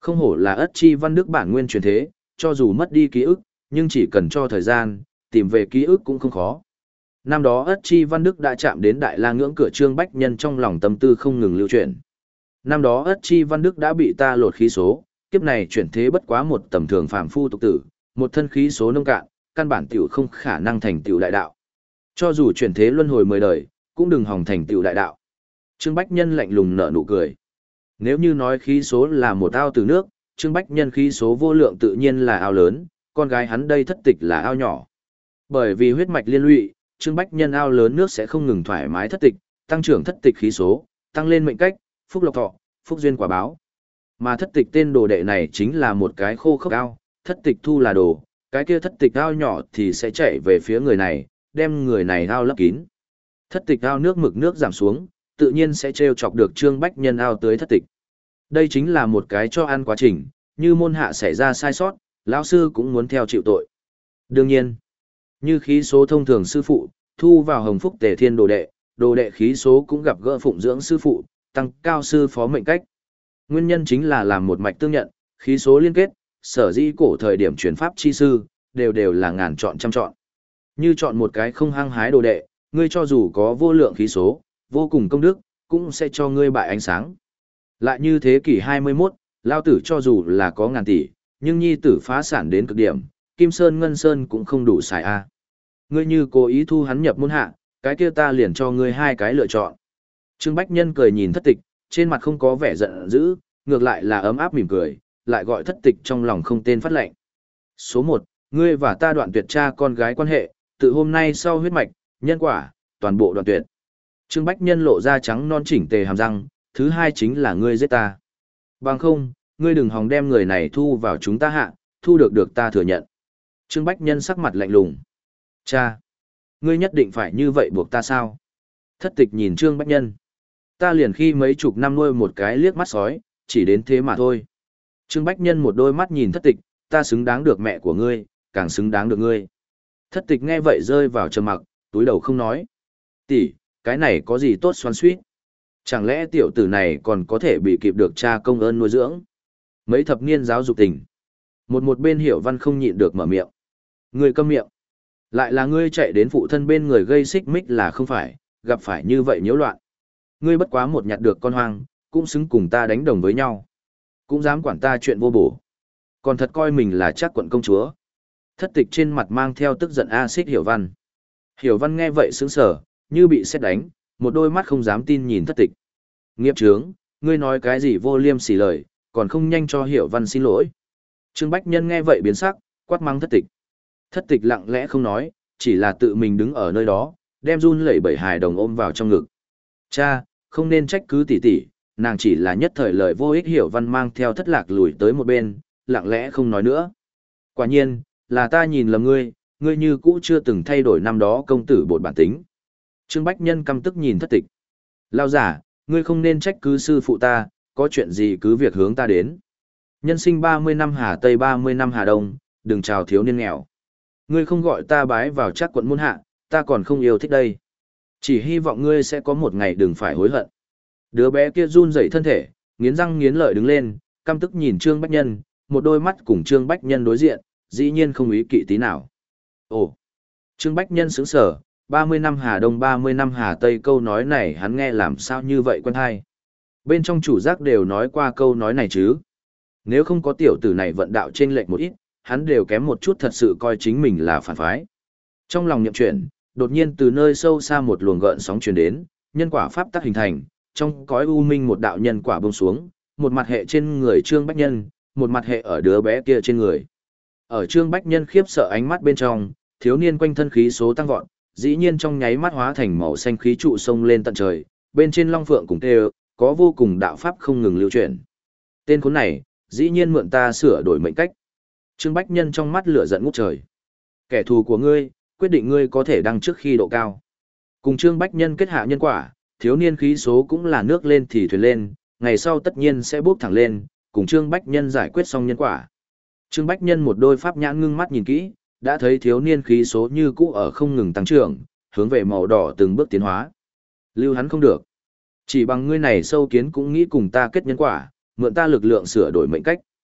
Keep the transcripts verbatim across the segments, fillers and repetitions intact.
Không hổ là Ất Chi Văn Đức bản nguyên truyền thế, cho dù mất đi ký ức, nhưng chỉ cần cho thời gian, tìm về ký ức cũng không khó. Năm đó Ất Chi Văn Đức đã chạm đến Đại La ngưỡng cửa Trương Bách Nhân trong lòng tâm tư không ngừng lưu chuyển. Năm đó Ất Chi Văn Đức đã bị ta lột khí số, kiếp này chuyển thế bất quá một tầm thường phàm phu tục tử, một thân khí số nông cạn, căn bản tiểu không khả năng thành tiểu đại đạo. Cho dù chuyển thế luân hồi mười đời, cũng đừng hòng thành tiểu đại đạo. Trương Bách Nhân lạnh lùng nở nụ cười. Nếu như nói khí số là một ao từ nước, Trương Bách Nhân khí số vô lượng tự nhiên là ao lớn, con gái hắn đây thất tịch là ao nhỏ. Bởi vì huyết mạch liên lụy, Trương Bách Nhân ao lớn nước sẽ không ngừng thoải mái thất tịch, tăng trưởng thất tịch khí số, tăng lên mệnh cách, phúc lộc thọ, phúc duyên quả báo. Mà thất tịch tên đồ đệ này chính là một cái khô khốc ao, thất tịch thu là đồ, cái kia thất tịch ao nhỏ thì sẽ chạy về phía người này, đem người này ao lấp kín. Thất tịch ao nước mực nước giảm xuống, tự nhiên sẽ trêu chọc được Trương Bách Nhân ao tới thất tịch. Đây chính là một cái cho ăn quá trình, như môn hạ xảy ra sai sót, lão sư cũng muốn theo chịu tội. Đương nhiên, như khí số thông thường sư phụ, thu vào hồng phúc tề thiên đồ đệ, đồ đệ khí số cũng gặp gỡ phụng dưỡng sư phụ, tăng cao sư phó mệnh cách. Nguyên nhân chính là làm một mạch tương nhận, khí số liên kết, sở dĩ cổ thời điểm truyền pháp chi sư, đều đều là ngàn chọn trăm chọn. Như chọn một cái không hăng hái đồ đệ, ngươi cho dù có vô lượng khí số, vô cùng công đức, cũng sẽ cho ngươi bại ánh sáng. Lại như thế kỷ hai mươi mốt, lao tử cho dù là có ngàn tỷ, nhưng nhi tử phá sản đến cực điểm, Kim Sơn Ngân Sơn cũng không đủ xài a. Ngươi như cố ý thu hắn nhập môn hạ, cái kia ta liền cho ngươi hai cái lựa chọn. Trương Bách Nhân cười nhìn thất tịch, trên mặt không có vẻ giận dữ, ngược lại là ấm áp mỉm cười, lại gọi thất tịch trong lòng không tên phát lệnh. Số một, ngươi và ta đoạn tuyệt cha con gái quan hệ, từ hôm nay sau huyết mạch, nhân quả, toàn bộ đoạn tuyệt. Trương Bách Nhân lộ ra trắng non chỉnh tề hàm răng, thứ hai chính là ngươi giết ta. Bằng không, ngươi đừng hòng đem người này thu vào chúng ta hạ, thu được được ta thừa nhận. Trương Bách Nhân sắc mặt lạnh lùng. Cha! Ngươi nhất định phải như vậy buộc ta sao? Thất tịch nhìn Trương Bách Nhân. Ta liền khi mấy chục năm nuôi một cái liếc mắt sói, chỉ đến thế mà thôi. Trương Bách Nhân một đôi mắt nhìn thất tịch, ta xứng đáng được mẹ của ngươi, càng xứng đáng được ngươi. Thất tịch nghe vậy rơi vào trầm mặc, túi đầu không nói. Tỷ, cái này có gì tốt xoắn xuýt? Chẳng lẽ tiểu tử này còn có thể bị kịp được cha công ơn nuôi dưỡng? Mấy thập niên giáo dục tình. Một một bên Hiểu Văn không nhịn được mở miệng. Ngươi câm miệng. Lại là ngươi chạy đến phụ thân bên người gây xích mích là không phải, gặp phải như vậy nhiễu loạn. Ngươi bất quá một nhặt được con hoang, cũng xứng cùng ta đánh đồng với nhau. Cũng dám quản ta chuyện vô bổ. Còn thật coi mình là chắc quận công chúa. Thất tịch trên mặt mang theo tức giận a xích Hiểu Văn. Hiểu Văn nghe vậy sững sờ, như bị sét đánh, một đôi mắt không dám tin nhìn thất tịch. Nghiệp trướng, ngươi nói cái gì vô liêm sỉ lời, còn không nhanh cho Hiểu Văn xin lỗi. Trương Bách Nhân nghe vậy biến sắc, quát mắng thất tịch. Thất tịch lặng lẽ không nói, chỉ là tự mình đứng ở nơi đó, đem run lẩy bẩy hài đồng ôm vào trong ngực. Cha, không nên trách cứ tỷ tỷ, nàng chỉ là nhất thời lời vô ích. Hiểu Văn mang theo thất lạc lùi tới một bên, lặng lẽ không nói nữa. Quả nhiên, là ta nhìn lầm ngươi, ngươi như cũ chưa từng thay đổi năm đó công tử bột bản tính. Trương Bách Nhân căm tức nhìn thất tịch. Lao giả, ngươi không nên trách cứ sư phụ ta, có chuyện gì cứ việc hướng ta đến. Nhân sinh ba mươi năm Hà Tây ba mươi năm Hà Đông, đừng chào thiếu niên nghèo. Ngươi không gọi ta bái vào chắc quận môn hạ, ta còn không yêu thích đây. Chỉ hy vọng ngươi sẽ có một ngày đừng phải hối hận. Đứa bé kia run rẩy thân thể, nghiến răng nghiến lợi đứng lên, căm tức nhìn Trương Bách Nhân, một đôi mắt cùng Trương Bách Nhân đối diện, dĩ nhiên không ý kỵ tí nào. Ồ! Trương Bách Nhân sững sờ, ba mươi năm Hà Đông ba mươi năm Hà Tây câu nói này hắn nghe làm sao như vậy quen hay. Bên trong chủ giác đều nói qua câu nói này chứ. Nếu không có tiểu tử này vận đạo trên lệch một ít, hắn đều kém một chút thật sự coi chính mình là phản phái. Trong lòng nhậm chuyển, đột nhiên từ nơi sâu xa một luồng gợn sóng truyền đến, nhân quả pháp tắc hình thành, trong cõi u minh một đạo nhân quả buông xuống, một mặt hệ trên người Trương Bách Nhân, một mặt hệ ở đứa bé kia trên người. Ở Trương Bách Nhân khiếp sợ ánh mắt bên trong, thiếu niên quanh thân khí số tăng vọt, dĩ nhiên trong nháy mắt hóa thành màu xanh khí trụ sông lên tận trời, bên trên long phượng cùng tê có vô cùng đạo pháp không ngừng lưu chuyển. Tên khốn này, dĩ nhiên mượn ta sửa đổi mệnh cách. Trương Bách Nhân trong mắt lửa giận ngút trời. Kẻ thù của ngươi, quyết định ngươi có thể đăng trước khi độ cao. Cùng Trương Bách Nhân kết hạ nhân quả, thiếu niên khí số cũng là nước lên thì thuyền lên, ngày sau tất nhiên sẽ bước thẳng lên, cùng Trương Bách Nhân giải quyết xong nhân quả. Trương Bách Nhân một đôi pháp nhãn ngưng mắt nhìn kỹ, đã thấy thiếu niên khí số như cũ ở không ngừng tăng trưởng, hướng về màu đỏ từng bước tiến hóa. Lưu hắn không được. Chỉ bằng ngươi này sâu kiến cũng nghĩ cùng ta kết nhân quả, mượn ta lực lượng sửa đổi mệnh cách,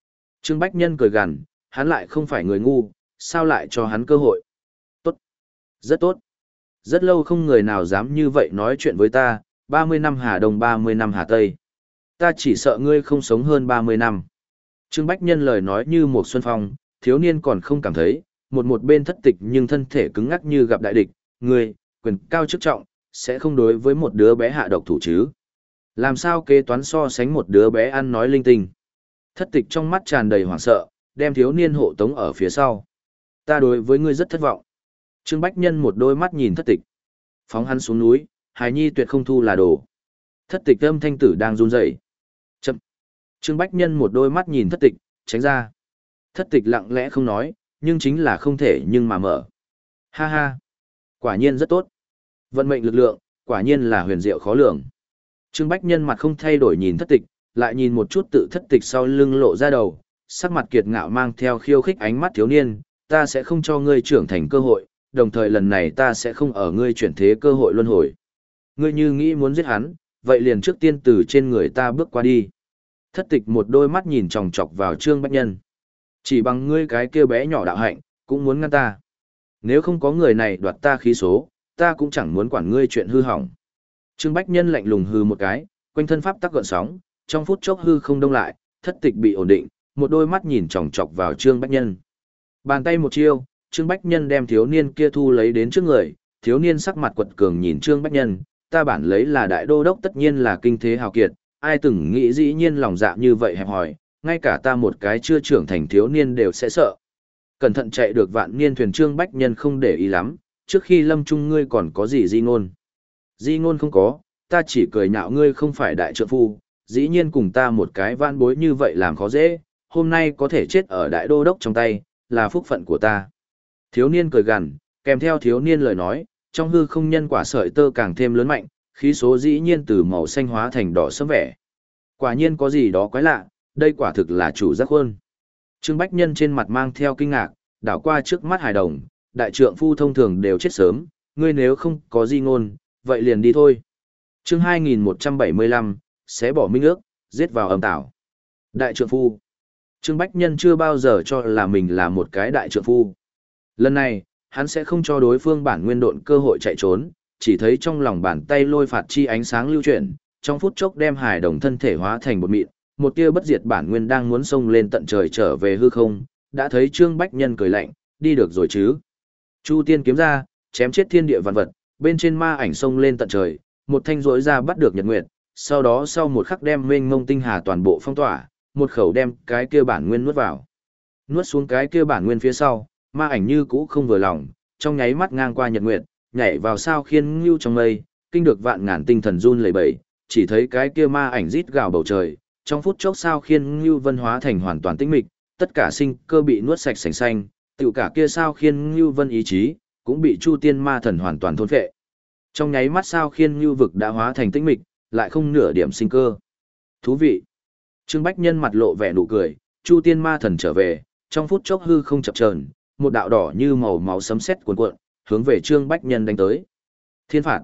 Trương Bách Nhân cười gằn, hắn lại không phải người ngu, sao lại cho hắn cơ hội? Tốt, rất tốt. Rất lâu không người nào dám như vậy nói chuyện với ta, ba mươi năm Hà Đông ba mươi năm Hà Tây. Ta chỉ sợ ngươi không sống hơn ba mươi năm. Trương Bách Nhân lời nói như một xuân phong, thiếu niên còn không cảm thấy, một một bên thất tịch nhưng thân thể cứng ngắc như gặp đại địch, ngươi, quyền cao chức trọng, sẽ không đối với một đứa bé hạ độc thủ chứ. Làm sao kế toán so sánh một đứa bé ăn nói linh tinh. Thất tịch trong mắt tràn đầy hoảng sợ, đem thiếu niên hộ tống ở phía sau. Ta đối với ngươi rất thất vọng. Trương Bách Nhân một đôi mắt nhìn thất tịch. Phóng hắn xuống núi, hài nhi tuyệt không thu là đồ. Thất tịch âm thanh tử đang run rẩy. Chậm. Trương Bách Nhân một đôi mắt nhìn thất tịch, tránh ra. Thất tịch lặng lẽ không nói, nhưng chính là không thể nhưng mà mở. Ha ha. Quả nhiên rất tốt. Vận mệnh lực lượng, quả nhiên là huyền diệu khó lường. Trương Bách Nhân mặt không thay đổi nhìn thất tịch, lại nhìn một chút tự thất tịch sau lưng lộ ra đầu, sắc mặt kiệt ngạo mang theo khiêu khích ánh mắt thiếu niên, ta sẽ không cho ngươi trưởng thành cơ hội, đồng thời lần này ta sẽ không ở ngươi chuyển thế cơ hội luân hồi. Ngươi như nghĩ muốn giết hắn, vậy liền trước tiên từ trên người ta bước qua đi. Thất tịch một đôi mắt nhìn chòng chọc vào Trương Bách Nhân. Chỉ bằng ngươi cái kia bé nhỏ đạo hạnh, cũng muốn ngăn ta. Nếu không có người này đoạt ta khí số, ta cũng chẳng muốn quản ngươi chuyện hư hỏng. Trương Bách Nhân lạnh lùng hư một cái, quanh thân pháp tắc gợn sóng, trong phút chốc hư không đông lại, thất tịch bị ổn định, một đôi mắt nhìn chòng chọc vào Trương Bách Nhân. Bàn tay một chiêu, Trương Bách Nhân đem thiếu niên kia thu lấy đến trước người, thiếu niên sắc mặt quật cường nhìn Trương Bách Nhân, ta bản lấy là đại đô đốc tất nhiên là kinh thế hào kiệt, ai từng nghĩ dĩ nhiên lòng dạ như vậy hẹp hòi, ngay cả ta một cái chưa trưởng thành thiếu niên đều sẽ sợ. Cẩn thận chạy được vạn niên thuyền. Trương Bách Nhân không để ý lắm, trước khi lâm trung ngươi còn có gì di ngôn? Di ngôn không có, ta chỉ cười nhạo ngươi không phải đại trượng phu, dĩ nhiên cùng ta một cái van bối như vậy làm khó dễ, hôm nay có thể chết ở đại đô đốc trong tay, là phúc phận của ta. Thiếu niên cười gằn, kèm theo thiếu niên lời nói, trong hư không nhân quả sợi tơ càng thêm lớn mạnh, khí số dĩ nhiên từ màu xanh hóa thành đỏ sẫm vẻ. Quả nhiên có gì đó quái lạ, đây quả thực là chủ giác khuôn. Trương Bách Nhân trên mặt mang theo kinh ngạc, đảo qua trước mắt hài đồng, đại trượng phu thông thường đều chết sớm, ngươi nếu không có di ngôn, vậy liền đi thôi. Chương hai nghìn một trăm bảy mươi lăm, xé bỏ minh ước, giết vào âm tảo. Đại trượng phu. Trương Bách Nhân chưa bao giờ cho là mình là một cái đại trượng phu. Lần này, hắn sẽ không cho đối phương bản nguyên độn cơ hội chạy trốn, chỉ thấy trong lòng bàn tay lôi phạt chi ánh sáng lưu chuyển, trong phút chốc đem hài đồng thân thể hóa thành bột mịn, một tia bất diệt bản nguyên đang muốn xông lên tận trời trở về hư không, đã thấy Trương Bách Nhân cười lạnh, đi được rồi chứ. Chu tiên kiếm ra, chém chết thiên địa vạn vật, bên trên ma ảnh xông lên tận trời, một thanh rỗi ra bắt được nhật nguyệt, sau đó sau một khắc đem mênh mông tinh hà toàn bộ phong tỏa, một khẩu đem cái kia bản nguyên nuốt vào. Nuốt xuống cái kia bản nguyên phía sau, ma ảnh như cũ không vừa lòng, trong nháy mắt ngang qua nhật nguyệt, nhảy vào sao khiên ngưu trong mây, kinh được vạn ngàn tinh thần run lẩy bẩy, chỉ thấy cái kia ma ảnh rít gào bầu trời, trong phút chốc sao khiên ngưu vân hóa thành hoàn toàn tĩnh mịch, tất cả sinh cơ bị nuốt sạch sành xanh, tiểu cả kia sao khiên ngưu vân ý chí cũng bị Chu Tiên Ma Thần hoàn toàn thôn phệ. Trong nháy mắt sao khiên ngưu vực đã hóa thành tĩnh mịch, lại không nửa điểm sinh cơ. Thú vị. Trương Bách Nhân mặt lộ vẻ nụ cười, Chu Tiên Ma Thần trở về, trong phút chốc hư không chập chờn, một đạo đỏ như màu máu sấm sét cuồn cuộn, hướng về Trương Bách Nhân đánh tới. Thiên phạt.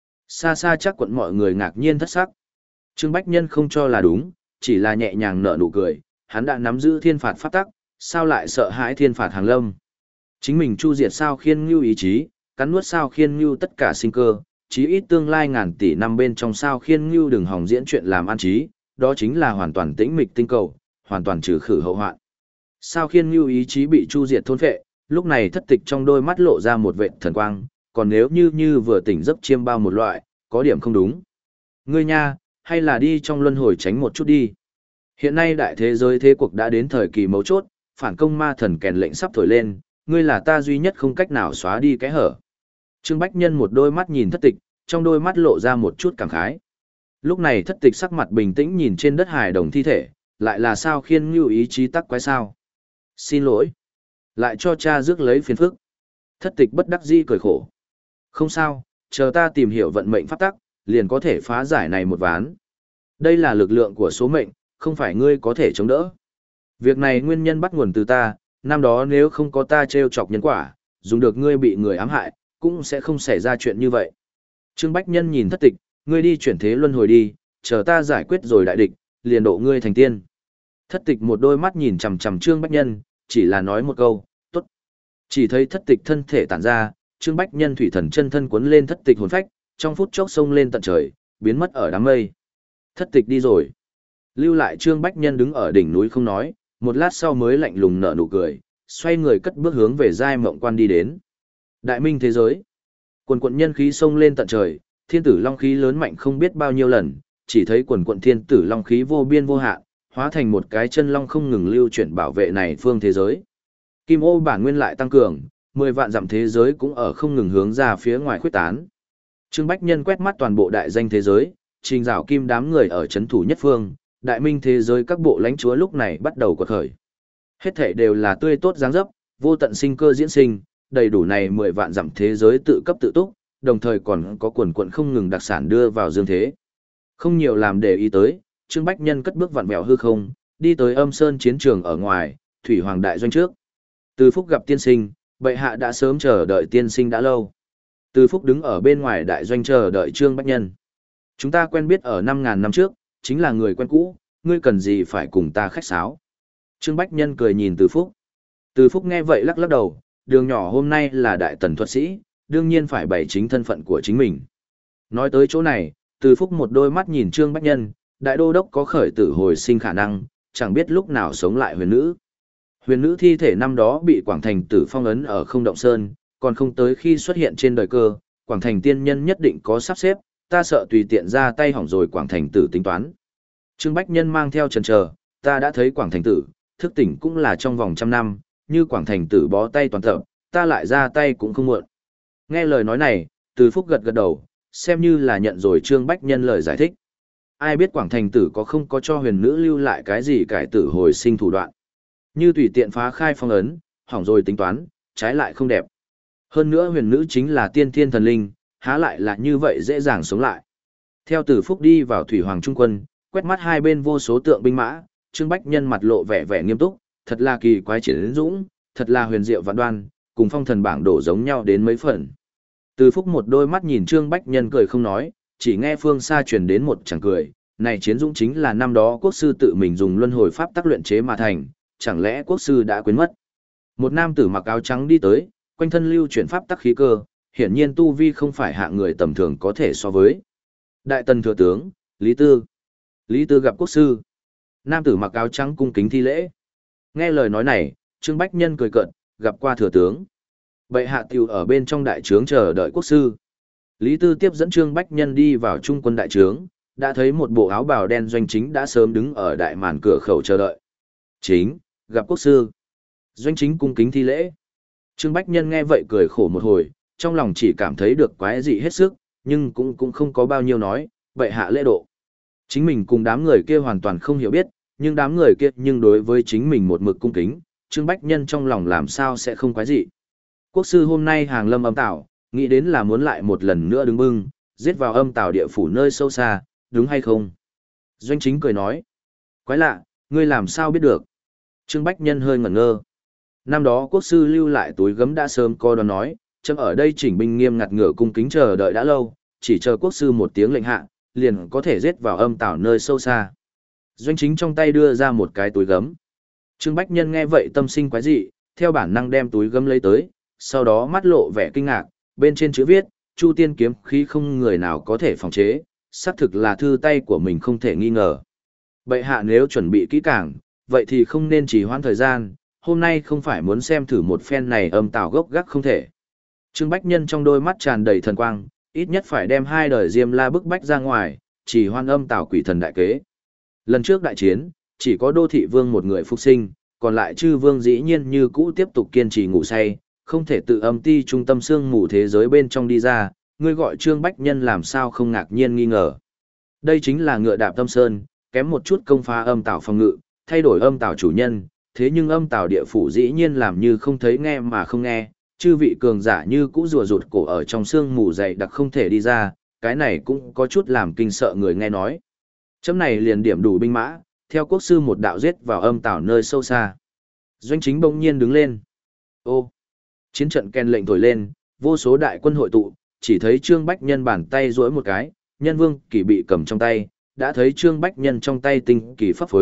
Xa xa chắc quận mọi người ngạc nhiên thất sắc. Trương Bách Nhân không cho là đúng, chỉ là nhẹ nhàng nở nụ cười, hắn đã nắm giữ thiên phạt pháp tắc, sao lại sợ hãi thiên phạt hàng lâm. Chính mình chu diệt sao khiên ngưu ý chí, cắn nuốt sao khiên ngưu tất cả sinh cơ, chí ít tương lai ngàn tỷ năm bên trong sao khiên ngưu đừng hòng diễn chuyện làm ăn trí, đó chính là hoàn toàn tĩnh mịch tinh cầu, hoàn toàn trừ khử hậu hoạn. Sao khiên ngưu ý chí bị chu diệt thôn phệ, lúc này thất tịch trong đôi mắt lộ ra một vệt thần quang, còn nếu như như vừa tỉnh giấc chiêm bao một loại, có điểm không đúng. Ngươi nha, hay là đi trong luân hồi tránh một chút đi. Hiện nay đại thế giới thế cuộc đã đến thời kỳ mấu chốt, phản công ma thần kèn lệnh sắp thổi lên, ngươi là ta duy nhất không cách nào xóa đi cái hở. Trương Bách Nhân một đôi mắt nhìn thất tịch, trong đôi mắt lộ ra một chút cảm khái. Lúc này thất tịch sắc mặt bình tĩnh nhìn trên đất hài đồng thi thể, lại là sao khiên ngưu ý chí tắc quái sao. Xin lỗi. Lại cho cha rước lấy phiền phức. Thất tịch bất đắc dĩ cười khổ. Không sao, chờ ta tìm hiểu vận mệnh pháp tắc, liền có thể phá giải này một ván. Đây là lực lượng của số mệnh, không phải ngươi có thể chống đỡ. Việc này nguyên nhân bắt nguồn từ ta, năm đó nếu không có ta trêu chọc nhân quả, dùng được ngươi bị người ám hại, cũng sẽ không xảy ra chuyện như vậy. Trương Bách Nhân nhìn thất tịch, ngươi đi chuyển thế luân hồi đi, chờ ta giải quyết rồi đại địch, liền độ ngươi thành tiên. Thất tịch một đôi mắt nhìn chằm chằm Trương Bách Nhân, chỉ là nói một câu, tốt. Chỉ thấy thất tịch thân thể tản ra, Trương Bách Nhân thủy thần chân thân cuốn lên thất tịch hồn phách, trong phút chốc sông lên tận trời, biến mất ở đám mây. Thất tịch đi rồi. Lưu lại Trương Bách Nhân đứng ở đỉnh núi không nói, một lát sau mới lạnh lùng nở nụ cười, xoay người cất bước hướng về giai mộng quan đi đến. Đại minh thế giới. Quần quận nhân khí sông lên tận trời, thiên tử long khí lớn mạnh không biết bao nhiêu lần, chỉ thấy quần quận thiên tử long khí vô biên vô hạn, hóa thành một cái chân long không ngừng lưu chuyển bảo vệ này phương thế giới. Kim ô bản nguyên lại tăng cường, mười vạn dặm thế giới cũng ở không ngừng hướng ra phía ngoài khuếch tán. Trương Bách Nhân quét mắt toàn bộ đại danh thế giới, trình rào kim đám người ở chấn thủ nhất phương, đại minh thế giới các bộ lãnh chúa lúc này bắt đầu quật khởi. Hết thể đều là tươi tốt dáng dấp, vô tận sinh cơ diễn sinh, đầy đủ này mười vạn dặm thế giới tự cấp tự túc, đồng thời còn có quần quận không ngừng đặc sản đưa vào dương thế. Không nhiều làm để ý tới, Trương Bách Nhân cất bước vặn vẹo hư không, đi tới Âm Sơn chiến trường ở ngoài, Thủy Hoàng đại doanh trước. Từ Phúc gặp tiên sinh, bệ hạ đã sớm chờ đợi tiên sinh đã lâu. Từ Phúc đứng ở bên ngoài đại doanh chờ đợi Trương Bách Nhân. Chúng ta quen biết ở năm ngàn năm trước, chính là người quen cũ, ngươi cần gì phải cùng ta khách sáo. Trương Bách Nhân cười nhìn Từ Phúc. Từ Phúc nghe vậy lắc lắc đầu, đường nhỏ hôm nay là đại tần thuật sĩ, đương nhiên phải bày chính thân phận của chính mình. Nói tới chỗ này, Từ Phúc một đôi mắt nhìn Trương Bách Nhân, đại đô đốc có khởi tử hồi sinh khả năng, chẳng biết lúc nào sống lại huyền nữ. Huyền nữ thi thể năm đó bị Quảng Thành tử phong ấn ở không động sơn, còn không tới khi xuất hiện trên đời cơ, Quảng Thành tiên nhân nhất định có sắp xếp, ta sợ tùy tiện ra tay hỏng rồi Quảng Thành tử tính toán. Trương Bách Nhân mang theo chần chờ, ta đã thấy Quảng Thành tử, thức tỉnh cũng là trong vòng trăm năm, như Quảng Thành tử bó tay toàn tập, ta lại ra tay cũng không muộn. Nghe lời nói này, Từ Phúc gật gật đầu, xem như là nhận rồi Trương Bách Nhân lời giải thích. Ai biết Quảng Thành tử có không có cho huyền nữ lưu lại cái gì cải tử hồi sinh thủ đoạn. Như tùy tiện phá khai phong ấn, hỏng rồi tính toán, trái lại không đẹp. Hơn nữa huyền nữ chính là tiên thiên thần linh, há lại là như vậy dễ dàng sống lại. Theo Từ Phúc đi vào Thủy Hoàng Trung Quân, quét mắt hai bên vô số tượng binh mã, Trương Bách Nhân mặt lộ vẻ vẻ nghiêm túc, thật là kỳ quái chiến dũng, thật là huyền diệu vạn đoan, cùng phong thần bảng đổ giống nhau đến mấy phần. Từ Phúc một đôi mắt nhìn Trương Bách Nhân cười không nói, chỉ nghe phương xa truyền đến một chàng cười, này chiến dũng chính là năm đó quốc sư tự mình dùng luân hồi pháp tác luyện chế mà thành, chẳng lẽ quốc sư đã quên mất. Một nam tử mặc áo trắng đi tới, quanh thân lưu chuyển pháp tắc khí cơ, hiển nhiên tu vi không phải hạng người tầm thường có thể so với. Đại tần thừa tướng, Lý Tư. Lý Tư gặp quốc sư. Nam tử mặc áo trắng cung kính thi lễ. Nghe lời nói này, Trương Bách Nhân cười cợt, gặp qua thừa tướng. Bệ hạ tiểu ở bên trong đại trướng chờ đợi quốc sư. Lý Tư tiếp dẫn Trương Bách Nhân đi vào trung quân đại trướng, đã thấy một bộ áo bào đen doanh chính đã sớm đứng ở đại màn cửa khẩu chờ đợi. Chính, gặp quốc sư. Doanh chính cung kính thi lễ. Trương Bách Nhân nghe vậy cười khổ một hồi, trong lòng chỉ cảm thấy được quái dị hết sức, nhưng cũng cũng không có bao nhiêu nói, bệ hạ lễ độ. Chính mình cùng đám người kia hoàn toàn không hiểu biết, nhưng đám người kia nhưng đối với chính mình một mực cung kính, Trương Bách Nhân trong lòng làm sao sẽ không quái dị. Quốc sư hôm nay hàng lâm âm tảo, nghĩ đến là muốn lại một lần nữa đứng bưng, giết vào âm tảo địa phủ nơi sâu xa, đúng hay không? Doanh chính cười nói, quái lạ, ngươi làm sao biết được? Trương Bách Nhân hơi ngẩn ngơ. Năm đó quốc sư lưu lại túi gấm đã sớm có đoán nói, chấm ở đây chỉnh binh nghiêm ngặt ngựa cung kính chờ đợi đã lâu, chỉ chờ quốc sư một tiếng lệnh hạ, liền có thể giết vào âm tảo nơi sâu xa. Doanh chính trong tay đưa ra một cái túi gấm. Trương Bách Nhân nghe vậy tâm sinh quái dị, theo bản năng đem túi gấm lấy tới, sau đó mắt lộ vẻ kinh ngạc, bên trên chữ viết, Chu Tiên kiếm khí không người nào có thể phòng chế, xác thực là thư tay của mình không thể nghi ngờ. Bệ hạ nếu chuẩn bị kỹ càng, vậy thì không nên trì hoãn thời gian, hôm nay không phải muốn xem thử một phen này âm tảo gốc gác không thể. Trương Bách Nhân trong đôi mắt tràn đầy thần quang, ít nhất phải đem hai đời Diêm La bức bách ra ngoài, chỉ hoan âm tảo quỷ thần đại kế. Lần trước đại chiến, chỉ có Đô Thị Vương một người phục sinh, còn lại chư vương dĩ nhiên như cũ tiếp tục kiên trì ngủ say, không thể tự âm ti trung tâm xương mù thế giới bên trong đi ra, ngươi gọi Trương Bách Nhân làm sao không ngạc nhiên nghi ngờ. Đây chính là ngựa đạp tâm sơn, kém một chút công phá âm tảo phòng ngự, thay đổi âm tảo chủ nhân, thế nhưng âm tảo địa phủ dĩ nhiên làm như không thấy nghe mà không nghe, chư vị cường giả như cũ rùa rụt cổ ở trong xương mù dày đặc không thể đi ra, cái này cũng có chút làm kinh sợ người nghe nói. Chấm này liền điểm đủ binh mã, theo quốc sư một đạo giết vào âm tảo nơi sâu xa. Doanh chính bỗng nhiên đứng lên. Ô! Chiến trận ken lệnh thổi lên, vô số đại quân hội tụ, chỉ thấy Trương Bách Nhân bàn tay duỗi một cái, nhân vương kỳ bị cầm trong tay, đã thấy Trương Bách Nhân trong tay tinh kỳ pháp phối,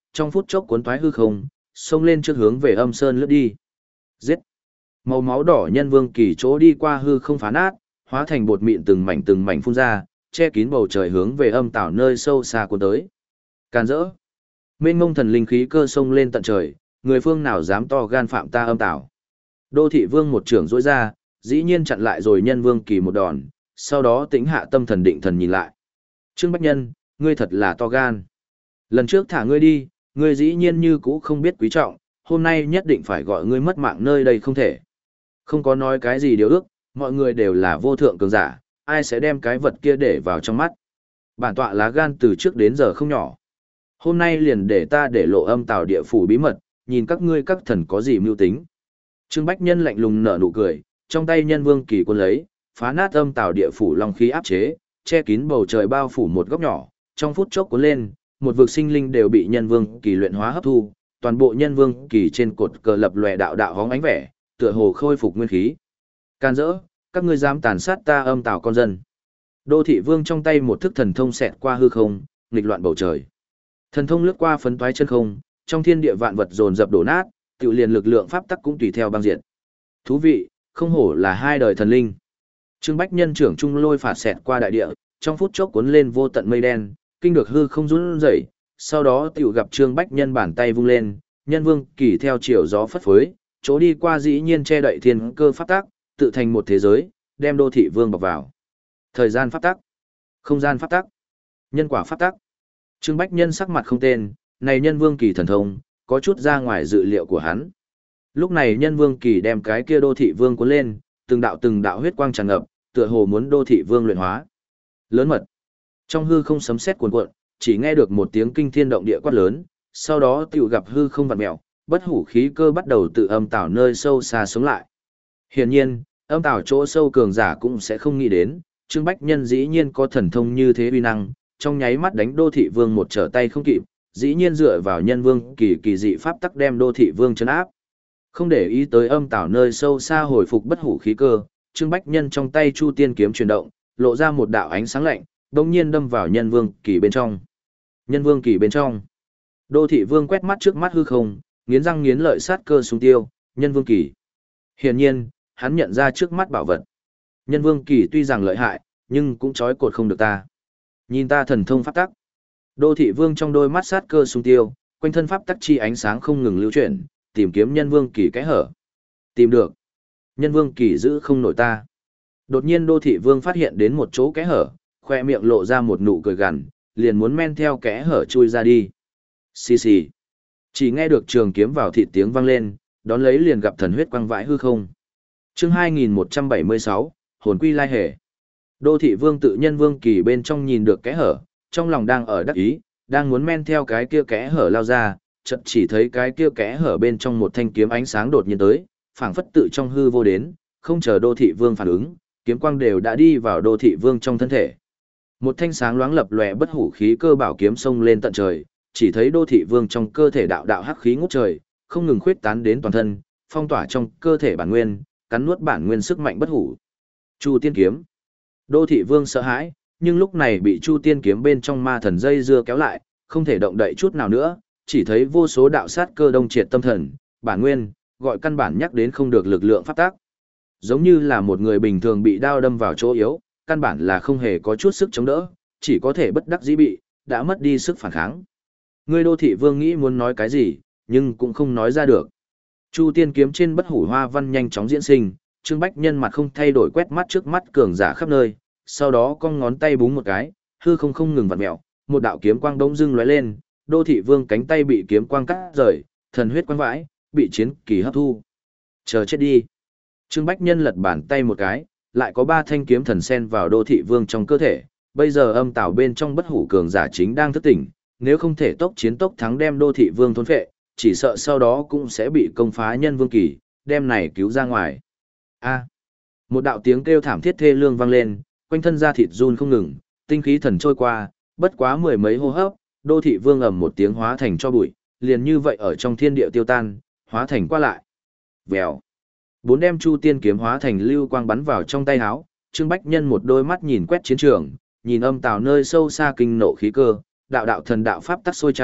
trong phút chốc cuốn thoái hư không, xông lên trước hướng về âm sơn lướt đi. Giết! Màu máu đỏ nhân vương kỳ chỗ đi qua hư không phá nát, hóa thành bột mịn từng mảnh từng mảnh phun ra, che kín bầu trời hướng về âm tảo nơi sâu xa cuốn tới. Càn rỡ! Mênh mông thần linh khí cơ sông lên tận trời, người phương nào dám to gan phạm ta âm tảo. Đô thị vương một trưởng rỗi ra, dĩ nhiên chặn lại rồi nhân vương kỳ một đòn, sau đó tĩnh hạ tâm thần định thần nhìn lại. Trương Bách Nhân, ngươi thật là to gan. Lần trước thả ngươi đi, ngươi dĩ nhiên như cũ không biết quý trọng, hôm nay nhất định phải gọi ngươi mất mạng nơi đây không thể. Không có nói cái gì điều ước, mọi người đều là vô thượng cường giả, ai sẽ đem cái vật kia để vào trong mắt. Bản tọa lá gan từ trước đến giờ không nhỏ. Hôm nay liền để ta để lộ âm tào địa phủ bí mật, nhìn các ngươi các thần có gì mưu tính. Trương Bách Nhân lạnh lùng nở nụ cười, trong tay nhân vương kỳ quân lấy, phá nát âm tào địa phủ long khí áp chế, che kín bầu trời bao phủ một góc nhỏ, trong phút chốc cuốn lên, một vực sinh linh đều bị nhân vương kỳ luyện hóa hấp thu, toàn bộ nhân vương kỳ trên cột cờ lập lòe đạo đạo hóng ánh vẻ, tựa hồ khôi phục nguyên khí. Can dỡ, các ngươi dám tàn sát ta âm tào con dân. Đô thị vương trong tay một thức thần thông xẹt qua hư không, nghịch loạn bầu trời. Thần thông lướt qua phấn toái chân không, trong thiên địa vạn vật dồn dập đổ nát, tự liền lực lượng pháp tắc cũng tùy theo băng diệt. Thú vị, không hổ là hai đời thần linh. Trương Bách Nhân trưởng trung lôi phạt xẹt qua đại địa, trong phút chốc cuốn lên vô tận mây đen, kinh được hư không run rẩy, sau đó tiểu gặp Trương Bách Nhân bàn tay vung lên, nhân vương kỳ theo chiều gió phất phới, chỗ đi qua dĩ nhiên che đậy thiên cơ pháp tắc, tự thành một thế giới, đem đô thị vương bọc vào. Thời gian pháp tắc, không gian pháp tắc, nhân quả pháp tắc. Trương Bách Nhân sắc mặt không tên, này nhân vương kỳ thần thông, có chút ra ngoài dự liệu của hắn. Lúc này nhân vương kỳ đem cái kia đô thị vương cuốn lên, từng đạo từng đạo huyết quang tràn ngập, tựa hồ muốn đô thị vương luyện hóa. Lớn mật. Trong hư không sấm sét cuồn cuộn, chỉ nghe được một tiếng kinh thiên động địa quát lớn, sau đó tiểu gặp hư không vặn mèo, bất hủ khí cơ bắt đầu tự âm tảo nơi sâu xa sống lại. Hiển nhiên, âm tảo chỗ sâu cường giả cũng sẽ không nghĩ đến, Trương Bách Nhân dĩ nhiên có thần thông như thế uy năng, trong nháy mắt đánh đô thị vương một trở tay không kịp, dĩ nhiên dựa vào nhân vương kỳ kỳ dị pháp tắc đem đô thị vương trấn áp. Không để ý tới âm tảo nơi sâu xa hồi phục bất hủ khí cơ, Trương Bách Nhân trong tay Chu Tiên kiếm chuyển động, lộ ra một đạo ánh sáng lạnh, đồng nhiên đâm vào nhân vương kỳ bên trong. Nhân vương kỳ bên trong. Đô thị vương quét mắt trước mắt hư không, nghiến răng nghiến lợi sát cơ xung tiêu, nhân vương kỳ. Hiển nhiên, hắn nhận ra trước mắt bảo vật. Nhân vương kỳ tuy rằng lợi hại, nhưng cũng trói cột không được ta. Nhìn ta thần thông pháp tắc. Đô thị vương trong đôi mắt sát cơ xung tiêu, quanh thân pháp tắc chi ánh sáng không ngừng lưu chuyển, tìm kiếm nhân vương kỳ kẽ hở. Tìm được. Nhân vương kỳ giữ không nổi ta. Đột nhiên đô thị vương phát hiện đến một chỗ kẽ hở, khoe miệng lộ ra một nụ cười gằn, liền muốn men theo kẽ hở chui ra đi. Xì xì. Chỉ nghe được trường kiếm vào thịt tiếng vang lên, đón lấy liền gặp thần huyết quang vãi hư không. Chương hai nghìn một trăm bảy mươi sáu, hồn quy lai hề. Đô thị vương tự nhân vương kỳ bên trong nhìn được kẽ hở, trong lòng đang ở đắc ý, đang muốn men theo cái kia kẽ hở lao ra, chợt chỉ thấy cái kia kẽ hở bên trong một thanh kiếm ánh sáng đột nhiên tới, phảng phất tự trong hư vô đến, không chờ đô thị vương phản ứng, kiếm quang đều đã đi vào đô thị vương trong thân thể. Một thanh sáng loáng lập lòe bất hủ khí cơ bảo kiếm xông lên tận trời, chỉ thấy đô thị vương trong cơ thể đạo đạo hắc khí ngút trời, không ngừng khuyết tán đến toàn thân, phong tỏa trong cơ thể bản nguyên, cắn nuốt bản nguyên sức mạnh bất hủ. Chu Tiên kiếm. Đô thị vương sợ hãi, nhưng lúc này bị Chu Tiên kiếm bên trong ma thần dây dưa kéo lại, không thể động đậy chút nào nữa, chỉ thấy vô số đạo sát cơ đông triệt tâm thần, bản nguyên, gọi căn bản nhắc đến không được lực lượng pháp tác. Giống như là một người bình thường bị đao đâm vào chỗ yếu, căn bản là không hề có chút sức chống đỡ, chỉ có thể bất đắc dĩ bị, đã mất đi sức phản kháng. Người đô thị vương nghĩ muốn nói cái gì, nhưng cũng không nói ra được. Chu Tiên kiếm trên bất hủ hoa văn nhanh chóng diễn sinh, Trương Bách Nhân mặt không thay đổi quét mắt trước mắt cường giả khắp nơi, sau đó cong ngón tay búng một cái, hư không không ngừng vặn mèo, một đạo kiếm quang đông dưng lóe lên, đô thị vương cánh tay bị kiếm quang cắt rời, thần huyết quang vãi, bị chiến kỳ hấp thu. Chờ chết đi. Trương Bách Nhân lật bàn tay một cái, lại có ba thanh kiếm thần sen vào đô thị vương trong cơ thể, bây giờ âm tảo bên trong bất hủ cường giả chính đang thức tỉnh, nếu không thể tốc chiến tốc thắng đem đô thị vương thôn phệ, chỉ sợ sau đó cũng sẽ bị công phá nhân vương kỳ, đem này cứu ra ngoài. A. Một đạo tiếng kêu thảm thiết thê lương vang lên, quanh thân da thịt run không ngừng, tinh khí thần trôi qua, bất quá mười mấy hô hấp, đô thị vương ầm một tiếng hóa thành cho bụi, liền như vậy ở trong thiên địa tiêu tan, hóa thành qua lại. Vèo. Bốn đem Chu Tiên kiếm hóa thành lưu quang bắn vào trong tay áo, Trương Bách Nhân một đôi mắt nhìn quét chiến trường, nhìn âm tào nơi sâu xa kinh nộ khí cơ, đạo đạo thần đạo pháp tắc sôi trào,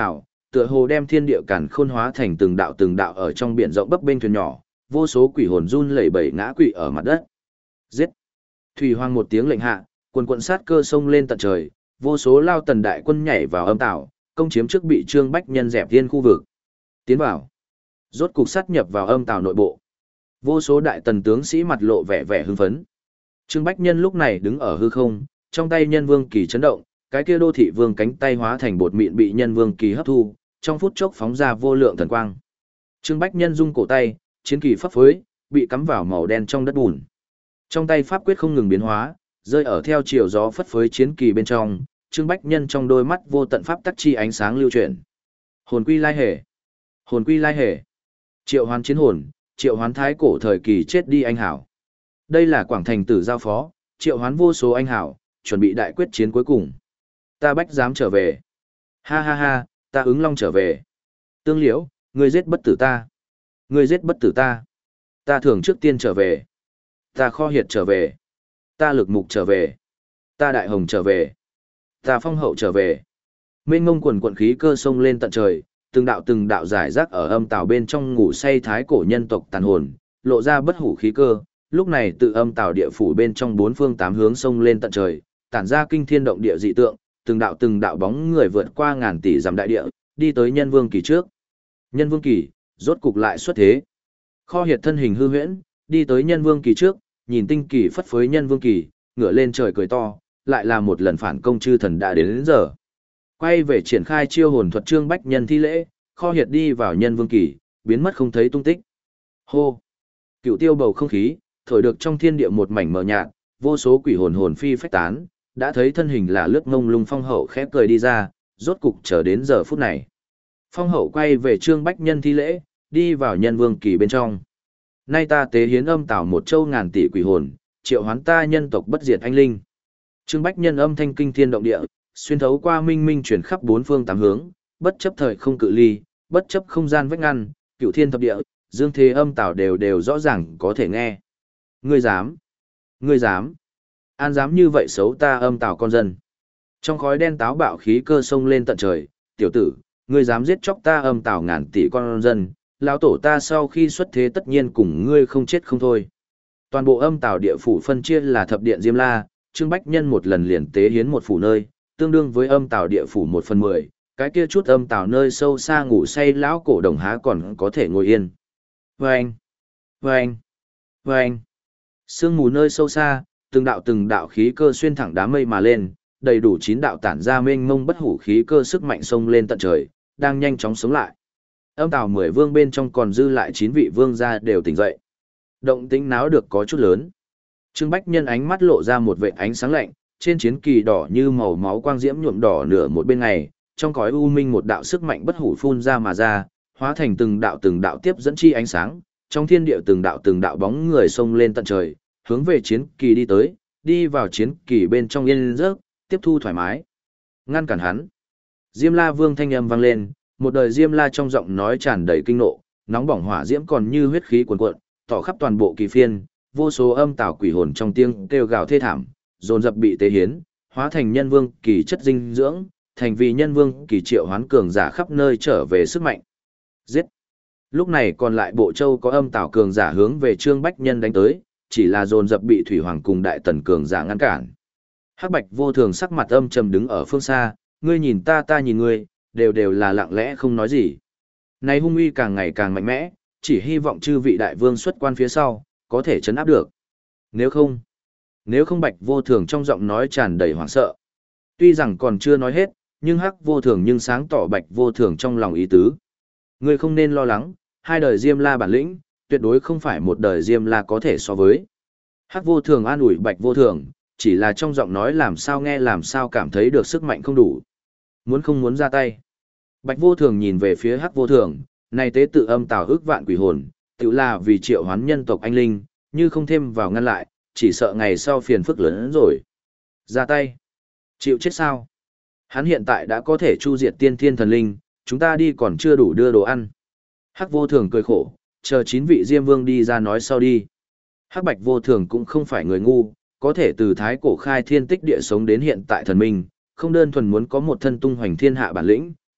tựa hồ đem thiên địa càn khôn hóa thành từng đạo từng đạo ở trong biển rộng bấp bênh thuyền nhỏ, vô số quỷ hồn run lẩy bẩy ngã quỵ ở mặt đất. Giết! Thủy Hoàng một tiếng lệnh hạ, quần quần sát cơ sông lên tận trời, vô số lao tần đại quân nhảy vào âm tảo, công chiếm trước bị Trương Bách Nhân dẹp thiên khu vực. Tiến vào. Rốt cục sát nhập vào âm tảo nội bộ. Vô số đại tần tướng sĩ mặt lộ vẻ vẻ hưng phấn. Trương Bách Nhân lúc này đứng ở hư không, trong tay Nhân Vương Kỳ chấn động, cái kia đô thị vương cánh tay hóa thành bột mịn bị Nhân Vương Kỳ hấp thu, trong phút chốc phóng ra vô lượng thần quang. Trương Bách Nhân rung cổ tay, chiến kỳ phấp phới, bị cắm vào màu đen trong đất bùn. Trong tay pháp quyết không ngừng biến hóa, rơi ở theo chiều gió phất phới chiến kỳ bên trong, Trương Bách Nhân trong đôi mắt vô tận pháp tắc chi ánh sáng lưu chuyển. Hồn quy lai hề, hồn quy lai hề. Triệu Hoán chiến hồn, triệu hoán thái cổ thời kỳ chết đi anh hảo. Đây là Quảng Thành Tử giao phó, triệu hoán vô số anh hảo, chuẩn bị đại quyết chiến cuối cùng. Ta bách dám trở về. Ha ha ha, ta ứng long trở về. Tương Liễu, ngươi giết bất tử ta. Ngươi giết bất tử ta. Ta thường trước tiên trở về. Ta kho hiệt trở về. Ta lực mục trở về. Ta đại hồng trở về. Ta phong hậu trở về. Mênh ngông quần quận khí cơ sông lên tận trời, từng đạo từng đạo giải rác ở âm tào bên trong ngủ say thái cổ nhân tộc tàn hồn, lộ ra bất hủ khí cơ, lúc này tự âm tào địa phủ bên trong bốn phương tám hướng sông lên tận trời, tản ra kinh thiên động địa dị tượng, từng đạo từng đạo bóng người vượt qua ngàn tỷ dặm đại địa, đi tới Nhân Vương Kỳ trước. Nhân Vương Kỳ, rốt cục lại xuất thế. Kho hiệt thân hình hư huyễn, đi tới Nhân Vương Kỳ trước, nhìn tinh kỳ phất phới Nhân Vương Kỳ, ngửa lên trời cười to, lại là một lần phản công chư thần đã đến, đến giờ. Quay về triển khai chiêu hồn thuật Trương Bách Nhân thi lễ, Kho hiệt đi vào Nhân Vương Kỳ, biến mất không thấy tung tích. Hô! Cựu tiêu bầu không khí, thổi được trong thiên địa một mảnh mờ nhạt, vô số quỷ hồn hồn phi phách tán, đã thấy thân hình là lướt ngông lung phong hậu khẽ cười đi ra, rốt cục chờ đến giờ phút này. Phong hậu quay về Trương Bách Nhân thi lễ, đi vào Nhân Vương Kỳ bên trong. Nay ta tế hiến âm tảo một châu ngàn tỷ quỷ hồn, triệu hoán ta nhân tộc bất diệt anh linh. Trương Bách Nhân âm thanh kinh thiên động địa, xuyên thấu qua minh minh chuyển khắp bốn phương tám hướng, bất chấp thời không cự ly, bất chấp không gian vách ngăn, cửu thiên thập địa, dương thế âm tảo đều đều rõ ràng có thể nghe. Ngươi dám? Ngươi dám? An dám như vậy xấu ta âm tảo con dân? Trong khói đen táo bạo khí cơ sông lên tận trời, tiểu tử, ngươi dám giết chóc ta âm tảo ngàn tỷ con dân, lão tổ ta sau khi xuất thế tất nhiên cùng ngươi không chết không thôi. Toàn bộ âm tảo địa phủ phân chia là thập điện Diêm La, Trương Bách Nhân một lần liền tế hiến một phủ nơi, tương đương với âm tảo địa phủ một phần mười, cái kia chút âm tảo nơi sâu xa ngủ say lão cổ đồng há còn có thể ngồi yên. Vâng! Vâng! Vâng! Sương mù nơi sâu xa, từng đạo từng đạo khí cơ xuyên thẳng đám mây mà lên, đầy đủ chín đạo tản ra mênh mông bất hủ khí cơ sức mạnh sông lên tận trời, đang nhanh chóng sống lại. Âm tào mười vương bên trong còn dư lại chín vị vương gia đều tỉnh dậy. Động tĩnh náo được có chút lớn. Trương Bách Nhân ánh mắt lộ ra một vệt ánh sáng lạnh, trên chiến kỳ đỏ như màu máu quang diễm nhuộm đỏ nửa một bên ngày, trong cõi u minh một đạo sức mạnh bất hủ phun ra mà ra, hóa thành từng đạo từng đạo tiếp dẫn chi ánh sáng, trong thiên địa từng đạo từng đạo bóng người xông lên tận trời, hướng về chiến kỳ đi tới, đi vào chiến kỳ bên trong yên giấc, tiếp thu thoải mái. Ngăn cản hắn. Diêm La Vương thanh âm vang lên, một đời Diêm La trong giọng nói tràn đầy kinh nộ, nóng bỏng hỏa diễm còn như huyết khí cuồn cuộn, tỏ khắp toàn bộ kỳ phiên, vô số âm tảo quỷ hồn trong tiếng kêu gào thê thảm, dồn dập bị tế hiến, hóa thành nhân vương kỳ chất dinh dưỡng, thành vì nhân vương kỳ triệu hoán cường giả khắp nơi trở về sức mạnh. Giết. Lúc này còn lại bộ châu có âm tảo cường giả hướng về Trương Bách Nhân đánh tới, chỉ là dồn dập bị Thủy Hoàng cùng Đại Tần cường giả ngăn cản. Hắc Bạch Vô Thường sắc mặt âm trầm đứng ở phương xa, ngươi nhìn ta ta nhìn ngươi, đều đều là lặng lẽ không nói gì. Này hung uy càng ngày càng mạnh mẽ, chỉ hy vọng chư vị đại vương xuất quan phía sau, có thể chấn áp được. Nếu không, nếu không Bạch Vô Thường trong giọng nói tràn đầy hoảng sợ. Tuy rằng còn chưa nói hết, nhưng Hắc Vô Thường nhưng sáng tỏ Bạch Vô Thường trong lòng ý tứ. Ngươi không nên lo lắng, hai đời Diêm La bản lĩnh, tuyệt đối không phải một đời Diêm La có thể so với. Hắc Vô Thường an ủi Bạch Vô Thường, chỉ là trong giọng nói làm sao nghe làm sao cảm thấy được sức mạnh không đủ. Muốn không muốn ra tay. Bạch Vô Thường nhìn về phía Hắc Vô Thường, này tế tự âm tào ước vạn quỷ hồn, tự là vì triệu hoán nhân tộc anh linh, như không thêm vào ngăn lại, chỉ sợ ngày sau phiền phức lớn hơn rồi. Ra tay. Chịu chết sao? Hắn hiện tại đã có thể chu diệt tiên thiên thần linh, chúng ta đi còn chưa đủ đưa đồ ăn. Hắc Vô Thường cười khổ, chờ chín vị Diêm Vương đi ra nói sau đi. Hắc Bạch Vô Thường cũng không phải người ngu, có thể từ thái cổ khai thiên tích địa sống đến hiện tại thần minh, không đơn thuần muốn có một thân tung hoành thiên hạ bản lĩnh,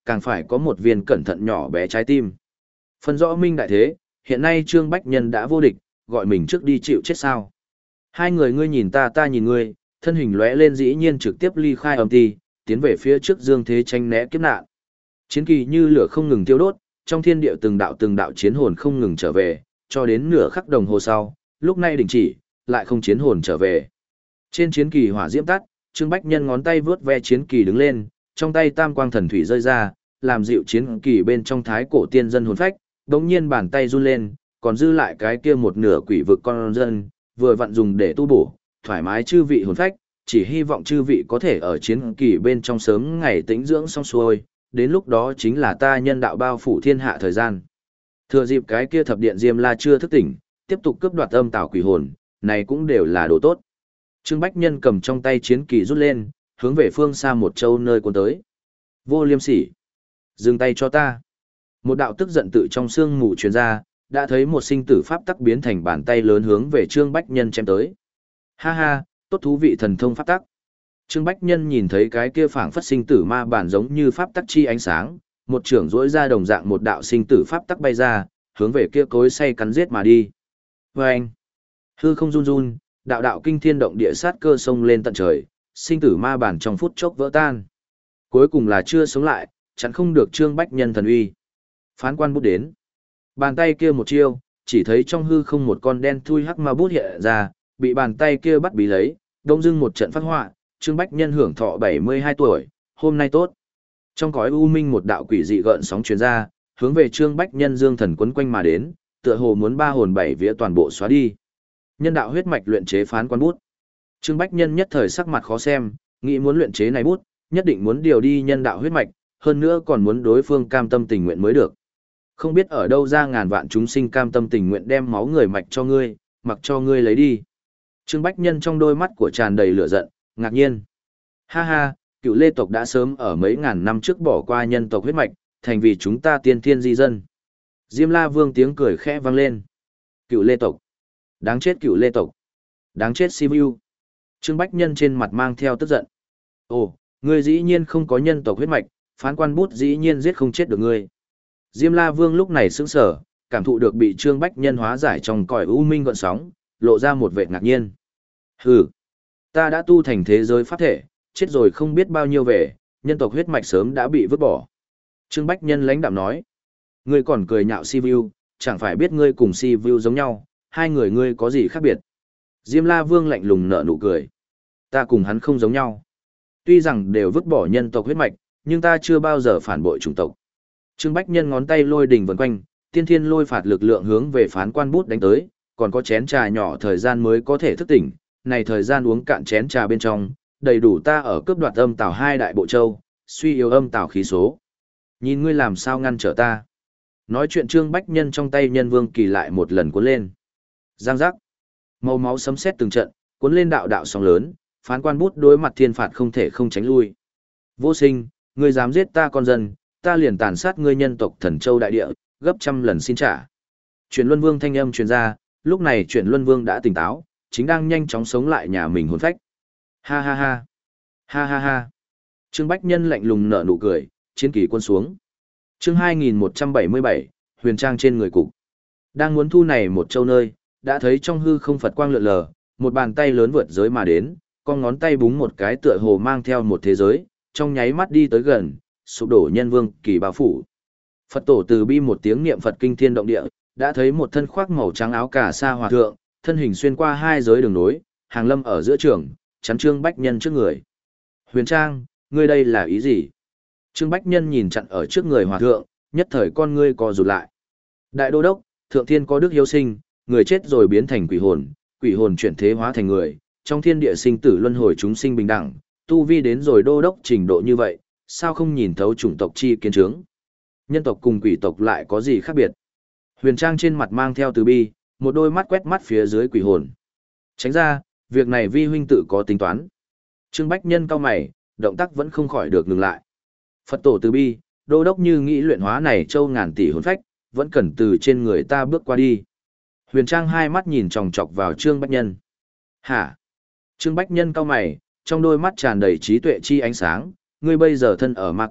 càng phải có một viên cẩn thận nhỏ bé trái tim. Phân rõ minh đại thế, hiện nay Trương Bách Nhân đã vô địch, gọi mình trước đi chịu chết sao. Hai người ngươi nhìn ta ta nhìn ngươi, thân hình lóe lên dĩ nhiên trực tiếp ly khai âm ti, tiến về phía trước dương thế tranh né kiếp nạn. Chiến kỳ như lửa không ngừng tiêu đốt, trong thiên địa từng đạo từng đạo chiến hồn không ngừng trở về, cho đến nửa khắc đồng hồ sau, lúc này đình chỉ, lại không chiến hồn trở về. Trên chiến kỳ hỏa diễm tắt, Trương Bách Nhân ngón tay vướt ve chiến kỳ đứng lên, trong tay tam quang thần thủy rơi ra, làm dịu chiến kỳ bên trong thái cổ tiên dân hồn phách, đống nhiên bàn tay run lên, còn dư lại cái kia một nửa quỷ vực con dân, vừa vặn dùng để tu bổ, thoải mái chư vị hồn phách, chỉ hy vọng chư vị có thể ở chiến kỳ bên trong sớm ngày tĩnh dưỡng xong xuôi, đến lúc đó chính là ta nhân đạo bao phủ thiên hạ thời gian. Thừa dịp cái kia thập điện Diêm La chưa thức tỉnh, tiếp tục cướp đoạt âm tảo quỷ hồn, này cũng đều là đồ tốt. Trương Bách Nhân cầm trong tay chiến kỳ rút lên, hướng về phương xa một châu nơi cuốn tới. Vô Liêm Sỉ, dừng tay cho ta. Một đạo tức giận tự trong xương mù truyền ra, đã thấy một sinh tử pháp tắc biến thành bàn tay lớn hướng về Trương Bách Nhân chém tới. Ha ha, tốt thú vị thần thông pháp tắc. Trương Bách Nhân nhìn thấy cái kia phảng phất sinh tử ma bản giống như pháp tắc chi ánh sáng, một trưởng rỗi ra đồng dạng một đạo sinh tử pháp tắc bay ra, hướng về kia cối xay cắn giết mà đi. Vâng! Hư không run run, đạo đạo kinh thiên động địa sát cơ sông lên tận trời, sinh tử ma bản trong phút chốc vỡ tan. Cuối cùng là chưa sống lại, chẳng không được Trương Bách Nhân thần uy. Phán quan bút đến. Bàn tay kia một chiêu, chỉ thấy trong hư không một con đen thui hắc ma bút hiện ra, bị bàn tay kia bắt bí lấy, đông dưng một trận phát họa, Trương Bách Nhân hưởng thọ bảy mươi hai tuổi, hôm nay tốt. Trong cõi u minh một đạo quỷ dị gợn sóng truyền ra, hướng về Trương Bách Nhân dương thần quấn quanh mà đến, tựa hồ muốn ba hồn bảy vía toàn bộ xóa đi. Nhân đạo huyết mạch luyện chế phán quan bút. Trương Bách Nhân nhất thời sắc mặt khó xem, nghĩ muốn luyện chế này bút, nhất định muốn điều đi nhân đạo huyết mạch, hơn nữa còn muốn đối phương cam tâm tình nguyện mới được. Không biết ở đâu ra ngàn vạn chúng sinh cam tâm tình nguyện đem máu người mạch cho ngươi, mặc cho ngươi lấy đi. Trương Bách Nhân trong đôi mắt của tràn đầy lửa giận, ngạc nhiên. Ha ha, cựu lê tộc đã sớm ở mấy ngàn năm trước bỏ qua nhân tộc huyết mạch, thành vì chúng ta tiên thiên di dân. Diêm La Vương tiếng cười khẽ vang lên. Cựu lê tộc. Đáng chết cựu lê tộc. Đáng chết Simu. Trương Bách Nhân trên mặt mang theo tức giận. Ồ, ngươi dĩ nhiên không có nhân tộc huyết mạch, phán quan bút dĩ nhiên giết không chết được ngươi. Diêm La Vương lúc này sững sờ, cảm thụ được bị Trương Bách Nhân hóa giải trong cõi u minh gợn sóng, lộ ra một vẻ ngạc nhiên. Hừ, ta đã tu thành thế giới pháp thể, chết rồi không biết bao nhiêu về, nhân tộc huyết mạch sớm đã bị vứt bỏ. Trương Bách Nhân lãnh đạm nói, ngươi còn cười nhạo Sivu, chẳng phải biết ngươi cùng Sivu giống nhau, hai người ngươi có gì khác biệt. Diêm La Vương lạnh lùng nở nụ cười, ta cùng hắn không giống nhau. Tuy rằng đều vứt bỏ nhân tộc huyết mạch, nhưng ta chưa bao giờ phản bội chủng tộc. Trương Bách Nhân ngón tay lôi đỉnh vần quanh, tiên thiên lôi phạt lực lượng hướng về phán quan bút đánh tới, còn có chén trà nhỏ thời gian mới có thể thức tỉnh, này thời gian uống cạn chén trà bên trong, đầy đủ ta ở cướp đoạt âm tảo hai đại bộ châu, suy yếu âm tảo khí số. Nhìn ngươi làm sao ngăn trở ta. Nói chuyện Trương Bách Nhân trong tay nhân vương kỳ lại một lần cuốn lên. Giang giác. Màu máu sấm sét từng trận, cuốn lên đạo đạo sóng lớn, phán quan bút đối mặt thiên phạt không thể không tránh lui. Vô Sinh, ngươi dám giết ta con dân, ta liền tàn sát ngươi nhân tộc Thần Châu đại địa, gấp trăm lần xin trả. Chuyển Luân Vương thanh âm truyền ra, lúc này Chuyển Luân Vương đã tỉnh táo, chính đang nhanh chóng sống lại nhà mình hồn phách. Ha ha ha. Ha ha ha. Trương Bách Nhân lạnh lùng nở nụ cười, chiến kỳ quân xuống. Chương hai nghìn một trăm bảy mươi bảy, huyền trang trên người cục. Đang muốn thu này một châu nơi, đã thấy trong hư không Phật quang lượn lờ, một bàn tay lớn vượt giới mà đến, con ngón tay búng một cái tựa hồ mang theo một thế giới, trong nháy mắt đi tới gần, sụp đổ nhân vương kỳ bao phủ. Phật tổ từ bi một tiếng niệm Phật kinh thiên động địa, đã thấy một thân khoác màu trắng áo cà sa hòa thượng, thân hình xuyên qua hai giới đường nối, hàng lâm ở giữa trường, chắn Trương Bách Nhân trước người. Huyền Trang, ngươi đây là ý gì? Trương Bách Nhân nhìn chặn ở trước người hòa thượng, nhất thời con ngươi co rụt lại. Đại đô đốc, thượng thiên có đức hiếu sinh, người chết rồi biến thành quỷ hồn, quỷ hồn chuyển thế hóa thành người, trong thiên địa sinh tử luân hồi chúng sinh bình đẳng, tu vi đến rồi đô đốc trình độ như vậy, sao không nhìn thấu chủng tộc chi kiến trướng? Nhân tộc cùng quỷ tộc lại có gì khác biệt? Huyền Trang trên mặt mang theo từ bi, một đôi mắt quét mắt phía dưới quỷ hồn. Tránh ra, việc này vi huynh tự có tính toán. Trương Bách Nhân cau mày, động tác vẫn không khỏi được ngừng lại. Phật tổ từ bi, đô đốc như nghĩ luyện hóa này châu ngàn tỷ hồn phách, vẫn cần từ trên người ta bước qua đi. Huyền Trang hai mắt nhìn chòng chọc vào Trương Bách Nhân. Hả? Trương Bách Nhân cau mày, trong đôi mắt tràn đầy trí tuệ chi ánh sáng, ngươi bây giờ thân ở ma kiếp,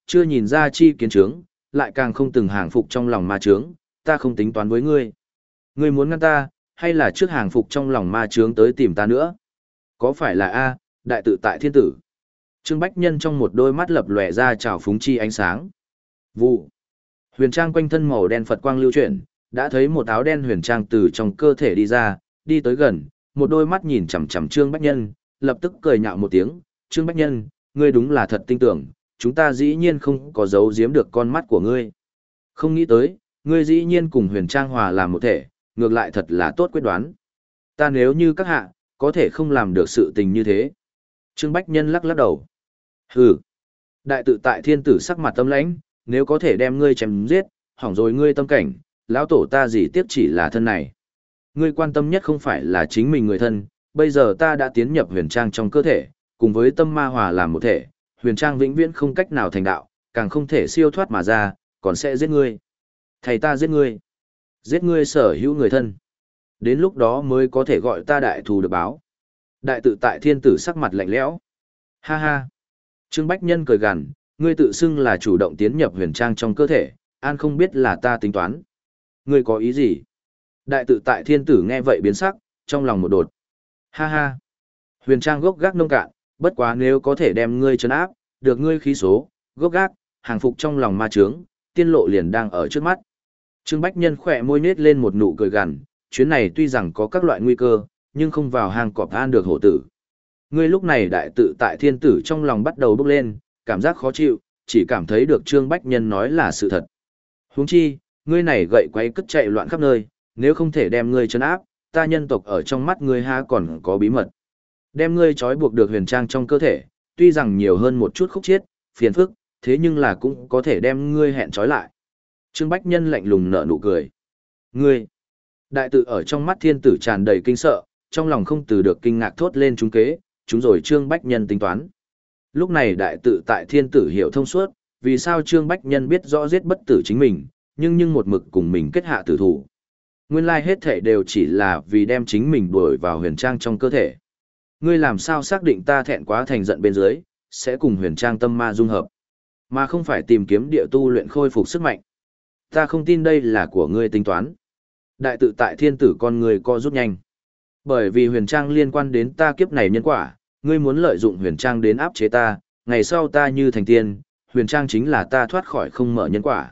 chưa nhìn ra chi kiến trướng, lại càng không từng hàng phục trong lòng ma trướng, ta không tính toán với ngươi. Ngươi muốn ngăn ta, hay là trước hàng phục trong lòng ma trướng tới tìm ta nữa? Có phải là A, đại tự tại thiên tử? Trương Bách Nhân trong một đôi mắt lập lòe ra trào phúng chi ánh sáng. Vụ. Huyền trang quanh thân màu đen Phật quang lưu chuyển, đã thấy một áo đen huyền trang từ trong cơ thể đi ra, đi tới gần, một đôi mắt nhìn chằm chằm Trương Bách Nhân, lập tức cười nhạo một tiếng, "Trương Bách Nhân, ngươi đúng là thật tinh tưởng, chúng ta dĩ nhiên không có giấu giếm được con mắt của ngươi. Không nghĩ tới, ngươi dĩ nhiên cùng huyền trang hòa làm một thể, ngược lại thật là tốt quyết đoán. Ta nếu như các hạ, có thể không làm được sự tình như thế." Trương Bách Nhân lắc lắc đầu. "Hừ." Đại tự tại thiên tử sắc mặt tâm lãnh, "Nếu có thể đem ngươi chém giết, hỏng rồi ngươi tâm cảnh, lão tổ ta gì tiếc chỉ là thân này. Ngươi quan tâm nhất không phải là chính mình người thân, bây giờ ta đã tiến nhập huyền trang trong cơ thể, cùng với tâm ma hòa làm một thể, huyền trang vĩnh viễn không cách nào thành đạo, càng không thể siêu thoát mà ra, còn sẽ giết ngươi. Thầy ta giết ngươi. Giết ngươi sở hữu người thân. Đến lúc đó mới có thể gọi ta đại thù được báo." Đại tự tại thiên tử sắc mặt lạnh lẽo. "Ha ha." Trương Bách Nhân cười gằn, "Ngươi tự xưng là chủ động tiến nhập huyền trang trong cơ thể, an không biết là ta tính toán. Ngươi có ý gì?" Đại tự tại thiên tử nghe vậy biến sắc, trong lòng một đột. "Ha ha. Huyền trang gốc gác nông cạn, bất quá nếu có thể đem ngươi trấn áp, được ngươi khí số, gốc gác, hàng phục trong lòng ma trướng, tiên lộ liền đang ở trước mắt." Trương Bách Nhân khỏe môi nết lên một nụ cười gằn, chuyến này tuy rằng có các loại nguy cơ, nhưng không vào hang cọp an được hổ tử. Ngươi lúc này đại tự tại thiên tử trong lòng bắt đầu bốc lên, cảm giác khó chịu, chỉ cảm thấy được Trương Bách Nhân nói là sự thật. Huống chi, ngươi này gậy quay cất chạy loạn khắp nơi, nếu không thể đem ngươi trấn áp, ta nhân tộc ở trong mắt ngươi ha còn có bí mật. Đem ngươi trói buộc được huyền trang trong cơ thể, tuy rằng nhiều hơn một chút khúc chiết, phiền phức, thế nhưng là cũng có thể đem ngươi hẹn trói lại. Trương Bách Nhân lạnh lùng nở nụ cười. Ngươi! Đại tự ở trong mắt thiên tử tràn đầy kinh sợ, trong lòng không từ được kinh ngạc thốt lên trúng kế, chúng rồi Trương Bách Nhân tính toán. Lúc này đại tự tại thiên tử hiểu thông suốt, vì sao Trương Bách Nhân biết rõ giết bất tử chính mình, nhưng nhưng một mực cùng mình kết hạ tử thủ. Nguyên lai hết thể đều chỉ là vì đem chính mình đuổi vào huyền trang trong cơ thể. Ngươi làm sao xác định ta thẹn quá thành giận bên dưới, sẽ cùng huyền trang tâm ma dung hợp, mà không phải tìm kiếm địa tu luyện khôi phục sức mạnh. Ta không tin đây là của ngươi tính toán. Đại tự tại thiên tử con người co rút nhanh. Bởi vì huyền trang liên quan đến ta kiếp này nhân quả, ngươi muốn lợi dụng huyền trang đến áp chế ta, ngày sau ta như thành tiên, huyền trang chính là ta thoát khỏi không mở nhân quả.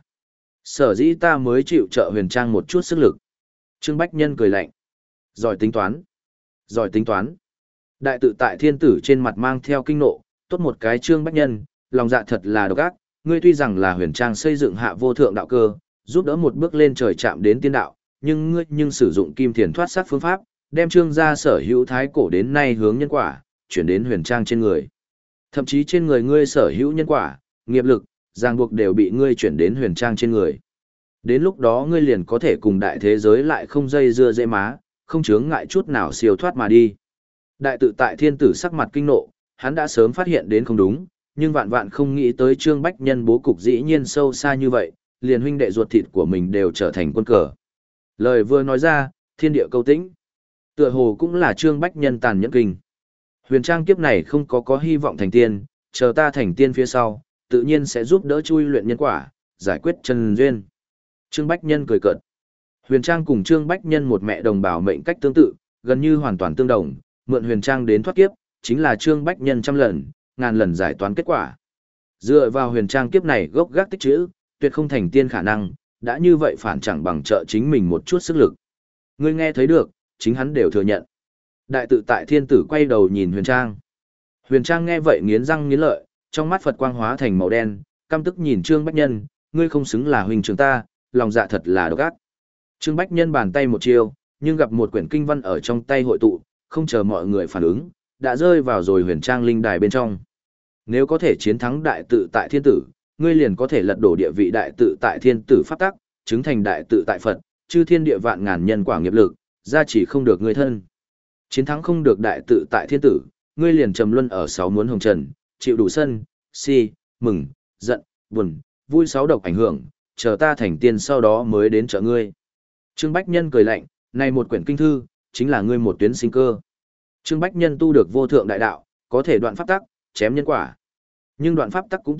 Sở dĩ ta mới chịu trợ huyền trang một chút sức lực. Trương Bách Nhân cười lạnh. Giỏi tính toán. Giỏi tính toán. Đại tự tại thiên tử trên mặt mang theo kinh nộ, tốt một cái Trương Bách Nhân, lòng dạ thật là độc ác, ngươi tuy rằng là huyền trang xây dựng hạ vô thượng đạo cơ, giúp đỡ một bước lên trời chạm đến tiên đạo, nhưng ngươi nhưng sử dụng kim thiền thoát sát phương pháp, đem Trương gia sở hữu thái cổ đến nay hướng nhân quả, chuyển đến huyền trang trên người. Thậm chí trên người ngươi sở hữu nhân quả, nghiệp lực, ràng buộc đều bị ngươi chuyển đến huyền trang trên người. Đến lúc đó ngươi liền có thể cùng đại thế giới lại không dây dưa dễ má, không chướng ngại chút nào siêu thoát mà đi. Đại tự tại thiên tử sắc mặt kinh nộ, hắn đã sớm phát hiện đến không đúng, nhưng vạn vạn không nghĩ tới Trương Bách Nhân bố cục dĩ nhiên sâu xa như vậy, liền huynh đệ ruột thịt của mình đều trở thành quân cờ. Lời vừa nói ra, thiên địa câu tĩnh. Tựa hồ cũng là Trương Bách Nhân tàn nhẫn kinh. Huyền trang kiếp này không có có hy vọng thành tiên, chờ ta thành tiên phía sau, tự nhiên sẽ giúp đỡ chui luyện nhân quả, giải quyết chân duyên. Trương Bách Nhân cười cợt. Huyền trang cùng Trương Bách Nhân một mẹ đồng bào mệnh cách tương tự, gần như hoàn toàn tương đồng, mượn huyền trang đến thoát kiếp, chính là Trương Bách Nhân trăm lần, ngàn lần giải toán kết quả. Dựa vào huyền trang kiếp này gốc gác tích trữ, tuyệt không thành tiên khả năng, đã như vậy phản chẳng bằng trợ chính mình một chút sức lực. Ngươi nghe thấy được, chính hắn đều thừa nhận. Đại tự tại thiên tử quay đầu nhìn huyền trang. Huyền trang nghe vậy nghiến răng nghiến lợi, trong mắt Phật quang hóa thành màu đen, căm tức nhìn Trương Bách Nhân, ngươi không xứng là huynh trưởng ta, lòng dạ thật là độc ác. Trương Bách Nhân bàn tay một chiêu, nhưng gặp một quyển kinh văn ở trong tay hội tụ, không chờ mọi người phản ứng, đã rơi vào rồi huyền trang linh đài bên trong. Nếu có thể chiến thắng đại tự tại thiên tử, ngươi liền có thể lật đổ địa vị đại tự tại thiên tử pháp tắc, chứng thành đại tự tại Phật, chư thiên địa vạn ngàn nhân quả nghiệp lực, gia chỉ không được ngươi thân. Chiến thắng không được đại tự tại thiên tử, ngươi liền trầm luân ở sáu muốn hồng trần, chịu đủ sân, si, mừng, giận, buồn, vui sáu độc ảnh hưởng, chờ ta thành tiên sau đó mới đến trợ ngươi. Trương Bách Nhân cười lạnh, này một quyển kinh thư, chính là ngươi một tuyến sinh cơ. Trương Bách Nhân tu được vô thượng đại đạo, có thể đoạn pháp tắc, chém nhân quả. Nhưng đoạn pháp tắc cũng tốt,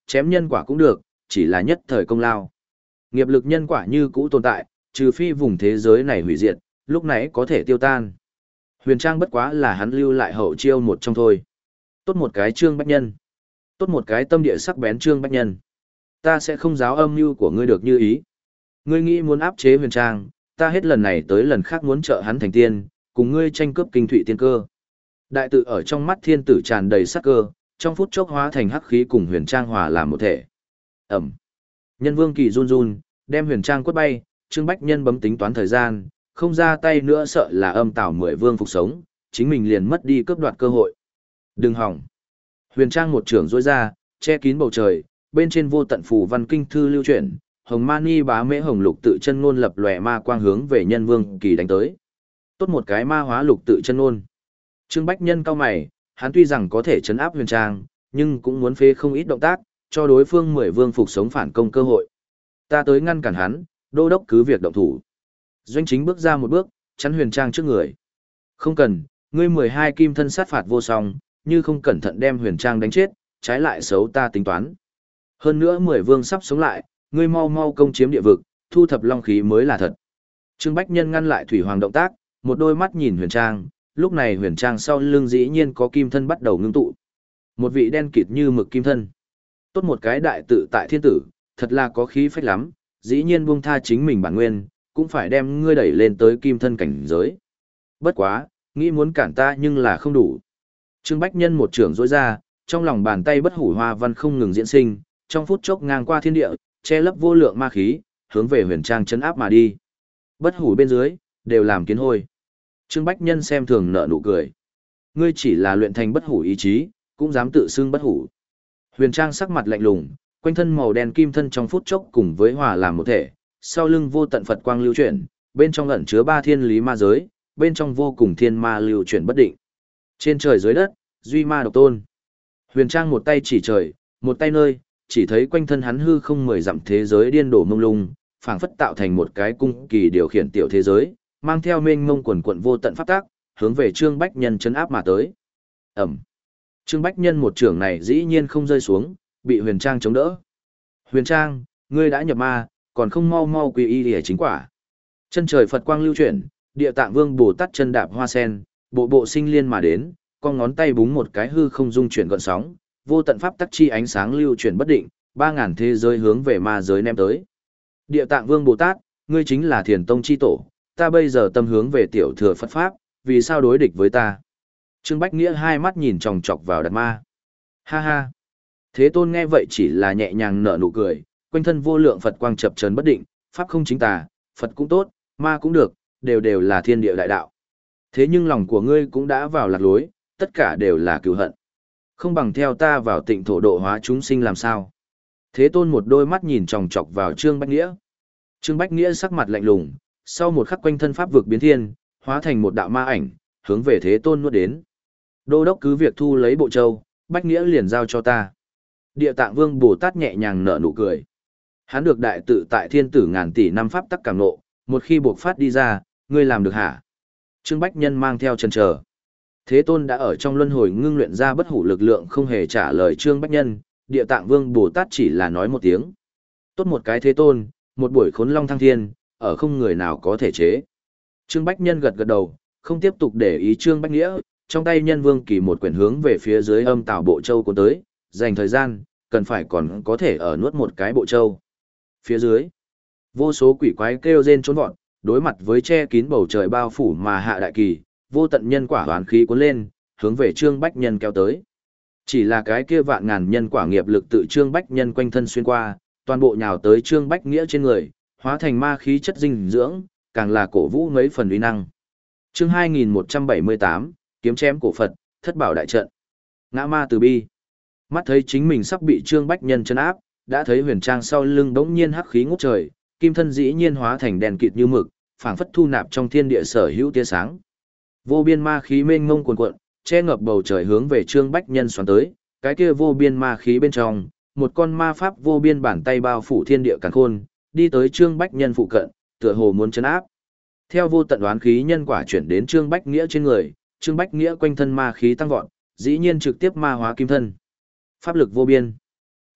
chém nhân quả cũng được, chỉ là nhất thời công lao. Nghiệp lực nhân quả như cũ tồn tại, trừ phi vùng thế giới này hủy diệt, lúc nãy có thể tiêu tan. Huyền Trang bất quá là hắn lưu lại hậu chiêu một trong thôi. Tốt một cái Trương Bách Nhân. Tốt một cái tâm địa sắc bén Trương Bách Nhân. Ta sẽ không giáo âm mưu của ngươi được như ý. Ngươi nghĩ muốn áp chế Huyền Trang, ta hết lần này tới lần khác muốn trợ hắn thành tiên, cùng ngươi tranh cướp kinh thụy tiên cơ. Đại tự ở trong mắt thiên tử tràn đầy sắc cơ, trong phút chốc hóa thành hắc khí cùng Huyền Trang hòa làm một thể. Ẩm. Nhân Vương Kỳ run run, đem Huyền Trang quất bay, Trương Bách Nhân bấm tính toán thời gian, không ra tay nữa sợ là âm tảo mười vương phục sống, chính mình liền mất đi cướp đoạt cơ hội. Đừng hỏng. Huyền Trang một trường rối ra, che kín bầu trời, bên trên vô tận phù văn kinh thư lưu chuyển, hồng mani bá mễ hồng lục tự chân ngôn lập lòe ma quang hướng về Nhân Vương Kỳ đánh tới. Tốt một cái ma hóa lục tự chân ngôn. Trương Bách Nhân cao mày, hắn tuy rằng có thể chấn áp Huyền Trang, nhưng cũng muốn phế không ít động tác, cho đối phương mười vương phục sống phản công cơ hội. Ta tới ngăn cản hắn, đô đốc cứ việc động thủ. Doanh Chính bước ra một bước, chắn Huyền Trang trước người. Không cần, ngươi mười hai kim thân sát phạt vô song, như không cẩn thận đem Huyền Trang đánh chết, trái lại xấu ta tính toán. Hơn nữa mười vương sắp sống lại, ngươi mau mau công chiếm địa vực, thu thập long khí mới là thật. Trương Bách Nhân ngăn lại Thủy Hoàng động tác, một đôi mắt nhìn Huyền Trang, lúc này Huyền Trang sau lưng dĩ nhiên có kim thân bắt đầu ngưng tụ. Một vị đen kịt như mực kim thân. Tốt một cái đại tự tại thiên tử, thật là có khí phách lắm, dĩ nhiên buông tha chính mình bản nguyên, cũng phải đem ngươi đẩy lên tới kim thân cảnh giới. Bất quá, nghĩ muốn cản ta nhưng là không đủ. Trương Bách Nhân một trường rỗi ra, trong lòng bàn tay bất hủ hoa văn không ngừng diễn sinh, trong phút chốc ngang qua thiên địa, che lấp vô lượng ma khí, hướng về Huyền Trang chấn áp mà đi. Bất hủ bên dưới, đều làm kiến hôi. Trương Bách Nhân xem thường nở nụ cười. Ngươi chỉ là luyện thành bất hủ ý chí, cũng dám tự xưng bất hủ. Huyền Trang sắc mặt lạnh lùng, quanh thân màu đen kim thân trong phút chốc cùng với hòa làm một thể, sau lưng vô tận Phật quang lưu chuyển, bên trong ẩn chứa ba thiên lý ma giới, bên trong vô cùng thiên ma lưu chuyển bất định. Trên trời dưới đất, duy ma độc tôn. Huyền Trang một tay chỉ trời, một tay nơi, chỉ thấy quanh thân hắn hư không mười dặm thế giới điên đổ mông lung, phảng phất tạo thành một cái cung kỳ điều khiển tiểu thế giới, mang theo mênh mông quần quận vô tận pháp tác, hướng về Trương Bách Nhân chấn áp mà tới. Ẩm. Trương Bách Nhân một trường này dĩ nhiên không rơi xuống, bị Huyền Trang chống đỡ. Huyền Trang, ngươi đã nhập ma, còn không mau mau quy y để chính quả. Chân trời Phật quang lưu chuyển, Địa Tạng Vương Bồ Tát chân đạp hoa sen, bộ bộ sinh liên mà đến, con ngón tay búng một cái hư không dung chuyển gợn sóng, vô tận pháp tắc chi ánh sáng lưu chuyển bất định, ba ngàn thế giới hướng về ma giới ném tới. Địa Tạng Vương Bồ Tát, ngươi chính là Thiền Tông chi tổ, ta bây giờ tâm hướng về tiểu thừa Phật pháp, vì sao đối địch với ta? Trương Bách Nghĩa hai mắt nhìn chòng chọc vào Đạt Ma. Ha ha. Thế Tôn nghe vậy chỉ là nhẹ nhàng nở nụ cười, quanh thân vô lượng Phật quang chập chấn bất định, pháp không chính tà, Phật cũng tốt, ma cũng được, đều đều là thiên địa đại đạo. Thế nhưng lòng của ngươi cũng đã vào lạc lối, tất cả đều là cừu hận. Không bằng theo ta vào tịnh thổ độ hóa chúng sinh làm sao? Thế Tôn một đôi mắt nhìn chòng chọc vào Trương Bách Nghĩa. Trương Bách Nghĩa sắc mặt lạnh lùng, sau một khắc quanh thân pháp vực biến thiên, hóa thành một đạo ma ảnh, hướng về Thế Tôn nuốt đến. Đô đốc cứ việc thu lấy bộ châu, Bách Nghĩa liền giao cho ta. Địa Tạng Vương Bồ Tát nhẹ nhàng nở nụ cười. Hắn được đại tự tại thiên tử ngàn tỷ năm pháp tắc cảm nộ, một khi buộc phát đi ra, ngươi làm được hả? Trương Bách Nhân mang theo chần chờ. Thế Tôn đã ở trong luân hồi ngưng luyện ra bất hủ lực lượng không hề trả lời Trương Bách Nhân, Địa Tạng Vương Bồ Tát chỉ là nói một tiếng. Tốt một cái Thế Tôn, một buổi khốn long thăng thiên, ở không người nào có thể chế. Trương Bách Nhân gật gật đầu, không tiếp tục để ý Trương Bách Nghĩa, trong tay Nhân Vương Kỳ một quyển hướng về phía dưới âm tảo bộ châu cuốn tới, dành thời gian, cần phải còn có thể ở nuốt một cái bộ châu. Phía dưới, vô số quỷ quái kêu rên trốn vọt, đối mặt với che kín bầu trời bao phủ mà hạ đại kỳ, vô tận nhân quả hoán khí cuốn lên, hướng về Trương Bách Nhân kéo tới. Chỉ là cái kia vạn ngàn nhân quả nghiệp lực tự Trương Bách Nhân quanh thân xuyên qua, toàn bộ nhào tới Trương Bách Nghĩa trên người, hóa thành ma khí chất dinh dưỡng, càng là cổ vũ mấy phần uy năng. Chương hai nghìn một trăm bảy mươi tám, kiếm chém cổ Phật, thất bảo đại trận. Ngã ma từ bi. Mắt thấy chính mình sắp bị Trương Bách Nhân trấn áp, đã thấy Huyền Trang sau lưng bỗng nhiên hắc khí ngút trời, kim thân dĩ nhiên hóa thành đèn kịt như mực, phảng phất thu nạp trong thiên địa sở hữu tia sáng. Vô biên ma khí mênh mông cuồn cuộn, che ngập bầu trời hướng về Trương Bách Nhân xoắn tới, cái kia vô biên ma khí bên trong, một con ma pháp vô biên bàn tay bao phủ thiên địa càn khôn, đi tới Trương Bách Nhân phụ cận, tựa hồ muốn trấn áp. Theo vô tận đoán khí nhân quả chuyển đến Trương Bách Nghĩa trên người, Trương Bách Nghĩa quanh thân ma khí tăng vọt, dĩ nhiên trực tiếp ma hóa kim thân. Pháp lực vô biên.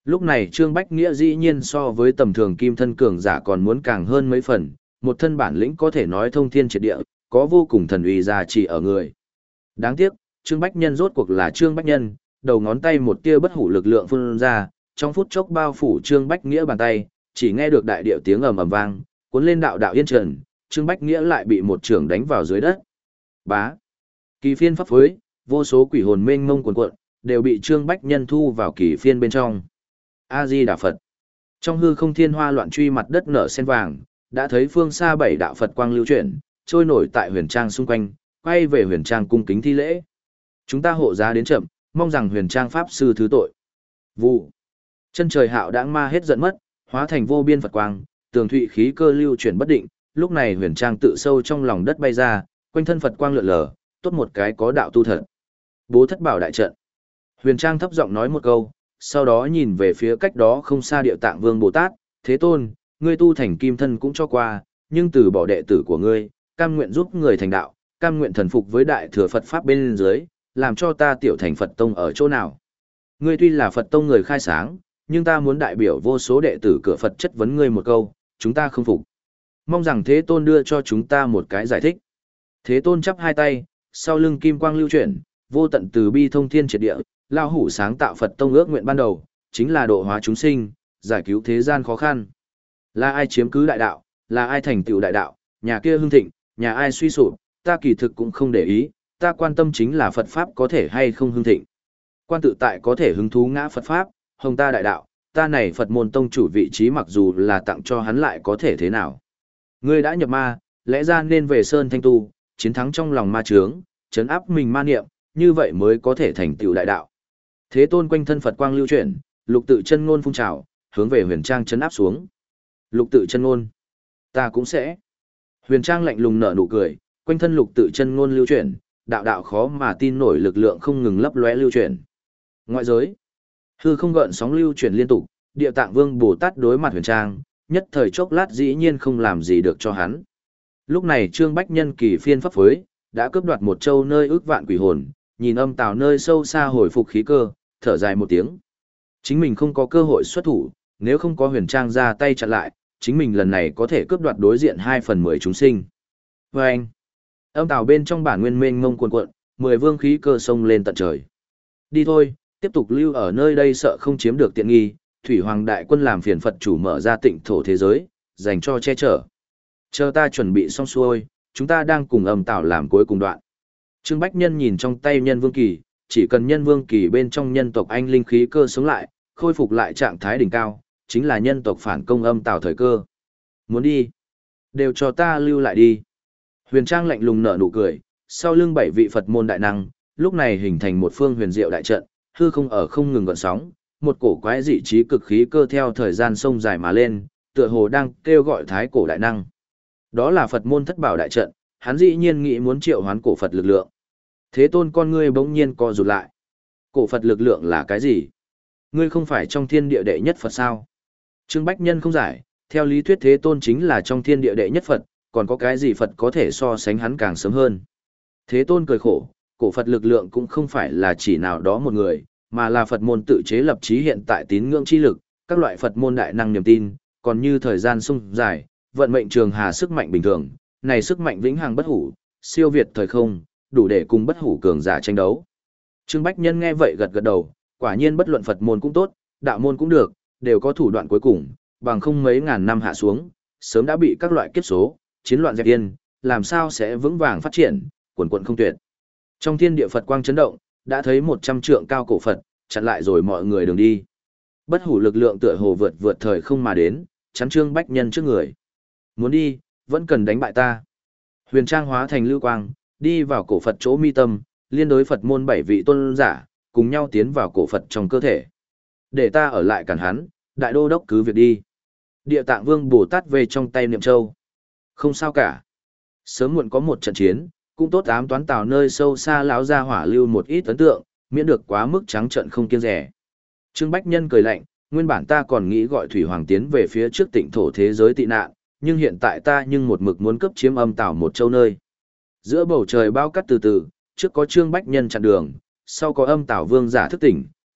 Lúc này Trương Bách Nghĩa dĩ nhiên so với tầm thường kim thân cường giả còn muốn càng hơn mấy phần, một thân bản lĩnh có thể nói thông thiên triệt địa, có vô cùng thần uy giá trị ở người. Đáng tiếc, Trương Bách Nhân rốt cuộc là Trương Bách Nhân, đầu ngón tay một tia bất hủ lực lượng phun ra, trong phút chốc bao phủ Trương Bách Nghĩa bàn tay, chỉ nghe được đại điệu tiếng ầm ầm vang, cuốn lên đạo đạo yên trần, Trương Bách Nghĩa lại bị một trường đánh vào dưới đất. Bá. Kỳ phiên pháp phối, vô số quỷ hồn mênh mông cuồn cuộn, đều bị Trương Bách Nhân thu vào kỳ phiên bên trong. A Di Đà Phật. Trong hư không thiên hoa loạn truy mặt đất nở sen vàng, đã thấy phương xa bảy đạo Phật quang lưu chuyển, trôi nổi tại huyền trang xung quanh, quay về huyền trang cung kính thi lễ. Chúng ta hộ giá đến chậm, mong rằng huyền trang pháp sư thứ tội. Vụ. Chân trời hạo đãng ma hết giận mất, hóa thành vô biên Phật quang, tường thụy khí cơ lưu chuyển bất định, lúc này huyền trang tự sâu trong lòng đất bay ra, quanh thân Phật quang lượn lờ, tốt một cái có đạo tu thật. Bố thất bảo đại trận. Huyền trang thấp giọng nói một câu, sau đó nhìn về phía cách đó không xa Địa Tạng Vương Bồ Tát, Thế Tôn, ngươi tu thành kim thân cũng cho qua, nhưng từ bỏ đệ tử của ngươi, cam nguyện giúp người thành đạo, cam nguyện thần phục với đại thừa Phật Pháp bên dưới, làm cho ta tiểu thành Phật Tông ở chỗ nào. Ngươi tuy là Phật Tông người khai sáng, nhưng ta muốn đại biểu vô số đệ tử cửa Phật chất vấn ngươi một câu, chúng ta không phục. Mong rằng Thế Tôn đưa cho chúng ta một cái giải thích. Thế Tôn chắp hai tay, sau lưng kim quang lưu chuyển, vô tận từ bi thông thiên triệt địa, lao hủ sáng tạo Phật Tông ước nguyện ban đầu, chính là độ hóa chúng sinh, giải cứu thế gian khó khăn. Là ai chiếm cứ đại đạo, là ai thành tựu đại đạo, nhà kia hưng thịnh, nhà ai suy sụp, ta kỳ thực cũng không để ý, ta quan tâm chính là Phật Pháp có thể hay không hưng thịnh. Quan tự tại có thể hứng thú ngã Phật Pháp, hồng ta đại đạo, ta này Phật môn tông chủ vị trí mặc dù là tặng cho hắn lại có thể thế nào. Ngươi đã nhập ma, lẽ ra nên về Sơn Thanh Tu, chiến thắng trong lòng ma chướng, chấn áp mình ma niệm, như vậy mới có thể thành tựu đại đạo. Thế Tôn quanh thân Phật quang lưu chuyển, lục tự chân ngôn phun trào, hướng về huyền trang chấn áp xuống. Lục tự chân ngôn, ta cũng sẽ. Huyền trang lạnh lùng nở nụ cười, quanh thân lục tự chân ngôn lưu chuyển, đạo đạo khó mà tin nổi lực lượng không ngừng lấp lóe lưu chuyển. Ngoại giới, hư không gợn sóng lưu chuyển liên tục, Địa Tạng Vương Bồ Tát đối mặt huyền trang, nhất thời chốc lát dĩ nhiên không làm gì được cho hắn. Lúc này Trương Bách Nhân kỳ phiên pháp phối, đã cướp đoạt một châu nơi ước vạn quỷ hồn, nhìn âm tào nơi sâu xa hồi phục khí cơ, thở dài một tiếng. Chính mình không có cơ hội xuất thủ, nếu không có huyền trang ra tay chặn lại, chính mình lần này có thể cướp đoạt đối diện hai phần mười chúng sinh. Và anh, âm tào bên trong bản nguyên mênh mông cuồn cuộn, mười vương khí cơ sông lên tận trời. Đi thôi, tiếp tục lưu ở nơi đây sợ không chiếm được tiện nghi, Thủy Hoàng đại quân làm phiền Phật chủ mở ra tịnh thổ thế giới, dành cho che chở. Chờ ta chuẩn bị xong xuôi, chúng ta đang cùng âm tào làm cuối cùng đoạn. Trương Bách Nhân nhìn trong tay nhân vương kỳ, chỉ cần nhân vương kỳ bên trong nhân tộc anh linh khí cơ sống lại, khôi phục lại trạng thái đỉnh cao, chính là nhân tộc phản công âm tào thời cơ. Muốn đi? Đều cho ta lưu lại đi. Huyền Trang lạnh lùng nở nụ cười, sau lưng bảy vị Phật môn đại năng, lúc này hình thành một phương huyền diệu đại trận, hư không ở không ngừng gợn sóng, một cổ quái dị trí cực khí cơ theo thời gian sông dài mà lên, tựa hồ đang kêu gọi thái cổ đại năng. Đó là Phật môn thất bảo đại trận, hắn dĩ nhiên nghĩ muốn triệu hoán cổ Phật lực lượng. Thế Tôn con ngươi bỗng nhiên co rụt lại. Cổ Phật lực lượng là cái gì? Ngươi không phải trong thiên địa đệ nhất Phật sao? Trương Bách Nhân không giải, theo lý thuyết Thế Tôn chính là trong thiên địa đệ nhất Phật, còn có cái gì Phật có thể so sánh hắn càng sớm hơn? Thế Tôn cười khổ, cổ Phật lực lượng cũng không phải là chỉ nào đó một người, mà là Phật môn tự chế lập chí hiện tại tín ngưỡng chi lực, các loại Phật môn đại năng niềm tin, còn như thời gian sung dài, vận mệnh trường hà sức mạnh bình thường, này sức mạnh vĩnh hằng bất hủ, siêu việt thời không, đủ để cùng bất hủ cường giả tranh đấu. Trương Bách Nhân nghe vậy gật gật đầu, quả nhiên bất luận Phật môn cũng tốt, đạo môn cũng được, đều có thủ đoạn cuối cùng, bằng không mấy ngàn năm hạ xuống, sớm đã bị các loại kiếp số, chiến loạn dẹp yên, làm sao sẽ vững vàng phát triển, quần quần không tuyệt. Trong thiên địa Phật quang chấn động, đã thấy một trăm trượng cao cổ Phật, chặn lại rồi mọi người đường đi. Bất hủ lực lượng tựa hồ vượt vượt thời không mà đến, chắn Trương Bách Nhân trước người. Muốn đi, vẫn cần đánh bại ta. Huyền Trang hóa thành lưu quang, đi vào cổ Phật chỗ mi tâm, liên đối Phật môn bảy vị tôn giả, cùng nhau tiến vào cổ Phật trong cơ thể. Để ta ở lại cản hắn, đại đô đốc cứ việc đi. Địa Tạng Vương Bồ Tát về trong tay niệm châu. Không sao cả. Sớm muộn có một trận chiến, cũng tốt ám toán tào nơi sâu xa lão ra hỏa lưu một ít ấn tượng, miễn được quá mức trắng trận không kiêng rẻ. Trương Bách Nhân cười lạnh, nguyên bản ta còn nghĩ gọi Thủy Hoàng tiến về phía trước tịnh thổ thế giới tị nạn, nhưng hiện tại ta nhưng một mực muốn cấp chiếm âm tào một châu nơi. Giữa bầu trời bao cắt từ từ, trước có Trương Bách Nhân chặn đường, sau có âm tào vương giả thức tỉnh,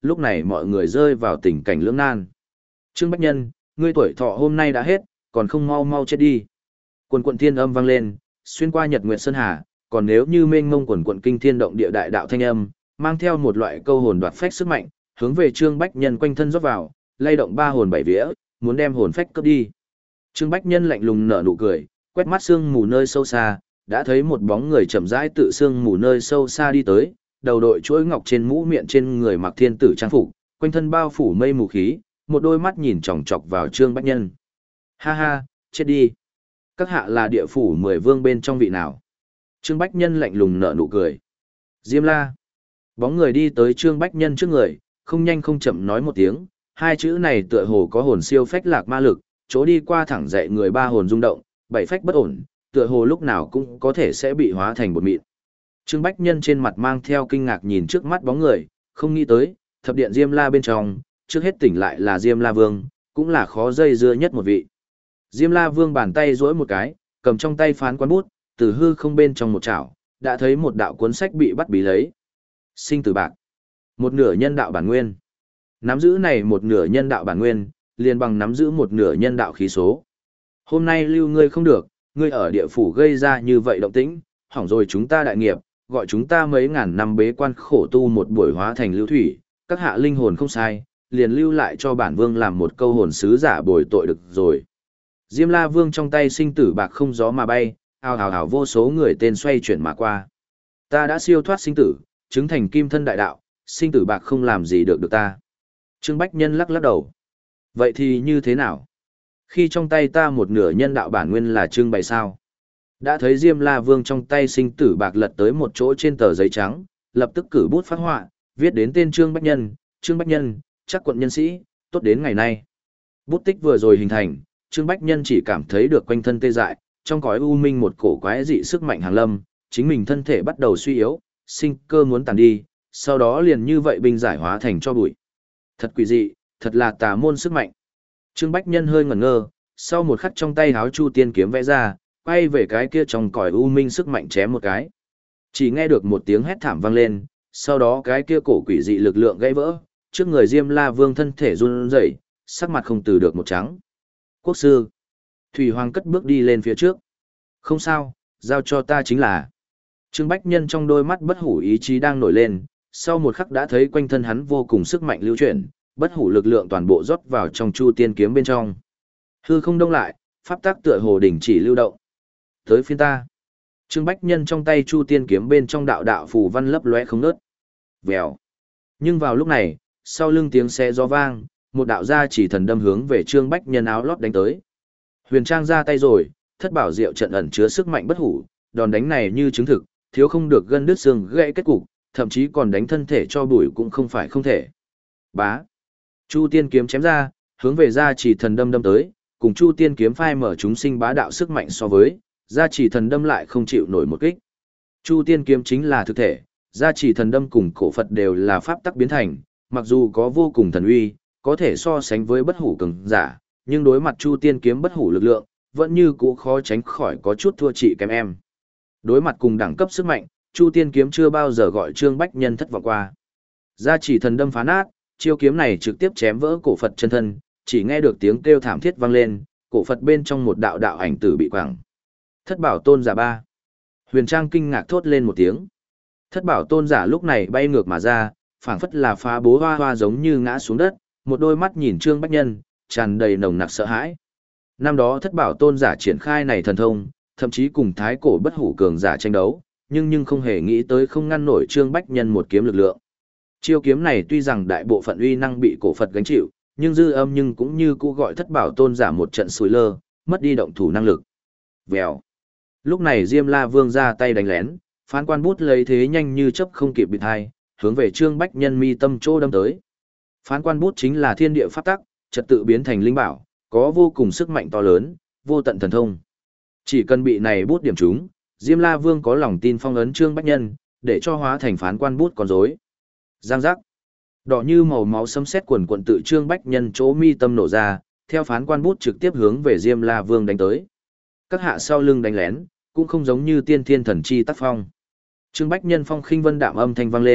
lúc này mọi người rơi vào tình cảnh lưỡng nan. Trương Bách Nhân, ngươi tuổi thọ hôm nay đã hết, còn không mau mau chết đi. Quần quận thiên âm vang lên, xuyên qua nhật nguyệt sơn hà, còn nếu như mênh mông quần quận kinh thiên động địa đại đạo thanh âm, mang theo một loại câu hồn đoạt phách sức mạnh, hướng về Trương Bách Nhân quanh thân rót vào, lay động ba hồn bảy vía, muốn đem hồn phách cướp đi. Trương Bách Nhân lạnh lùng nở nụ cười, quét mắt sương mù nơi sâu xa, đã thấy một bóng người chậm rãi tự sương mù nơi sâu xa đi tới, đầu đội chuỗi ngọc trên mũ miệng trên người mặc thiên tử trang phục, quanh thân bao phủ mây mù khí, một đôi mắt nhìn chòng chọc vào Trương Bách Nhân. Ha ha, chết đi. Các hạ là địa phủ mười vương bên trong vị nào? Trương Bách Nhân lạnh lùng nở nụ cười. Diêm La. Bóng người đi tới Trương Bách Nhân trước người, không nhanh không chậm nói một tiếng, hai chữ này tựa hồ có hồn siêu phách lạc ma lực, chỗ đi qua thẳng dậy người ba hồn rung động, bảy phách bất ổn, tựa hồ lúc nào cũng có thể sẽ bị hóa thành bột mịn. Trương Bách Nhân trên mặt mang theo kinh ngạc nhìn trước mắt bóng người, không nghĩ tới, thập điện Diêm La bên trong, trước hết tỉnh lại là Diêm La Vương, cũng là khó dây dưa nhất một vị. Diêm La Vương bàn tay duỗi một cái, cầm trong tay phán quan bút, từ hư không bên trong một chảo, đã thấy một đạo cuốn sách bị bắt bí lấy. Sinh tử bạc. Một nửa nhân đạo bản nguyên. Nắm giữ này một nửa nhân đạo bản nguyên, liền bằng nắm giữ một nửa nhân đạo khí số. Hôm nay lưu ngươi không được, ngươi ở địa phủ gây ra như vậy động tĩnh, hỏng rồi chúng ta đại nghiệp, gọi chúng ta mấy ngàn năm bế quan khổ tu một buổi hóa thành lưu thủy, các hạ linh hồn không sai, liền lưu lại cho bản vương làm một câu hồn sứ giả bồi tội được rồi. Diêm La Vương trong tay sinh tử bạc không gió mà bay, ào ào ào vô số người tên xoay chuyển mà qua. Ta đã siêu thoát sinh tử, chứng thành kim thân đại đạo, sinh tử bạc không làm gì được được ta. Trương Bách Nhân lắc lắc đầu. Vậy thì như thế nào? Khi trong tay ta một nửa nhân đạo bản nguyên là trưng bày sao? Đã thấy Diêm La Vương trong tay sinh tử bạc lật tới một chỗ trên tờ giấy trắng, lập tức cử bút phát họa, viết đến tên Trương Bách Nhân, Trương Bách Nhân, chắc quận nhân sĩ, tốt đến ngày nay. Bút tích vừa rồi hình thành, Trương Bách Nhân chỉ cảm thấy được quanh thân tê dại, trong cõi u minh một cổ quái dị sức mạnh hàng lâm, chính mình thân thể bắt đầu suy yếu, sinh cơ muốn tàn đi, sau đó liền như vậy binh giải hóa thành cho bụi. Thật quỷ dị, thật là tà môn sức mạnh. Trương Bách Nhân hơi ngẩn ngơ, sau một khắc trong tay háo chu tiên kiếm vẽ ra, quay về cái kia trong cõi u minh sức mạnh chém một cái. Chỉ nghe được một tiếng hét thảm vang lên, sau đó cái kia cổ quỷ dị lực lượng gãy vỡ, trước người Diêm La Vương thân thể run rẩy, sắc mặt không từ được một trắng. Quốc sư. Thủy Hoàng cất bước đi lên phía trước. Không sao, giao cho ta chính là. Trương Bách Nhân trong đôi mắt bất hủ ý chí đang nổi lên, sau một khắc đã thấy quanh thân hắn vô cùng sức mạnh lưu chuyển, bất hủ lực lượng toàn bộ rót vào trong chu tiên kiếm bên trong. Hư không đông lại, pháp tác tựa hồ đỉnh chỉ lưu động. Tới phiên ta. Trương Bách Nhân trong tay chu tiên kiếm bên trong đạo đạo phù văn lấp lóe không ngớt. Vèo. Nhưng vào lúc này, sau lưng tiếng xe gió vang, một đạo gia chỉ thần đâm hướng về Trương Bách Nhân áo lót đánh tới. Huyền Trang ra tay rồi, thất bảo diệu trận ẩn chứa sức mạnh bất hủ, đòn đánh này như chứng thực, thiếu không được gân đứt xương gãy kết cục, thậm chí còn đánh thân thể cho bụi cũng không phải không thể. Bá. Chu tiên kiếm chém ra, hướng về gia chỉ thần đâm đâm tới, cùng Chu tiên kiếm phai mở chúng sinh bá đạo sức mạnh so với, gia chỉ thần đâm lại không chịu nổi một kích. Chu tiên kiếm chính là thực thể, gia chỉ thần đâm cùng cổ Phật đều là pháp tắc biến thành, mặc dù có vô cùng thần uy, có thể so sánh với bất hủ cường giả, nhưng đối mặt Chu tiên kiếm bất hủ lực lượng, vẫn như cũ khó tránh khỏi có chút thua chị kém em. Đối mặt cùng đẳng cấp sức mạnh, Chu tiên kiếm chưa bao giờ gọi Trương Bách Nhân thất vọng qua. Gia chỉ thần đâm phá nát, chiêu kiếm này trực tiếp chém vỡ cổ Phật chân thân, chỉ nghe được tiếng kêu thảm thiết vang lên, cổ Phật bên trong một đạo đạo ảnh tử bị quẳng. Thất bảo tôn giả ba. Huyền Trang kinh ngạc thốt lên một tiếng. Thất bảo tôn giả lúc này bay ngược mà ra, phảng phất là phá bố hoa hoa giống như ngã xuống đất, một đôi mắt nhìn Trương Bách Nhân, tràn đầy nồng nặc sợ hãi. Năm đó thất bảo tôn giả triển khai này thần thông, thậm chí cùng thái cổ bất hủ cường giả tranh đấu, nhưng nhưng không hề nghĩ tới không ngăn nổi Trương Bách Nhân một kiếm lực lượng. Chiêu kiếm này tuy rằng đại bộ phận uy năng bị cổ Phật gánh chịu, nhưng dư âm nhưng cũng như cũ gọi thất bảo tôn giả một trận sùi lơ, mất đi động thủ năng lực. Vèo. Lúc này Diêm La Vương ra tay đánh lén, phán quan bút lấy thế nhanh như chớp không kịp bị thai, hướng về Trương Bách Nhân mi tâm chỗ đâm tới. Phán quan bút chính là thiên địa pháp tắc, trật tự biến thành linh bảo, có vô cùng sức mạnh to lớn, vô tận thần thông. Chỉ cần bị này bút điểm trúng, Diêm La Vương có lòng tin phong ấn Trương Bách Nhân, để cho hóa thành phán quan bút con rối. Giang giác. Đỏ như màu máu sấm sét quần quần tự Trương Bách Nhân chỗ mi tâm nổ ra, theo phán quan bút trực tiếp hướng về Diêm La Vương đánh tới. Các hạ sau lưng đánh lén, cũng không giống như tiên thiên thần chi tác phong. Trương Bách Nhân phong khinh vân đạm âm thanh vang lên,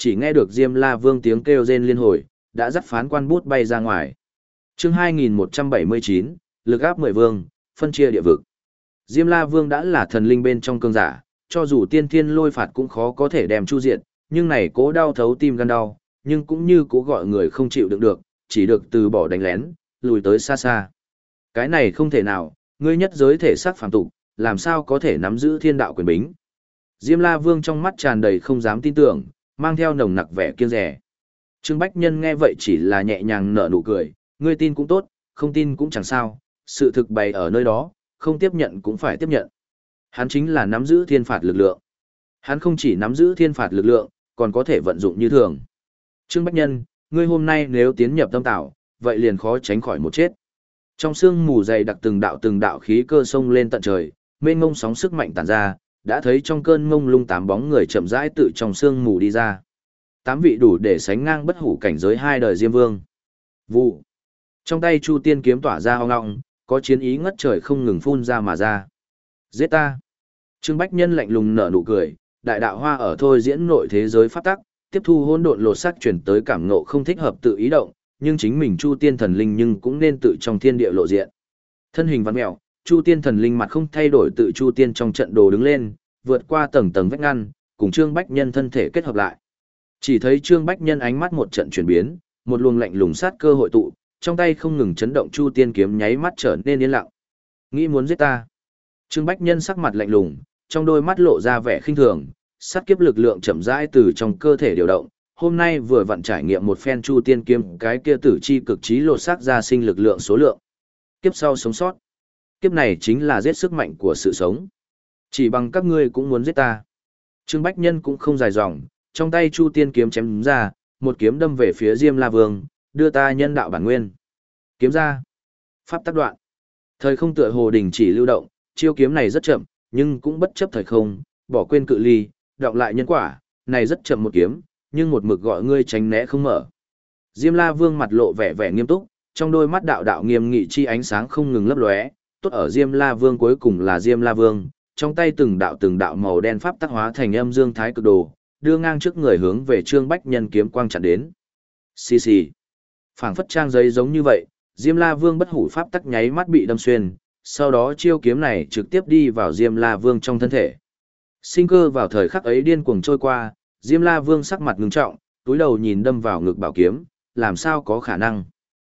Chỉ nghe được Diêm La Vương tiếng kêu rên liên hồi, đã dắt phán quan bút bay ra ngoài. Chương hai nghìn một trăm bảy mươi chín, lực áp mười vương, phân chia địa vực. Diêm La Vương đã là thần linh bên trong cương giả, cho dù tiên thiên lôi phạt cũng khó có thể đem chu diện, nhưng này cố đau thấu tim gan đau, nhưng cũng như cố gọi người không chịu đựng được, chỉ được từ bỏ đánh lén, lùi tới xa xa. Cái này không thể nào, ngươi nhất giới thể xác phàm tục, làm sao có thể nắm giữ thiên đạo quyền bính. Diêm La Vương trong mắt tràn đầy không dám tin tưởng, mang theo nồng nặc vẻ kiêng rẻ. Trương Bách Nhân nghe vậy chỉ là nhẹ nhàng nở nụ cười, ngươi tin cũng tốt, không tin cũng chẳng sao, sự thực bày ở nơi đó, không tiếp nhận cũng phải tiếp nhận. Hắn chính là nắm giữ thiên phạt lực lượng. Hắn không chỉ nắm giữ thiên phạt lực lượng, còn có thể vận dụng như thường. Trương Bách Nhân, ngươi hôm nay nếu tiến nhập tâm tạo, vậy liền khó tránh khỏi một chết. Trong sương mù dày đặc từng đạo từng đạo khí cơ sông lên tận trời, mênh mông sóng sức mạnh tản ra, đã thấy trong cơn mông lung tám bóng người chậm rãi tự trong sương mù đi ra. Tám vị đủ để sánh ngang bất hủ cảnh giới hai đời Diêm Vương. Vụ. Trong tay Chu Tiên kiếm tỏa ra hoang ngọng, có chiến ý ngất trời không ngừng phun ra mà ra. Giết ta. Trương Bách Nhân lạnh lùng nở nụ cười, đại đạo hoa ở thôi diễn nội thế giới pháp tắc, tiếp thu hỗn độn lột xác chuyển tới cảm ngộ không thích hợp tự ý động, nhưng chính mình Chu Tiên thần linh nhưng cũng nên tự trong thiên địa lộ diện. Thân hình vặn mèo, Chu Tiên thần linh mặt không thay đổi tự Chu Tiên trong trận đồ đứng lên, vượt qua tầng tầng vách ngăn, cùng Trương Bách Nhân thân thể kết hợp lại. Chỉ thấy Trương Bách Nhân ánh mắt một trận chuyển biến, một luồng lạnh lùng sát cơ hội tụ, trong tay không ngừng chấn động Chu Tiên kiếm nháy mắt trở nên yên lặng. Nghĩ muốn giết ta? Trương Bách Nhân sắc mặt lạnh lùng, trong đôi mắt lộ ra vẻ khinh thường, sát kiếp lực lượng chậm rãi từ trong cơ thể điều động. Hôm nay vừa vặn trải nghiệm một phen Chu Tiên kiếm, cái kia tử chi cực trí lột xác ra sinh lực lượng số lượng. Kiếp sau sống sót. Kiếp này chính là giết sức mạnh của sự sống. Chỉ bằng các ngươi cũng muốn giết ta. Trương Bách Nhân cũng không dài dòng, trong tay Chu Tiên kiếm chém ra, một kiếm đâm về phía Diêm La Vương, đưa ta nhân đạo bản nguyên. Kiếm ra. Pháp tắc đoạn. Thời không tựa hồ đình chỉ lưu động, chiêu kiếm này rất chậm, nhưng cũng bất chấp thời không, bỏ quên cự ly, đọng lại nhân quả, này rất chậm một kiếm, nhưng một mực gọi ngươi tránh né không mở. Diêm La Vương mặt lộ vẻ vẻ nghiêm túc, trong đôi mắt đạo đạo nghiêm nghị chi ánh sáng không ngừng lấp lóe, tốt ở Diêm La Vương cuối cùng là Diêm La Vương, trong tay từng đạo từng đạo màu đen pháp tắc hóa thành âm dương thái cực đồ, đưa ngang trước người hướng về Trương Bách Nhân kiếm quang chặn đến. Xì xì. Phảng phất trang giấy giống như vậy, Diêm La Vương bất hủ pháp tắc nháy mắt bị đâm xuyên, sau đó chiêu kiếm này trực tiếp đi vào Diêm La Vương trong thân thể. Sinh cơ vào thời khắc ấy điên cuồng trôi qua, Diêm La Vương sắc mặt ngưng trọng, túi đầu nhìn đâm vào ngực bảo kiếm, làm sao có khả năng.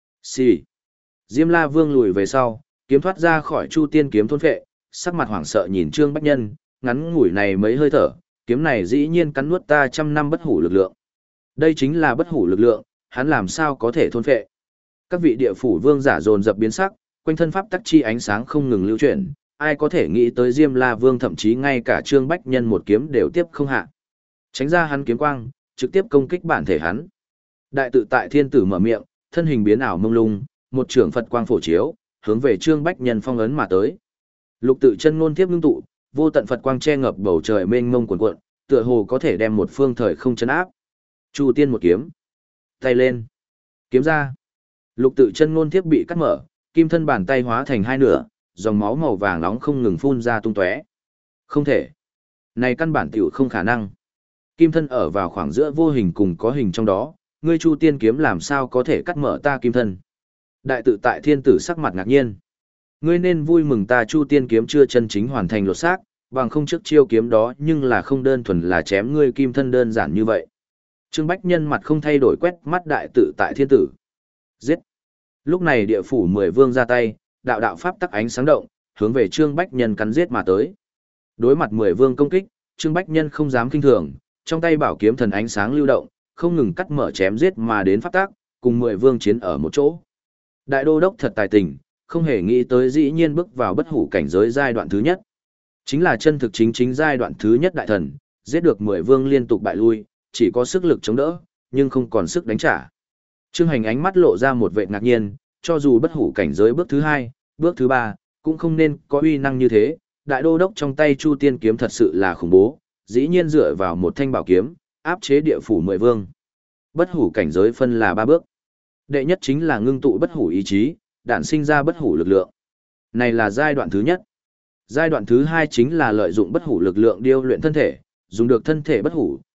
Xì. Diêm La Vương lùi về sau, kiếm thoát ra khỏi Chu Tiên kiếm thôn phệ, sắc mặt hoảng sợ nhìn Trương Bách Nhân, ngắn ngủi này mấy hơi thở, kiếm này dĩ nhiên cắn nuốt ta trăm năm bất hủ lực lượng. Đây chính là bất hủ lực lượng, hắn làm sao có thể thôn phệ. Các vị địa phủ vương giả dồn dập biến sắc, quanh thân pháp tắc chi ánh sáng không ngừng lưu chuyển, ai có thể nghĩ tới Diêm La Vương thậm chí ngay cả Trương Bách Nhân một kiếm đều tiếp không hạ. Tránh ra hắn kiếm quang, trực tiếp công kích bản thể hắn. Đại tự tại thiên tử mở miệng, thân hình biến ảo mông lung, một trưởng Phật quang phổ chiếu, hướng về Trương Bách Nhân phong ấn mà tới. Lục tự chân ngôn tiếp ngưng tụ, vô tận Phật quang che ngập bầu trời mênh mông cuồn cuộn, tựa hồ có thể đem một phương thời không chấn áp. Chu Tiên một kiếm, tay lên, kiếm ra. Lục tự chân ngôn tiếp bị cắt mở, kim thân bàn tay hóa thành hai nửa, dòng máu màu vàng nóng không ngừng phun ra tung tóe. Không thể, này căn bản tiểu không khả năng. Kim thân ở vào khoảng giữa vô hình cùng có hình trong đó, ngươi Chu Tiên kiếm làm sao có thể cắt mở ta kim thân? Đại tự tại thiên tử sắc mặt ngạc nhiên. Ngươi nên vui mừng ta Chu Tiên kiếm chưa chân chính hoàn thành lột xác, bằng không trước chiêu kiếm đó nhưng là không đơn thuần là chém ngươi kim thân đơn giản như vậy. Trương Bách Nhân mặt không thay đổi quét mắt đại tự tại thiên tử. Giết! Lúc này địa phủ mười vương ra tay, đạo đạo pháp tắc ánh sáng động, hướng về Trương Bách Nhân cắn giết mà tới. Đối mặt mười vương công kích, Trương Bách Nhân không dám kinh thường, trong tay bảo kiếm thần ánh sáng lưu động, không ngừng cắt mở chém giết mà đến pháp tắc, cùng mười vương chiến ở một chỗ. Đại đô đốc thật tài tình, không hề nghĩ tới dĩ nhiên bước vào bất hủ cảnh giới giai đoạn thứ nhất. Chính là chân thực chính chính giai đoạn thứ nhất đại thần, giết được mười vương liên tục bại lui, chỉ có sức lực chống đỡ, nhưng không còn sức đánh trả. Trương Hành ánh mắt lộ ra một vẻ ngạc nhiên, cho dù bất hủ cảnh giới bước thứ hai, bước thứ ba, cũng không nên có uy năng như thế. Đại đô đốc trong tay Chu Tiên kiếm thật sự là khủng bố, dĩ nhiên dựa vào một thanh bảo kiếm, áp chế địa phủ mười vương. Bất hủ cảnh giới phân là ba bước. Đệ nhất chính là ngưng tụ bất hủ ý chí, đản sinh ra bất hủ lực lượng. Này là giai đoạn thứ nhất. Giai đoạn thứ hai chính là lợi dụng bất hủ lực lượng điêu luyện thân thể, dùng được thân thể bất hủ,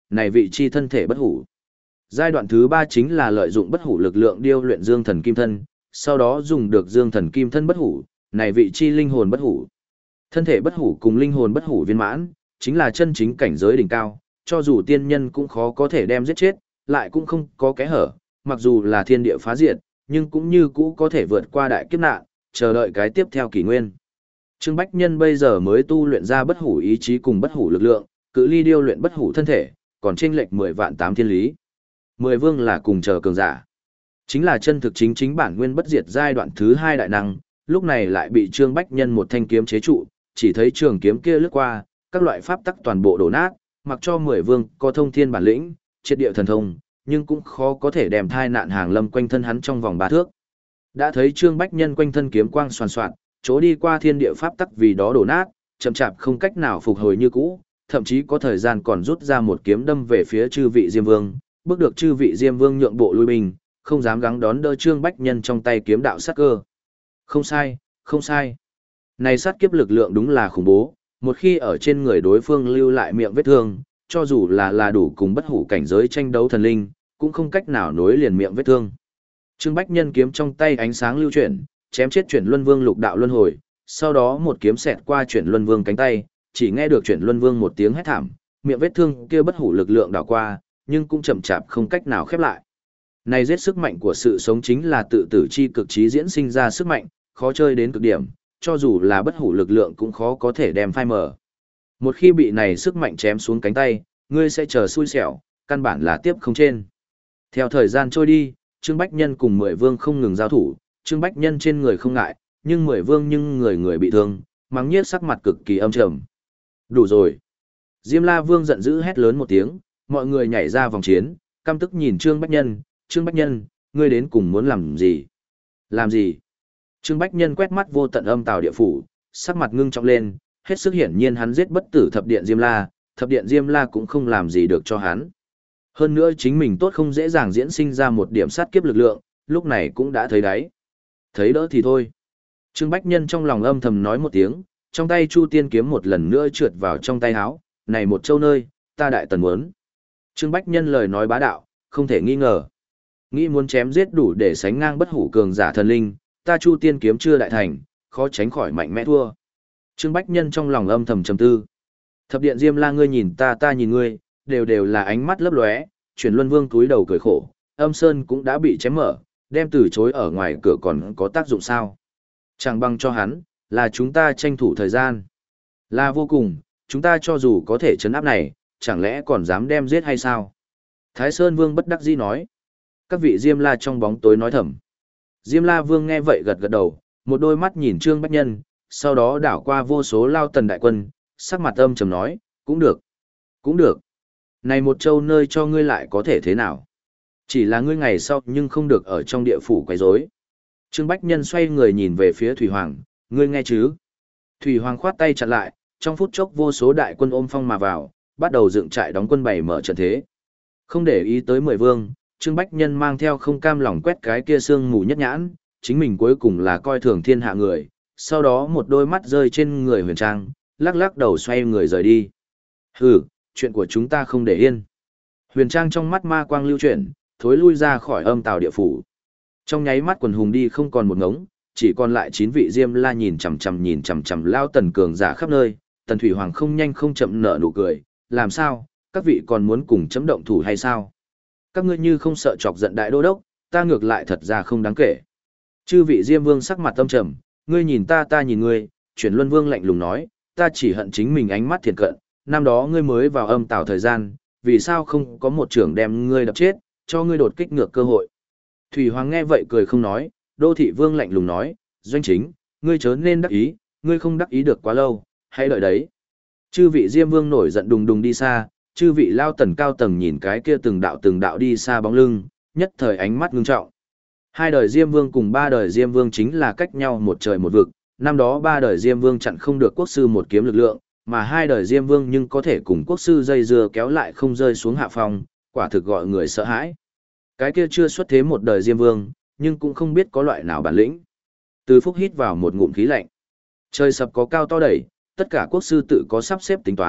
này vị chi thân thể bất hủ. Giai đoạn thứ ba chính là lợi dụng bất hủ lực lượng điêu luyện dương thần kim thân, sau đó dùng được dương thần kim thân bất hủ, này vị chi linh hồn bất hủ. Thân thể bất hủ cùng linh hồn bất hủ viên mãn, chính là chân chính cảnh giới đỉnh cao, cho dù tiên nhân cũng khó có thể đem giết chết, lại cũng không có kẽ hở, mặc dù là thiên địa phá diệt, nhưng cũng như cũ có thể vượt qua đại kiếp nạn, chờ đợi cái tiếp theo kỷ nguyên. Trương Bách Nhân bây giờ mới tu luyện ra bất hủ ý chí cùng bất hủ lực lượng, cự ly điêu luyện bất hủ thân thể, còn chênh lệch mười vạn tám thiên lý. Mười vương là cùng chờ cường giả. Chính là chân thực chính chính bản nguyên bất diệt giai đoạn thứ hai đại năng, lúc này lại bị Trương Bách Nhân một thanh kiếm chế trụ, chỉ thấy trường kiếm kia lướt qua, các loại pháp tắc toàn bộ đổ nát, mặc cho mười vương có thông thiên bản lĩnh, triệt địa thần thông, nhưng cũng khó có thể đem thai nạn hàng lâm quanh thân hắn trong vòng ba thước. Đã thấy Trương Bách Nhân quanh thân kiếm quang xoàn xoạt, chỗ đi qua thiên địa pháp tắc vì đó đổ nát, chậm chạp không cách nào phục hồi như cũ, thậm chí có thời gian còn rút ra một kiếm đâm về phía chư vị Diêm Vương, bước được chư vị Diêm Vương nhượng bộ lui binh, không dám gắng đón đỡ Trương Bách Nhân trong tay kiếm đạo sát cơ. Không sai, không sai. Này sát kiếp lực lượng đúng là khủng bố, một khi ở trên người đối phương lưu lại miệng vết thương, cho dù là là đủ cùng bất hủ cảnh giới tranh đấu thần linh, cũng không cách nào nối liền miệng vết thương. Trương Bách Nhân kiếm trong tay ánh sáng lưu chuyển, chém chết Chuyển Luân Vương lục đạo luân hồi, sau đó một kiếm xẹt qua Chuyển Luân Vương cánh tay, chỉ nghe được Chuyển Luân Vương một tiếng hét thảm, miệng vết thương kia bất hủ lực lượng đảo qua, nhưng cũng chậm chạp không cách nào khép lại. Này giết sức mạnh của sự sống chính là tự tử chi cực trí diễn sinh ra sức mạnh, khó chơi đến cực điểm, cho dù là bất hủ lực lượng cũng khó có thể đem phai mờ. Một khi bị này sức mạnh chém xuống cánh tay, ngươi sẽ chờ xui xẻo, căn bản là tiếp không trên. Theo thời gian trôi đi, Trương Bách Nhân cùng Mười Vương không ngừng giao thủ, Trương Bách Nhân trên người không ngại, nhưng Mười Vương nhưng người người bị thương, mắng nhiếc sắc mặt cực kỳ âm trầm. Đủ rồi. Diêm La Vương giận dữ hét lớn một tiếng, mọi người nhảy ra vòng chiến, căm tức nhìn Trương Bách Nhân, Trương Bách Nhân, ngươi đến cùng muốn làm gì? Làm gì? Trương Bách Nhân quét mắt vô tận âm tào địa phủ, sắc mặt ngưng trọng lên, hết sức hiển nhiên hắn giết bất tử thập điện Diêm La, thập điện Diêm La cũng không làm gì được cho hắn. Hơn nữa chính mình tốt không dễ dàng diễn sinh ra một điểm sát kiếp lực lượng, lúc này cũng đã thấy đáy. Thấy đỡ thì thôi. Trương Bách Nhân trong lòng âm thầm nói một tiếng, trong tay Chu Tiên kiếm một lần nữa trượt vào trong tay áo, này một châu nơi, ta đại tần muốn. Trương Bách Nhân lời nói bá đạo, không thể nghi ngờ. Nghĩ muốn chém giết đủ để sánh ngang bất hủ cường giả thần linh, ta Chu Tiên kiếm chưa đại thành, khó tránh khỏi mạnh mẽ thua. Trương Bách Nhân trong lòng âm thầm trầm tư. Thập điện Diêm La ngươi nhìn ta ta nhìn ngươi, đều đều là ánh mắt lấp lóe, Chuyển Luân Vương túi đầu cười khổ, Âm Sơn cũng đã bị chém mở, đem từ chối ở ngoài cửa còn có tác dụng sao? Chẳng bằng cho hắn, là chúng ta tranh thủ thời gian. Là vô cùng, chúng ta cho dù có thể chấn áp này, chẳng lẽ còn dám đem giết hay sao? Thái Sơn Vương bất đắc dĩ nói. Các vị Diêm La trong bóng tối nói thầm. Diêm La Vương nghe vậy gật gật đầu, một đôi mắt nhìn Trương Bách Nhân, sau đó đảo qua vô số lao tần đại quân, sắc mặt âm trầm nói, cũng được, cũng được. Này một châu nơi cho ngươi lại có thể thế nào? Chỉ là ngươi ngày sau nhưng không được ở trong địa phủ quấy rối. Trương Bách Nhân xoay người nhìn về phía Thủy Hoàng, ngươi nghe chứ? Thủy Hoàng khoát tay chặn lại, trong phút chốc vô số đại quân ôm phong mà vào, bắt đầu dựng trại đóng quân bày mở trận thế. Không để ý tới Mười Vương, Trương Bách Nhân mang theo không cam lòng quét cái kia sương mù nhất nhãn, chính mình cuối cùng là coi thường thiên hạ người, sau đó một đôi mắt rơi trên người Huyền Trang, lắc lắc đầu xoay người rời đi. Hừ, chuyện của chúng ta không để yên. Huyền Trang trong mắt ma quang lưu chuyển, thối lui ra khỏi âm tào địa phủ. Trong nháy mắt quần hùng đi không còn một ngống, chỉ còn lại chín vị Diêm La nhìn chằm chằm nhìn chằm chằm lao tần cường giả khắp nơi, Tần Thủy Hoàng không nhanh không chậm nở nụ cười, làm sao, các vị còn muốn cùng chấm động thủ hay sao? Các ngươi như không sợ chọc giận đại đô đốc, ta ngược lại thật ra không đáng kể. Chư vị Diêm Vương sắc mặt tâm trầm, ngươi nhìn ta ta nhìn ngươi, Chuyển Luân Vương lạnh lùng nói, ta chỉ hận chính mình ánh mắt thiệt cận, năm đó ngươi mới vào âm tào thời gian, vì sao không có một trưởng đem ngươi đập chết, cho ngươi đột kích ngược cơ hội. Thủy Hoàng nghe vậy cười không nói, Đô Thị Vương lạnh lùng nói, Doanh Chính, ngươi chớ nên đắc ý, ngươi không đắc ý được quá lâu, hãy đợi đấy. Chư vị Diêm Vương nổi giận đùng đùng đi xa, chư vị lao tần cao tầng nhìn cái kia từng đạo từng đạo đi xa bóng lưng, nhất thời ánh mắt ngưng trọng. Hai đời Diêm Vương cùng ba đời Diêm Vương chính là cách nhau một trời một vực, năm đó ba đời Diêm Vương chặn không được quốc sư một kiếm lực lượng, mà hai đời Diêm Vương nhưng có thể cùng quốc sư dây dưa kéo lại không rơi xuống hạ phòng, quả thực gọi người sợ hãi. Cái kia chưa xuất thế một đời Diêm Vương, nhưng cũng không biết có loại nào bản lĩnh. Từ Phúc hít vào một ngụm khí lạnh. Trời sập có cao to đẩy, tất cả quốc sư tự có sắp xếp tính toán,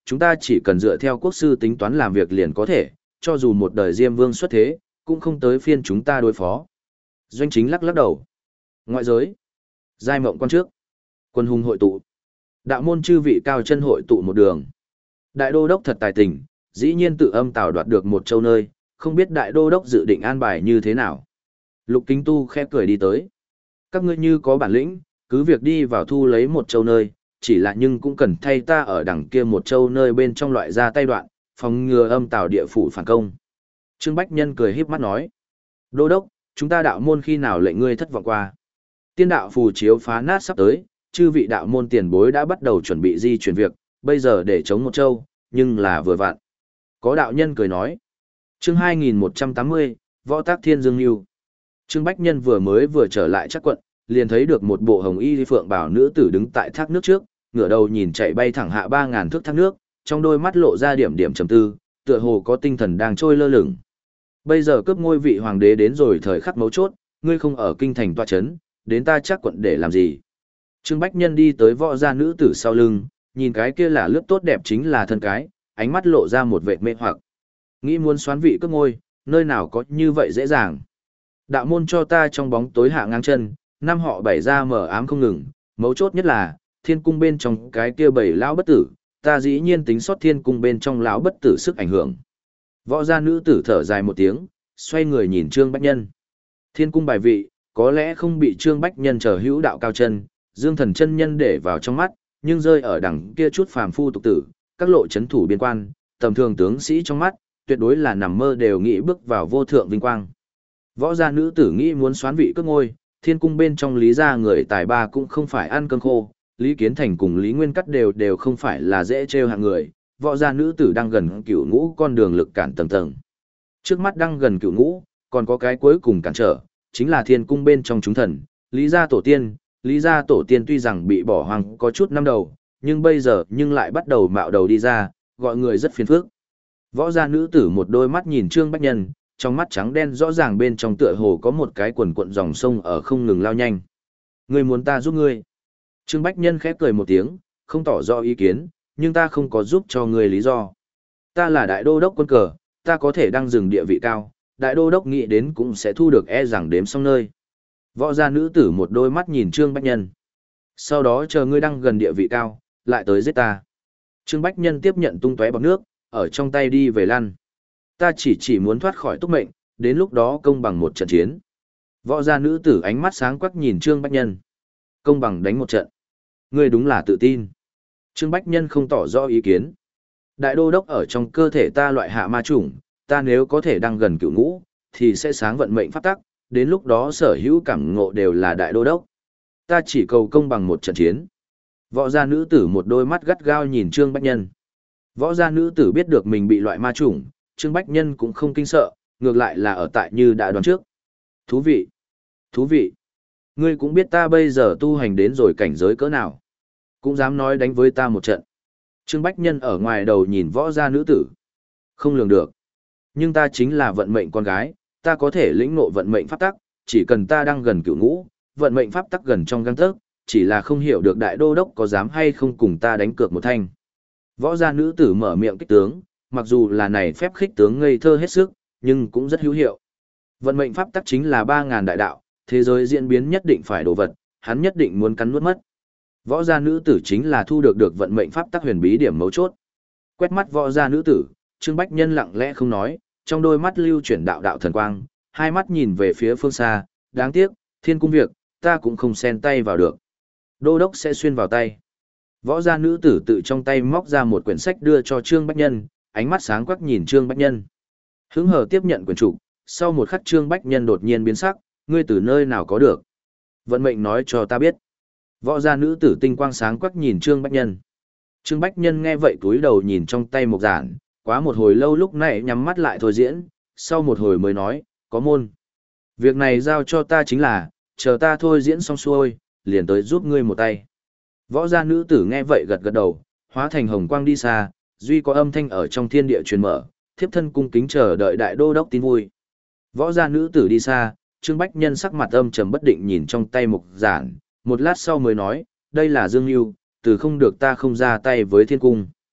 chúng ta chỉ cần dựa theo quốc sư tính toán làm việc liền có thể, cho dù một đời Diêm Vương xuất thế, cũng không tới phiên chúng ta đối phó. Doanh Chính lắc lắc đầu. Ngoại giới. Giai mộng quan trước. Quân hùng hội tụ. Đạo môn chư vị cao chân hội tụ một đường. Đại đô đốc thật tài tình, dĩ nhiên tự âm tào đoạt được một châu nơi, không biết đại đô đốc dự định an bài như thế nào. Lục Kính Tu khẽ cười đi tới. Các ngươi như có bản lĩnh, cứ việc đi vào thu lấy một châu nơi, chỉ là nhưng cũng cần thay ta ở đằng kia một châu nơi bên trong loại ra tay đoạn, phòng ngừa âm tào địa phủ phản công. Trương Bách Nhân cười híp mắt nói. Đô đốc, chúng ta đạo môn khi nào lệnh ngươi thất vọng qua. Tiên đạo phù chiếu phá nát sắp tới, chư vị đạo môn tiền bối đã bắt đầu chuẩn bị di chuyển việc, bây giờ để chống một châu, nhưng là vừa vặn. Có đạo nhân cười nói. Chương hai nghìn một trăm tám mươi, Võ Tác Thiên Dương Nhu. Trương Bách Nhân vừa mới vừa trở lại chắc quận, liền thấy được một bộ hồng y phượng bảo nữ tử đứng tại thác nước trước, ngửa đầu nhìn chạy bay thẳng hạ ba ngàn thước thác nước, trong đôi mắt lộ ra điểm điểm trầm tư, tựa hồ có tinh thần đang trôi lơ lửng. Bây giờ cướp ngôi vị hoàng đế đến rồi thời khắc mấu chốt, ngươi không ở kinh thành tọa chấn, đến ta chắc quận để làm gì? Trương Bách Nhân đi tới võ gia nữ tử sau lưng, nhìn cái kia là lướt tốt đẹp chính là thân cái, ánh mắt lộ ra một vệt mê hoặc. Nghĩ muốn xoán vị cướp ngôi, nơi nào có như vậy dễ dàng. Đạo môn cho ta trong bóng tối hạ ngang chân, năm họ bảy ra mở ám không ngừng, mấu chốt nhất là, thiên cung bên trong cái kia bảy lão bất tử, ta dĩ nhiên tính sót thiên cung bên trong lão bất tử sức ảnh hưởng. Võ gia nữ tử thở dài một tiếng, xoay người nhìn Trương Bách Nhân. Thiên cung bài vị, có lẽ không bị Trương Bách Nhân trở hữu đạo cao chân, Dương Thần chân nhân để vào trong mắt, nhưng rơi ở đằng kia chút phàm phu tục tử, các lộ chấn thủ biên quan, tầm thường tướng sĩ trong mắt, tuyệt đối là nằm mơ đều nghĩ bước vào vô thượng vinh quang. Võ gia nữ tử nghĩ muốn xoán vị cướp ngôi, thiên cung bên trong Lý gia người tài ba cũng không phải ăn cơm khô, Lý Kiến Thành cùng Lý Nguyên Cắt đều đều không phải là dễ trêu hạng người, võ gia nữ tử đang gần cửu ngũ con đường lực cản tầng tầng. Trước mắt đang gần cửu ngũ, còn có cái cuối cùng cản trở, chính là thiên cung bên trong chúng thần, Lý gia tổ tiên, Lý gia tổ tiên tuy rằng bị bỏ hoang có chút năm đầu, nhưng bây giờ nhưng lại bắt đầu mạo đầu đi ra, gọi người rất phiền phức. Võ gia nữ tử một đôi mắt nhìn Trương Bách Nhân, trong mắt trắng đen rõ ràng bên trong tựa hồ có một cái quần cuộn dòng sông ở không ngừng lao nhanh. Ngươi muốn ta giúp ngươi. Trương Bách Nhân khép cười một tiếng, không tỏ rõ ý kiến, nhưng ta không có giúp cho ngươi lý do. Ta là đại đô đốc quân cờ, ta có thể đăng dừng địa vị cao, đại đô đốc nghĩ đến cũng sẽ thu được e rằng đếm xong nơi. Võ gia nữ tử một đôi mắt nhìn Trương Bách Nhân. Sau đó chờ ngươi đăng gần địa vị cao, lại tới giết ta. Trương Bách Nhân tiếp nhận tung tóe bọt nước, ở trong tay đi về lăn. Ta chỉ chỉ muốn thoát khỏi túc mệnh, đến lúc đó công bằng một trận chiến. Võ gia nữ tử ánh mắt sáng quắc nhìn Trương Bách Nhân. Công bằng đánh một trận. Ngươi đúng là tự tin. Trương Bách Nhân không tỏ rõ ý kiến. Đại đô đốc ở trong cơ thể ta loại hạ ma chủng, ta nếu có thể đăng gần cựu ngũ, thì sẽ sáng vận mệnh pháp tắc, đến lúc đó sở hữu cảm ngộ đều là đại đô đốc. Ta chỉ cầu công bằng một trận chiến. Võ gia nữ tử một đôi mắt gắt gao nhìn Trương Bách Nhân. Võ gia nữ tử biết được mình bị loại ma chủng, Trương Bách Nhân cũng không kinh sợ, ngược lại là ở tại như đã đoán trước. Thú vị! Thú vị! Ngươi cũng biết ta bây giờ tu hành đến rồi cảnh giới cỡ nào. Cũng dám nói đánh với ta một trận. Trương Bách Nhân ở ngoài đầu nhìn võ gia nữ tử. Không lường được. Nhưng ta chính là vận mệnh con gái, ta có thể lĩnh ngộ vận mệnh pháp tắc, chỉ cần ta đang gần cửu ngũ, vận mệnh pháp tắc gần trong gang tấc, chỉ là không hiểu được đại đô đốc có dám hay không cùng ta đánh cược một thanh. Võ gia nữ tử mở miệng kích tướng, mặc dù là này phép khích tướng ngây thơ hết sức, nhưng cũng rất hữu hiệu. Vận mệnh pháp tắc chính là ba ngàn đại đạo, thế giới diễn biến nhất định phải đồ vật, hắn nhất định muốn cắn nuốt mất. Võ gia nữ tử chính là thu được được vận mệnh pháp tắc huyền bí điểm mấu chốt. Quét mắt võ gia nữ tử, Trương Bách Nhân lặng lẽ không nói, trong đôi mắt lưu chuyển đạo đạo thần quang, hai mắt nhìn về phía phương xa, đáng tiếc, thiên cung việc, ta cũng không xen tay vào được. Đô đốc sẽ xuyên vào tay. Võ gia nữ tử tự trong tay móc ra một quyển sách đưa cho Trương Bách Nhân, ánh mắt sáng quắc nhìn Trương Bách Nhân. Hứng hờ tiếp nhận quyển trục, sau một khắc Trương Bách Nhân đột nhiên biến sắc, ngươi từ nơi nào có được? Vận mệnh nói cho ta biết. Võ gia nữ tử tinh quang sáng quắc nhìn Trương Bách Nhân. Trương Bách Nhân nghe vậy cúi đầu nhìn trong tay một giản, quá một hồi lâu lúc này nhắm mắt lại thôi diễn, sau một hồi mới nói, có môn. Việc này giao cho ta chính là, chờ ta thôi diễn xong xuôi, liền tới giúp ngươi một tay. Võ gia nữ tử nghe vậy gật gật đầu, hóa thành hồng quang đi xa, duy có âm thanh ở trong thiên địa truyền mở, thiếp thân cung kính chờ đợi đại đô đốc tin vui. Võ gia nữ tử đi xa, Trương Bách Nhân sắc mặt âm trầm bất định nhìn trong tay mục giản, một lát sau mới nói, đây là Dương Nhu, từ không được ta không ra tay với thiên cung.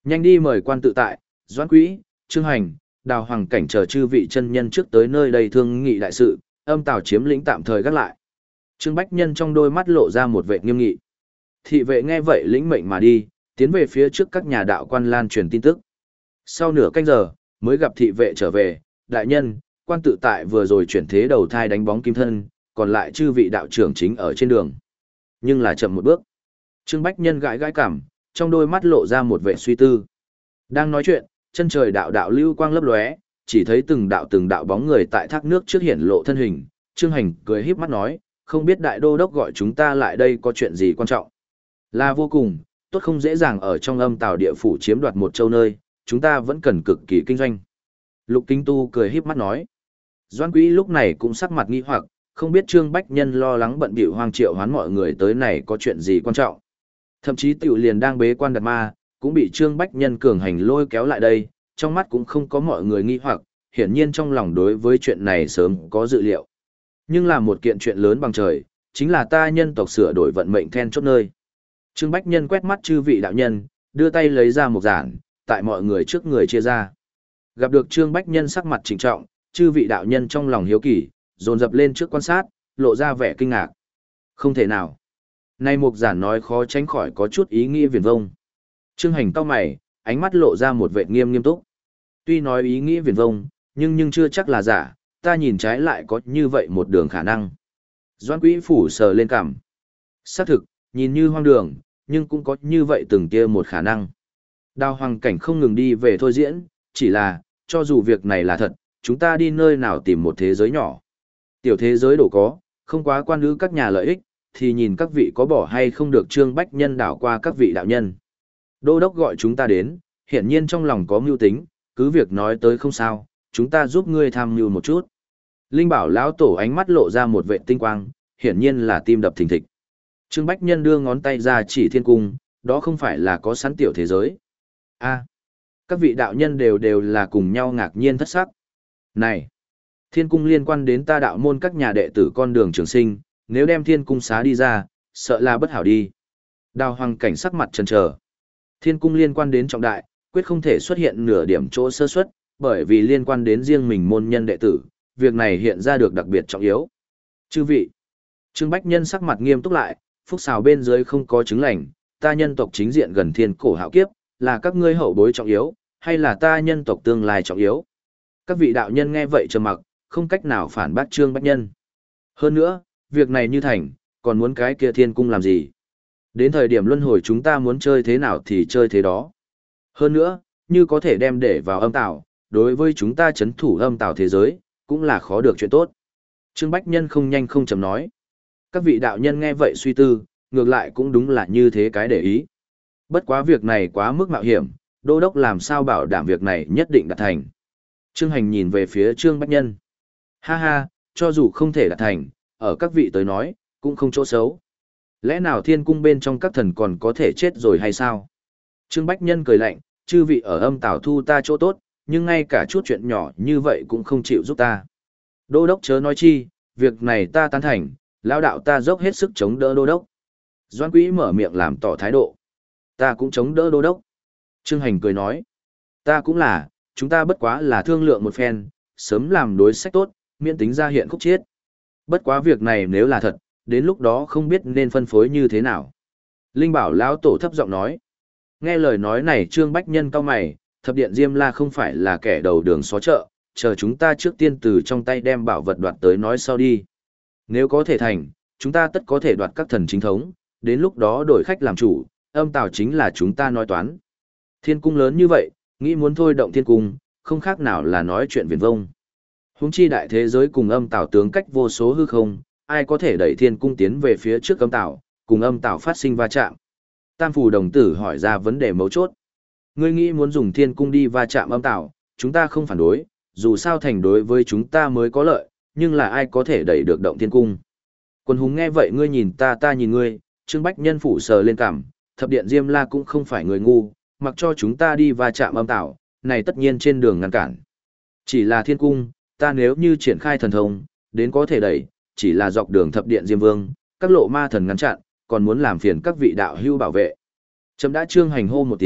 Nhanh đi mời quan tự tại, Doãn Quý, Trương Hành, Đào Hoàng Cảnh chờ chư vị chân nhân trước tới nơi đây thương nghị đại sự, âm tào chiếm lĩnh tạm thời gác lại. Trương Bách Nhân trong đôi mắt lộ ra một vẻ nghiêm nghị. Thị vệ nghe vậy lĩnh mệnh mà đi, tiến về phía trước các nhà đạo quan lan truyền tin tức. Sau nửa canh giờ, mới gặp thị vệ trở về, đại nhân, quan tự tại vừa rồi chuyển thế đầu thai đánh bóng kim thân, còn lại chư vị đạo trưởng chính ở trên đường. Nhưng là chậm một bước. Trương Bách Nhân gãi gãi cảm, trong đôi mắt lộ ra một vẻ suy tư. Đang nói chuyện, chân trời đạo đạo lưu quang lấp lóe, chỉ thấy từng đạo từng đạo bóng người tại thác nước trước hiện lộ thân hình. Trương Hành cười híp mắt nói, không biết đại đô đốc gọi chúng ta lại đây có chuyện gì quan trọng. Là vô cùng, tốt không dễ dàng ở trong âm tào địa phủ chiếm đoạt một châu nơi, chúng ta vẫn cần cực kỳ kinh doanh. Lục Kính Tu cười híp mắt nói. Doãn Quý lúc này cũng sắc mặt nghi hoặc, không biết Trương Bách Nhân lo lắng bận bịu hoang triệu hoán mọi người tới này có chuyện gì quan trọng. Thậm chí tiểu liền đang bế quan đặt ma, cũng bị Trương Bách Nhân cường hành lôi kéo lại đây, trong mắt cũng không có mọi người nghi hoặc, hiển nhiên trong lòng đối với chuyện này sớm có dự liệu. Nhưng là một kiện chuyện lớn bằng trời, chính là ta nhân tộc sửa đổi vận mệnh then chốt nơi. Trương Bách Nhân quét mắt chư vị đạo nhân, đưa tay lấy ra một giản, tại mọi người trước người chia ra. Gặp được Trương Bách Nhân sắc mặt trịnh trọng, chư vị đạo nhân trong lòng hiếu kỳ, dồn dập lên trước quan sát, lộ ra vẻ kinh ngạc. Không thể nào. Nay một giản nói khó tránh khỏi có chút ý nghĩa viển vông. Trương Hành cau mày, ánh mắt lộ ra một vẻ nghiêm nghiêm túc. Tuy nói ý nghĩa viển vông, nhưng nhưng chưa chắc là giả, ta nhìn trái lại có như vậy một đường khả năng. Doãn Quý phủ sờ lên cằm. Xác thực, nhìn như hoang đường, nhưng cũng có như vậy từng kia một khả năng. Đào Hoàng Cảnh không ngừng đi về thôi diễn, chỉ là, cho dù việc này là thật, chúng ta đi nơi nào tìm một thế giới nhỏ. Tiểu thế giới đổ có, không quá quan ư các nhà lợi ích, thì nhìn các vị có bỏ hay không được Trương Bách Nhân đảo qua các vị đạo nhân. Đô đốc gọi chúng ta đến, hiển nhiên trong lòng có mưu tính, cứ việc nói tới không sao, chúng ta giúp ngươi tham mưu một chút. Linh Bảo lão tổ ánh mắt lộ ra một vệ tinh quang, hiển nhiên là tim đập thình thịch. Trương Bách Nhân đưa ngón tay ra chỉ thiên cung, đó không phải là có sẵn tiểu thế giới. A, các vị đạo nhân đều đều là cùng nhau ngạc nhiên thất sắc. Này, thiên cung liên quan đến ta đạo môn các nhà đệ tử con đường trường sinh, nếu đem thiên cung xá đi ra, sợ là bất hảo đi. Đào Hoàng Cảnh sắc mặt chần chờ. Thiên cung liên quan đến trọng đại, quyết không thể xuất hiện nửa điểm chỗ sơ suất, bởi vì liên quan đến riêng mình môn nhân đệ tử, việc này hiện ra được đặc biệt trọng yếu. Chư vị, Trương Bách Nhân sắc mặt nghiêm túc lại, phúc xào bên dưới không có chứng lành, ta nhân tộc chính diện gần thiên cổ hạo kiếp, là các ngươi hậu bối trọng yếu, hay là ta nhân tộc tương lai trọng yếu. Các vị đạo nhân nghe vậy trầm mặc, không cách nào phản bác Trương Bách Nhân. Hơn nữa, việc này như thành, còn muốn cái kia thiên cung làm gì? Đến thời điểm luân hồi chúng ta muốn chơi thế nào thì chơi thế đó. Hơn nữa, như có thể đem để vào âm tảo, đối với chúng ta chấn thủ âm tảo thế giới, cũng là khó được chuyện tốt. Trương Bách Nhân không nhanh không chậm nói. Các vị đạo nhân nghe vậy suy tư, ngược lại cũng đúng là như thế cái để ý. Bất quá việc này quá mức mạo hiểm, đô đốc làm sao bảo đảm việc này nhất định đạt thành. Trương Hành nhìn về phía Trương Bách Nhân. Ha ha, cho dù không thể đạt thành, ở các vị tới nói, cũng không chỗ xấu. Lẽ nào thiên cung bên trong các thần còn có thể chết rồi hay sao? Trương Bách Nhân cười lạnh, chư vị ở âm tảo thu ta chỗ tốt, nhưng ngay cả chút chuyện nhỏ như vậy cũng không chịu giúp ta. Đô đốc chớ nói chi, việc này ta tán thành, lão đạo ta dốc hết sức chống đỡ đô đốc. Doãn Quý mở miệng làm tỏ thái độ. Ta cũng chống đỡ đô đốc. Trương Hành cười nói. Ta cũng là, chúng ta bất quá là thương lượng một phen, sớm làm đối sách tốt, miễn tính ra hiện khúc chiết. Bất quá việc này nếu là thật, đến lúc đó không biết nên phân phối như thế nào. Linh Bảo lão tổ thấp giọng nói. Nghe lời nói này Trương Bách Nhân cau mày, thập điện Diêm La không phải là kẻ đầu đường xó chợ, chờ chúng ta trước tiên từ trong tay đem bảo vật đoạt tới nói sau đi. Nếu có thể thành, chúng ta tất có thể đoạt các thần chính thống, đến lúc đó đổi khách làm chủ, âm tào chính là chúng ta nói toán. Thiên cung lớn như vậy, nghĩ muốn thôi động thiên cung, không khác nào là nói chuyện viển vông. Huống chi đại thế giới cùng âm tào tướng cách vô số hư không, ai có thể đẩy thiên cung tiến về phía trước âm tào, cùng âm tào phát sinh va chạm. Tam Phù đồng tử hỏi ra vấn đề mấu chốt. Ngươi nghĩ muốn dùng thiên cung đi va chạm âm tào, chúng ta không phản đối, dù sao thành đối với chúng ta mới có lợi, nhưng là ai có thể đẩy được động thiên cung. Quân hùng nghe vậy ngươi nhìn ta ta nhìn ngươi, Trương Bách Nhân phủ sờ lên cằm, thập điện Diêm La cũng không phải người ngu, mặc cho chúng ta đi va chạm âm tảo, này tất nhiên trên đường ngăn cản. Chỉ là thiên cung, ta nếu như triển khai thần thông, đến có thể đẩy, chỉ là dọc đường thập điện Diêm Vương, các lộ ma thần ngăn chặn, còn muốn làm phiền các vị đạo hưu bảo vệ. Chấm đã Trương Hành hô một tiếng,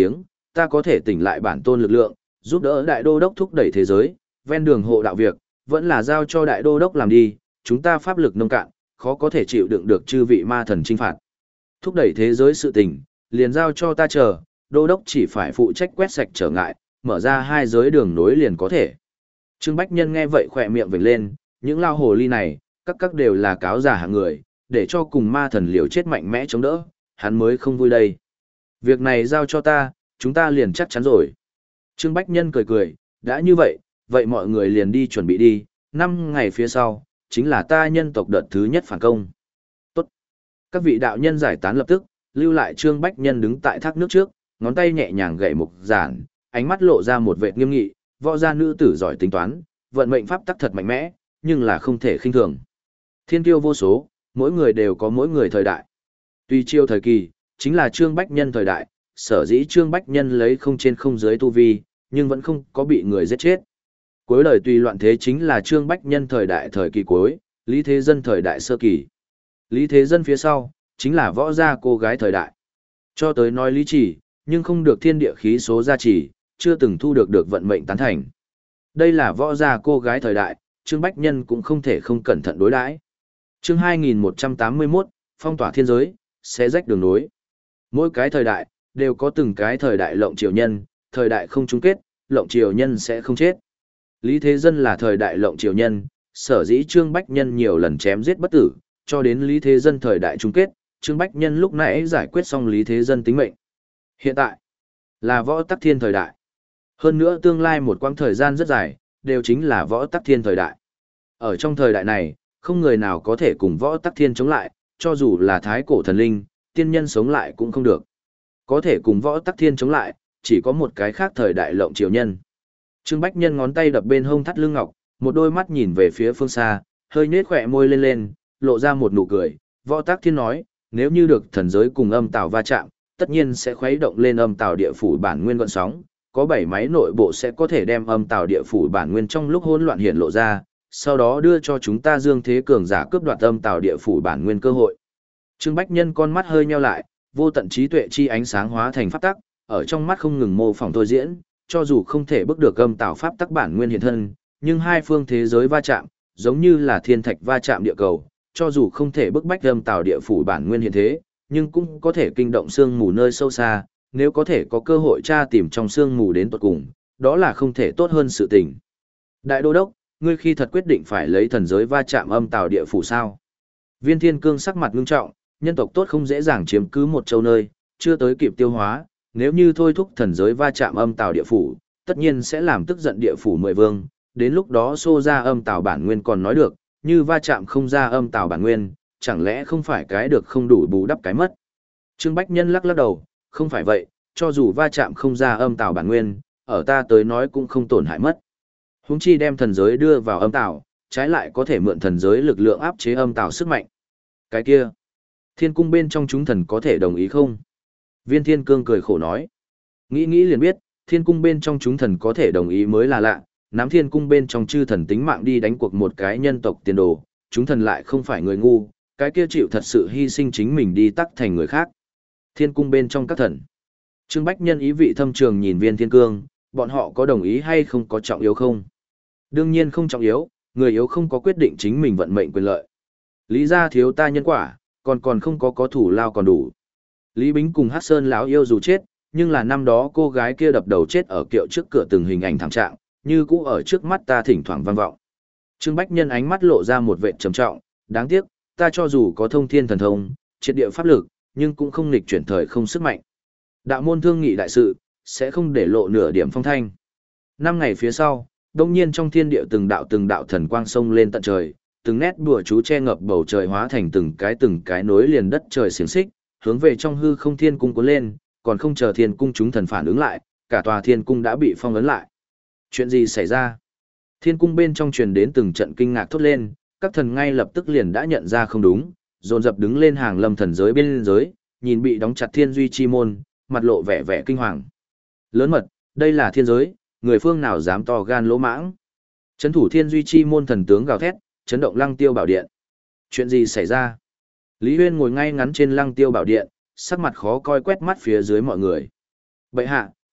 ta có thể tỉnh lại bản tôn lực lượng, giúp đỡ đại đô đốc thúc đẩy thế giới, ven đường hộ đạo việc, vẫn là giao cho đại đô đốc làm đi, chúng ta pháp lực nông cạn, khó có thể chịu đựng được chư vị ma thần chinh phạt. Thúc đẩy thế giới sự tình, liền giao cho ta chờ, đô đốc chỉ phải phụ trách quét sạch trở ngại, mở ra hai giới đường nối liền có thể. Trương Bách Nhân nghe vậy khỏe miệng vểnh lên, những lao hồ ly này, các các đều là cáo giả hạng người, để cho cùng ma thần liều chết mạnh mẽ chống đỡ, hắn mới không vui đây. Việc này giao cho ta, chúng ta liền chắc chắn rồi. Trương Bách Nhân cười cười, đã như vậy, vậy mọi người liền đi chuẩn bị đi, năm ngày phía sau, chính là ta nhân tộc đợt thứ nhất phản công. Tốt. Các vị đạo nhân giải tán lập tức, lưu lại Trương Bách Nhân đứng tại thác nước trước, ngón tay nhẹ nhàng gậy mục giản, ánh mắt lộ ra một vẻ nghiêm nghị, võ gia nữ tử giỏi tính toán, vận mệnh pháp tắc thật mạnh mẽ, nhưng là không thể khinh thường. Thiên kiêu vô số, mỗi người đều có mỗi người thời đại. Tuy chiêu thời kỳ, chính là Trương Bách Nhân thời đại, sở dĩ Trương Bách Nhân lấy không trên không dưới tu vi, nhưng vẫn không có bị người giết chết. Cuối đời tùy loạn thế chính là Trương Bách Nhân thời đại thời kỳ cuối, Lý Thế Dân thời đại sơ kỳ. Lý Thế Dân phía sau, chính là võ gia cô gái thời đại. Cho tới nói lý chỉ, nhưng không được thiên địa khí số gia trì, chưa từng thu được được vận mệnh tán thành. Đây là võ gia cô gái thời đại, Trương Bách Nhân cũng không thể không cẩn thận đối đãi. Chương hai nghìn một trăm tám mươi mốt, phong tỏa thiên giới, xé rách đường nối. Mỗi cái thời đại, đều có từng cái thời đại lộng triều nhân, thời đại không chung kết, lộng triều nhân sẽ không chết. Lý Thế Dân là thời đại lộng triều nhân, sở dĩ Trương Bách Nhân nhiều lần chém giết bất tử, cho đến Lý Thế Dân thời đại chung kết, Trương Bách Nhân lúc nãy giải quyết xong Lý Thế Dân tính mệnh. Hiện tại, là võ tắc thiên thời đại. Hơn nữa tương lai một quãng thời gian rất dài, đều chính là võ tắc thiên thời đại. Ở trong thời đại này, không người nào có thể cùng võ tắc thiên chống lại, cho dù là thái cổ thần linh, tiên nhân sống lại cũng không được. Có thể cùng võ tắc thiên chống lại, chỉ có một cái khác thời đại lộng triều nhân. Trương Bách Nhân ngón tay đập bên hông thắt lưng ngọc, một đôi mắt nhìn về phía phương xa, hơi nhếch khỏe môi lên lên, lộ ra một nụ cười. Võ tắc thiên nói, nếu như được thần giới cùng âm tào va chạm, tất nhiên sẽ khuấy động lên âm tào địa phủ bản nguyên gọn sóng, có bảy máy nội bộ sẽ có thể đem âm tào địa phủ bản nguyên trong lúc hỗn loạn hiện lộ ra, sau đó đưa cho chúng ta dương thế cường giả cướp đoạt âm tào địa phủ bản nguyên cơ hội. Trương Bách Nhân con mắt hơi nheo lại, vô tận trí tuệ chi ánh sáng hóa thành pháp tắc, ở trong mắt không ngừng mô phỏng thôi diễn, cho dù không thể bước được âm tào pháp tắc bản nguyên hiện thân, nhưng hai phương thế giới va chạm, giống như là thiên thạch va chạm địa cầu, cho dù không thể bức bách âm tào địa phủ bản nguyên hiện thế, nhưng cũng có thể kinh động sương mù nơi sâu xa, nếu có thể có cơ hội tra tìm trong sương mù đến tận cùng, đó là không thể tốt hơn sự tình. Đại đô đốc, ngươi khi thật quyết định phải lấy thần giới va chạm âm tào địa phủ sao? Viên Thiên Cương sắc mặt ngưng trọng, nhân tộc tốt không dễ dàng chiếm cứ một châu nơi, chưa tới kịp tiêu hóa, nếu như thôi thúc thần giới va chạm âm tào địa phủ, tất nhiên sẽ làm tức giận địa phủ mười vương, đến lúc đó xô ra âm tào bản nguyên còn nói được, như va chạm không ra âm tào bản nguyên, chẳng lẽ không phải cái được không đủ bù đắp cái mất. Trương Bách Nhân lắc lắc đầu, không phải vậy, cho dù va chạm không ra âm tào bản nguyên, ở ta tới nói cũng không tổn hại mất. Huống chi đem thần giới đưa vào âm tào, trái lại có thể mượn thần giới lực lượng áp chế âm tào sức mạnh. Cái kia, thiên cung bên trong chúng thần có thể đồng ý không? Viên Thiên Cương cười khổ nói. Nghĩ nghĩ liền biết, thiên cung bên trong chúng thần có thể đồng ý mới là lạ, nắm thiên cung bên trong chư thần tính mạng đi đánh cuộc một cái nhân tộc tiền đồ, chúng thần lại không phải người ngu, cái kia chịu thật sự hy sinh chính mình đi tắc thành người khác. Thiên cung bên trong các thần. Trương Bách Nhân ý vị thâm trường nhìn Viên Thiên Cương, bọn họ có đồng ý hay không có trọng yếu không? Đương nhiên không trọng yếu, người yếu không có quyết định chính mình vận mệnh quyền lợi. Lý gia thiếu ta nhân quả, còn còn không có có thủ lao còn đủ. Lý Bính cùng Hắc Sơn lão yêu dù chết, nhưng là năm đó cô gái kia đập đầu chết ở kiệu trước cửa từng hình ảnh thảm trạng, như cũ ở trước mắt ta thỉnh thoảng vang vọng. Trương Bách Nhân ánh mắt lộ ra một vẻ trầm trọng, đáng tiếc, ta cho dù có thông thiên thần thông, triệt địa pháp lực, nhưng cũng không nghịch chuyển thời không sức mạnh. Đạo môn thương nghị đại sự, sẽ không để lộ nửa điểm phong thanh. Năm ngày phía sau, đông nhiên trong thiên địa từng đạo từng đạo thần quang sông lên tận trời, từng nét bùa chú che ngập bầu trời hóa thành từng cái từng cái nối liền đất trời xiềng xích, hướng về trong hư không thiên cung cuốn lên, còn không chờ thiên cung chúng thần phản ứng lại, cả tòa thiên cung đã bị phong ấn lại. Chuyện gì xảy ra? Thiên cung bên trong truyền đến từng trận kinh ngạc thốt lên, các thần ngay lập tức liền đã nhận ra không đúng, dồn dập đứng lên hàng lâm thần giới bên giới, nhìn bị đóng chặt thiên duy chi môn, mặt lộ vẻ vẻ kinh hoàng. Lớn mật, đây là thiên giới, người phương nào dám to gan lỗ mãng? Chấn thủ thiên duy chi môn thần tướng gào thét, chấn động lăng tiêu bảo điện. Chuyện gì xảy ra? Lý Huyên ngồi ngay ngắn trên lăng tiêu bảo điện, sắc mặt khó coi quét mắt phía dưới mọi người. Bậy hạ,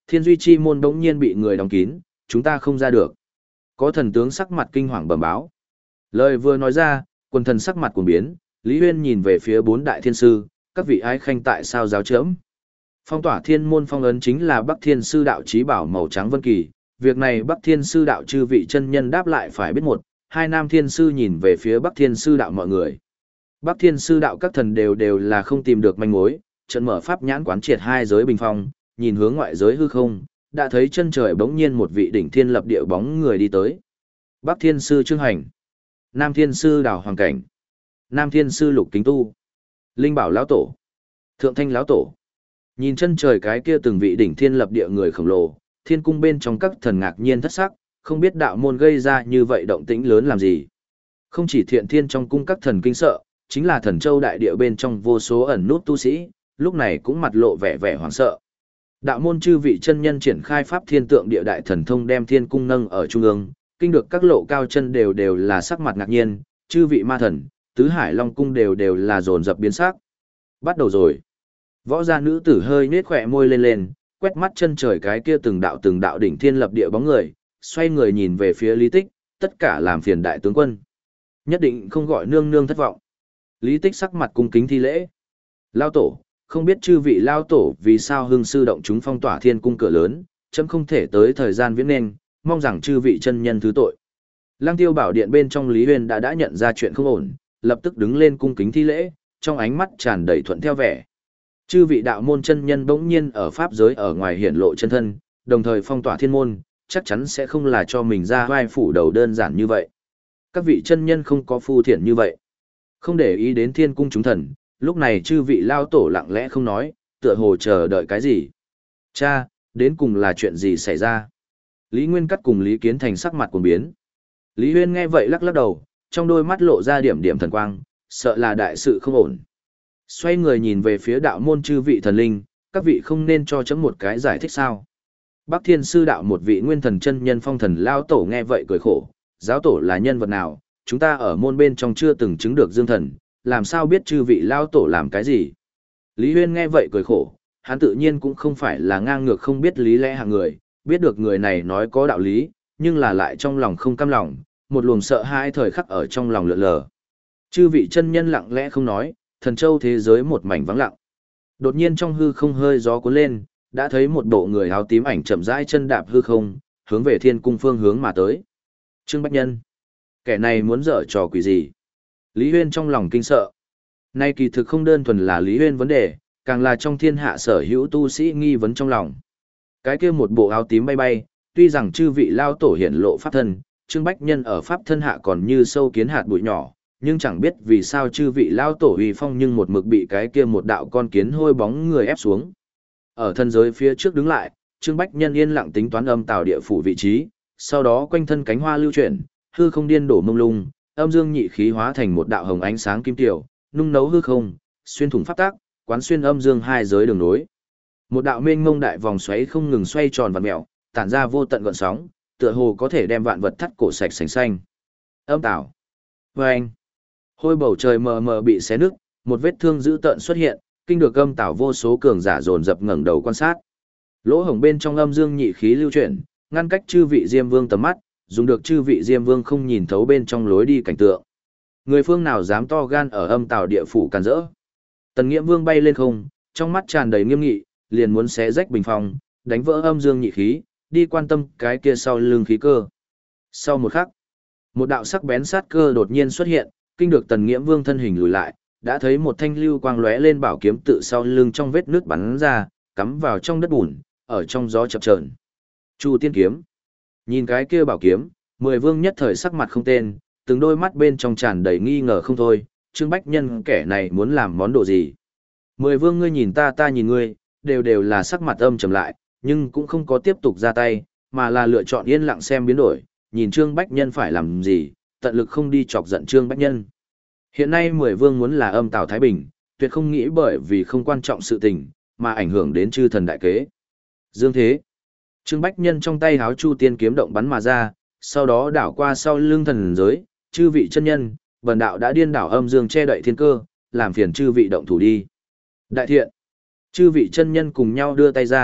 Thiên duy chi môn bỗng nhiên bị người đóng kín, chúng ta không ra được. Có thần tướng sắc mặt kinh hoàng bẩm báo. Lời vừa nói ra, quần thần sắc mặt cuồng biến, Lý Huyên nhìn về phía bốn đại thiên sư, các vị ái khanh tại sao giáo chấm. Phong tỏa thiên môn phong ấn chính là Bắc Thiên sư đạo trí bảo màu trắng vân kỳ, việc này Bắc Thiên sư đạo chư vị chân nhân đáp lại phải biết một, hai nam thiên sư nhìn về phía Bắc Thiên sư đạo mọi người. Bắc Thiên sư đạo các thần đều đều là không tìm được manh mối, trận mở pháp nhãn quán triệt hai giới bình phong, nhìn hướng ngoại giới hư không, đã thấy chân trời bỗng nhiên một vị đỉnh thiên lập địa bóng người đi tới. Bắc Thiên sư Trương Hành, Nam Thiên sư Đào Hoàng Cảnh, Nam Thiên sư Lục Kính Tu, Linh Bảo lão tổ, Thượng Thanh lão tổ. Nhìn chân trời cái kia từng vị đỉnh thiên lập địa người khổng lồ, thiên cung bên trong các thần ngạc nhiên thất sắc, không biết đạo môn gây ra như vậy động tĩnh lớn làm gì. Không chỉ thiện thiên trong cung các thần kinh sợ, chính là thần châu đại địa bên trong vô số ẩn nút tu sĩ, lúc này cũng mặt lộ vẻ vẻ hoảng sợ. Đạo môn chư vị chân nhân triển khai pháp thiên tượng địa đại thần thông đem thiên cung nâng ở trung ương, kinh được các lộ cao chân đều đều là sắc mặt ngạc nhiên, chư vị ma thần, tứ hải long cung đều đều là dồn dập biến sắc. Bắt đầu rồi. Võ gia nữ tử hơi nhếch khỏe môi lên lên, quét mắt chân trời cái kia từng đạo từng đạo đỉnh thiên lập địa bóng người, xoay người nhìn về phía Lý Tích, tất cả làm phiền đại tướng quân. Nhất định không gọi nương nương thất vọng. Lý Tích sắc mặt cung kính thi lễ. Lao tổ, không biết chư vị lao tổ vì sao hưng sư động chúng phong tỏa thiên cung cửa lớn, chấm không thể tới thời gian viễn nên, mong rằng chư vị chân nhân thứ tội. Lăng Tiêu Bảo Điện bên trong Lý Huyên đã đã nhận ra chuyện không ổn, lập tức đứng lên cung kính thi lễ, trong ánh mắt tràn đầy thuận theo vẻ. Chư vị đạo môn chân nhân bỗng nhiên ở pháp giới ở ngoài hiển lộ chân thân, đồng thời phong tỏa thiên môn, chắc chắn sẽ không là cho mình ra vai phủ đầu đơn giản như vậy. Các vị chân nhân không có phu thiện như vậy. Không để ý đến thiên cung chúng thần, lúc này chư vị lao tổ lặng lẽ không nói, tựa hồ chờ đợi cái gì. Cha, đến cùng là chuyện gì xảy ra? Lý Nguyên Cắt cùng Lý Kiến Thành sắc mặt cuồng biến. Lý Huyên nghe vậy lắc lắc đầu, trong đôi mắt lộ ra điểm điểm thần quang, sợ là đại sự không ổn. Xoay người nhìn về phía đạo môn chư vị thần linh, các vị không nên cho chấm một cái giải thích sao? Bắc Thiên sư đạo một vị nguyên thần chân nhân phong thần lao tổ nghe vậy cười khổ, giáo tổ là nhân vật nào, chúng ta ở môn bên trong chưa từng chứng được dương thần, làm sao biết chư vị lao tổ làm cái gì? Lý Huyên nghe vậy cười khổ, hắn tự nhiên cũng không phải là ngang ngược không biết lý lẽ hạng người, biết được người này nói có đạo lý, nhưng là lại trong lòng không cam lòng, một luồng sợ hãi thời khắc ở trong lòng lượn lờ. Chư vị chân nhân lặng lẽ không nói, thần châu thế giới một mảnh vắng lặng. Đột nhiên trong hư không hơi gió cuốn lên, đã thấy một bộ người áo tím ảnh chậm rãi chân đạp hư không, hướng về thiên cung phương hướng mà tới. Trương Bách Nhân, kẻ này muốn dở trò quỷ gì? Lý Huyên trong lòng kinh sợ. Nay kỳ thực không đơn thuần là Lý Huyên vấn đề, càng là trong thiên hạ sở hữu tu sĩ nghi vấn trong lòng. Cái kia một bộ áo tím bay bay, tuy rằng chư vị lao tổ hiển lộ pháp thân, Trương Bách Nhân ở pháp thân hạ còn như sâu kiến hạt bụi nhỏ, nhưng chẳng biết vì sao chư vị lao tổ uy phong nhưng một mực bị cái kia một đạo con kiến hôi bóng người ép xuống. Ở thân giới phía trước đứng lại, Trương Bách Nhân yên lặng tính toán âm tào địa phủ vị trí, sau đó quanh thân cánh hoa lưu chuyển, hư không điên đổ mông lung, âm dương nhị khí hóa thành một đạo hồng ánh sáng kim tiểu, nung nấu hư không, xuyên thủng pháp tác, quán xuyên âm dương hai giới đường nối. Một đạo mênh mông đại vòng xoáy không ngừng xoay tròn vặn mèo, tản ra vô tận gợn sóng, tựa hồ có thể đem vạn vật thắt cổ sạch sành xanh. Âm tảo. Vâng. Hôi bầu trời mờ mờ bị xé nứt, một vết thương dữ tợn xuất hiện, kinh được âm tảo vô số cường giả dồn dập ngẩng đầu quan sát. Lỗ hổng bên trong âm dương nhị khí lưu chuyển, ngăn cách chư vị Diêm Vương tầm mắt, dùng được chư vị Diêm Vương không nhìn thấu bên trong lối đi cảnh tượng. Người phương nào dám to gan ở âm tảo địa phủ càn rỡ? Tần Nghiễm Vương bay lên không, trong mắt tràn đầy nghiêm nghị, liền muốn xé rách bình phong, đánh vỡ âm dương nhị khí, đi quan tâm cái kia sau lưng khí cơ. Sau một khắc, một đạo sắc bén sát cơ đột nhiên xuất hiện, kinh được Tần Nghiễm Vương thân hình lùi lại, đã thấy một thanh lưu quang lóe lên bảo kiếm tự sau lưng trong vết nước bắn ra, cắm vào trong đất bùn, ở trong gió chập chờn. Chu Tiên kiếm. Nhìn cái kia bảo kiếm, mười vương nhất thời sắc mặt không tên, từng đôi mắt bên trong tràn đầy nghi ngờ không thôi, Trương Bách Nhân kẻ này muốn làm món đồ gì? Mười vương ngươi nhìn ta ta nhìn ngươi, đều đều là sắc mặt âm trầm lại, nhưng cũng không có tiếp tục ra tay, mà là lựa chọn yên lặng xem biến đổi, nhìn Trương Bách Nhân phải làm gì, tận lực không đi chọc giận Trương Bách Nhân. Hiện nay mười vương muốn là âm Tào Thái Bình, tuyệt không nghĩ bởi vì không quan trọng sự tình, mà ảnh hưởng đến chư thần đại kế. Dương thế, Trương Bách Nhân trong tay háo Chu Tiên kiếm động bắn mà ra, sau đó đảo qua sau lưng thần giới, chư vị chân nhân, bần đạo đã điên đảo âm dương che đậy thiên cơ, làm phiền chư vị động thủ đi. Đại thiện, chư vị chân nhân cùng nhau đưa tay ra,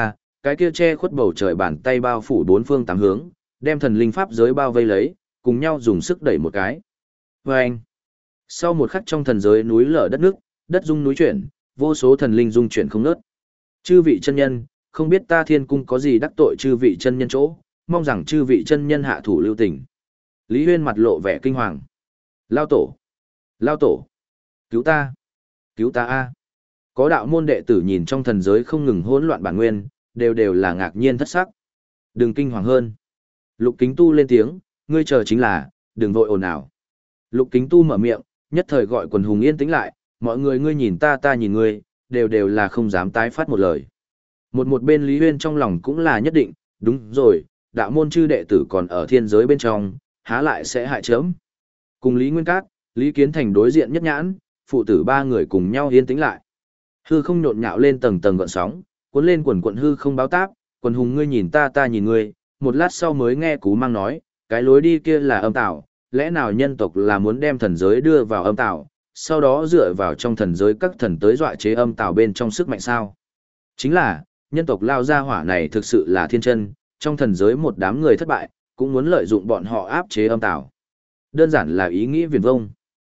cái kia che khuất bầu trời bàn tay bao phủ bốn phương tám hướng, đem thần linh pháp giới bao vây lấy, cùng nhau dùng sức đẩy một cái. Và anh, sau một khắc trong thần giới núi lở đất nước, đất rung núi chuyển, vô số thần linh rung chuyển không ngớt. Chư vị chân nhân, không biết ta thiên cung có gì đắc tội chư vị chân nhân chỗ, mong rằng chư vị chân nhân hạ thủ lưu tình. Lý Huyên mặt lộ vẻ kinh hoàng. Lao tổ! Lao tổ! Cứu ta! Cứu ta a! Có đạo môn đệ tử nhìn trong thần giới không ngừng hỗn loạn bản nguyên, đều đều là ngạc nhiên thất sắc. Đừng kinh hoàng hơn. Lục Kính Tu lên tiếng, ngươi chờ chính là, đừng vội ồn ào. Lục Kính Tu mở miệng, nhất thời gọi quần hùng yên tĩnh lại, mọi người ngươi nhìn ta ta nhìn ngươi, đều đều là không dám tái phát một lời. Một một bên Lý Huyên trong lòng cũng là nhất định, đúng rồi, đạo môn chư đệ tử còn ở thiên giới bên trong, há lại sẽ hại chớm. Cùng Lý Nguyên Cát, Lý Kiến Thành đối diện nhất nhãn, phụ tử ba người cùng nhau yên tĩnh lại. Hư không nhộn nhạo lên tầng tầng gợn sóng, cuốn lên quần quận hư không báo táp, quần hùng ngươi nhìn ta ta nhìn ngươi, một lát sau mới nghe Cú Mang nói, cái lối đi kia là âm tảo, lẽ nào nhân tộc là muốn đem thần giới đưa vào âm tảo, sau đó dựa vào trong thần giới các thần tới dọa chế âm tảo bên trong sức mạnh sao? Chính là, nhân tộc lao ra hỏa này thực sự là thiên chân, trong thần giới một đám người thất bại, cũng muốn lợi dụng bọn họ áp chế âm tảo. Đơn giản là ý nghĩ viển vông.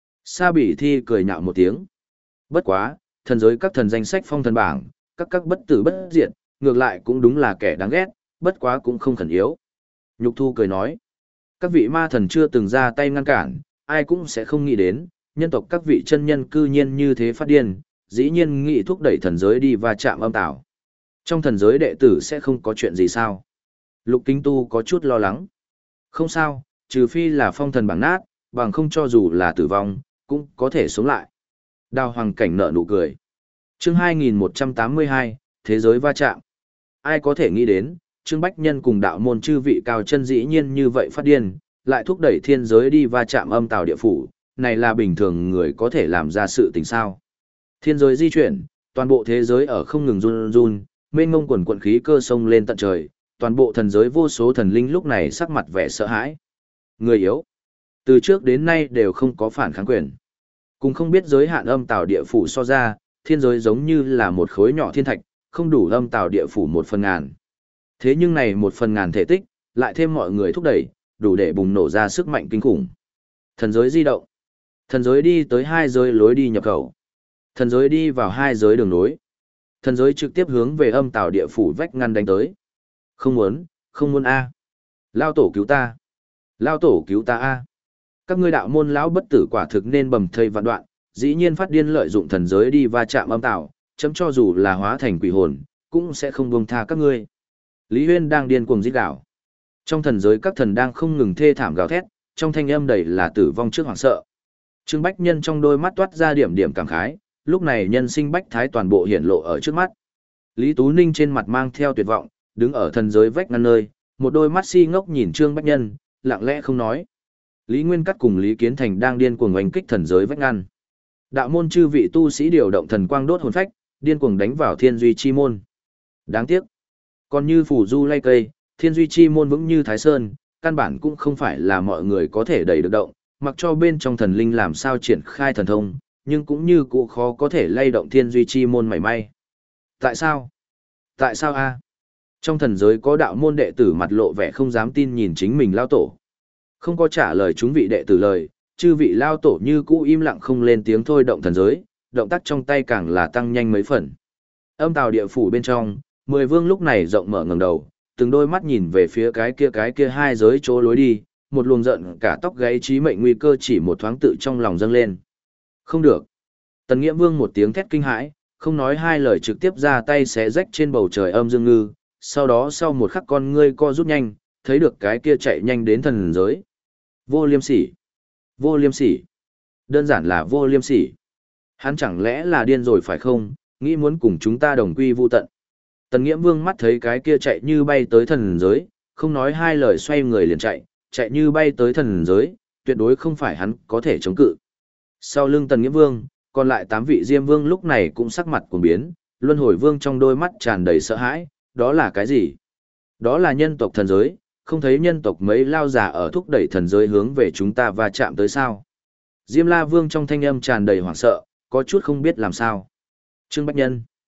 Sa Bỉ Thi cười nhạo một tiếng. Bất quá, thần giới các thần danh sách phong thần bảng, các các bất tử bất diệt, ngược lại cũng đúng là kẻ đáng ghét, bất quá cũng không khẩn yếu. Nhục Thu cười nói, các vị ma thần chưa từng ra tay ngăn cản, ai cũng sẽ không nghĩ đến, nhân tộc các vị chân nhân cư nhiên như thế phát điên, dĩ nhiên nghĩ thúc đẩy thần giới đi và chạm âm tảo. Trong thần giới đệ tử sẽ không có chuyện gì sao? Lục Kính Tu có chút lo lắng. Không sao, trừ phi là phong thần bảng nát, bằng không cho dù là tử vong, cũng có thể sống lại. Đào Hoàng Cảnh nở nụ cười. Chương hai nghìn một trăm tám mươi hai, Thế giới va chạm. Ai có thể nghĩ đến, Trương Bách Nhân cùng đạo môn chư vị cao chân dĩ nhiên như vậy phát điên, lại thúc đẩy thiên giới đi va chạm âm tào địa phủ, này là bình thường người có thể làm ra sự tình sao. Thiên giới di chuyển, toàn bộ thế giới ở không ngừng run run, mênh ngông quần quận khí cơ sông lên tận trời, toàn bộ thần giới vô số thần linh lúc này sắc mặt vẻ sợ hãi. Người yếu, từ trước đến nay đều không có phản kháng quyền. Cùng không biết giới hạn âm tào địa phủ so ra, thiên giới giống như là một khối nhỏ thiên thạch, không đủ âm tào địa phủ một phần ngàn. Thế nhưng này một phần ngàn thể tích, lại thêm mọi người thúc đẩy, đủ để bùng nổ ra sức mạnh kinh khủng. Thần giới di động. Thần giới đi tới hai giới lối đi nhập khẩu. Thần giới đi vào hai giới đường nối. Thần giới trực tiếp hướng về âm tào địa phủ vách ngăn đánh tới. Không muốn, không muốn a. Lao tổ cứu ta. Lao tổ cứu ta a. Các ngươi đạo môn lão bất tử quả thực nên bầm thây vạn đoạn, dĩ nhiên phát điên lợi dụng thần giới đi va chạm âm tào, chấm cho dù là hóa thành quỷ hồn, cũng sẽ không buông tha các ngươi. Lý Huyên đang điên cuồng rít gào. Trong thần giới các thần đang không ngừng thê thảm gào thét, trong thanh âm đầy là tử vong trước hoảng sợ. Trương Bách Nhân trong đôi mắt toát ra điểm điểm cảm khái, lúc này nhân sinh bách thái toàn bộ hiển lộ ở trước mắt. Lý Tú Ninh trên mặt mang theo tuyệt vọng, đứng ở thần giới vách ngăn nơi, một đôi mắt si ngốc nhìn Trương Bách Nhân, lặng lẽ không nói. Lý Nguyên Cắt cùng Lý Kiến Thành đang điên cuồng oanh kích thần giới vách ngăn. Đạo môn chư vị tu sĩ điều động thần quang đốt hồn phách, điên cuồng đánh vào Thiên Duy Chi môn. Đáng tiếc, còn như phủ du lay cây, Thiên Duy Chi môn vững như Thái Sơn, căn bản cũng không phải là mọi người có thể đẩy được động, mặc cho bên trong thần linh làm sao triển khai thần thông, nhưng cũng như cụ khó có thể lay động Thiên Duy Chi môn mảy may. Tại sao? Tại sao a? Trong thần giới có đạo môn đệ tử mặt lộ vẻ không dám tin nhìn chính mình lao tổ. Không có trả lời chúng vị đệ tử lời, chư vị lao tổ như cũ im lặng không lên tiếng thôi động thần giới, động tác trong tay càng là tăng nhanh mấy phần. Âm tào địa phủ bên trong, mười vương lúc này rộng mở ngẩng đầu, từng đôi mắt nhìn về phía cái kia cái kia hai giới chỗ lối đi, một luồng giận cả tóc gáy trí mệnh nguy cơ chỉ một thoáng tự trong lòng dâng lên. Không được. Tần Nghĩa Vương một tiếng thét kinh hãi, không nói hai lời trực tiếp ra tay xé rách trên bầu trời âm dương ngư, sau đó sau một khắc con ngươi co rút nhanh, thấy được cái kia chạy nhanh đến thần giới. Vô liêm sỉ. Vô liêm sỉ. Đơn giản là vô liêm sỉ. Hắn chẳng lẽ là điên rồi phải không, nghĩ muốn cùng chúng ta đồng quy vu tận. Tần Nghiễm Vương mắt thấy cái kia chạy như bay tới thần giới, không nói hai lời xoay người liền chạy, chạy như bay tới thần giới, tuyệt đối không phải hắn có thể chống cự. Sau lưng Tần Nghiễm Vương, còn lại tám vị Diêm Vương lúc này cũng sắc mặt cuồng biến, Luân Hồi Vương trong đôi mắt tràn đầy sợ hãi, đó là cái gì? Đó là nhân tộc thần giới, không thấy nhân tộc mấy lao giả ở thúc đẩy thần giới hướng về chúng ta và chạm tới sao? Diêm La Vương trong thanh âm tràn đầy hoảng sợ, có chút không biết làm sao. Trương Bách Nhân.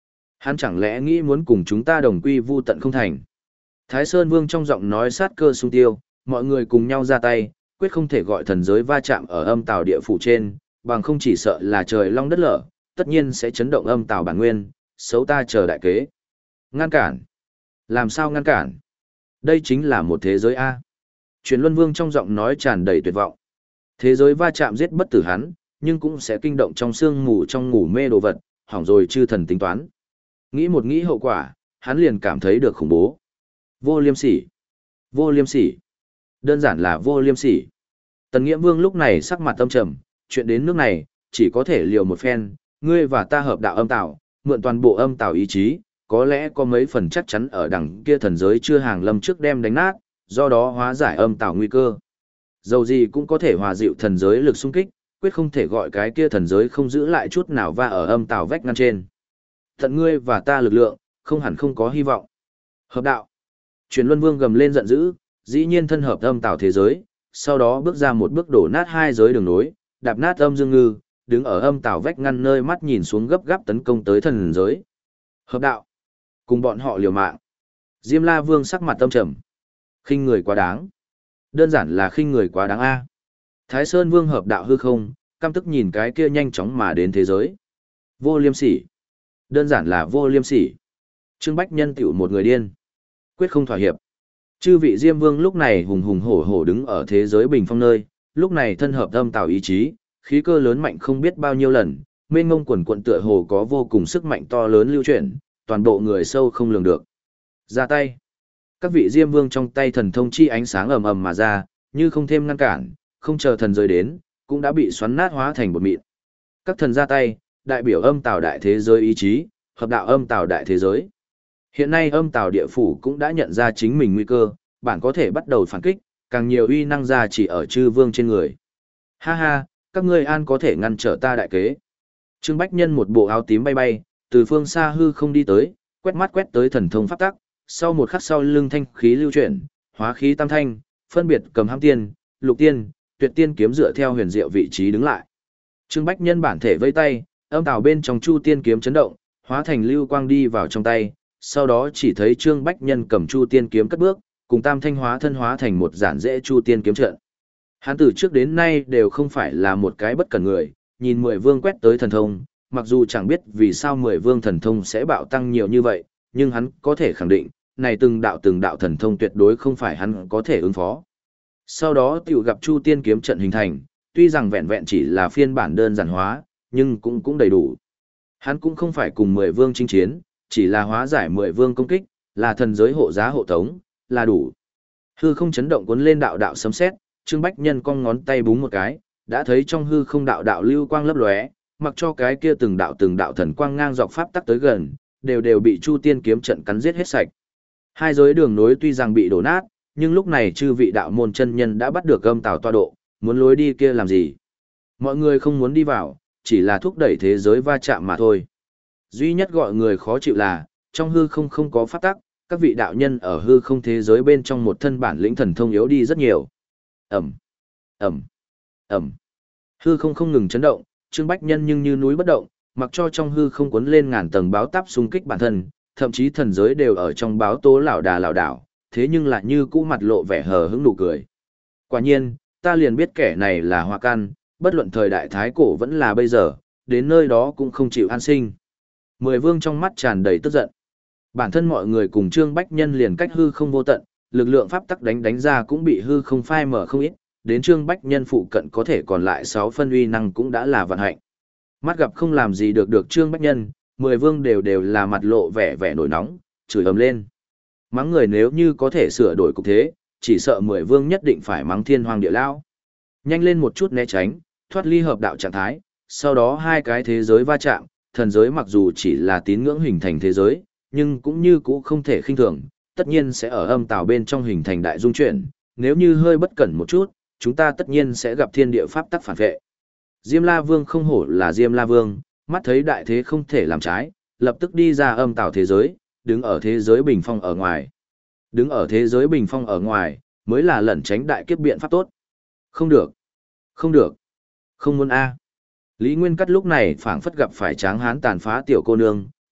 Hắn chẳng lẽ nghĩ muốn cùng chúng ta đồng quy vu tận không thành? Thái Sơn Vương trong giọng nói sát cơ sung tiêu, mọi người cùng nhau ra tay, quyết không thể gọi thần giới va chạm ở âm tào địa phủ trên, bằng không chỉ sợ là trời long đất lở, tất nhiên sẽ chấn động âm tào bản nguyên, xấu ta chờ đại kế. Ngăn cản? Làm sao ngăn cản? Đây chính là một thế giới A. Truyền Luân Vương trong giọng nói tràn đầy tuyệt vọng. Thế giới va chạm giết bất tử hắn, nhưng cũng sẽ kinh động trong sương mù trong ngủ mê đồ vật, hỏng rồi chư thần tính toán. Nghĩ một nghĩ hậu quả, hắn liền cảm thấy được khủng bố. Vô liêm sỉ. Vô liêm sỉ. Đơn giản là vô liêm sỉ. Tần Nghiễm Vương lúc này sắc mặt âm trầm, chuyện đến nước này, chỉ có thể liều một phen, ngươi và ta hợp đạo âm tạo, mượn toàn bộ âm tạo ý chí, có lẽ có mấy phần chắc chắn ở đằng kia thần giới chưa hàng lâm trước đem đánh nát, do đó hóa giải âm tạo nguy cơ. Dầu gì cũng có thể hòa dịu thần giới lực xung kích, quyết không thể gọi cái kia thần giới không giữ lại chút nào và ở âm tạo vách ngăn trên. Tận ngươi và ta lực lượng, không hẳn không có hy vọng. Hợp đạo. Truyền Luân Vương gầm lên giận dữ, dĩ nhiên thân hợp âm tạo thế giới, sau đó bước ra một bước đổ nát hai giới đường nối, đạp nát âm dương ngư, đứng ở âm tạo vách ngăn nơi mắt nhìn xuống gấp gáp tấn công tới thần giới. Hợp đạo. Cùng bọn họ liều mạng. Diêm La Vương sắc mặt âm trầm. Khinh người quá đáng. Đơn giản là khinh người quá đáng a. Thái Sơn Vương hợp đạo hư không, căm tức nhìn cái kia nhanh chóng mà đến thế giới. Vô liêm sỉ. Đơn giản là vô liêm sỉ. Trương Bách Nhân tiểu một người điên. Quyết không thỏa hiệp. Chư vị Diêm Vương lúc này hùng hùng hổ hổ đứng ở thế giới bình phong nơi, lúc này thân hợp âm tạo ý chí, khí cơ lớn mạnh không biết bao nhiêu lần, mênh mông quần quận tựa hồ có vô cùng sức mạnh to lớn lưu chuyển, toàn bộ người sâu không lường được. Ra tay. Các vị Diêm Vương trong tay thần thông chi ánh sáng ầm ầm mà ra, như không thêm ngăn cản, không chờ thần rơi đến, cũng đã bị xoắn nát hóa thành bột mịn. Các thần ra tay, đại biểu âm tào đại thế giới ý chí, hợp đạo âm tào đại thế giới. Hiện nay âm tào địa phủ cũng đã nhận ra chính mình nguy cơ, bản có thể bắt đầu phản kích, càng nhiều uy năng ra chỉ ở chư vương trên người. Ha ha, các ngươi an có thể ngăn trở ta đại kế. Trương Bách Nhân một bộ áo tím bay bay, từ phương xa hư không đi tới, quét mắt quét tới thần thông pháp tắc, sau một khắc sau lưng thanh khí lưu chuyển, hóa khí tam thanh, phân biệt cầm hãm tiên, lục tiên, tuyệt tiên kiếm dựa theo huyền diệu vị trí đứng lại. Trương Bách Nhân bản thể vây tay, âm tào bên trong chu tiên kiếm chấn động, hóa thành lưu quang đi vào trong tay, sau đó chỉ thấy Trương Bách Nhân cầm chu tiên kiếm cất bước, cùng tam thanh hóa thân hóa thành một giản dễ chu tiên kiếm trận. Hắn từ trước đến nay đều không phải là một cái bất cẩn người, nhìn mười vương quét tới thần thông, mặc dù chẳng biết vì sao mười vương thần thông sẽ bạo tăng nhiều như vậy, nhưng hắn có thể khẳng định, này từng đạo từng đạo thần thông tuyệt đối không phải hắn có thể ứng phó. Sau đó tiểu gặp chu tiên kiếm trận hình thành, tuy rằng vẹn vẹn chỉ là phiên bản đơn giản hóa, nhưng cũng cũng đầy đủ. Hắn cũng không phải cùng mười vương chinh chiến, chỉ là hóa giải mười vương công kích, là thần giới hộ giá hộ tống, là đủ. Hư không chấn động cuốn lên đạo đạo sấm sét, Trương Bách Nhân cong ngón tay búng một cái, đã thấy trong hư không đạo đạo lưu quang lấp lóe, mặc cho cái kia từng đạo từng đạo thần quang ngang dọc pháp tắc tới gần, đều đều bị Chu Tiên kiếm trận cắn giết hết sạch. Hai giới đường nối tuy rằng bị đổ nát, nhưng lúc này chư vị đạo môn chân nhân đã bắt được âm tào toa độ, muốn lối đi kia làm gì? Mọi người không muốn đi vào, chỉ là thúc đẩy thế giới va chạm mà thôi. Duy nhất gọi người khó chịu là, trong hư không không có pháp tắc, các vị đạo nhân ở hư không thế giới bên trong một thân bản lĩnh thần thông yếu đi rất nhiều. Ẩm, Ẩm, Ẩm. Hư không không ngừng chấn động, Trương Bách Nhân nhưng như núi bất động, mặc cho trong hư không cuốn lên ngàn tầng báo táp xung kích bản thân, thậm chí thần giới đều ở trong báo tố lảo đà lảo đảo, thế nhưng lại như cũ mặt lộ vẻ hờ hững nụ cười. Quả nhiên, ta liền biết kẻ này là hoa căn, bất luận thời đại thái cổ vẫn là bây giờ, đến nơi đó cũng không chịu an sinh. Mười vương trong mắt tràn đầy tức giận. Bản thân mọi người cùng Trương Bách Nhân liền cách hư không vô tận, lực lượng pháp tắc đánh đánh ra cũng bị hư không phai mở không ít, đến Trương Bách Nhân phụ cận có thể còn lại sáu phân uy năng cũng đã là vận hạnh. Mắt gặp không làm gì được được Trương Bách Nhân, mười vương đều đều là mặt lộ vẻ vẻ nổi nóng, chửi ầm lên. Mắng người nếu như có thể sửa đổi cục thế, chỉ sợ mười vương nhất định phải mắng thiên hoàng địa lao. Nhanh lên một chút né tránh, thoát ly hợp đạo trạng thái, sau đó hai cái thế giới va chạm, thần giới mặc dù chỉ là tín ngưỡng hình thành thế giới, nhưng cũng như cũ không thể khinh thường, tất nhiên sẽ ở âm tào bên trong hình thành đại dung chuyển, nếu như hơi bất cẩn một chút, chúng ta tất nhiên sẽ gặp thiên địa pháp tắc phản vệ. Diêm La Vương không hổ là Diêm La Vương, mắt thấy đại thế không thể làm trái, lập tức đi ra âm tào thế giới, đứng ở thế giới bình phong ở ngoài. Đứng ở thế giới bình phong ở ngoài, mới là lẩn tránh đại kiếp biện pháp tốt. Không được, không được, không muốn a. Lý Nguyên Cắt lúc này phảng phất gặp phải tráng hán tàn phá tiểu cô nương,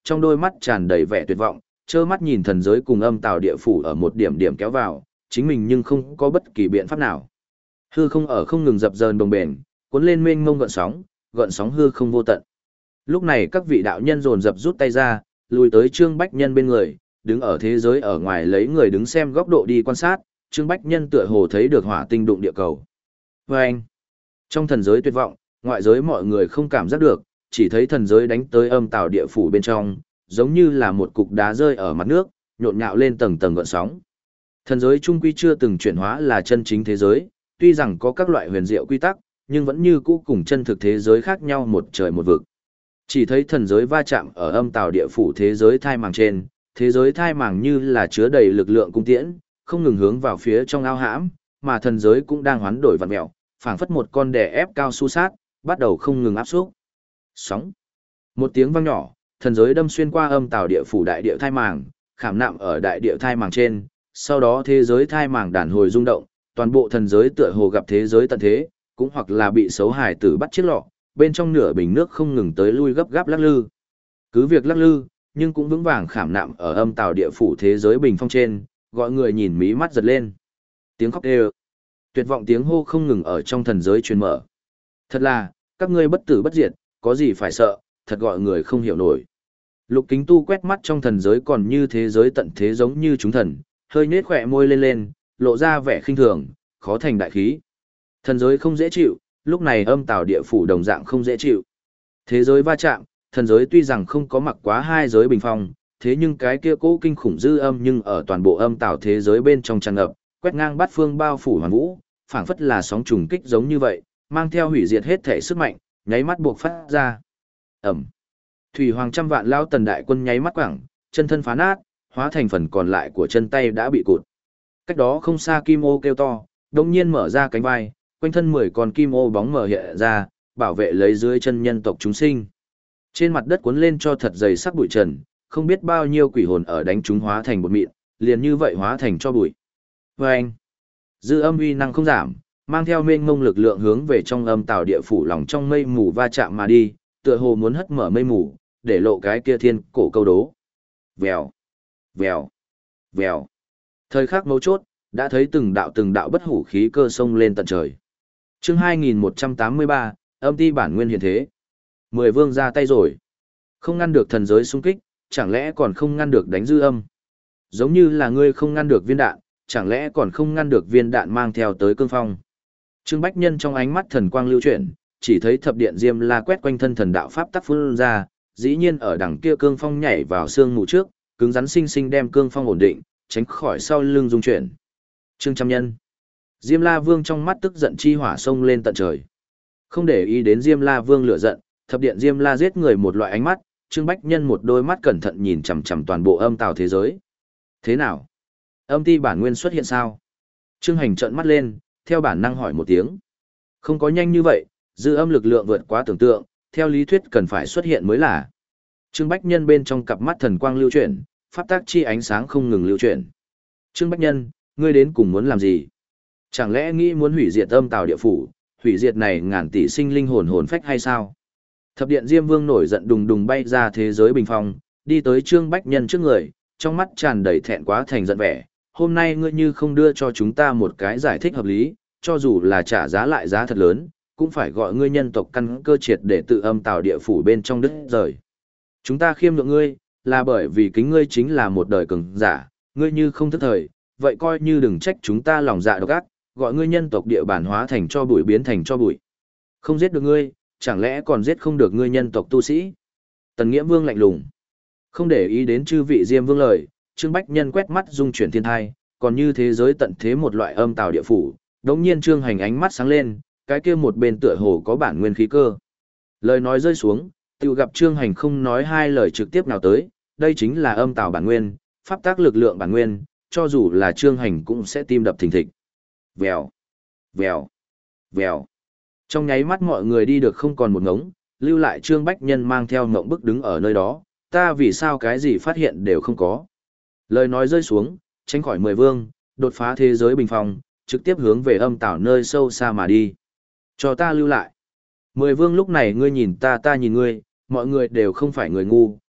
trong đôi mắt tràn đầy vẻ tuyệt vọng, trơ mắt nhìn thần giới cùng âm tào địa phủ ở một điểm điểm kéo vào, chính mình nhưng không có bất kỳ biện pháp nào. Hư không ở không ngừng dập dờn đồng bền, cuốn lên mênh mông gợn sóng, gợn sóng hư không vô tận. Lúc này các vị đạo nhân dồn dập rút tay ra, lùi tới Trương Bách Nhân bên người, đứng ở thế giới ở ngoài lấy người đứng xem góc độ đi quan sát, Trương Bách Nhân tựa hồ thấy được hỏa tinh đụng địa cầu. Và anh, trong thần giới tuyệt vọng, ngoại giới mọi người không cảm giác được, chỉ thấy thần giới đánh tới âm tào địa phủ bên trong, giống như là một cục đá rơi ở mặt nước, nhộn nhạo lên tầng tầng gợn sóng. Thần giới trung quy chưa từng chuyển hóa là chân chính thế giới, tuy rằng có các loại huyền diệu quy tắc, nhưng vẫn như cũ cùng chân thực thế giới khác nhau một trời một vực. Chỉ thấy thần giới va chạm ở âm tào địa phủ thế giới thai màng trên, thế giới thai màng như là chứa đầy lực lượng cung tiễn, không ngừng hướng vào phía trong ao hãm, mà thần giới cũng đang hoán đổi vặn mèo, phảng phất một con đè ép cao su sát, bắt đầu không ngừng áp xúc. Sóng. Một tiếng vang nhỏ, thần giới đâm xuyên qua âm tào địa phủ đại địa thai màng, khảm nạm ở đại địa thai màng trên, sau đó thế giới thai màng đàn hồi rung động, toàn bộ thần giới tựa hồ gặp thế giới tận thế, cũng hoặc là bị xấu hài tử bắt chiếc lọ, bên trong nửa bình nước không ngừng tới lui gấp gáp lắc lư. Cứ việc lắc lư, nhưng cũng vững vàng khảm nạm ở âm tào địa phủ thế giới bình phong trên, gọi người nhìn mí mắt giật lên. Tiếng khóc đều, tuyệt vọng tiếng hô không ngừng ở trong thần giới truyền mở. Thật là, các ngươi bất tử bất diệt, có gì phải sợ, thật gọi người không hiểu nổi. Lục Kính Tu quét mắt trong thần giới còn như thế giới tận thế giống như chúng thần, hơi nhếch khỏe môi lên lên, lộ ra vẻ khinh thường, khó thành đại khí. Thần giới không dễ chịu, lúc này âm tào địa phủ đồng dạng không dễ chịu. Thế giới va chạm, thần giới tuy rằng không có mặc quá hai giới bình phong, thế nhưng cái kia cố kinh khủng dư âm nhưng ở toàn bộ âm tào thế giới bên trong tràn ngập, quét ngang bát phương bao phủ hoàn vũ, phảng phất là sóng trùng kích giống như vậy, mang theo hủy diệt hết thể sức mạnh, nháy mắt buộc phát ra. Ẩm. Thủy Hoàng trăm vạn lao tần đại quân nháy mắt quẳng, chân thân phá nát, hóa thành phần còn lại của chân tay đã bị cụt. Cách đó không xa Kim Ô kêu to, đồng nhiên mở ra cánh vai, quanh thân mười con Kim Ô bóng mở hiện ra, bảo vệ lấy dưới chân nhân tộc chúng sinh. Trên mặt đất cuốn lên cho thật dày sắc bụi trần, không biết bao nhiêu quỷ hồn ở đánh chúng hóa thành bột mịn, liền như vậy hóa thành cho bụi. Và anh, dư âm uy năng không giảm, mang theo mênh mông lực lượng hướng về trong âm tào địa phủ lòng trong mây mù va chạm mà đi, tựa hồ muốn hất mở mây mù, để lộ cái kia thiên cổ câu đố. Vèo, vèo, vèo. Thời khắc mấu chốt, đã thấy từng đạo từng đạo bất hủ khí cơ sông lên tận trời. Chương hai nghìn một trăm tám mươi ba, âm ti bản nguyên hiện thế. Mười vương ra tay rồi. Không ngăn được thần giới xung kích, chẳng lẽ còn không ngăn được đánh dư âm? Giống như là ngươi không ngăn được viên đạn, chẳng lẽ còn không ngăn được viên đạn mang theo tới cương phong? Trương Bách Nhân trong ánh mắt thần quang lưu chuyển, chỉ thấy thập điện diêm la quét quanh thân thần đạo pháp tắc phun ra, dĩ nhiên ở đằng kia cương phong nhảy vào xương mù trước, cứng rắn sinh sinh đem cương phong ổn định, tránh khỏi sau lưng dung chuyển. Trương Trăm Nhân. Diêm La Vương trong mắt tức giận chi hỏa sông lên tận trời. Không để ý đến Diêm La Vương lửa giận, thập điện Diêm La giết người một loại ánh mắt, Trương Bách Nhân một đôi mắt cẩn thận nhìn chằm chằm toàn bộ âm tào thế giới. Thế nào? Âm ti bản nguyên xuất hiện sao? Trương Hành trợn mắt lên, theo bản năng hỏi một tiếng. Không có nhanh như vậy, dư âm lực lượng vượt quá tưởng tượng, theo lý thuyết cần phải xuất hiện mới là. Trương Bách Nhân bên trong cặp mắt thần quang lưu chuyển, pháp tác chi ánh sáng không ngừng lưu chuyển. Trương Bách Nhân, ngươi đến cùng muốn làm gì? Chẳng lẽ nghĩ muốn hủy diệt âm tào địa phủ, hủy diệt này ngàn tỷ sinh linh hồn hồn phách hay sao? Thập điện Diêm Vương nổi giận đùng đùng bay ra thế giới bình phong, đi tới Trương Bách Nhân trước người, trong mắt tràn đầy thẹn quá thành giận vẻ. Hôm nay ngươi như không đưa cho chúng ta một cái giải thích hợp lý, cho dù là trả giá lại giá thật lớn, cũng phải gọi ngươi nhân tộc căn cơ triệt để tự âm tào địa phủ bên trong đất rời. Chúng ta khiêm nhượng ngươi, là bởi vì kính ngươi chính là một đời cường giả, ngươi như không thức thời, vậy coi như đừng trách chúng ta lòng dạ độc ác, gọi ngươi nhân tộc địa bản hóa thành cho bụi biến thành cho bụi. Không giết được ngươi, chẳng lẽ còn giết không được ngươi nhân tộc tu sĩ? Tần Nghĩa Vương lạnh lùng. Không để ý đến chư vị Diêm Vương lời, Trương Bách Nhân quét mắt dung chuyển thiên thai, còn như thế giới tận thế một loại âm tào địa phủ, đống nhiên Trương Hành ánh mắt sáng lên, cái kia một bên tựa hồ có bản nguyên khí cơ. Lời nói rơi xuống, tự gặp Trương Hành không nói hai lời trực tiếp nào tới, đây chính là âm tào bản nguyên, pháp tác lực lượng bản nguyên, cho dù là Trương Hành cũng sẽ tim đập thình thịch. Vèo, vèo, vèo. Trong nháy mắt mọi người đi được không còn một ngống, lưu lại Trương Bách Nhân mang theo ngộng bức đứng ở nơi đó, ta vì sao cái gì phát hiện đều không có. Lời nói rơi xuống, tránh khỏi mười vương, đột phá thế giới bình phong, trực tiếp hướng về âm tảo nơi sâu xa mà đi. Cho ta lưu lại. Mười vương lúc này ngươi nhìn ta ta nhìn ngươi, mọi người đều không phải người ngu,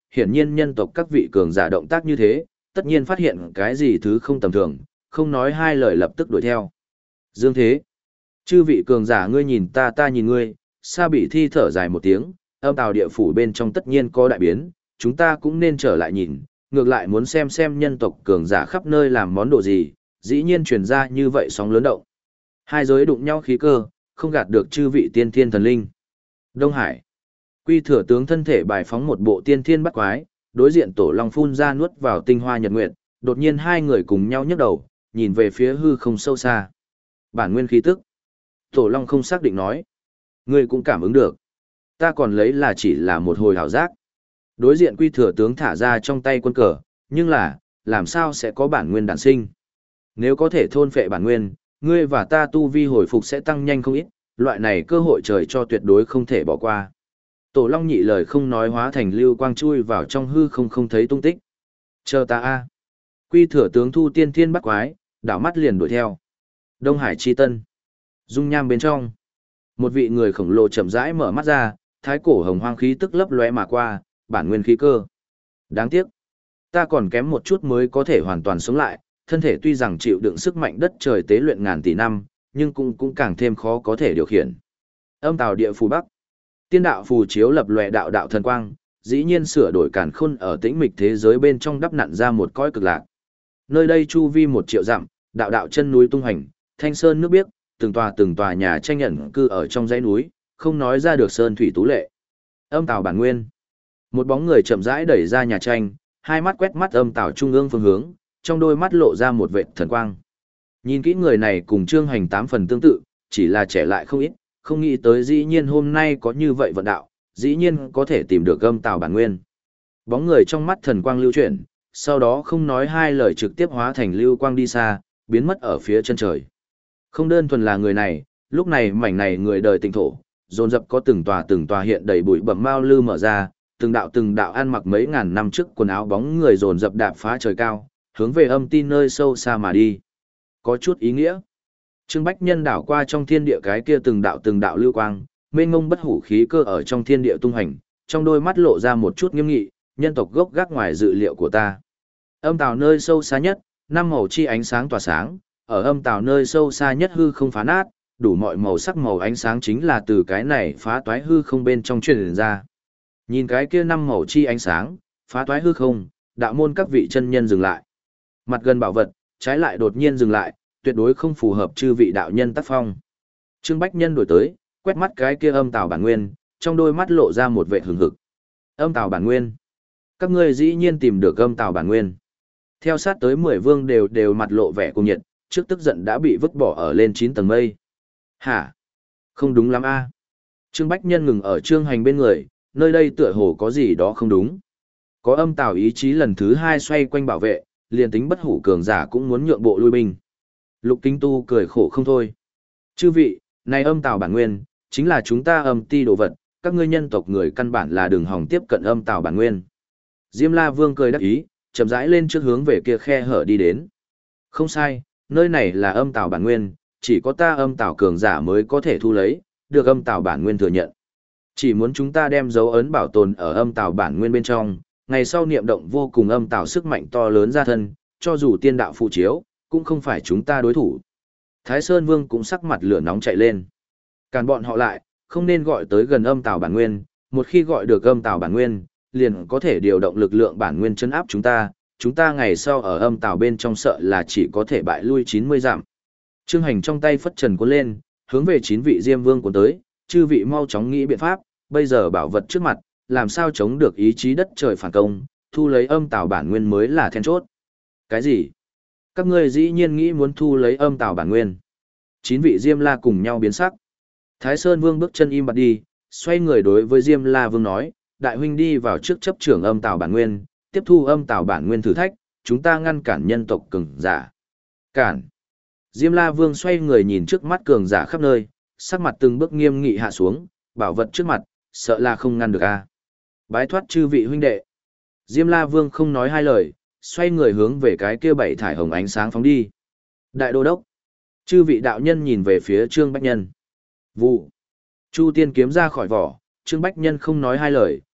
hiển nhiên nhân tộc các vị cường giả động tác như thế, tất nhiên phát hiện cái gì thứ không tầm thường, không nói hai lời lập tức đuổi theo. Dương Thế, chư vị cường giả ngươi nhìn ta ta nhìn ngươi, Sa Bị Thi thở dài một tiếng, âm tào địa phủ bên trong tất nhiên có đại biến, chúng ta cũng nên trở lại nhìn, ngược lại muốn xem xem nhân tộc cường giả khắp nơi làm món đồ gì, dĩ nhiên truyền ra như vậy sóng lớn động. Hai giới đụng nhau khí cơ, không gạt được chư vị tiên thiên thần linh. Đông Hải, Quy Thừa tướng thân thể bài phóng một bộ tiên thiên bắt quái, đối diện Tổ Long phun ra nuốt vào tinh hoa nhật nguyệt, đột nhiên hai người cùng nhau nhấc đầu, nhìn về phía hư không sâu xa. Bản nguyên khí tức. Tổ Long không xác định nói. Ngươi cũng cảm ứng được. Ta còn lấy là chỉ là một hồi hảo giác. Đối diện Quy Thừa tướng thả ra trong tay quân cờ, nhưng là, làm sao sẽ có bản nguyên đản sinh? Nếu có thể thôn phệ bản nguyên, ngươi và ta tu vi hồi phục sẽ tăng nhanh không ít, loại này cơ hội trời cho tuyệt đối không thể bỏ qua. Tổ Long nhị lời không nói hóa thành lưu quang chui vào trong hư không không thấy tung tích. Chờ ta a. Quy Thừa tướng thu tiên thiên bắt quái, đảo mắt liền đuổi theo. Đông Hải chi tân. Dung nham bên trong. Một vị người khổng lồ chậm rãi mở mắt ra, thái cổ hồng hoang khí tức lấp lóe mà qua, bản nguyên khí cơ. Đáng tiếc, ta còn kém một chút mới có thể hoàn toàn sống lại, thân thể tuy rằng chịu đựng sức mạnh đất trời tế luyện ngàn tỷ năm, nhưng cũng cũng càng thêm khó có thể điều khiển. Âm tào địa phù bắc. Tiên đạo phù chiếu lập lòe đạo đạo thần quang, dĩ nhiên sửa đổi càn khôn ở tĩnh mịch thế giới bên trong đắp nặn ra một cõi cực lạc. Nơi đây chu vi một triệu dặm, đạo đạo chân núi tung hành, thanh sơn nước biếc, từng tòa từng tòa nhà tranh nhận cư ở trong dãy núi, không nói ra được sơn thủy tú lệ. Âm tào bản nguyên. Một bóng người chậm rãi đẩy ra nhà tranh, hai mắt quét mắt âm tào trung ương phương hướng, trong đôi mắt lộ ra một vệt thần quang. Nhìn kỹ người này cùng Trương Hành tám phần tương tự, chỉ là trẻ lại không ít, không nghĩ tới dĩ nhiên hôm nay có như vậy vận đạo, dĩ nhiên có thể tìm được âm tào bản nguyên. Bóng người trong mắt thần quang lưu chuyển, sau đó không nói hai lời trực tiếp hóa thành lưu quang đi xa, biến mất ở phía chân trời. Không đơn thuần là người này, lúc này mảnh này người đời tịnh thổ, dồn dập có từng tòa từng tòa hiện đầy bụi bẩm mao lư mở ra, từng đạo từng đạo ăn mặc mấy ngàn năm trước quần áo bóng người dồn dập đạp phá trời cao, hướng về âm tin nơi sâu xa mà đi. Có chút ý nghĩa. Trương Bách Nhân đảo qua trong thiên địa cái kia từng đạo từng đạo lưu quang, mênh mông bất hủ khí cơ ở trong thiên địa tung hành, trong đôi mắt lộ ra một chút nghiêm nghị, nhân tộc gốc gác ngoài dự liệu của ta. Âm tào nơi sâu xa nhất, năm màu chi ánh sáng tỏa sáng, ở âm tào nơi sâu xa nhất hư không phá nát, đủ mọi màu sắc màu ánh sáng chính là từ cái này phá toái hư không bên trong truyền ra. Nhìn cái kia năm màu chi ánh sáng, phá toái hư không, đạo môn các vị chân nhân dừng lại. Mặt gần bảo vật, trái lại đột nhiên dừng lại, tuyệt đối không phù hợp chư vị đạo nhân tác phong. Trương Bách Nhân đổi tới, quét mắt cái kia âm tào bản nguyên, trong đôi mắt lộ ra một vẻ hừng hực. Âm tào bản nguyên. Các ngươi dĩ nhiên tìm được âm tào bản nguyên. Theo sát tới mười vương đều đều mặt lộ vẻ cuồng nhiệt, trước tức giận đã bị vứt bỏ ở lên chín tầng mây. Hả? Không đúng lắm a. Trương Bách Nhân ngừng ở Trương Hành bên người, nơi đây tựa hồ có gì đó không đúng. Có âm tào ý chí lần thứ hai xoay quanh bảo vệ, liền tính bất hủ cường giả cũng muốn nhượng bộ lui binh. Lục Kính Tu cười khổ không thôi. Chư vị, này âm tào bản nguyên, chính là chúng ta âm ti đồ vật, các ngươi nhân tộc người căn bản là đường hòng tiếp cận âm tào bản nguyên. Diêm La Vương cười đắc ý, chậm rãi lên trước hướng về kia khe hở đi đến. Không sai, nơi này là âm tào bản nguyên, chỉ có ta âm tào cường giả mới có thể thu lấy, được âm tào bản nguyên thừa nhận. Chỉ muốn chúng ta đem dấu ấn bảo tồn ở âm tào bản nguyên bên trong, ngày sau niệm động vô cùng âm tào sức mạnh to lớn ra thân, cho dù tiên đạo phụ chiếu, cũng không phải chúng ta đối thủ. Thái Sơn Vương cũng sắc mặt lửa nóng chạy lên. Càn bọn họ lại, không nên gọi tới gần âm tào bản nguyên, một khi gọi được âm tào bản nguyên, liền có thể điều động lực lượng bản nguyên chấn áp chúng ta, chúng ta ngày sau ở âm tào bên trong sợ là chỉ có thể bại lui chín mươi dặm. Trương Hành trong tay phất trần cuốn lên, hướng về chín vị Diêm Vương cuốn tới, chư vị mau chóng nghĩ biện pháp, bây giờ bảo vật trước mặt, làm sao chống được ý chí đất trời phản công, thu lấy âm tào bản nguyên mới là then chốt. Cái gì? Các ngươi dĩ nhiên nghĩ muốn thu lấy âm tào bản nguyên? Chín vị Diêm La cùng nhau biến sắc. Thái Sơn Vương bước chân im bặt đi, xoay người đối với Diêm La Vương nói, đại huynh đi vào trước chấp trưởng âm tào bản nguyên, tiếp thu âm tào bản nguyên thử thách, chúng ta ngăn cản nhân tộc cường giả. Cản. Diêm La Vương xoay người nhìn trước mắt cường giả khắp nơi, sắc mặt từng bước nghiêm nghị hạ xuống, bảo vật trước mặt, sợ là không ngăn được a. Bái thoát chư vị huynh đệ. Diêm La Vương không nói hai lời, xoay người hướng về cái kia bảy thải hồng ánh sáng phóng đi. Đại đô đốc. Chư vị đạo nhân nhìn về phía Trương Bách Nhân. Vụ. Chu tiên kiếm ra khỏi vỏ, Trương Bách Nhân không nói hai lời,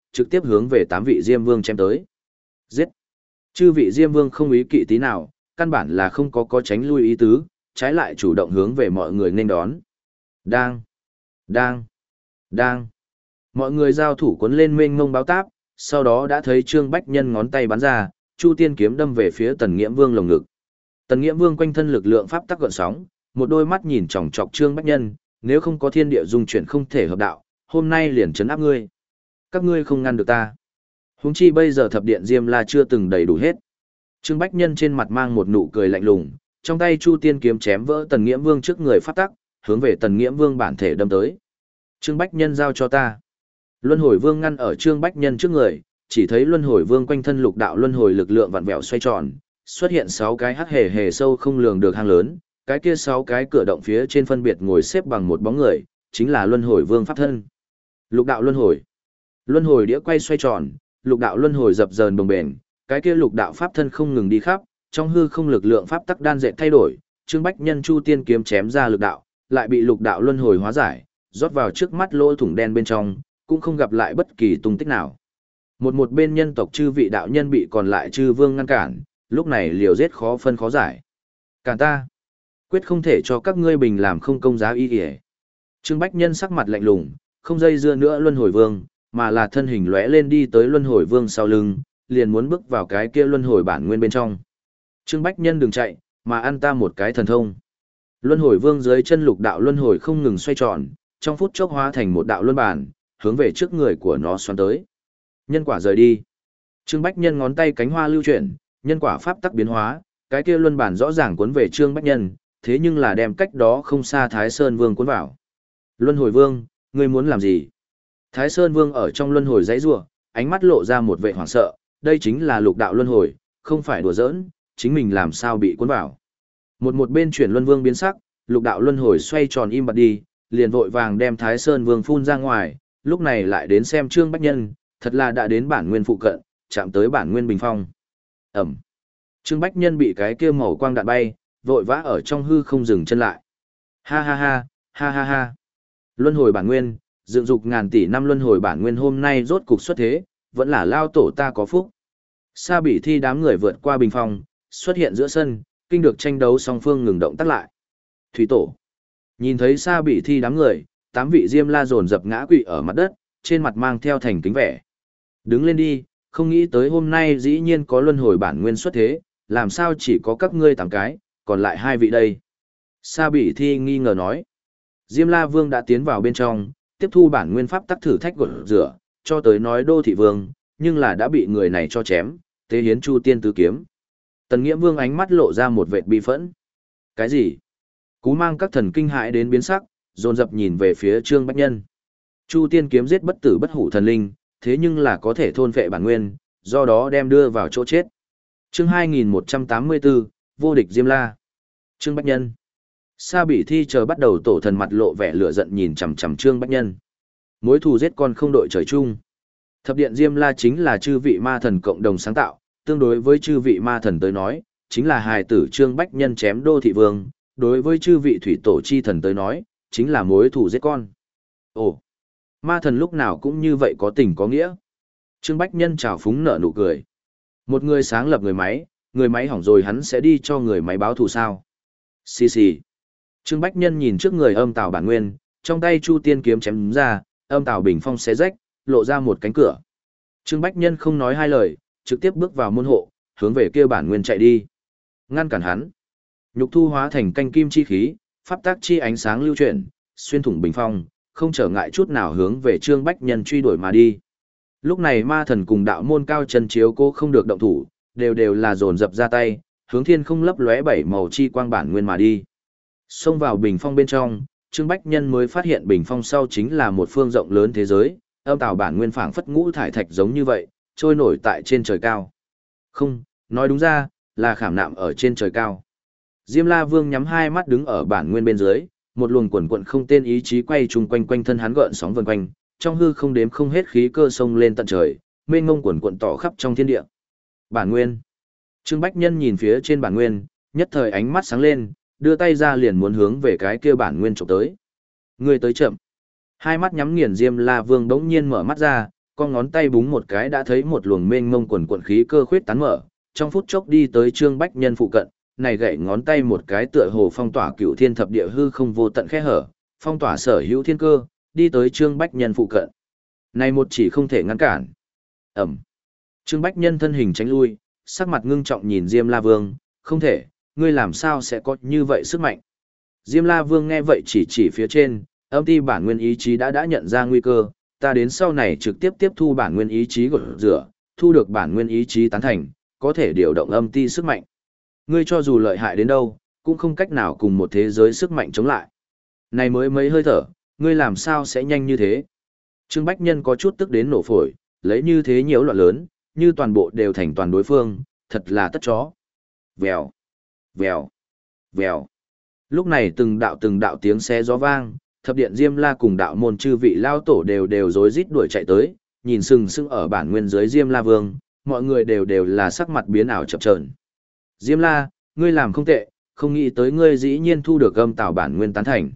trực tiếp hướng về tám vị Diêm Vương chém tới. Giết! Chư vị Diêm Vương không ý kỵ tí nào, căn bản là không có có tránh lui ý tứ, trái lại chủ động hướng về mọi người nên đón. Đang! Đang! Đang! Mọi người giao thủ cuốn lên mênh mông báo táp, sau đó đã thấy Trương Bách Nhân ngón tay bắn ra, Chu Tiên kiếm đâm về phía Tần Nghiễm Vương lồng ngực. Tần Nghiễm Vương quanh thân lực lượng pháp tắc gợn sóng, một đôi mắt nhìn chòng chọc Trương Bách Nhân, nếu không có thiên địa dung chuyển không thể hợp đạo, hôm nay liền trấn áp ngươi. Các ngươi không ngăn được ta. Huống chi bây giờ thập điện Diêm La chưa từng đầy đủ hết. Trương Bách Nhân trên mặt mang một nụ cười lạnh lùng, trong tay Chu Tiên kiếm chém vỡ Tần Nghiễm Vương trước người pháp tắc, hướng về Tần Nghiễm Vương bản thể đâm tới. Trương Bách Nhân giao cho ta. Luân Hồi Vương ngăn ở Trương Bách Nhân trước người, chỉ thấy Luân Hồi Vương quanh thân lục đạo luân hồi lực lượng vặn vẹo xoay tròn, xuất hiện sáu cái hắc hề hề sâu không lường được hang lớn, cái kia sáu cái cửa động phía trên phân biệt ngồi xếp bằng một bóng người, chính là Luân Hồi Vương pháp thân. Lục đạo luân hồi. Luân hồi đĩa quay xoay tròn, lục đạo luân hồi dập dờn bồng bềnh, cái kia lục đạo pháp thân không ngừng đi khắp, trong hư không lực lượng pháp tắc đan dệt thay đổi, Trương Bách Nhân Chu Tiên kiếm chém ra lực đạo, lại bị lục đạo luân hồi hóa giải, rót vào trước mắt lỗ thủng đen bên trong, cũng không gặp lại bất kỳ tung tích nào. Một một bên nhân tộc chư vị đạo nhân bị còn lại chư vương ngăn cản, lúc này liều giết khó phân khó giải. Cản ta, quyết không thể cho các ngươi bình làm không công giá y kìa. Trương Bách Nhân sắc mặt lạnh lùng, không dây dưa nữa luân hồi vương, mà là thân hình lóe lên đi tới luân hồi vương sau lưng, liền muốn bước vào cái kia luân hồi bản nguyên bên trong. Trương Bách Nhân đừng chạy, mà ăn ta một cái thần thông. Luân hồi vương dưới chân lục đạo luân hồi không ngừng xoay tròn, trong phút chốc hóa thành một đạo luân bản, hướng về trước người của nó xoắn tới. Nhân quả rời đi. Trương Bách Nhân ngón tay cánh hoa lưu chuyển, nhân quả pháp tắc biến hóa, cái kia luân bản rõ ràng cuốn về Trương Bách Nhân, thế nhưng là đem cách đó không xa Thái Sơn Vương cuốn vào. Luân hồi vương, ngươi muốn làm gì? Thái Sơn Vương ở trong luân hồi giãy giụa, ánh mắt lộ ra một vẻ hoảng sợ, đây chính là lục đạo luân hồi, không phải đùa giỡn, chính mình làm sao bị cuốn vào. Một một bên chuyển luân vương biến sắc, lục đạo luân hồi xoay tròn im bặt đi, liền vội vàng đem Thái Sơn Vương phun ra ngoài, lúc này lại đến xem Trương Bách Nhân, thật là đã đến bản nguyên phụ cận, chạm tới bản nguyên bình phong. Ẩm. Trương Bách Nhân bị cái kia màu quang đạn bay, vội vã ở trong hư không dừng chân lại. Ha ha ha, ha ha ha. Luân hồi bản nguyên, dựng dục ngàn tỷ năm luân hồi bản nguyên hôm nay rốt cục xuất thế, vẫn là lao tổ ta có phúc. Sa Bỉ Thi đám người vượt qua bình phong, xuất hiện giữa sân, kinh được tranh đấu song phương ngừng động tác lại. Thủy tổ. Nhìn thấy Sa Bỉ Thi đám người, tám vị Diêm La dồn dập ngã quỵ ở mặt đất, trên mặt mang theo thành kính vẻ. Đứng lên đi, không nghĩ tới hôm nay dĩ nhiên có luân hồi bản nguyên xuất thế, làm sao chỉ có các ngươi tám cái, còn lại hai vị đây. Sa Bỉ Thi nghi ngờ nói. Diêm La Vương đã tiến vào bên trong, tiếp thu bản nguyên pháp tắc thử thách gột rửa, cho tới nói đô thị vương, nhưng là đã bị người này cho chém, tế hiến Chu Tiên tứ kiếm. Tần Nghiễm Vương ánh mắt lộ ra một vệt bi phẫn. Cái gì? Cú mang các thần kinh hãi đến biến sắc, dồn dập nhìn về phía Trương Bách Nhân. Chu Tiên kiếm giết bất tử bất hủ thần linh, thế nhưng là có thể thôn phệ bản nguyên, do đó đem đưa vào chỗ chết. Chương hai nghìn một trăm tám mươi tư, vô địch Diêm La. Trương Bách Nhân. Sa Bỉ Thi chờ bắt đầu tổ thần mặt lộ vẻ lửa giận nhìn chằm chằm Trương Bách Nhân. Mối thù giết con không đội trời chung. Thập điện Diêm La chính là chư vị ma thần cộng đồng sáng tạo, tương đối với chư vị ma thần tới nói, chính là hài tử Trương Bách Nhân chém đô thị vương, đối với chư vị thủy tổ chi thần tới nói, chính là mối thù giết con. Ồ, ma thần lúc nào cũng như vậy có tình có nghĩa. Trương Bách Nhân trào phúng nở nụ cười. Một người sáng lập người máy, người máy hỏng rồi hắn sẽ đi cho người máy báo thù sao. Xì xì. Trương Bách Nhân nhìn trước người âm tào bản nguyên, trong tay Chu Tiên kiếm chém ra, âm tào bình phong xé rách, lộ ra một cánh cửa. Trương Bách Nhân không nói hai lời, trực tiếp bước vào môn hộ, hướng về kia bản nguyên chạy đi. Ngăn cản hắn. Nhục thu hóa thành canh kim chi khí, pháp tác chi ánh sáng lưu chuyển, xuyên thủng bình phong, không trở ngại chút nào hướng về Trương Bách Nhân truy đuổi mà đi. Lúc này ma thần cùng đạo môn cao chân chiếu cô không được động thủ, đều đều là dồn dập ra tay, hướng thiên không lấp lóe bảy màu chi quang bản nguyên mà đi. Xông vào bình phong bên trong, Trương Bách Nhân mới phát hiện bình phong sau chính là một phương rộng lớn thế giới, âm tào bản nguyên phảng phất ngũ thải thạch giống như vậy, trôi nổi tại trên trời cao. Không, nói đúng ra, là khảm nạm ở trên trời cao. Diêm La Vương nhắm hai mắt đứng ở bản nguyên bên dưới, một luồng quần quận không tên ý chí quay chung quanh quanh thân hắn gợn sóng vần quanh, trong hư không đếm không hết khí cơ sông lên tận trời, mênh ngông quần quận tỏ khắp trong thiên địa. Bản nguyên. Trương Bách Nhân nhìn phía trên bản nguyên, nhất thời ánh mắt sáng lên, đưa tay ra liền muốn hướng về cái kia bản nguyên chụp tới. Người tới chậm. Hai mắt nhắm nghiền Diêm La Vương đống nhiên mở mắt ra, con ngón tay búng một cái đã thấy một luồng mênh mông quần quần khí cơ khuyết tán mở, trong phút chốc đi tới Trương Bách Nhân phụ cận, này gậy ngón tay một cái tựa hồ phong tỏa cửu thiên thập địa hư không vô tận khe hở, phong tỏa sở hữu thiên cơ, đi tới Trương Bách Nhân phụ cận. Này một chỉ không thể ngăn cản. Ẩm. Trương Bách Nhân thân hình tránh lui, sắc mặt ngưng trọng nhìn Diêm La Vương, không thể, ngươi làm sao sẽ có như vậy sức mạnh. Diêm La Vương nghe vậy chỉ chỉ phía trên, âm ti bản nguyên ý chí đã đã nhận ra nguy cơ, ta đến sau này trực tiếp tiếp thu bản nguyên ý chí gột rửa, thu được bản nguyên ý chí tán thành, có thể điều động âm ti sức mạnh. Ngươi cho dù lợi hại đến đâu, cũng không cách nào cùng một thế giới sức mạnh chống lại. Này mới mấy hơi thở, ngươi làm sao sẽ nhanh như thế? Trương Bách Nhân có chút tức đến nổ phổi, lấy như thế nhiễu loạn lớn, như toàn bộ đều thành toàn đối phương, thật là tất chó. Vèo, vèo, vèo. Lúc này từng đạo từng đạo tiếng xé gió vang, thập điện Diêm La cùng đạo môn chư vị lao tổ đều đều rối rít đuổi chạy tới, nhìn sừng sững ở bản nguyên dưới Diêm La Vương, mọi người đều đều là sắc mặt biến ảo chập chờn. Diêm La, ngươi làm không tệ, không nghĩ tới ngươi dĩ nhiên thu được âm tào bản nguyên tán thành.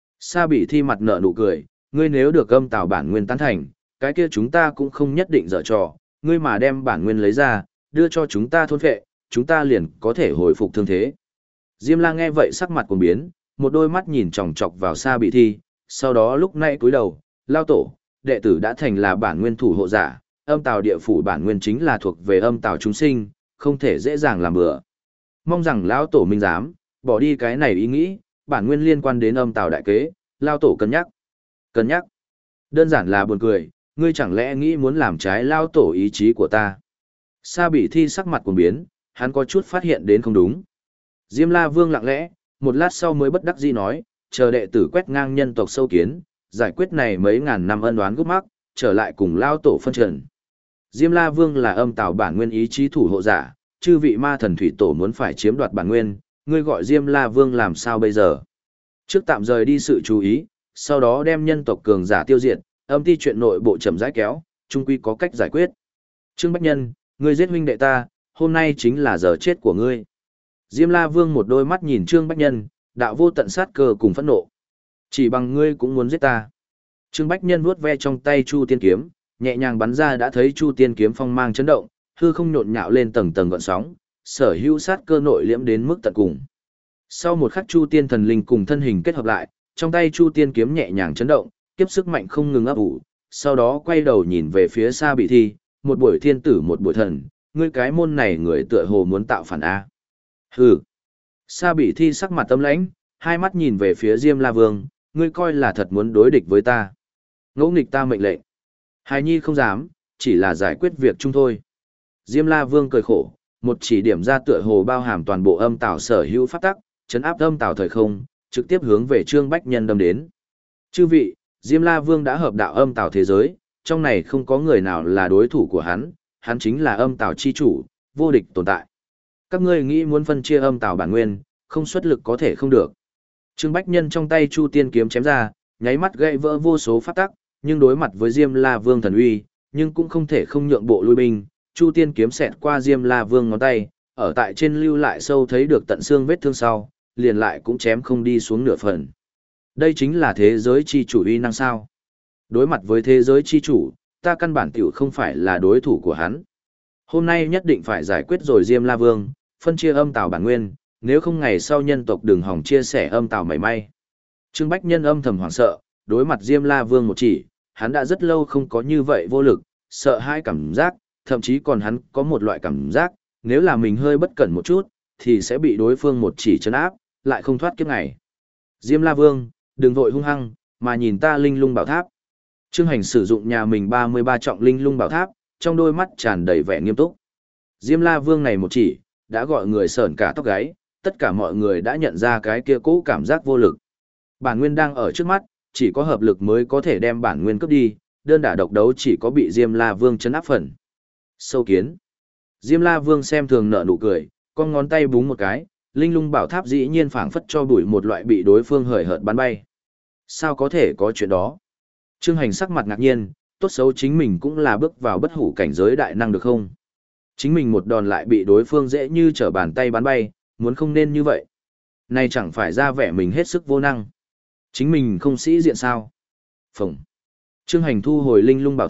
Sa Bị Thi mặt nở nụ cười, ngươi nếu được âm tào bản nguyên tán thành, cái kia chúng ta cũng không nhất định dở trò, ngươi mà đem bản nguyên lấy ra, đưa cho chúng ta thôn phệ, chúng ta liền có thể hồi phục thương thế. Diêm La nghe vậy sắc mặt cuồng biến, một đôi mắt nhìn chòng chọc vào Sa Bị Thi, sau đó lúc nãy cúi đầu, lao tổ, đệ tử đã thành là bản nguyên thủ hộ giả, âm tào địa phủ bản nguyên chính là thuộc về âm tào chúng sinh, không thể dễ dàng làm bừa. Mong rằng lão tổ minh giám, bỏ đi cái này ý nghĩ, bản nguyên liên quan đến âm tào đại kế, lao tổ cân nhắc. Cân nhắc. Đơn giản là buồn cười, ngươi chẳng lẽ nghĩ muốn làm trái lao tổ ý chí của ta. Sa Bị Thi sắc mặt cuồng biến, hắn có chút phát hiện đến không đúng. Diêm La Vương lặng lẽ, một lát sau mới bất đắc dĩ nói, chờ đệ tử quét ngang nhân tộc sâu kiến, giải quyết này mấy ngàn năm ân oán gốc mắc, trở lại cùng lao tổ phân trần. Diêm La Vương là âm tào bản nguyên ý chí thủ hộ giả, chư vị ma thần thủy tổ muốn phải chiếm đoạt bản nguyên, ngươi gọi Diêm La Vương làm sao bây giờ? Trước tạm rời đi sự chú ý, sau đó đem nhân tộc cường giả tiêu diệt, âm ti chuyện nội bộ chậm rãi kéo, chung quy có cách giải quyết. Trương Bách Nhân, ngươi giết huynh đệ ta, hôm nay chính là giờ chết của ngươi. Diêm La Vương một đôi mắt nhìn Trương Bách Nhân, đạo vô tận sát cơ cùng phẫn nộ. Chỉ bằng ngươi cũng muốn giết ta. Trương Bách Nhân vuốt ve trong tay Chu Tiên kiếm, nhẹ nhàng bắn ra đã thấy Chu Tiên kiếm phong mang chấn động, hư không nhộn nhạo lên tầng tầng gợn sóng, sở hữu sát cơ nội liễm đến mức tận cùng. Sau một khắc Chu Tiên thần linh cùng thân hình kết hợp lại, trong tay Chu Tiên kiếm nhẹ nhàng chấn động, kiếp sức mạnh không ngừng ấp ủ, sau đó quay đầu nhìn về phía Sa Bị Thi, một buổi thiên tử một buổi thần, ngươi cái môn này người tựa hồ muốn tạo phản a. Hừ. Sa Bị Thi sắc mặt tâm lãnh, hai mắt nhìn về phía Diêm La Vương, ngươi coi là thật muốn đối địch với ta. Ngỗ nghịch ta mệnh lệnh. Hài nhi không dám, chỉ là giải quyết việc chung thôi. Diêm La Vương cười khổ, một chỉ điểm ra tựa hồ bao hàm toàn bộ âm tào sở hữu pháp tắc, chấn áp âm tào thời không, trực tiếp hướng về Trương Bách Nhân đâm đến. Chư vị, Diêm La Vương đã hợp đạo âm tào thế giới, trong này không có người nào là đối thủ của hắn, hắn chính là âm tào chi chủ, vô địch tồn tại. Các ngươi nghĩ muốn phân chia âm tào bản nguyên, không xuất lực có thể không được. Trương Bách Nhân trong tay Chu Tiên kiếm chém ra, nháy mắt gãy vỡ vô số pháp tắc, nhưng đối mặt với Diêm La Vương thần uy, nhưng cũng không thể không nhượng bộ lui binh. Chu Tiên kiếm xẹt qua Diêm La Vương ngón tay, ở tại trên lưu lại sâu thấy được tận xương vết thương sau, liền lại cũng chém không đi xuống nửa phần. Đây chính là thế giới chi chủ uy năng sao? Đối mặt với thế giới chi chủ, ta căn bản tiểu không phải là đối thủ của hắn. Hôm nay nhất định phải giải quyết rồi Diêm La Vương, phân chia âm tào bản nguyên, nếu không ngày sau nhân tộc đừng hòng chia sẻ âm tào mảy may. Trương Bách Nhân âm thầm hoảng sợ, đối mặt Diêm La Vương một chỉ, hắn đã rất lâu không có như vậy vô lực, sợ hãi cảm giác, thậm chí còn hắn có một loại cảm giác, nếu là mình hơi bất cẩn một chút, thì sẽ bị đối phương một chỉ trấn áp, lại không thoát kiếp ngày. Diêm La Vương, đừng vội hung hăng, mà nhìn ta linh lung bảo tháp. Trương Hành sử dụng nhà mình ba mươi ba trọng linh lung bảo tháp, trong đôi mắt tràn đầy vẻ nghiêm túc. Diêm La Vương này một chỉ, đã gọi người sởn cả tóc gáy, tất cả mọi người đã nhận ra cái kia cũ cảm giác vô lực. Bản nguyên đang ở trước mắt, chỉ có hợp lực mới có thể đem bản nguyên cướp đi, đơn đả độc đấu chỉ có bị Diêm La Vương chấn áp phần. Sâu kiến. Diêm La Vương xem thường nở nụ cười, con ngón tay búng một cái, linh lung bảo tháp dĩ nhiên phảng phất cho bụi một loại bị đối phương hời hợt bắn bay. Sao có thể có chuyện đó? Trương Hành sắc mặt ngạc nhiên, tốt xấu chính mình cũng là bước vào bất hủ cảnh giới đại năng được không? Chính mình một đòn lại bị đối phương dễ như trở bàn tay bắn bay, muốn không nên như vậy. Này chẳng phải ra vẻ mình hết sức vô năng. Chính mình không sĩ diện sao? Phổng. Trương Hành thu hồi linh lung bảo tháp,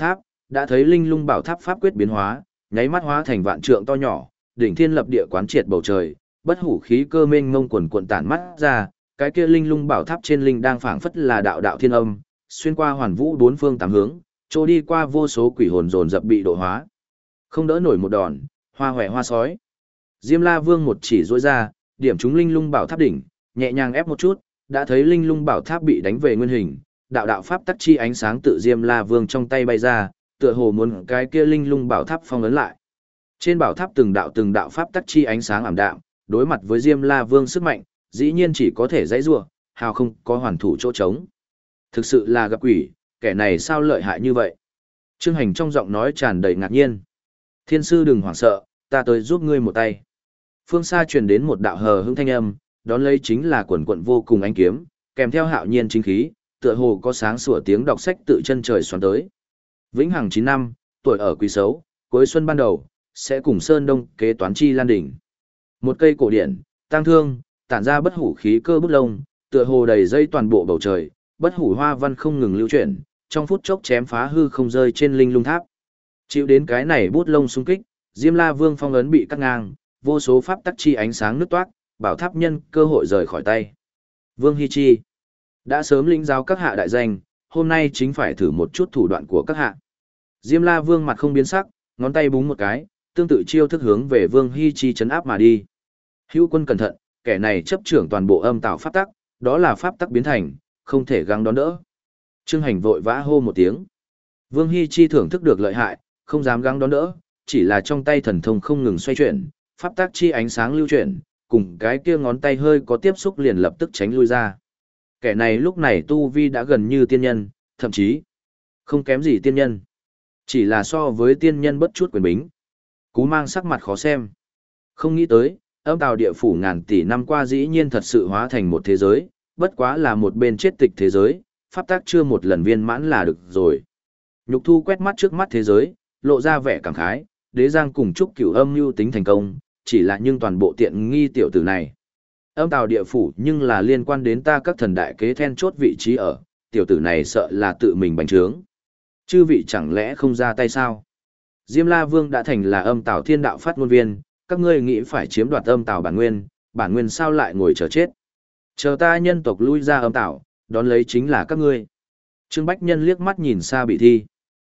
đã thấy linh lung bảo tháp pháp quyết biến hóa, nháy mắt hóa thành vạn trượng to nhỏ, đỉnh thiên lập địa quán triệt bầu trời, bất hủ khí cơ mênh mông quần quần tản mắt ra, cái kia linh lung bảo tháp trên linh đang phảng phất là đạo đạo thiên âm, xuyên qua hoàn vũ bốn phương tám hướng, trôi đi qua vô số quỷ hồn dồn dập bị độ hóa. Không đỡ nổi một đòn, hoa hoè hoa sói. Diêm La Vương một chỉ rỗi ra, điểm trúng linh lung bảo tháp đỉnh, nhẹ nhàng ép một chút, đã thấy linh lung bảo tháp bị đánh về nguyên hình, đạo đạo pháp tắc chi ánh sáng tự Diêm La Vương trong tay bay ra, tựa hồ muốn cái kia linh lung bảo tháp phong ấn lại. Trên bảo tháp từng đạo từng đạo pháp tắc chi ánh sáng ảm đạm, đối mặt với Diêm La Vương sức mạnh, dĩ nhiên chỉ có thể dãy rủa, hào không có hoàn thủ chỗ trống. Thực sự là gặp quỷ, kẻ này sao lợi hại như vậy? Trương Hành trong giọng nói tràn đầy ngạc nhiên. Thiên sư đừng hoảng sợ, ta tới giúp ngươi một tay. Phương xa truyền đến một đạo hờ hững thanh âm, đón lấy chính là quần quận vô cùng ánh kiếm, kèm theo hạo nhiên chính khí, tựa hồ có sáng sủa tiếng đọc sách tự chân trời xoắn tới. Vĩnh hằng chín năm, tuổi ở quý xấu, cuối xuân ban đầu, sẽ cùng Sơn Đông kế toán chi lan đỉnh. Một cây cổ điển, tăng thương, tản ra bất hủ khí cơ bút lông, tựa hồ đầy dây toàn bộ bầu trời, bất hủ hoa văn không ngừng lưu chuyển, trong phút chốc chém phá hư không rơi trên linh lung tháp. Chịu đến cái này bút lông xung kích, Diêm La Vương phong ấn bị cắt ngang, vô số pháp tắc chi ánh sáng nứt toát, bảo tháp nhân cơ hội rời khỏi tay. Vương Hi Chi đã sớm lĩnh giáo các hạ đại danh, hôm nay chính phải thử một chút thủ đoạn của các hạ. Diêm La Vương mặt không biến sắc, ngón tay búng một cái, tương tự chiêu thức hướng về Vương Hi Chi chấn áp mà đi. Hữu quân cẩn thận, kẻ này chấp trưởng toàn bộ âm tạo pháp tắc, đó là pháp tắc biến thành, không thể gắng đón đỡ. Trương Hành vội vã hô một tiếng. Vương Hi Chi thưởng thức được lợi hại, không dám gắng đón đỡ, chỉ là trong tay thần thông không ngừng xoay chuyển, pháp tắc chi ánh sáng lưu chuyển, cùng cái kia ngón tay hơi có tiếp xúc liền lập tức tránh lui ra. Kẻ này lúc này tu vi đã gần như tiên nhân, thậm chí không kém gì tiên nhân. Chỉ là so với tiên nhân bất chút quyền bính. Cú mang sắc mặt khó xem. Không nghĩ tới, âm tào địa phủ ngàn tỷ năm qua dĩ nhiên thật sự hóa thành một thế giới, bất quá là một bên chết tịch thế giới, pháp tác chưa một lần viên mãn là được rồi. Nhục Thu quét mắt trước mắt thế giới, lộ ra vẻ cảm khái, Đế Giang cùng chúc cửu âm mưu tính thành công, chỉ là nhưng toàn bộ tiện nghi tiểu tử này. Âm tào địa phủ nhưng là liên quan đến ta các thần đại kế then chốt vị trí ở, tiểu tử này sợ là tự mình bành trướng. Chư vị chẳng lẽ không ra tay sao? Diêm La Vương đã thành là âm tào thiên đạo phát ngôn viên, các ngươi nghĩ phải chiếm đoạt âm tào bản nguyên, bản nguyên sao lại ngồi chờ chết? Chờ ta nhân tộc lui ra âm tào, đón lấy chính là các ngươi. Trương Bách Nhân liếc mắt nhìn Sa Bị Thi.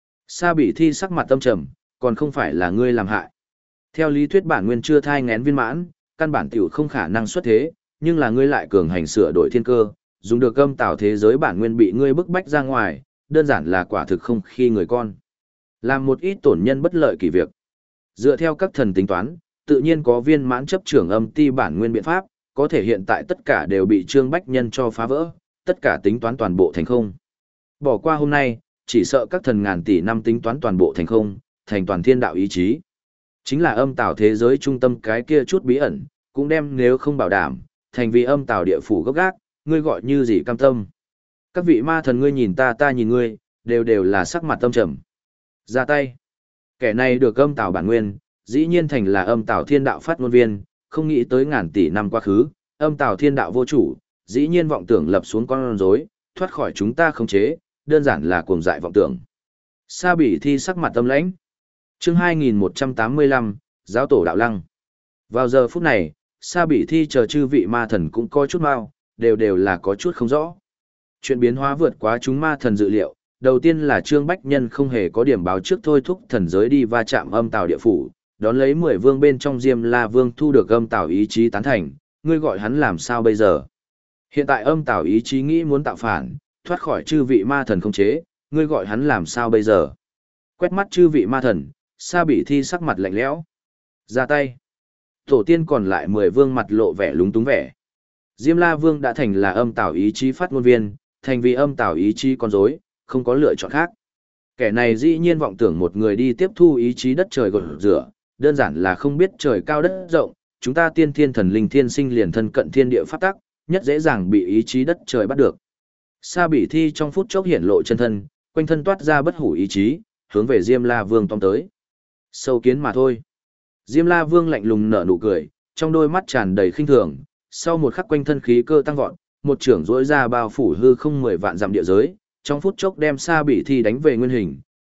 Sa Bị Thi sắc mặt tâm trầm, còn không phải là ngươi làm hại. Theo lý thuyết bản nguyên chưa thai ngén viên mãn, căn bản tiểu không khả năng xuất thế, nhưng là ngươi lại cường hành sửa đổi thiên cơ, dùng được âm tào thế giới bản nguyên bị ngươi bức bách ra ngoài, đơn giản là quả thực không khi người con. Làm một ít tổn nhân bất lợi kỳ việc. Dựa theo các thần tính toán, tự nhiên có viên mãn chấp trưởng âm ti bản nguyên biện pháp, có thể hiện tại tất cả đều bị Trương Bách Nhân cho phá vỡ, tất cả tính toán toàn bộ thành không. Bỏ qua hôm nay, chỉ sợ các thần ngàn tỷ năm tính toán toàn bộ thành không, thành toàn thiên đạo ý chí. Chính là âm tào thế giới trung tâm cái kia chút bí ẩn, cũng đem nếu không bảo đảm, thành vì âm tào địa phủ gốc gác, ngươi gọi như gì cam tâm. Các vị ma thần ngươi nhìn ta ta nhìn ngươi, đều đều là sắc mặt tâm trầm. Ra tay. Kẻ này được âm tào bản nguyên, dĩ nhiên thành là âm tào thiên đạo phát ngôn viên, không nghĩ tới ngàn tỷ năm quá khứ, âm tào thiên đạo vô chủ, dĩ nhiên vọng tưởng lập xuống con rối, thoát khỏi chúng ta khống chế, đơn giản là cuồng dại vọng tưởng. Sa Bị Thi sắc mặt tâm lãnh. Chương hai nghìn một trăm tám mươi lăm, Giáo tổ đạo lăng. Vào giờ phút này, Sa Bị Thi chờ chư vị ma thần cũng có chút mau, đều đều là có chút không rõ. Chuyện biến hóa vượt quá chúng ma thần dự liệu, đầu tiên là Trương Bách Nhân không hề có điểm báo trước thôi thúc thần giới đi va chạm âm tào địa phủ, đón lấy mười vương bên trong Diêm La Vương thu được âm tào ý chí tán thành, ngươi gọi hắn làm sao bây giờ? Hiện tại âm tào ý chí nghĩ muốn tạo phản, thoát khỏi chư vị ma thần không chế, ngươi gọi hắn làm sao bây giờ? Quét mắt chư vị ma thần, Sa Bị Thi sắc mặt lạnh lẽo. Ra tay. Tổ tiên còn lại mười vương mặt lộ vẻ lúng túng vẻ. Diêm La Vương đã thành là âm tào ý chí phát ngôn viên, thành vì âm tào ý chí con rối, không có lựa chọn khác. Kẻ này dĩ nhiên vọng tưởng một người đi tiếp thu ý chí đất trời gột rửa, đơn giản là không biết trời cao đất rộng, chúng ta tiên thiên thần linh thiên sinh liền thân cận thiên địa pháp tắc, nhất dễ dàng bị ý chí đất trời bắt được. Sa Bị Thi trong phút chốc hiển lộ chân thân, quanh thân toát ra bất hủ ý chí, hướng về Diêm La Vương tóm tới. Sâu kiến mà thôi. Diêm La Vương lạnh lùng nở nụ cười, trong đôi mắt tràn đầy khinh thường, sau một khắc quanh thân khí cơ tăng vọt, một trưởng rỗi ra bao phủ hư không mười vạn dặm địa giới, trong phút chốc đem Sa Bị Thi đánh về nguyên hình,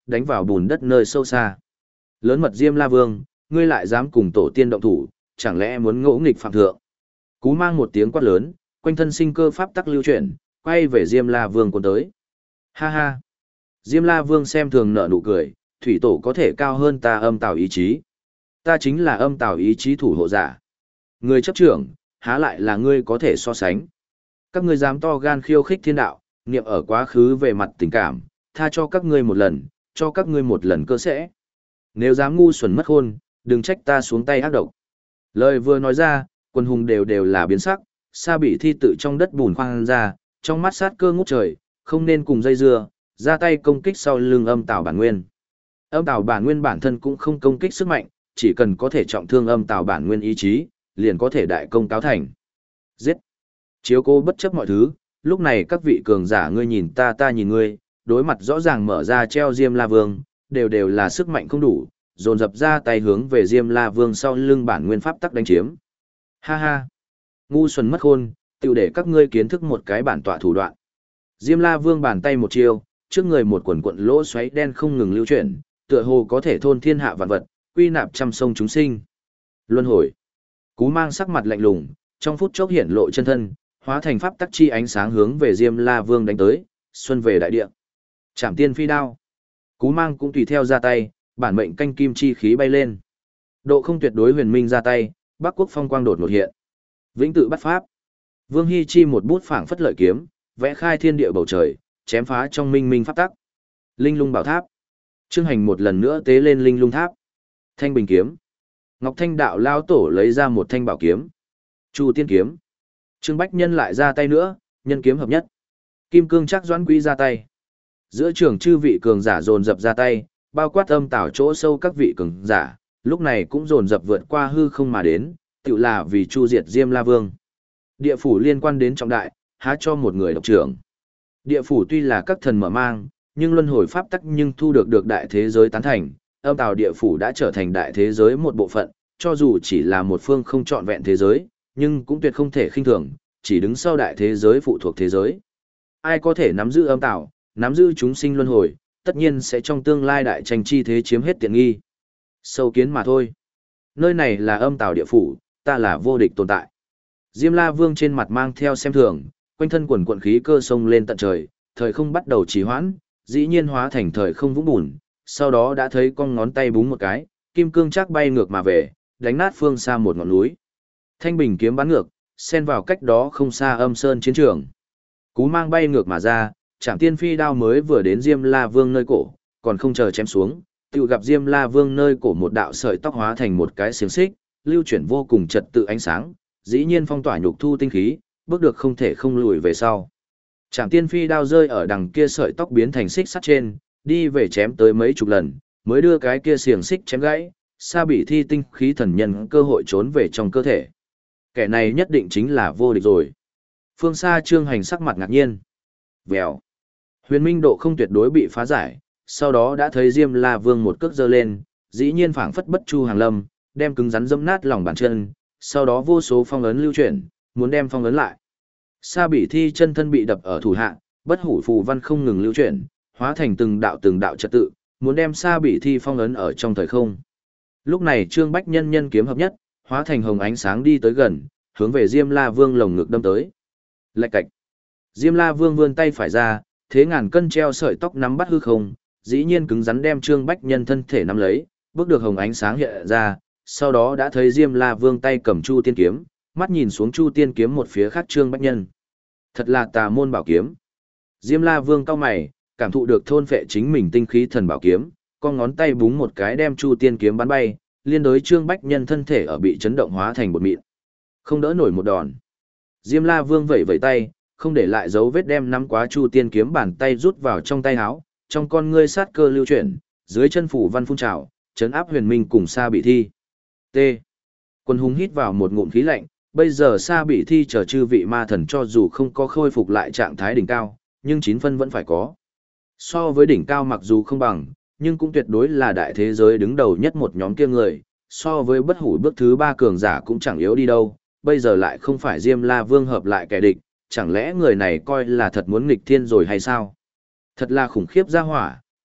đánh vào bùn đất nơi sâu xa. Lớn mật Diêm La Vương, ngươi lại dám cùng tổ tiên động thủ, chẳng lẽ muốn ngỗ nghịch phạm thượng? Cú Mang một tiếng quát lớn, quanh thân sinh cơ pháp tắc lưu chuyển, quay về Diêm La Vương cuốn tới. Ha ha! Diêm La Vương xem thường nở nụ cười, thủy tổ có thể cao hơn ta âm tào ý chí. Ta chính là âm tào ý chí thủ hộ giả. Người chấp trưởng, há lại là ngươi có thể so sánh. Các ngươi dám to gan khiêu khích thiên đạo, niệm ở quá khứ về mặt tình cảm, tha cho các ngươi một lần, cho các ngươi một lần cơ sẽ. Nếu dám ngu xuẩn mất khôn, đừng trách ta xuống tay ác độc. Lời vừa nói ra, quân hùng đều đều là biến sắc, Sa Bỉ Thi tự trong đất bùn khoan ra, trong mắt sát cơ ngút trời, không nên cùng dây dưa, ra tay công kích sau lưng âm tào bản nguyên. Âm tào bản nguyên bản thân cũng không công kích sức mạnh, chỉ cần có thể trọng thương âm tào bản nguyên ý chí, liền có thể đại công cáo thành. Giết! Chiếu cố bất chấp mọi thứ, lúc này các vị cường giả ngươi nhìn ta ta nhìn ngươi, đối mặt rõ ràng mở ra treo Diêm La Vương, đều đều là sức mạnh không đủ, dồn dập ra tay hướng về Diêm La Vương sau lưng bản nguyên pháp tắc đánh chiếm. Ha ha! Ngu xuẩn mất khôn, tiểu để các ngươi kiến thức một cái bản tọa thủ đoạn. Diêm La Vương bàn tay một chiêu, trước người một quần quận lỗ xoáy đen không ngừng lưu chuyển, tựa hồ có thể thôn thiên hạ vạn vật, quy nạp trăm sông chúng sinh. Luân hồi. Cú Mang sắc mặt lạnh lùng, trong phút chốc hiện lộ chân thân, hóa thành pháp tắc chi ánh sáng hướng về Diêm La Vương đánh tới, xuân về đại địa. Trảm tiên phi đao. Cú Mang cũng tùy theo ra tay, bản mệnh canh kim chi khí bay lên. Độ không tuyệt đối huyền minh ra tay, Bắc Quốc phong quang đột ngột hiện. Vĩnh tự bắt pháp. Vương Hy Chi một bút phảng phất lợi kiếm, vẽ khai thiên địa bầu trời, chém phá trong minh minh pháp tắc. Linh lung bảo tháp. Trương Hành một lần nữa tế lên linh lung tháp. Thanh bình kiếm. Ngọc Thanh đạo lao tổ lấy ra một thanh bảo kiếm. Chu tiên kiếm. Trương Bách Nhân lại ra tay nữa, nhân kiếm hợp nhất. Kim cương chắc doãn quý ra tay. Giữa trường chư vị cường giả dồn dập ra tay, bao quát âm tảo chỗ sâu các vị cường giả, lúc này cũng dồn dập vượt qua hư không mà đến, tự là vì chu diệt Diêm La Vương. Địa phủ liên quan đến trọng đại, há cho một người độc trưởng. Địa phủ tuy là các thần mở mang, nhưng luân hồi pháp tắc nhưng thu được được đại thế giới tán thành, âm tào địa phủ đã trở thành đại thế giới một bộ phận, cho dù chỉ là một phương không trọn vẹn thế giới, nhưng cũng tuyệt không thể khinh thường, chỉ đứng sau đại thế giới phụ thuộc thế giới. Ai có thể nắm giữ âm tào, nắm giữ chúng sinh luân hồi, tất nhiên sẽ trong tương lai đại tranh chi thế chiếm hết tiện nghi. Sâu kiến mà thôi. Nơi này là âm tào địa phủ, ta là vô địch tồn tại. Diêm La Vương trên mặt mang theo xem thường, quanh thân quần quận khí cơ sông lên tận trời, thời không bắt đầu trì hoãn, dĩ nhiên hóa thành thời không vũng bùn, sau đó đã thấy con ngón tay búng một cái, kim cương chắc bay ngược mà về, đánh nát phương xa một ngọn núi. Thanh bình kiếm bắn ngược, xen vào cách đó không xa âm sơn chiến trường. Cú Mang bay ngược mà ra, Trảm tiên phi đao mới vừa đến Diêm La Vương nơi cổ, còn không chờ chém xuống, tự gặp Diêm La Vương nơi cổ một đạo sợi tóc hóa thành một cái xiềng xích, lưu chuyển vô cùng trật tự ánh sáng, dĩ nhiên phong tỏa nhục thu tinh khí, bước được không thể không lùi về sau. Trảm tiên phi đao rơi ở đằng kia sợi tóc biến thành xích sắt trên, đi về chém tới mấy chục lần, mới đưa cái kia xiềng xích chém gãy, Sa Bỉ Thi tinh khí thần nhân cơ hội trốn về trong cơ thể. Kẻ này nhất định chính là vô địch rồi. Phương xa Trương Hành sắc mặt ngạc nhiên. Vèo. Huyền minh độ không tuyệt đối bị phá giải, sau đó đã thấy Diêm La Vương một cước giơ lên, dĩ nhiên phảng phất bất chu hàng lâm, đem cứng rắn dẫm nát lòng bàn chân, sau đó vô số phong ấn lưu chuyển, muốn đem phong ấn lại. Sa Bỉ Thi chân thân bị đập ở thủ hạ, bất hủ phù văn không ngừng lưu chuyển, hóa thành từng đạo từng đạo trật tự, muốn đem Sa Bỉ Thi phong ấn ở trong thời không. Lúc này Trương Bách Nhân nhân kiếm hợp nhất, hóa thành hồng ánh sáng đi tới gần, hướng về Diêm La Vương lồng ngực đâm tới. Lạch cạch. Diêm La Vương vươn tay phải ra, thế ngàn cân treo sợi tóc nắm bắt hư không, dĩ nhiên cứng rắn đem Trương Bách Nhân thân thể nắm lấy, bước được hồng ánh sáng hiện ra, sau đó đã thấy Diêm La Vương tay cầm Chu Tiên kiếm, mắt nhìn xuống Chu Tiên kiếm một phía khác Trương Bách Nhân. Thật là tà môn bảo kiếm. Diêm La Vương cau mày, cảm thụ được thôn phệ chính mình tinh khí thần bảo kiếm, con ngón tay búng một cái đem Chu Tiên kiếm bắn bay, liên đối Trương Bách Nhân thân thể ở bị chấn động hóa thành bột mịn. Không đỡ nổi một đòn. Diêm La Vương vẩy vẩy tay, không để lại dấu vết đem nắm quá Chu Tiên kiếm bàn tay rút vào trong tay áo, trong con ngươi sát cơ lưu chuyển, dưới chân phủ văn phun trào, chấn áp Huyền Minh cùng Sa Bỉ Thi. T. Quân hùng hít vào một ngụm khí lạnh, bây giờ Sa Bỉ Thi chờ chư vị ma thần cho dù không có khôi phục lại trạng thái đỉnh cao, nhưng chín phân vẫn phải có. So với đỉnh cao mặc dù không bằng, nhưng cũng tuyệt đối là đại thế giới đứng đầu nhất một nhóm kia người, so với bất hủ bước thứ ba cường giả cũng chẳng yếu đi đâu, bây giờ lại không phải Diêm La Vương hợp lại kẻ địch, chẳng lẽ người này coi là thật muốn nghịch thiên rồi hay sao? Thật là khủng khiếp ra hỏa,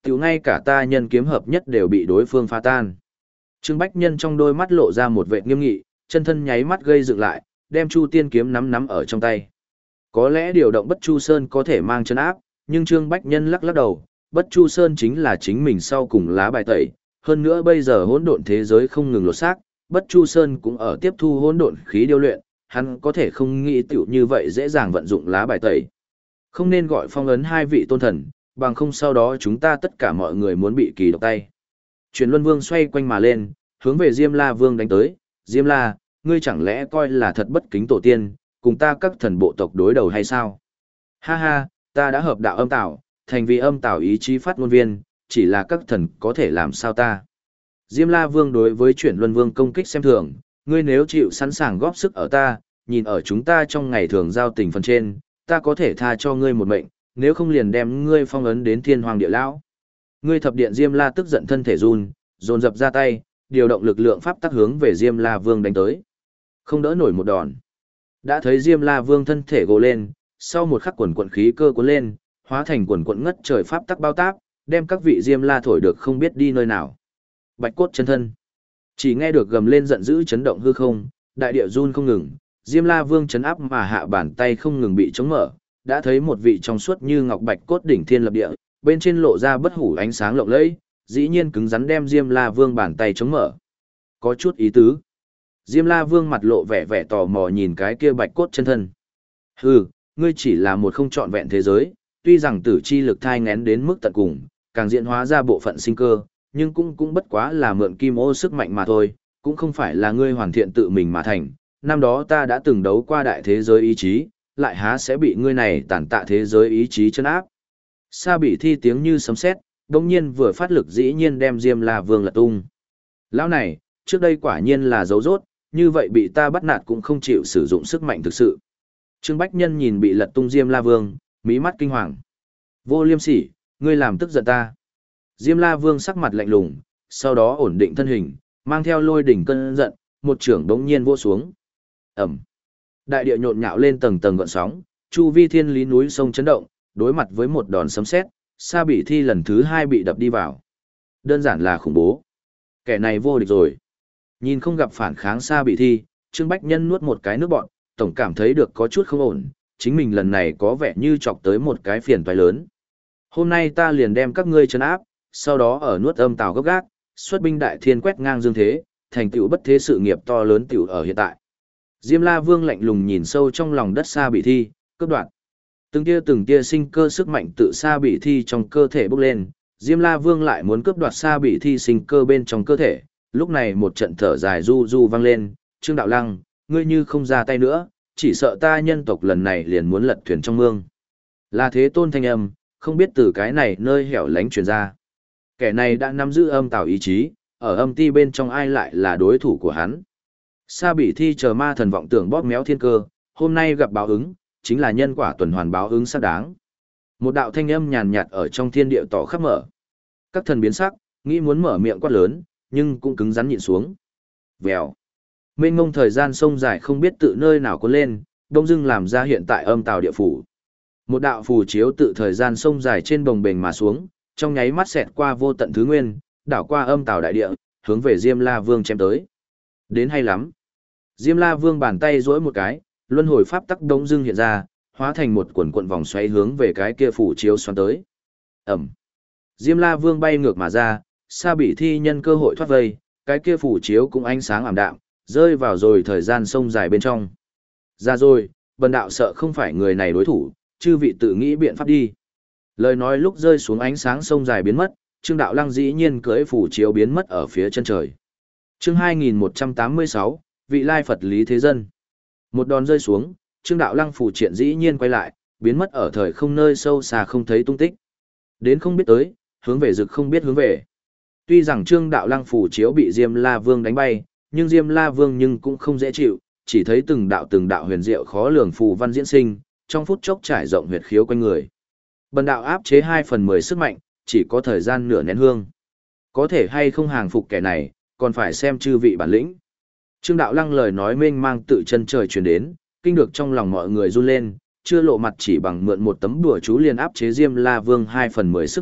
tiểu ngay cả ta nhân kiếm hợp nhất đều bị đối phương phá tan. Trương Bách Nhân trong đôi mắt lộ ra một vẻ nghiêm nghị, chân thân nháy mắt gây dựng lại, đem Chu Tiên kiếm nắm nắm ở trong tay. Có lẽ điều động Bất Chu Sơn có thể mang chân áp, nhưng Trương Bách Nhân lắc lắc đầu, Bất Chu Sơn chính là chính mình sau cùng lá bài tẩy, hơn nữa bây giờ hỗn độn thế giới không ngừng lột xác, Bất Chu Sơn cũng ở tiếp thu hỗn độn khí điêu luyện, hắn có thể không nghĩ tiểu như vậy dễ dàng vận dụng lá bài tẩy. Không nên gọi phong ấn hai vị tôn thần, bằng không sau đó chúng ta tất cả mọi người muốn bị kỳ độc tay. Truyền Luân Vương xoay quanh mà lên, hướng về Diêm La Vương đánh tới, Diêm La, ngươi chẳng lẽ coi là thật bất kính tổ tiên, cùng ta các thần bộ tộc đối đầu hay sao? Ha ha, ta đã hợp đạo âm tạo, thành vì âm tạo ý chí phát ngôn viên, chỉ là các thần có thể làm sao ta? Diêm La Vương đối với Chuyển Luân Vương công kích xem thường, ngươi nếu chịu sẵn sàng góp sức ở ta, nhìn ở chúng ta trong ngày thường giao tình phần trên, ta có thể tha cho ngươi một mệnh, nếu không liền đem ngươi phong ấn đến thiên hoàng địa lão. Ngươi thập điện Diêm La tức giận thân thể run, dồn dập ra tay, điều động lực lượng pháp tắc hướng về Diêm La Vương đánh tới. Không đỡ nổi một đòn. Đã thấy Diêm La Vương thân thể gồ lên, sau một khắc quần quần khí cơ cuốn lên, hóa thành quần quần ngất trời pháp tắc bao táp, đem các vị Diêm La thổi được không biết đi nơi nào. Bạch cốt chân thân. Chỉ nghe được gầm lên giận dữ chấn động hư không, đại địa run không ngừng, Diêm La Vương chấn áp mà hạ bàn tay không ngừng bị chống mở, đã thấy một vị trong suốt như ngọc bạch cốt đỉnh thiên lập địa, bên trên lộ ra bất hủ ánh sáng lộng lẫy, dĩ nhiên cứng rắn đem Diêm La Vương bàn tay chống mở. Có chút ý tứ. Diêm La Vương mặt lộ vẻ vẻ tò mò nhìn cái kia bạch cốt chân thân. Hừ, ngươi chỉ là một không trọn vẹn thế giới, tuy rằng tử chi lực thai ngén đến mức tận cùng, càng diễn hóa ra bộ phận sinh cơ, nhưng cũng cũng bất quá là mượn kim ô sức mạnh mà thôi, cũng không phải là ngươi hoàn thiện tự mình mà thành. Năm đó ta đã từng đấu qua đại thế giới ý chí, lại há sẽ bị ngươi này tàn tạ thế giới ý chí chân áp. Sa bị thi tiếng như sấm sét, đồng nhiên vừa phát lực dĩ nhiên đem Diêm La Vương lật tung. Lão này, trước đây quả nhiên là dấu rốt, như vậy bị ta bắt nạt cũng không chịu sử dụng sức mạnh thực sự. Trương Bách Nhân nhìn bị lật tung Diêm La Vương, mí mắt kinh hoàng. Vô Liêm Sỉ, ngươi làm tức giận ta. Diêm La Vương sắc mặt lạnh lùng, sau đó ổn định thân hình, mang theo lôi đỉnh cơn giận, một trưởng đống nhiên vỗ xuống. Ẩm. Đại địa nhộn nhạo lên tầng tầng gợn sóng, chu vi thiên lý núi sông chấn động, đối mặt với một đòn sấm sét, Sa Bị Thi lần thứ hai bị đập đi vào. Đơn giản là khủng bố. Kẻ này vô địch rồi. Nhìn không gặp phản kháng Sa Bị Thi, Trương Bách Nhân nuốt một cái nước bọt, tổng cảm thấy được có chút không ổn, chính mình lần này có vẻ như chọc tới một cái phiền toái lớn. Hôm nay ta liền đem các ngươi trấn áp, sau đó ở nuốt âm tào gấp gác, xuất binh đại thiên quét ngang dương thế, thành tựu bất thế sự nghiệp to lớn tiểu ở hiện tại. Diêm La Vương lạnh lùng nhìn sâu trong lòng đất Sa Bị Thi, cướp đoạt. Từng tia từng tia sinh cơ sức mạnh tự Sa Bị Thi trong cơ thể bốc lên, Diêm La Vương lại muốn cướp đoạt Sa Bị Thi sinh cơ bên trong cơ thể. Lúc này một trận thở dài du du vang lên, Trương Đạo Lăng, ngươi như không ra tay nữa, chỉ sợ ta nhân tộc lần này liền muốn lật thuyền trong mương. Là thế tôn thanh âm, không biết từ cái này nơi hẻo lánh truyền ra. Kẻ này đã nắm giữ âm tào ý chí, ở âm ti bên trong ai lại là đối thủ của hắn. Sa Bị Thi chờ ma thần vọng tưởng bóp méo thiên cơ, hôm nay gặp báo ứng, chính là nhân quả tuần hoàn báo ứng xác đáng. Một đạo thanh âm nhàn nhạt ở trong thiên địa tỏ khắp mở. Các thần biến sắc, nghĩ muốn mở miệng quát lớn, nhưng cũng cứng rắn nhịn xuống. Vèo. Mênh ngông thời gian sông dài không biết tự nơi nào có lên, đông dưng làm ra hiện tại âm tào địa phủ. Một đạo phù chiếu tự thời gian sông dài trên bồng bềnh mà xuống, trong nháy mắt xẹt qua vô tận thứ nguyên, đảo qua âm tào đại địa, hướng về Diêm La Vương chém tới. Đến hay lắm. Diêm La Vương bàn tay duỗi một cái, luân hồi pháp tắc đông dưng hiện ra, hóa thành một quần quần vòng xoáy hướng về cái kia phù chiếu xoắn tới. Ẩm. Diêm La Vương bay ngược mà ra, Sa Bị Thi nhân cơ hội thoát vây, cái kia phù chiếu cũng ánh sáng ảm đạm, rơi vào rồi thời gian sông dài bên trong. Ra rồi, bần đạo sợ không phải người này đối thủ, chư vị tự nghĩ biện pháp đi. Lời nói lúc rơi xuống ánh sáng sông dài biến mất, Trương Đạo Lăng dĩ nhiên cưỡi phù chiếu biến mất ở phía chân trời. Chương hai nghìn một trăm tám mươi sáu, vị lai Phật Lý Thế Dân. Một đòn rơi xuống, Trương Đạo Lăng phù triện dĩ nhiên quay lại, biến mất ở thời không nơi sâu xa không thấy tung tích. Đến không biết tới, hướng về rực không biết hướng về. Tuy rằng Trương Đạo Lăng phù chiếu bị Diêm La Vương đánh bay, nhưng Diêm La Vương nhưng cũng không dễ chịu, chỉ thấy từng đạo từng đạo huyền diệu khó lường phù văn diễn sinh, trong phút chốc trải rộng huyệt khiếu quanh người. Bần đạo áp chế hai phần mười sức mạnh, chỉ có thời gian nửa nén hương. Có thể hay không hàng phục kẻ này, còn phải xem chư vị bản lĩnh. Trương Đạo Lăng lời nói mênh mang tự chân trời truyền đến, kinh được trong lòng mọi người run lên, chưa lộ mặt chỉ bằng mượn một tấm đùa chú liền áp chế Diêm La Vương hai phần mười sức mạnh,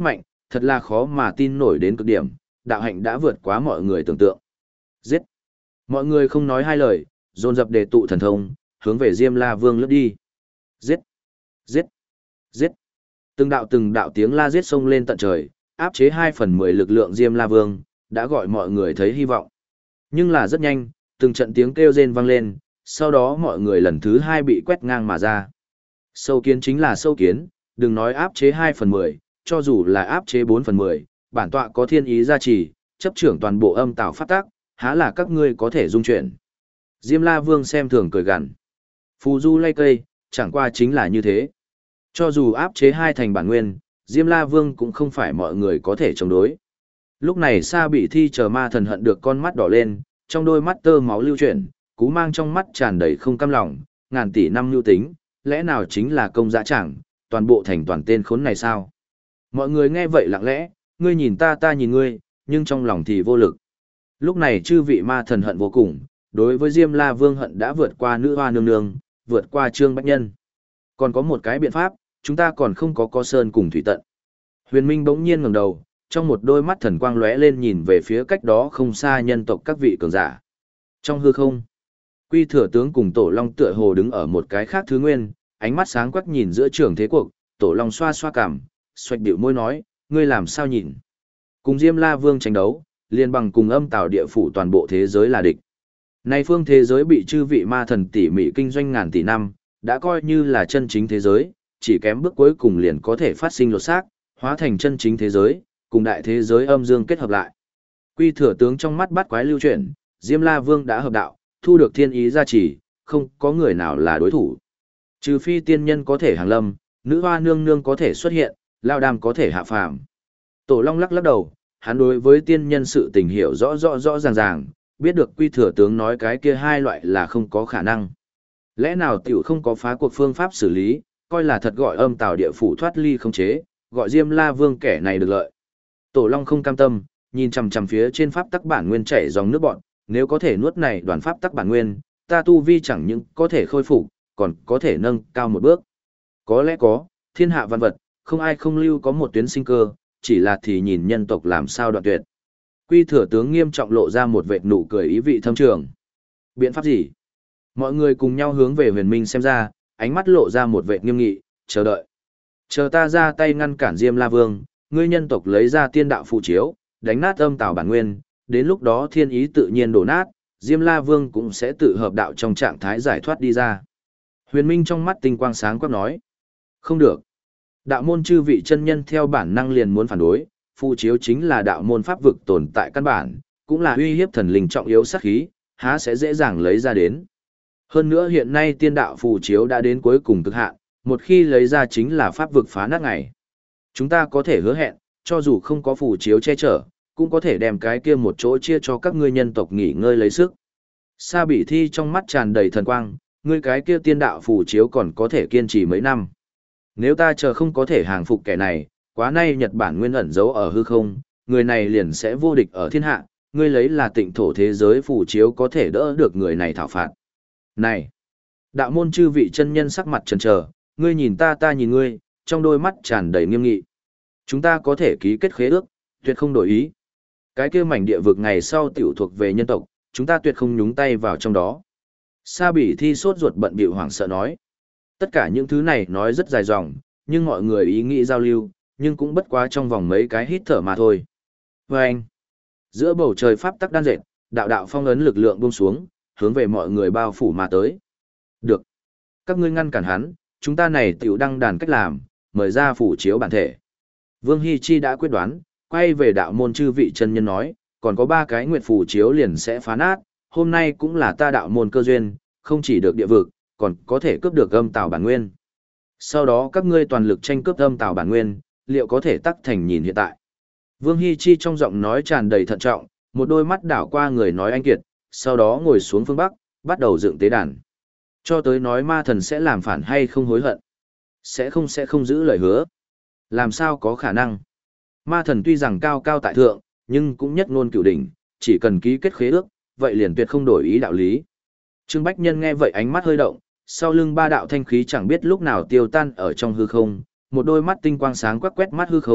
thật là khó mà tin nổi đến cực điểm, đạo hạnh đã vượt quá mọi người tưởng tượng. Giết! Mọi người không nói hai lời, dồn dập đề tụ thần thông, hướng về Diêm La Vương lướt đi. Giết! Giết! Giết! Từng đạo từng đạo tiếng la giết xông lên tận trời, áp chế hai phần mười lực lượng Diêm La Vương, đã gọi mọi người thấy hy vọng. Nhưng là rất nhanh, từng trận tiếng kêu rên vang lên, sau đó mọi người lần thứ hai bị quét ngang mà ra. Sâu kiến chính là sâu kiến, đừng nói áp chế hai phần mười, cho dù là áp chế bốn phần mười, bản tọa có thiên ý gia trì, chấp trưởng toàn bộ âm tạo phát tác, há là các ngươi có thể dung chuyển. Diêm La Vương xem thường cười gằn. Phù du lay cây, chẳng qua chính là như thế. Cho dù áp chế hai thành bản nguyên, Diêm La Vương cũng không phải mọi người có thể chống đối. Lúc này Sa Bị Thi chờ ma thần hận được con mắt đỏ lên, trong đôi mắt tơ máu lưu chuyển, cú mang trong mắt tràn đầy không cam lòng, ngàn tỷ năm lưu tính, lẽ nào chính là công dã chẳng, toàn bộ thành toàn tên khốn này sao? Mọi người nghe vậy lặng lẽ, ngươi nhìn ta ta nhìn ngươi, nhưng trong lòng thì vô lực. Lúc này chư vị ma thần hận vô cùng, đối với Diêm La Vương hận đã vượt qua nữ hoa nương nương, vượt qua Trương Bách Nhân. Còn có một cái biện pháp, chúng ta còn không có có sơn cùng thủy tận. Huyền Minh bỗng nhiên ngẩng đầu, trong một đôi mắt thần quang lóe lên nhìn về phía cách đó không xa nhân tộc các vị cường giả. Trong hư không, Quy Thừa Tướng cùng Tổ Long tựa hồ đứng ở một cái khác thứ nguyên, ánh mắt sáng quắc nhìn giữa trường thế cuộc, Tổ Long xoa xoa cằm, xoạch điệu môi nói, ngươi làm sao nhìn? Cùng Diêm La Vương tranh đấu, liền bằng cùng âm tào địa phủ toàn bộ thế giới là địch. Nay phương thế giới bị chư vị ma thần tỉ mỉ kinh doanh ngàn tỷ năm, đã coi như là chân chính thế giới, chỉ kém bước cuối cùng liền có thể phát sinh lột xác, hóa thành chân chính thế giới, cùng đại thế giới âm dương kết hợp lại. Quy Thừa Tướng trong mắt bắt quái lưu chuyển, Diêm La Vương đã hợp đạo, thu được thiên ý gia trì, không có người nào là đối thủ. Trừ phi tiên nhân có thể hàng lâm, nữ hoa nương nương có thể xuất hiện, lao đàm có thể hạ phàm. Tổ Long lắc lắc đầu, hắn đối với tiên nhân sự tình hiểu rõ rõ rõ ràng ràng, biết được Quy Thừa Tướng nói cái kia hai loại là không có khả năng. Lẽ nào tiểu không có phá cuộc phương pháp xử lý, coi là thật gọi âm tào địa phủ thoát ly không chế, gọi Diêm La Vương kẻ này được lợi. Tổ Long không cam tâm, nhìn chằm chằm phía trên pháp tắc bản nguyên chảy dòng nước bọn, nếu có thể nuốt này đoàn pháp tắc bản nguyên, ta tu vi chẳng những có thể khôi phục, còn có thể nâng cao một bước. Có lẽ có, thiên hạ văn vật, không ai không lưu có một tuyến sinh cơ, chỉ là thì nhìn nhân tộc làm sao đoạn tuyệt. Quy Thừa Tướng nghiêm trọng lộ ra một vệt nụ cười ý vị thâm trường. Biện pháp gì? Mọi người cùng nhau hướng về Huyền Minh xem ra, ánh mắt lộ ra một vệt nghiêm nghị, chờ đợi. Chờ ta ra tay ngăn cản Diêm La Vương, ngươi nhân tộc lấy ra tiên đạo phù chiếu, đánh nát âm tào bản nguyên, đến lúc đó thiên ý tự nhiên đổ nát, Diêm La Vương cũng sẽ tự hợp đạo trong trạng thái giải thoát đi ra. Huyền Minh trong mắt tinh quang sáng quắc nói. Không được. Đạo môn chư vị chân nhân theo bản năng liền muốn phản đối, phù chiếu chính là đạo môn pháp vực tồn tại căn bản, cũng là uy hiếp thần linh trọng yếu sát khí, há sẽ dễ dàng lấy ra đến. Hơn nữa hiện nay tiên đạo phù chiếu đã đến cuối cùng cực hạn, một khi lấy ra chính là pháp vực phá nát ngày. Chúng ta có thể hứa hẹn, cho dù không có phù chiếu che chở, cũng có thể đem cái kia một chỗ chia cho các ngươi nhân tộc nghỉ ngơi lấy sức. Sa Bị Thi trong mắt tràn đầy thần quang, ngươi cái kia tiên đạo phù chiếu còn có thể kiên trì mấy năm. Nếu ta chờ không có thể hàng phục kẻ này, quá nay Nhật Bản nguyên ẩn giấu ở hư không, người này liền sẽ vô địch ở thiên hạ, ngươi lấy là tịnh thổ thế giới phù chiếu có thể đỡ được người này thảo phạt. Này! Đạo môn chư vị chân nhân sắc mặt chần chờ, ngươi nhìn ta ta nhìn ngươi, trong đôi mắt tràn đầy nghiêm nghị. Chúng ta có thể ký kết khế ước, tuyệt không đổi ý. Cái kia mảnh địa vực ngày sau tiểu thuộc về nhân tộc, chúng ta tuyệt không nhúng tay vào trong đó. Sa Bị Thi sốt ruột bận bịu hoảng sợ nói. Tất cả những thứ này nói rất dài dòng, nhưng mọi người ý nghĩ giao lưu, nhưng cũng bất quá trong vòng mấy cái hít thở mà thôi. Và anh, giữa bầu trời pháp tắc đan dệt, đạo đạo phong ấn lực lượng buông xuống, hướng về mọi người bao phủ mà tới. Được. Các ngươi ngăn cản hắn, chúng ta này tiểu đăng đàn cách làm, mời ra phủ chiếu bản thể. Vương Hy Chi đã quyết đoán, quay về đạo môn chư vị chân nhân nói, còn có ba cái nguyệt phủ chiếu liền sẽ phá nát, hôm nay cũng là ta đạo môn cơ duyên, không chỉ được địa vực, còn có thể cướp được âm tào bản nguyên. Sau đó các ngươi toàn lực tranh cướp âm tào bản nguyên, liệu có thể tắc thành nhìn hiện tại. Vương Hy Chi trong giọng nói tràn đầy thận trọng, một đôi mắt đảo qua người nói anh kiệt, sau đó ngồi xuống phương Bắc, bắt đầu dựng tế đàn. Cho tới nói ma thần sẽ làm phản hay không hối hận. Sẽ không sẽ không giữ lời hứa. Làm sao có khả năng. Ma thần tuy rằng cao cao tại thượng, nhưng cũng nhất ngôn cửu đỉnh, chỉ cần ký kết khế ước, vậy liền tuyệt không đổi ý đạo lý. Trương Bách Nhân nghe vậy ánh mắt hơi động, sau lưng ba đạo thanh khí chẳng biết lúc nào tiêu tan ở trong hư không, một đôi mắt tinh quang sáng quắc quét mắt hư không,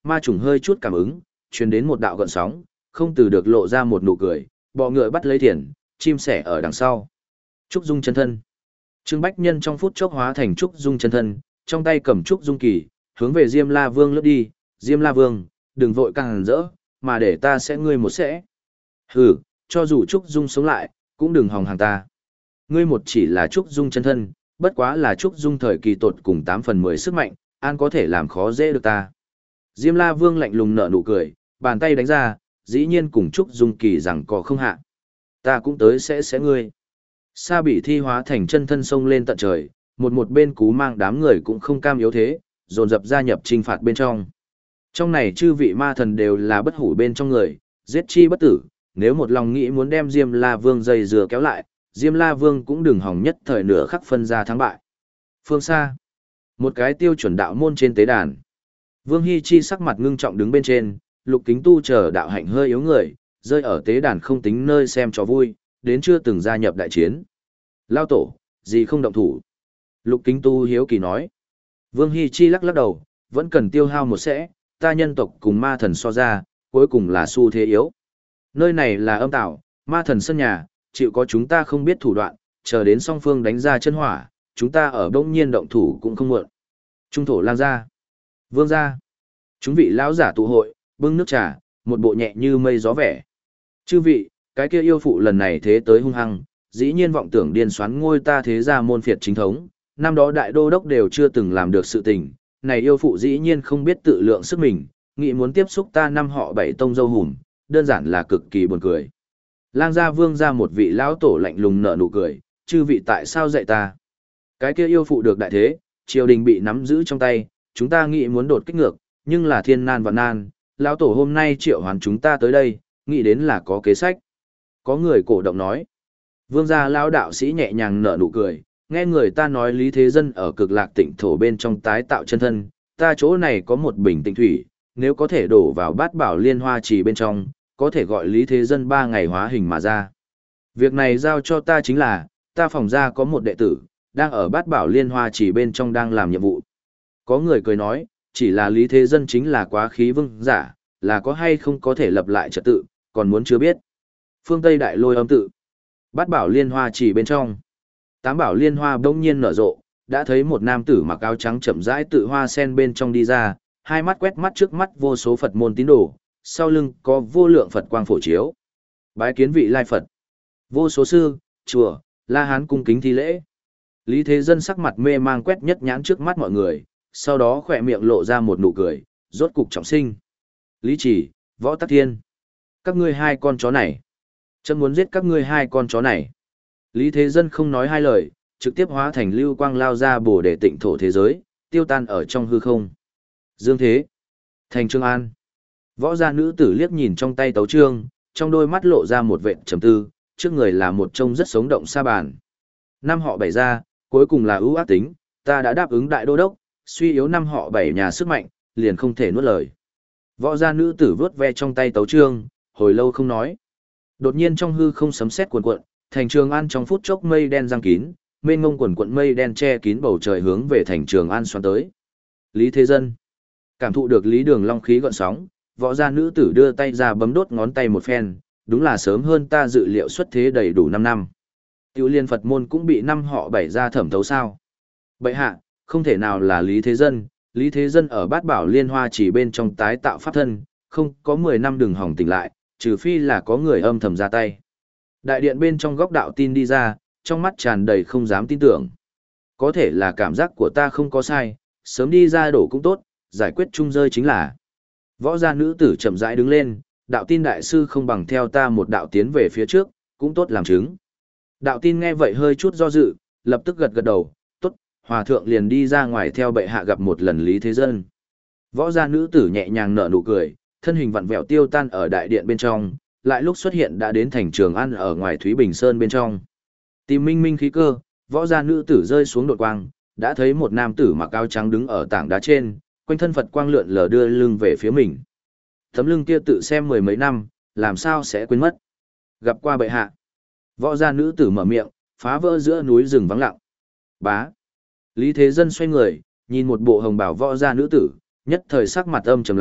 Ma trùng hơi chút cảm ứng, truyền đến một đạo gợn sóng, không từ được lộ ra một nụ cười, bọ ngựa bắt lấy thiền, chim sẻ ở đằng sau. Trúc Dung chân thân. Trương Bách Nhân trong phút chốc hóa thành Trúc Dung chân thân, trong tay cầm Trúc Dung kỳ, hướng về Diêm La Vương lướt đi. Diêm La Vương, đừng vội càng rỡ, mà để ta sẽ ngươi một sẽ. Hừ, cho dù Trúc Dung sống lại, cũng đừng hòng hàng ta. Ngươi một chỉ là Trúc Dung chân thân, bất quá là Trúc Dung thời kỳ tột cùng tám phần mười sức mạnh, an có thể làm khó dễ được ta. Diêm La Vương lạnh lùng nở nụ cười, bàn tay đánh ra, dĩ nhiên cùng Trúc Dung kỳ rằng có không hạ. Ta cũng tới sẽ sẽ ngươi. Sa Bỉ thi hóa thành chân thân sông lên tận trời, một một bên cú mang đám người cũng không cam yếu thế, dồn dập gia nhập trinh phạt bên trong. Trong này chư vị ma thần đều là bất hủ bên trong người, giết chi bất tử, nếu một lòng nghĩ muốn đem Diêm La Vương dây dừa kéo lại, Diêm La Vương cũng đừng hòng nhất thời nửa khắc phân ra thắng bại. Phương xa, một cái tiêu chuẩn đạo môn trên tế đàn. Vương Hi Chi sắc mặt ngưng trọng đứng bên trên, Lục Kính Tu chờ đạo hạnh hơi yếu người, rơi ở tế đàn không tính nơi xem cho vui, đến chưa từng gia nhập đại chiến. Lao tổ, gì không động thủ? Lục Kính Tu hiếu kỳ nói. Vương Hi Chi lắc lắc đầu, vẫn cần tiêu hao một sẽ, ta nhân tộc cùng ma thần so ra, cuối cùng là xu thế yếu. Nơi này là âm tạo, ma thần sân nhà, chịu có chúng ta không biết thủ đoạn, chờ đến song phương đánh ra chân hỏa, chúng ta ở đông nhiên động thủ cũng không muộn. Trung thổ lang ra. Vương ra. Chúng vị lão giả tụ hội, bưng nước trà, một bộ nhẹ như mây gió vẻ. Chư vị, cái kia yêu phụ lần này thế tới hung hăng, dĩ nhiên vọng tưởng điên xoắn ngôi ta thế gia môn phiệt chính thống, năm đó đại đô đốc đều chưa từng làm được sự tình, này yêu phụ dĩ nhiên không biết tự lượng sức mình, nghĩ muốn tiếp xúc ta năm họ bảy tông dâu hùm, đơn giản là cực kỳ buồn cười. Lang gia Vương ra một vị lão tổ lạnh lùng nở nụ cười, chư vị tại sao dạy ta? Cái kia yêu phụ được đại thế, triều đình bị nắm giữ trong tay, chúng ta nghĩ muốn đột kích ngược, nhưng là thiên nan và nan, lão tổ hôm nay triệu hoán chúng ta tới đây, nghĩ đến là có kế sách. Có người cổ động nói. Vương gia lão đạo sĩ nhẹ nhàng nở nụ cười, nghe người ta nói Lý Thế Dân ở cực lạc tịnh thổ bên trong tái tạo chân thân, ta chỗ này có một bình tịnh thủy, nếu có thể đổ vào bát bảo liên hoa trì bên trong, có thể gọi Lý Thế Dân ba ngày hóa hình mà ra. Việc này giao cho ta chính là, ta phòng ra có một đệ tử, đang ở bát bảo liên hoa trì bên trong đang làm nhiệm vụ. Có người cười nói, chỉ là Lý Thế Dân chính là quá khí vương giả, là có hay không có thể lập lại trật tự, còn muốn chưa biết. Phương Tây Đại Lôi âm tự. Bát bảo liên hoa trì bên trong. Tám bảo liên hoa bỗng nhiên nở rộ, đã thấy một nam tử mặc áo trắng chậm rãi tự hoa sen bên trong đi ra, hai mắt quét mắt trước mắt vô số Phật môn tín đồ, sau lưng có vô lượng Phật quang phổ chiếu. Bái kiến vị lai Phật. Vô số sư, chùa, La Hán cung kính thi lễ. Lý Thế Dân sắc mặt mê mang quét nhất nhãn trước mắt mọi người, sau đó khỏe miệng lộ ra một nụ cười, rốt cục trọng sinh. Lý Chỉ, Võ Tắc Thiên. Các ngươi hai con chó này. Chấm muốn giết các ngươi hai con chó này. Lý Thế Dân không nói hai lời, trực tiếp hóa thành lưu quang lao ra bổ để tịnh thổ thế giới, tiêu tan ở trong hư không. Dương Thế. Thành Trương An. Võ gia nữ tử liếc nhìn trong tay tấu trương, trong đôi mắt lộ ra một vệt trầm tư, trước người là một trông rất sống động sa bàn. Năm họ bảy gia, cuối cùng là ưu ác tính, ta đã đáp ứng đại đô đốc, suy yếu năm họ bảy nhà sức mạnh, liền không thể nuốt lời. Võ gia nữ tử vớt ve trong tay tấu trương, hồi lâu không nói. Đột nhiên trong hư không sấm sét cuồn cuộn, Thành Trường An trong phút chốc mây đen giăng kín, mênh mông quần quận mây đen che kín bầu trời hướng về Thành Trường An xoắn tới. Lý Thế Dân cảm thụ được Lý Đường long khí gợn sóng, võ gia nữ tử đưa tay ra bấm đốt ngón tay một phen, đúng là sớm hơn ta dự liệu xuất thế đầy đủ năm năm. Tiểu liên Phật môn cũng bị năm họ bảy gia thẩm thấu sao? Bệ hạ, không thể nào là Lý Thế Dân, Lý Thế Dân ở Bát Bảo Liên Hoa chỉ bên trong tái tạo pháp thân, không có mười năm đừng hỏng tỉnh lại, trừ phi là có người âm thầm ra tay. Đại điện bên trong góc đạo tin đi ra, trong mắt tràn đầy không dám tin tưởng. Có thể là cảm giác của ta không có sai, sớm đi ra đổ cũng tốt, giải quyết chung rơi chính là. Võ gia nữ tử chậm rãi đứng lên, đạo tin đại sư không bằng theo ta một đạo tiến về phía trước, cũng tốt làm chứng. Đạo tin nghe vậy hơi chút do dự, lập tức gật gật đầu, tốt, hòa thượng liền đi ra ngoài theo bệ hạ gặp một lần Lý Thế Dân. Võ gia nữ tử nhẹ nhàng nở nụ cười, thân hình vặn vẹo tiêu tan ở đại điện bên trong, lại lúc xuất hiện đã đến Thành Trường An ở ngoài Thúy Bình Sơn bên trong. Tìm minh minh khí cơ, võ gia nữ tử rơi xuống đột quang, đã thấy một nam tử mặc áo trắng đứng ở tảng đá trên, quanh thân Phật quang lượn lờ đưa lưng về phía mình. Tấm lưng kia tự xem mười mấy năm, làm sao sẽ quên mất. Gặp qua bệ hạ. Võ gia nữ tử mở miệng, phá vỡ giữa núi rừng vắng lặng. Bá. Lý Thế Dân xoay người, nhìn một bộ hồng bào võ gia nữ tử, nhất thời sắc mặt âm trầm lại,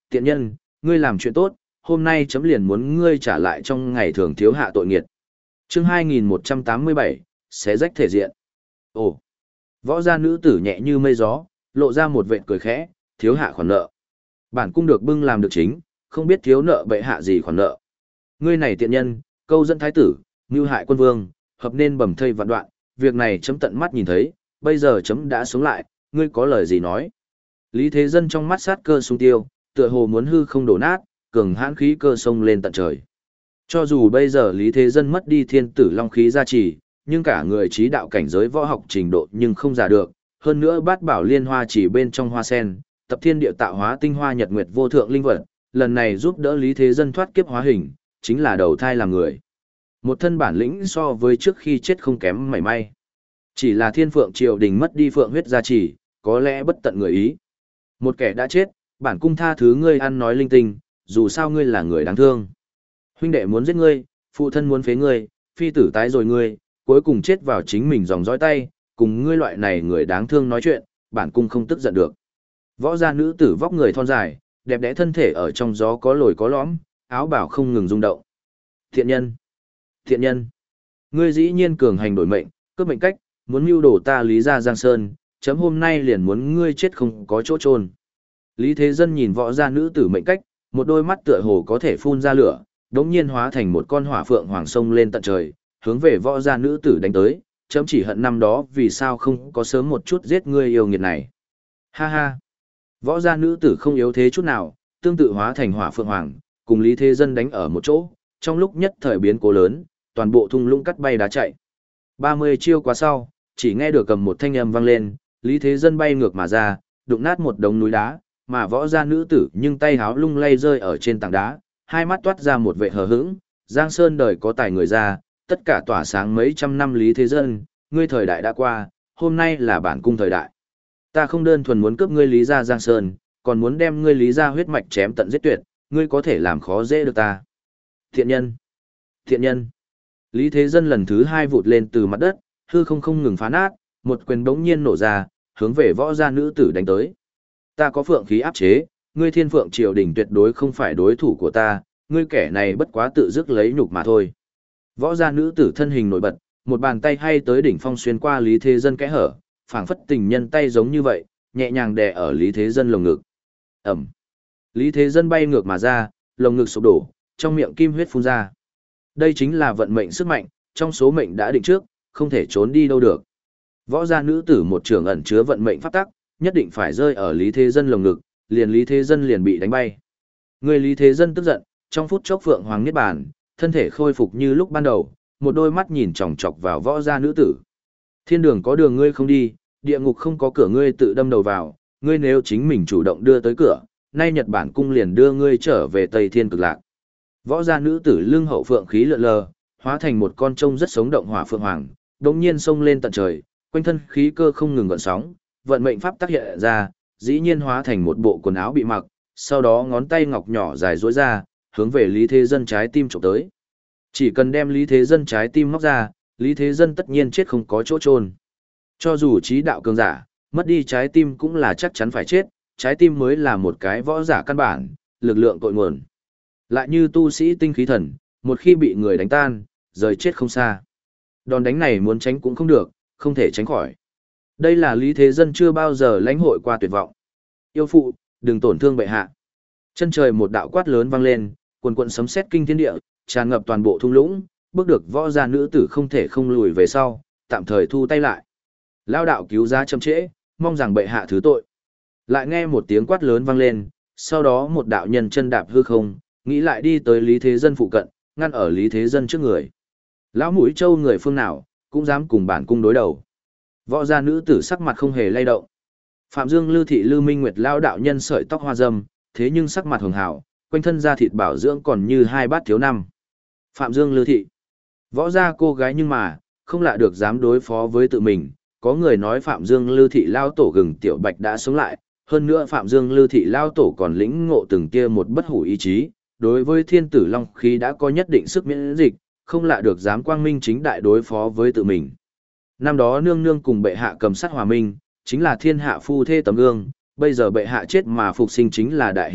tiện nhân, ngươi làm chuyện tốt, hôm nay chấm liền muốn ngươi trả lại trong ngày thường thiếu hạ tội nghiệt. Chương hai nghìn một trăm tám mươi bảy, xé rách thể diện. Ồ, võ gia nữ tử nhẹ như mây gió, lộ ra một vệt cười khẽ, thiếu hạ khoản nợ. Bản cung được bưng làm được chính, không biết thiếu nợ bệ hạ gì khoản nợ. Ngươi này tiện nhân, câu dẫn thái tử, mưu hại quân vương, hợp nên bầm thây vạn đoạn, việc này chấm tận mắt nhìn thấy, bây giờ chấm đã sống lại, ngươi có lời gì nói. Lý Thế Dân trong mắt sát cơ sung tiêu, tựa hồ muốn hư không đổ nát, cường hãn khí cơ sông lên tận trời. Cho dù bây giờ Lý Thế Dân mất đi thiên tử long khí gia trì, nhưng cả người trí đạo cảnh giới võ học trình độ nhưng không giả được, hơn nữa bát bảo liên hoa chỉ bên trong hoa sen, tập thiên địa tạo hóa tinh hoa nhật nguyệt vô thượng linh vật, lần này giúp đỡ Lý Thế Dân thoát kiếp hóa hình, chính là đầu thai làm người. Một thân bản lĩnh so với trước khi chết không kém mảy may. Chỉ là thiên phượng triều đình mất đi phượng huyết gia trì, có lẽ bất tận người ý. Một kẻ đã chết, bản cung tha thứ ngươi ăn nói linh tinh, dù sao ngươi là người đáng thương. Huynh đệ muốn giết ngươi, phụ thân muốn phế ngươi, phi tử tái rồi ngươi, cuối cùng chết vào chính mình dòng dõi tay, cùng ngươi loại này người đáng thương nói chuyện, bản cung không tức giận được. Võ gia nữ tử vóc người thon dài, đẹp đẽ thân thể ở trong gió có lồi có lõm, áo bảo không ngừng rung động. Thiện nhân! Thiện nhân! Ngươi dĩ nhiên cường hành đổi mệnh, cướp mệnh cách, muốn mưu đổ ta Lý gia Giang Sơn, chấm hôm nay liền muốn ngươi chết không có chỗ chôn. Lý Thế Dân nhìn võ gia nữ tử mệnh cách, một đôi mắt tựa hồ có thể phun ra lửa, đống nhiên hóa thành một con hỏa phượng hoàng sông lên tận trời, hướng về võ gia nữ tử đánh tới, chấm chỉ hận năm đó vì sao không có sớm một chút giết ngươi yêu nghiệt này. Ha ha! Võ gia nữ tử không yếu thế chút nào, tương tự hóa thành hỏa phượng hoàng, cùng Lý Thế Dân đánh ở một chỗ, trong lúc nhất thời biến cố lớn, toàn bộ thung lũng cắt bay đá chạy. ba mươi chiêu qua sau, chỉ nghe được cầm một thanh âm vang lên, Lý Thế Dân bay ngược mà ra, đụng nát một đống núi đá, mà võ gia nữ tử nhưng tay háo lung lay rơi ở trên tảng đá, hai mắt toát ra một vẻ hờ hững, Giang Sơn đời có tài người ra, tất cả tỏa sáng mấy trăm năm Lý Thế Dân, ngươi thời đại đã qua, hôm nay là bản cung thời đại. Ta không đơn thuần muốn cướp ngươi Lý gia Giang Sơn, còn muốn đem ngươi Lý gia huyết mạch chém tận giết tuyệt, ngươi có thể làm khó dễ được ta. Thiện nhân! Thiện nhân! Lý Thế Dân lần thứ hai vụt lên từ mặt đất, hư không không ngừng phá nát, một quyền bỗng nhiên nổ ra, hướng về võ gia nữ tử đánh tới. Ta có phượng khí áp chế, ngươi thiên phượng triều đình tuyệt đối không phải đối thủ của ta, ngươi kẻ này bất quá tự dứt lấy nhục mà thôi. Võ gia nữ tử thân hình nổi bật, một bàn tay hay tới đỉnh phong xuyên qua Lý Thế Dân kẽ hở, phảng phất tình nhân tay giống như vậy, nhẹ nhàng đè ở Lý Thế Dân lồng ngực. Ẩm. Lý Thế Dân bay ngược mà ra, lồng ngực sụp đổ, trong miệng kim huyết phun ra. Đây chính là vận mệnh sức mạnh, trong số mệnh đã định trước, không thể trốn đi đâu được. Võ gia nữ tử một trường ẩn chứa vận mệnh pháp tắc, nhất định phải rơi ở Lý Thế Dân lồng ngực, liền Lý Thế Dân liền bị đánh bay. Người Lý Thế Dân tức giận, trong phút chốc phượng hoàng niết bàn, thân thể khôi phục như lúc ban đầu, một đôi mắt nhìn chòng chọc vào võ gia nữ tử. Thiên đường có đường ngươi không đi, địa ngục không có cửa ngươi tự đâm đầu vào, ngươi nếu chính mình chủ động đưa tới cửa, nay Nhật Bản cung liền đưa ngươi trở về Tây Thiên Cực Lạc. Võ gia nữ tử lưng hậu phượng khí lượn lờ, hóa thành một con trông rất sống động hỏa phượng hoàng, đống nhiên xông lên tận trời, quanh thân khí cơ không ngừng gợn sóng, vận mệnh pháp tác hiện ra, dĩ nhiên hóa thành một bộ quần áo bị mặc, sau đó ngón tay ngọc nhỏ dài duỗi ra, hướng về Lý Thế Dân trái tim chụp tới. Chỉ cần đem Lý Thế Dân trái tim móc ra, Lý Thế Dân tất nhiên chết không có chỗ chôn. Cho dù trí đạo cường giả, mất đi trái tim cũng là chắc chắn phải chết, trái tim mới là một cái võ giả căn bản, lực lượng cội nguồn. Lại như tu sĩ tinh khí thần, một khi bị người đánh tan, rời chết không xa. Đòn đánh này muốn tránh cũng không được, không thể tránh khỏi. Đây là Lý Thế Dân chưa bao giờ lãnh hội qua tuyệt vọng. Yêu phụ, đừng tổn thương bệ hạ. Chân trời một đạo quát lớn vang lên, quần quần sấm sét kinh thiên địa, tràn ngập toàn bộ thung lũng, bước được võ gia nữ tử không thể không lùi về sau, tạm thời thu tay lại. Lao đạo cứu giá chậm trễ, mong rằng bệ hạ thứ tội. Lại nghe một tiếng quát lớn vang lên, sau đó một đạo nhân chân đạp hư không, nghĩ lại đi tới Lý Thế Dân phụ cận, ngăn ở Lý Thế Dân trước người. Lão mũi trâu người phương nào, cũng dám cùng bản cung đối đầu. Võ gia nữ tử sắc mặt không hề lay động. Phạm Dương Lư thị Lư Minh Nguyệt lao đạo nhân sợi tóc hoa râm, thế nhưng sắc mặt hường hảo, quanh thân da thịt bảo dưỡng còn như hai bát thiếu năm. Phạm Dương Lư thị. Võ gia cô gái nhưng mà, không lạ được dám đối phó với tự mình. Có người nói Phạm Dương Lư thị lao tổ gừng tiểu bạch đã sống lại, hơn nữa Phạm Dương Lư thị lao tổ còn lĩnh ngộ từng kia một bất hủ ý chí, đối với thiên tử long khí đã có nhất định sức miễn dịch, không lạ được dám quang minh chính đại đối phó với tự mình. Năm đó nương nương cùng bệ hạ cầm sát hòa minh, chính là thiên hạ phu thê tấm gương, bây giờ bệ hạ chết mà phục sinh chính là đại hỷ việc,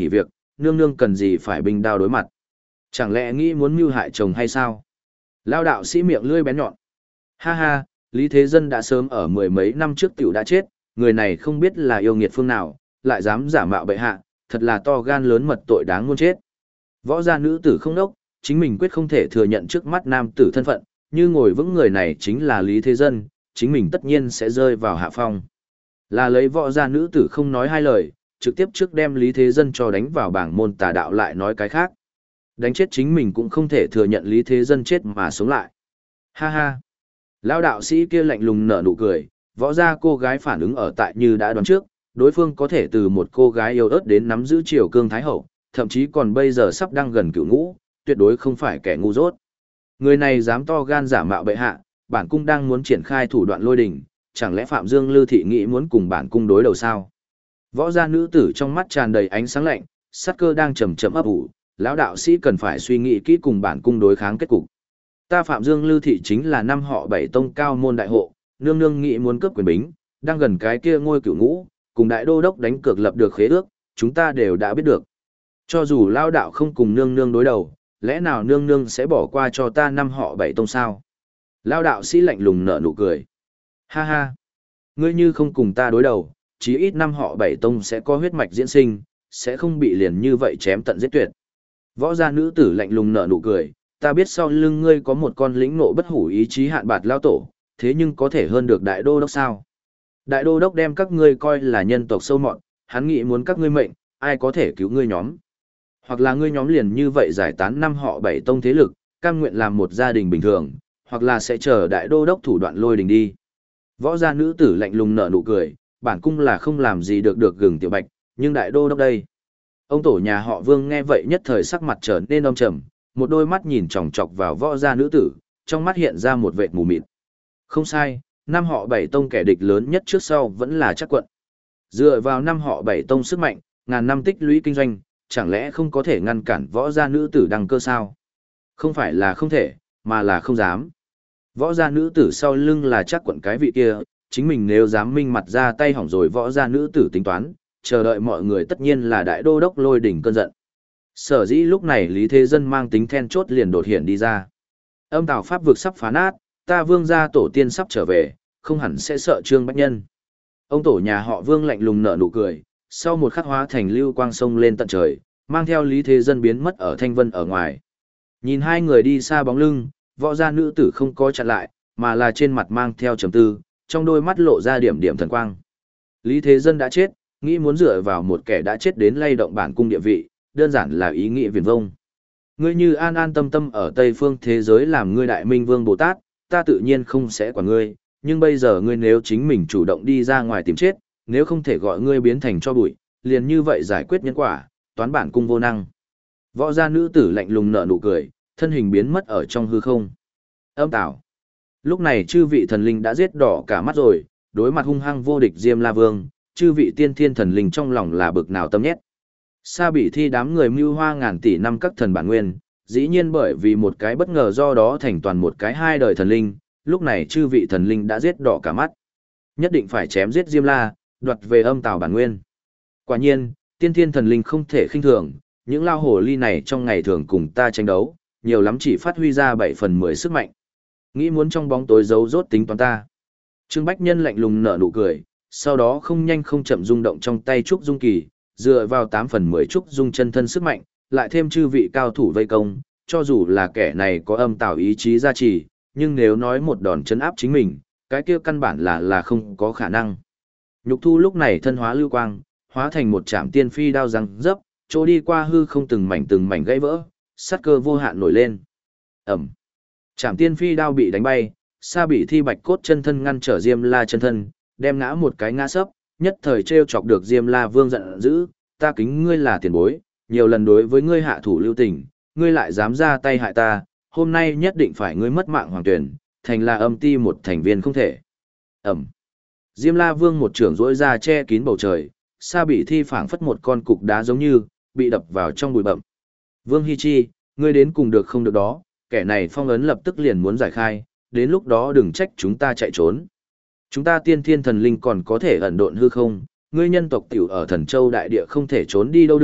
nương nương cần gì phải binh đao đối mặt. Chẳng lẽ nghĩ muốn mưu hại chồng hay sao? Lao đạo sĩ miệng lưỡi bén nhọn. Ha ha, Lý Thế Dân đã sớm ở mười mấy năm trước tiểu đã chết, người này không biết là yêu nghiệt phương nào, lại dám giả mạo bệ hạ, thật là to gan lớn mật tội đáng muôn chết. Võ gia nữ tử không đốc, chính mình quyết không thể thừa nhận trước mắt nam tử thân phận, như ngồi vững người này chính là Lý Thế Dân, chính mình tất nhiên sẽ rơi vào hạ phong. Là lấy võ gia nữ tử không nói hai lời, trực tiếp trước đem Lý Thế Dân cho đánh vào bảng môn tà đạo lại nói cái khác. Đánh chết chính mình cũng không thể thừa nhận Lý Thế Dân chết mà sống lại. Ha ha. Lão đạo sĩ kia lạnh lùng nở nụ cười, võ gia cô gái phản ứng ở tại như đã đoán trước, đối phương có thể từ một cô gái yêu ớt đến nắm giữ triều cương thái hậu, thậm chí còn bây giờ sắp đang gần cửu ngũ, tuyệt đối không phải kẻ ngu dốt. Người này dám to gan giả mạo bệ hạ, bản cung đang muốn triển khai thủ đoạn lôi đình, chẳng lẽ Phạm Dương Lư thị nghĩ muốn cùng bản cung đối đầu sao? Võ gia nữ tử trong mắt tràn đầy ánh sáng lạnh, sát cơ đang chậm chậm ấp ủ, lão đạo sĩ cần phải suy nghĩ kỹ cùng bản cung đối kháng kết cục. Ta Phạm Dương Lư thị chính là năm họ bảy tông cao môn đại hộ, nương nương nghĩ muốn cướp quyền bính, đang gần cái kia ngôi cửu ngũ, cùng đại đô đốc đánh cược lập được khế ước, chúng ta đều đã biết được. Cho dù lao đạo không cùng nương nương đối đầu, lẽ nào nương nương sẽ bỏ qua cho ta năm họ bảy tông sao? Lao đạo sĩ lạnh lùng nở nụ cười. Ha ha, ngươi như không cùng ta đối đầu, chí ít năm họ bảy tông sẽ có huyết mạch diễn sinh, sẽ không bị liền như vậy chém tận giết tuyệt. Võ gia nữ tử lạnh lùng nở nụ cười, ta biết sau lưng ngươi có một con lĩnh nộ bất hủ ý chí hạn bạt lao tổ, thế nhưng có thể hơn được đại đô đốc sao? Đại đô đốc đem các ngươi coi là nhân tộc sâu mọn, hắn nghĩ muốn các ngươi mệnh, ai có thể cứu ngươi nhóm? Hoặc là ngươi nhóm liền như vậy giải tán năm họ bảy tông thế lực, cam nguyện làm một gia đình bình thường, hoặc là sẽ chờ đại đô đốc thủ đoạn lôi đình đi. Võ gia nữ tử lạnh lùng nở nụ cười, bản cung là không làm gì được được gừng tiểu bạch, nhưng đại đô đốc đây. Ông tổ nhà họ Vương nghe vậy nhất thời sắc mặt trở nên âm trầm, một đôi mắt nhìn chòng chọc vào võ gia nữ tử, trong mắt hiện ra một vệt mù mịt. Không sai, năm họ bảy tông kẻ địch lớn nhất trước sau vẫn là Trác quận. Dựa vào năm họ bảy tông sức mạnh, ngàn năm tích lũy kinh doanh, chẳng lẽ không có thể ngăn cản võ gia nữ tử đăng cơ sao? Không phải là không thể, mà là không dám. Võ gia nữ tử sau lưng là Trác quận cái vị kia, chính mình nếu dám minh mặt ra tay hỏng rồi võ gia nữ tử tính toán, chờ đợi mọi người tất nhiên là đại đô đốc lôi đỉnh cơn giận. Sở dĩ lúc này Lý Thế Dân mang tính then chốt liền đột hiện đi ra. Âm tào pháp vực sắp phá nát, ta Vương gia tổ tiên sắp trở về, không hẳn sẽ sợ Trương Bách Nhân. Ông tổ nhà họ Vương lạnh lùng nở nụ cười, sau một khắc hóa thành lưu quang sông lên tận trời, mang theo Lý Thế Dân biến mất ở Thanh Vân ở ngoài. Nhìn hai người đi xa bóng lưng, võ gia nữ tử không có chặn lại, mà là trên mặt mang theo trầm tư, trong đôi mắt lộ ra điểm điểm thần quang. Lý Thế Dân đã chết, nghĩ muốn dựa vào một kẻ đã chết đến lay động bản cung địa vị, đơn giản là ý nghĩa viển vông. Ngươi như an an tâm tâm ở Tây phương thế giới làm ngươi đại minh vương Bồ Tát, ta tự nhiên không sẽ quản ngươi, nhưng bây giờ ngươi nếu chính mình chủ động đi ra ngoài tìm chết, nếu không thể gọi ngươi biến thành cho bụi, liền như vậy giải quyết nhân quả, toán bản cung vô năng. Võ gia nữ tử lạnh lùng nở nụ cười, thân hình biến mất ở trong hư không. Âm tảo. Lúc này chư vị thần linh đã giết đỏ cả mắt rồi, đối mặt hung hăng vô địch Diêm La Vương, chư vị tiên thiên thần linh trong lòng là bực nào tâm nhét. Sa bị thi đám người mưu hoa ngàn tỷ năm các thần bản nguyên, dĩ nhiên bởi vì một cái bất ngờ do đó thành toàn một cái hai đời thần linh, lúc này chư vị thần linh đã giết đỏ cả mắt. Nhất định phải chém giết Diêm La, đoạt về âm tào bản nguyên. Quả nhiên, tiên thiên thần linh không thể khinh thường, những lao hồ ly này trong ngày thường cùng ta tranh đấu, nhiều lắm chỉ phát huy ra bảy phần mười sức mạnh. Nghĩ muốn trong bóng tối giấu rốt tính toán ta. Trương Bách Nhân lạnh lùng nở nụ cười, sau đó không nhanh không chậm rung động trong tay Trúc Dung Kỳ, dựa vào tám phần mười Trúc Dung chân thân sức mạnh, lại thêm chư vị cao thủ vây công, cho dù là kẻ này có âm tào ý chí gia trì, nhưng nếu nói một đòn chấn áp chính mình, cái kia căn bản là là không có khả năng. Nhục Thu lúc này thân hóa lưu quang, hóa thành một trảm tiên phi đao răng dấp, chỗ đi qua hư không từng mảnh từng mảnh gãy vỡ, sát cơ vô hạn nổi lên. Ẩm. Trảm tiên phi đao bị đánh bay, Sa bị thi bạch cốt chân thân ngăn trở Diêm La chân thân, đem ngã một cái ngã sấp, nhất thời trêu chọc được Diêm La Vương giận dữ, ta kính ngươi là tiền bối, nhiều lần đối với ngươi hạ thủ lưu tình, ngươi lại dám ra tay hại ta, hôm nay nhất định phải ngươi mất mạng hoàng tuyển, thành là âm ti một thành viên không thể. Ẩm. Diêm La Vương một trưởng rỗi ra che kín bầu trời, Sa bị thi phảng phất một con cục đá giống như, bị đập vào trong bụi bậm. Vương Hi Chi, ngươi đến cùng được không được đó, kẻ này phong ấn lập tức liền muốn giải khai, đến lúc đó đừng trách chúng ta chạy trốn. Chúng ta tiên thiên thần linh còn có thể ẩn độn hư không, ngươi nhân tộc tiểu ở thần châu đại địa không thể trốn đi đâu được,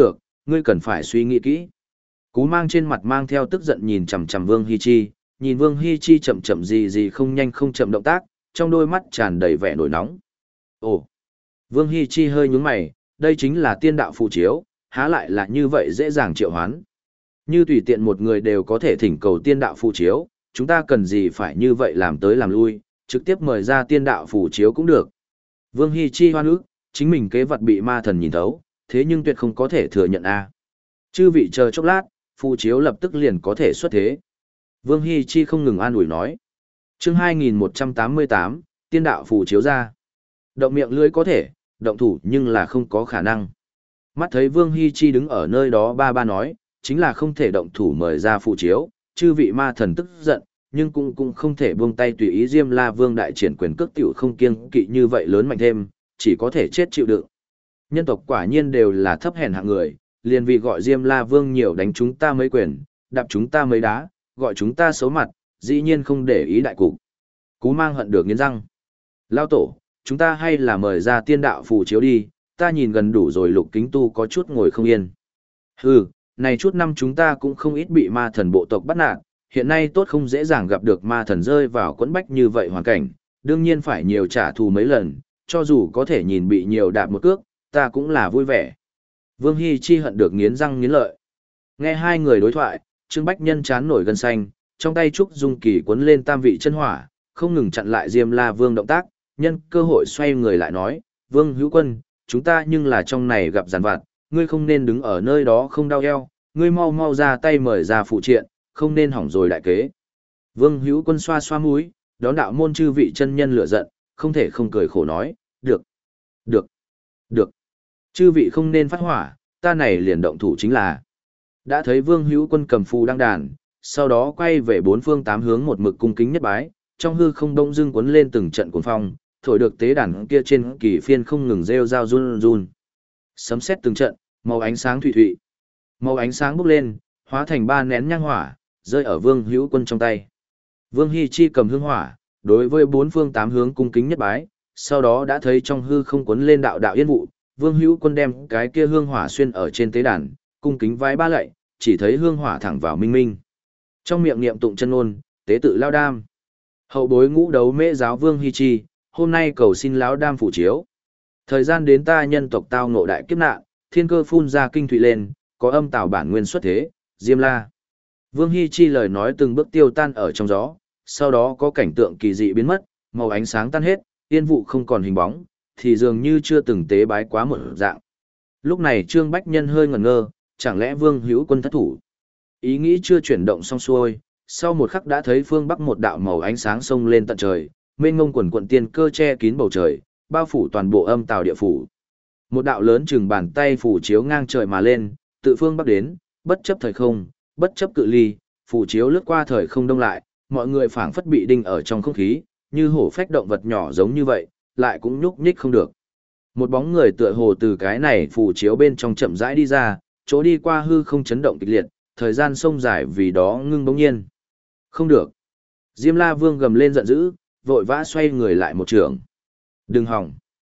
ngươi cần phải suy nghĩ kỹ. Cú Mang trên mặt mang theo tức giận nhìn chằm chằm Vương Hi Chi, nhìn Vương Hi Chi chậm chậm gì gì không nhanh không chậm động tác, trong đôi mắt tràn đầy vẻ nổi nóng. Ồ! Vương Hi Chi hơi nhướng mày, đây chính là tiên đạo phù chiếu, há lại là như vậy dễ dàng triệu hoán. Như tùy tiện một người đều có thể thỉnh cầu tiên đạo phù chiếu, chúng ta cần gì phải như vậy làm tới làm lui, trực tiếp mời ra tiên đạo phù chiếu cũng được. Vương Hi Chi hoan ức, chính mình kế vật bị ma thần nhìn thấu, thế nhưng tuyệt không có thể thừa nhận a. Chư vị chờ chốc lát, phù chiếu lập tức liền có thể xuất thế. Vương Hi Chi không ngừng an ủi nói. Chương hai nghìn một trăm tám mươi tám, tiên đạo phù chiếu ra. Động miệng lưỡi có thể, động thủ nhưng là không có khả năng. Mắt thấy Vương Hi Chi đứng ở nơi đó ba ba nói, chính là không thể động thủ mời ra phù chiếu, chư vị ma thần tức giận, nhưng cũng cũng không thể buông tay tùy ý Diêm La Vương đại triển quyền cước tiểu không kiêng kỵ như vậy lớn mạnh thêm, chỉ có thể chết chịu đựng. Nhân tộc quả nhiên đều là thấp hèn hạng người, liền vì gọi Diêm La Vương nhiều đánh chúng ta mấy quyền, đạp chúng ta mấy đá, gọi chúng ta xấu mặt, dĩ nhiên không để ý đại cục. Cú Mang hận được nghiến răng. Lao tổ, chúng ta hay là mời ra tiên đạo phù chiếu đi, ta nhìn gần đủ rồi Lục Kính Tu có chút ngồi không yên. Hừ, này chút năm chúng ta cũng không ít bị ma thần bộ tộc bắt nạt, hiện nay tốt không dễ dàng gặp được ma thần rơi vào quẫn bách như vậy hoàn cảnh, đương nhiên phải nhiều trả thù mấy lần, cho dù có thể nhìn bị nhiều đạp một cước, ta cũng là vui vẻ. Vương Hi Chi hận được nghiến răng nghiến lợi. Nghe hai người đối thoại, Trương Bách Nhân chán nổi gân xanh, trong tay Trúc Dung Kỳ cuốn lên tam vị chân hỏa, không ngừng chặn lại Diêm La Vương động tác, nhân cơ hội xoay người lại nói, Vương Hữu Quân, chúng ta nhưng là trong này gặp giàn vặt, ngươi không nên đứng ở nơi đó không đau eo, ngươi mau mau ra tay mời ra phụ triện, không nên hỏng rồi đại kế. Vương Hữu Quân xoa xoa mũi, đón đạo môn chư vị chân nhân lửa giận, không thể không cười khổ nói, được, được, được. Chư vị không nên phát hỏa, ta này liền động thủ chính là. Đã thấy Vương Hữu Quân cầm phù đăng đàn, sau đó quay về bốn phương tám hướng một mực cung kính nhất bái, trong hư không đông dưng cuốn lên từng trận cuồng phong, thổi được tế đàn kia trên kỳ phiên không ngừng rêu rao run run. Sấm sét từng trận, màu ánh sáng thủy thủy. Màu ánh sáng bốc lên, hóa thành ba nén nhang hỏa, rơi ở Vương Hữu Quân trong tay. Vương Hi Chi cầm hương hỏa, đối với bốn phương tám hướng cung kính nhất bái, sau đó đã thấy trong hư không cuốn lên đạo đạo yên vụ, Vương Hữu Quân đem cái kia hương hỏa xuyên ở trên tế đàn, cung kính vái ba lạy, chỉ thấy hương hỏa thẳng vào minh minh. Trong miệng niệm tụng chân ngôn, tế tự lao đam. Hậu bối ngũ đấu mễ giáo Vương Hi Chi, hôm nay cầu xin lão đam phủ chiếu. Thời gian đến ta nhân tộc tao ngộ đại kiếp nạn, thiên cơ phun ra kinh thủy lên, có âm tào bản nguyên xuất thế, Diêm La. Vương Hi Chi lời nói từng bước tiêu tan ở trong gió, sau đó có cảnh tượng kỳ dị biến mất, màu ánh sáng tan hết, yên vụ không còn hình bóng, thì dường như chưa từng tế bái quá một dạng. Lúc này Trương Bách Nhân hơi ngẩn ngơ, chẳng lẽ Vương Hữu Quân thất thủ? Ý nghĩ chưa chuyển động xong xuôi, sau một khắc đã thấy phương bắc một đạo màu ánh sáng sông lên tận trời, mênh ngông quần quận tiên cơ che kín bầu trời, bao phủ toàn bộ âm tào địa phủ. Một đạo lớn chừng bàn tay phủ chiếu ngang trời mà lên, tự phương bắc đến, bất chấp thời không, bất chấp cự ly, phủ chiếu lướt qua thời không đông lại, mọi người phảng phất bị đinh ở trong không khí, như hổ phách động vật nhỏ giống như vậy, lại cũng nhúc nhích không được. Một bóng người tựa hồ từ cái này phủ chiếu bên trong chậm rãi đi ra, chỗ đi qua hư không chấn động kịch liệt, thời gian sông dài vì đó ngưng bỗng nhiên. Không được. Diêm La Vương gầm lên giận dữ, vội vã xoay người lại một trường. Đừng hòng.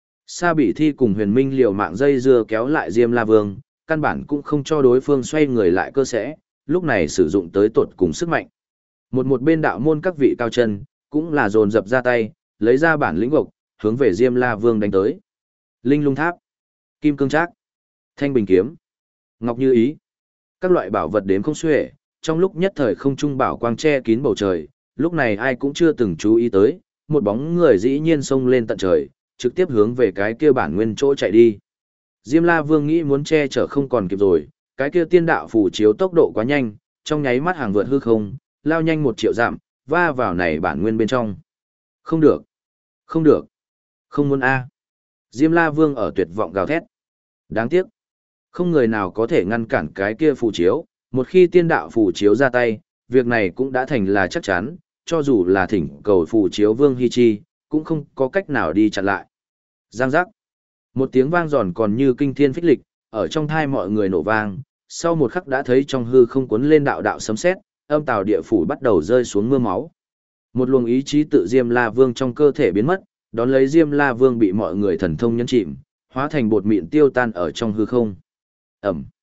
Sa Bỉ Thi cùng Huyền Minh liều mạng dây dưa kéo lại Diêm La Vương, căn bản cũng không cho đối phương xoay người lại cơ sẽ, lúc này sử dụng tới tột cùng sức mạnh. Một một bên đạo môn các vị cao chân, cũng là dồn dập ra tay, lấy ra bản lĩnh gộc, hướng về Diêm La Vương đánh tới. Linh Lung Tháp, Kim Cương Trác, Thanh Bình Kiếm, Ngọc Như Ý. Các loại bảo vật đến không xuể, trong lúc nhất thời không trung bảo quang che kín bầu trời, lúc này ai cũng chưa từng chú ý tới, một bóng người dĩ nhiên xông lên tận trời, trực tiếp hướng về cái kia bản nguyên chỗ chạy đi. Diêm La Vương nghĩ muốn che chở không còn kịp rồi, cái kia tiên đạo phủ chiếu tốc độ quá nhanh, trong nháy mắt hàng vượt hư không, lao nhanh một triệu dặm, va vào này bản nguyên bên trong. Không được, không được, không muốn a. Diêm La Vương ở tuyệt vọng gào thét. Đáng tiếc, không người nào có thể ngăn cản cái kia phù chiếu, một khi tiên đạo phù chiếu ra tay, việc này cũng đã thành là chắc chắn, cho dù là thỉnh cầu phù chiếu Vương Hi Chi, cũng không có cách nào đi chặn lại. Giang giác. Một tiếng vang giòn còn như kinh thiên phích lịch, ở trong thai mọi người nổ vang, sau một khắc đã thấy trong hư không cuốn lên đạo đạo sấm sét, âm tào địa phủ bắt đầu rơi xuống mưa máu. Một luồng ý chí tự Diêm La Vương trong cơ thể biến mất, đón lấy Diêm La Vương bị mọi người thần thông nhấn chìm, hóa thành bột mịn tiêu tan ở trong hư không. Ẩm.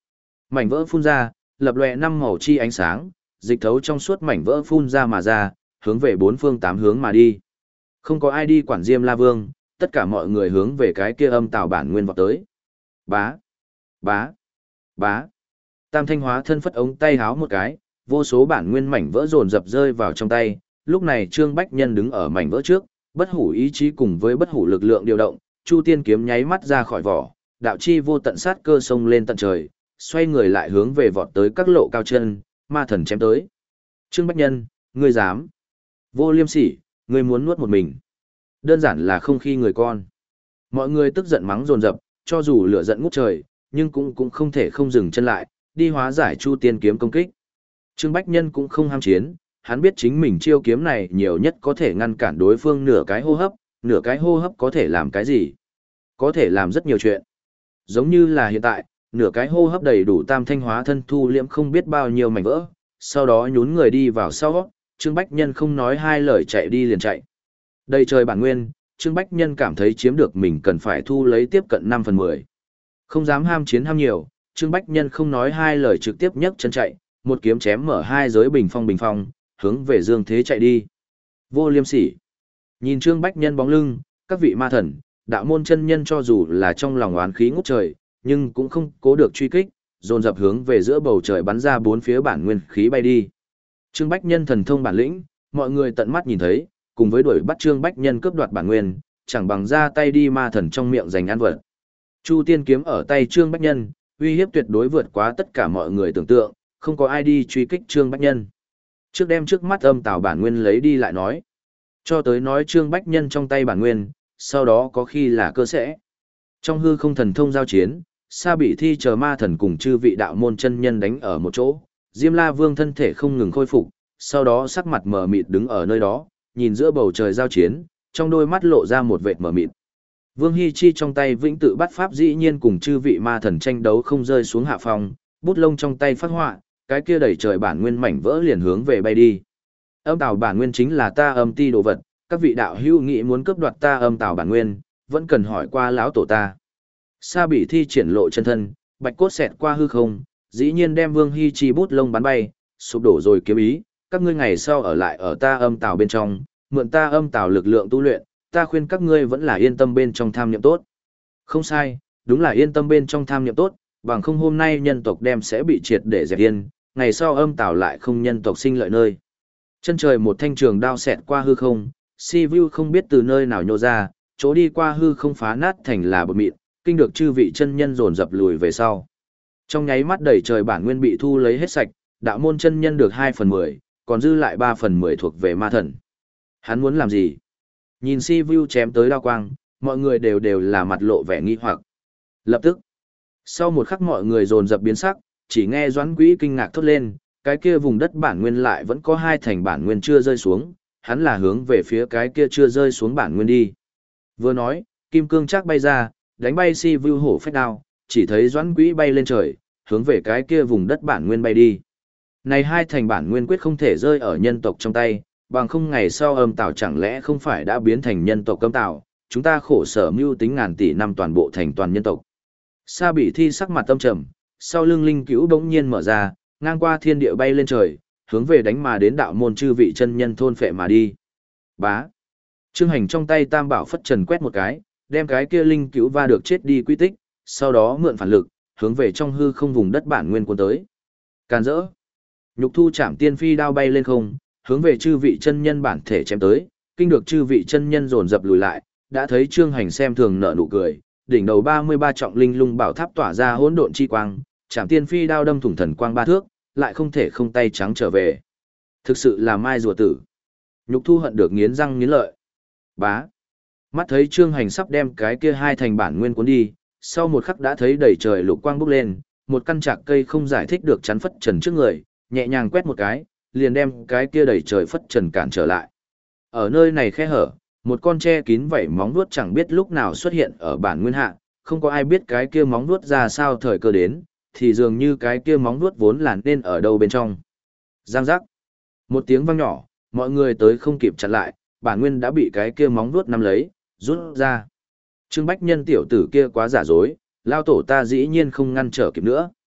Mảnh vỡ phun ra, lập lòe năm màu chi ánh sáng, dịch thấu trong suốt mảnh vỡ phun ra mà ra, hướng về bốn phương tám hướng mà đi. Không có ai đi quản Diêm La Vương, tất cả mọi người hướng về cái kia âm tào bản nguyên vọt tới. Bá, bá, bá. Tam Thanh hóa thân phất ống tay háo một cái, vô số bản nguyên mảnh vỡ dồn dập rơi vào trong tay. Lúc này Trương Bách Nhân đứng ở mảnh vỡ trước, bất hủ ý chí cùng với bất hủ lực lượng điều động, Chu Tiên kiếm nháy mắt ra khỏi vỏ, đạo chi vô tận sát cơ sông lên tận trời, xoay người lại hướng về vọt tới các lộ cao chân, ma thần chém tới. Trương Bách Nhân, ngươi dám? Vô Liêm Sỉ, ngươi muốn nuốt một mình. Đơn giản là không khi người con. Mọi người tức giận mắng dồn dập, cho dù lửa giận ngút trời, nhưng cũng cũng không thể không dừng chân lại, đi hóa giải Chu Tiên kiếm công kích. Trương Bách Nhân cũng không ham chiến, hắn biết chính mình chiêu kiếm này nhiều nhất có thể ngăn cản đối phương nửa cái hô hấp, nửa cái hô hấp có thể làm cái gì? Có thể làm rất nhiều chuyện. Giống như là hiện tại, nửa cái hô hấp đầy đủ Tam Thanh hóa thân thu liễm không biết bao nhiêu mảnh vỡ, sau đó nhún người đi vào sau, Trương Bách Nhân không nói hai lời chạy đi liền chạy. Đầy trời bản nguyên, Trương Bách Nhân cảm thấy chiếm được mình cần phải thu lấy tiếp cận năm phần mười. Không dám ham chiến ham nhiều, Trương Bách Nhân không nói hai lời trực tiếp nhấc chân chạy, một kiếm chém mở hai giới bình phong bình phong, hướng về Dương Thế chạy đi. Vô Liêm Sỉ. Nhìn Trương Bách Nhân bóng lưng, các vị ma thần, đạo môn chân nhân cho dù là trong lòng oán khí ngút trời, nhưng cũng không cố được truy kích, dồn dập hướng về giữa bầu trời bắn ra bốn phía bản nguyên khí bay đi. Trương Bách Nhân thần thông bản lĩnh, mọi người tận mắt nhìn thấy, cùng với đuổi bắt Trương Bách Nhân cướp đoạt bản nguyên, chẳng bằng ra tay đi ma thần trong miệng giành ăn vật. Chu Tiên kiếm ở tay Trương Bách Nhân, uy hiếp tuyệt đối vượt quá tất cả mọi người tưởng tượng, không có ai đi truy kích Trương Bách Nhân. Trước đem trước mắt âm tào bản nguyên lấy đi lại nói. Cho tới nói Trương Bách Nhân trong tay bản nguyên, sau đó có khi là cơ sẽ. Trong hư không thần thông giao chiến, Sa Bị Thi chờ ma thần cùng chư vị đạo môn chân nhân đánh ở một chỗ, Diêm La Vương thân thể không ngừng khôi phục, sau đó sắc mặt mờ mịt đứng ở nơi đó, nhìn giữa bầu trời giao chiến, trong đôi mắt lộ ra một vệt mờ mịt. Vương Hi Chi trong tay vĩnh tự bắt pháp dĩ nhiên cùng chư vị ma thần tranh đấu không rơi xuống hạ phòng, bút lông trong tay phát họa, cái kia đẩy trời bản nguyên mảnh vỡ liền hướng về bay đi. Âm tào bản nguyên chính là ta âm ti đồ vật, các vị đạo hữu nghĩ muốn cướp đoạt ta âm tào bản nguyên, vẫn cần hỏi qua lão tổ ta. Sa Bị Thi triển lộ chân thân, bạch cốt xẹt qua hư không, dĩ nhiên đem Vương Hi Chi bút lông bắn bay, sụp đổ rồi kiếm ý, các ngươi ngày sau ở lại ở ta âm tào bên trong, mượn ta âm tào lực lượng tu luyện, ta khuyên các ngươi vẫn là yên tâm bên trong tham niệm tốt. Không sai, đúng là yên tâm bên trong tham niệm tốt, bằng không hôm nay nhân tộc đem sẽ bị triệt để dẹp yên, ngày sau âm tào lại không nhân tộc sinh lợi nơi. Chân trời một thanh trường đao xẹt qua hư không, Si Vu không biết từ nơi nào nhô ra, chỗ đi qua hư không phá nát thành là bột mịn, kinh được chư vị chân nhân dồn dập lùi về sau. Trong nháy mắt đầy trời bản nguyên bị thu lấy hết sạch, đạo môn chân nhân được hai phần mười, còn dư lại ba phần mười thuộc về ma thần. Hắn muốn làm gì? Nhìn Si Vu chém tới đao quang, mọi người đều đều là mặt lộ vẻ nghi hoặc. Lập tức, sau một khắc mọi người dồn dập biến sắc, chỉ nghe Doãn Quỹ kinh ngạc thốt lên, cái kia vùng đất bản nguyên lại vẫn có hai thành bản nguyên chưa rơi xuống, hắn là hướng về phía cái kia chưa rơi xuống bản nguyên đi. Vừa nói, kim cương chắc bay ra, đánh bay Si Vu hổ phách đao, chỉ thấy Doãn Quỹ bay lên trời, hướng về cái kia vùng đất bản nguyên bay đi. Này hai thành bản nguyên quyết không thể rơi ở nhân tộc trong tay, bằng không ngày sau âm tào chẳng lẽ không phải đã biến thành nhân tộc âm tào, chúng ta khổ sở mưu tính ngàn tỷ năm toàn bộ thành toàn nhân tộc. Sa Bị Thi sắc mặt tâm trầm, sau lưng linh cữu bỗng nhiên mở ra, ngang qua thiên địa bay lên trời, hướng về đánh mà đến đạo môn chư vị chân nhân thôn phệ mà đi. Bá. Trương Hành trong tay tam bảo phất trần quét một cái, đem cái kia linh cữu va được chết đi quy tích, sau đó mượn phản lực, hướng về trong hư không vùng đất bản nguyên cuốn tới. Càn rỡ. Nhục thu chạm tiên phi đao bay lên không, hướng về chư vị chân nhân bản thể chém tới, kinh được chư vị chân nhân dồn dập lùi lại, đã thấy Trương Hành xem thường nở nụ cười, đỉnh đầu ba mươi ba trọng linh lung bảo tháp tỏa ra hỗn độn chi quang, chạm tiên phi đao đâm thủng thần quang ba thước, lại không thể không tay trắng trở về. Thực sự là mai rùa tử. Nhục thu hận được nghiến răng nghiến lợi. Bá. Mắt thấy Trương Hành sắp đem cái kia hai thành bản nguyên cuốn đi, sau một khắc đã thấy đầy trời lục quang bốc lên, một căn trạc cây không giải thích được chắn phất trần trước người, nhẹ nhàng quét một cái, liền đem cái kia đầy trời phất trần cản trở lại. Ở nơi này khe hở, một con tre kín vảy móng vuốt chẳng biết lúc nào xuất hiện ở bản nguyên hạ, không có ai biết cái kia móng vuốt ra sao thời cơ đến, thì dường như cái kia móng vuốt vốn là nên ở đâu bên trong. Giang giác. Một tiếng vang nhỏ, mọi người tới không kịp chặn lại, bản nguyên đã bị cái kia móng vuốt nắm lấy, rút ra. Trương Bách Nhân tiểu tử kia quá giả dối, lao tổ ta dĩ nhiên không ngăn trở kịp nữa.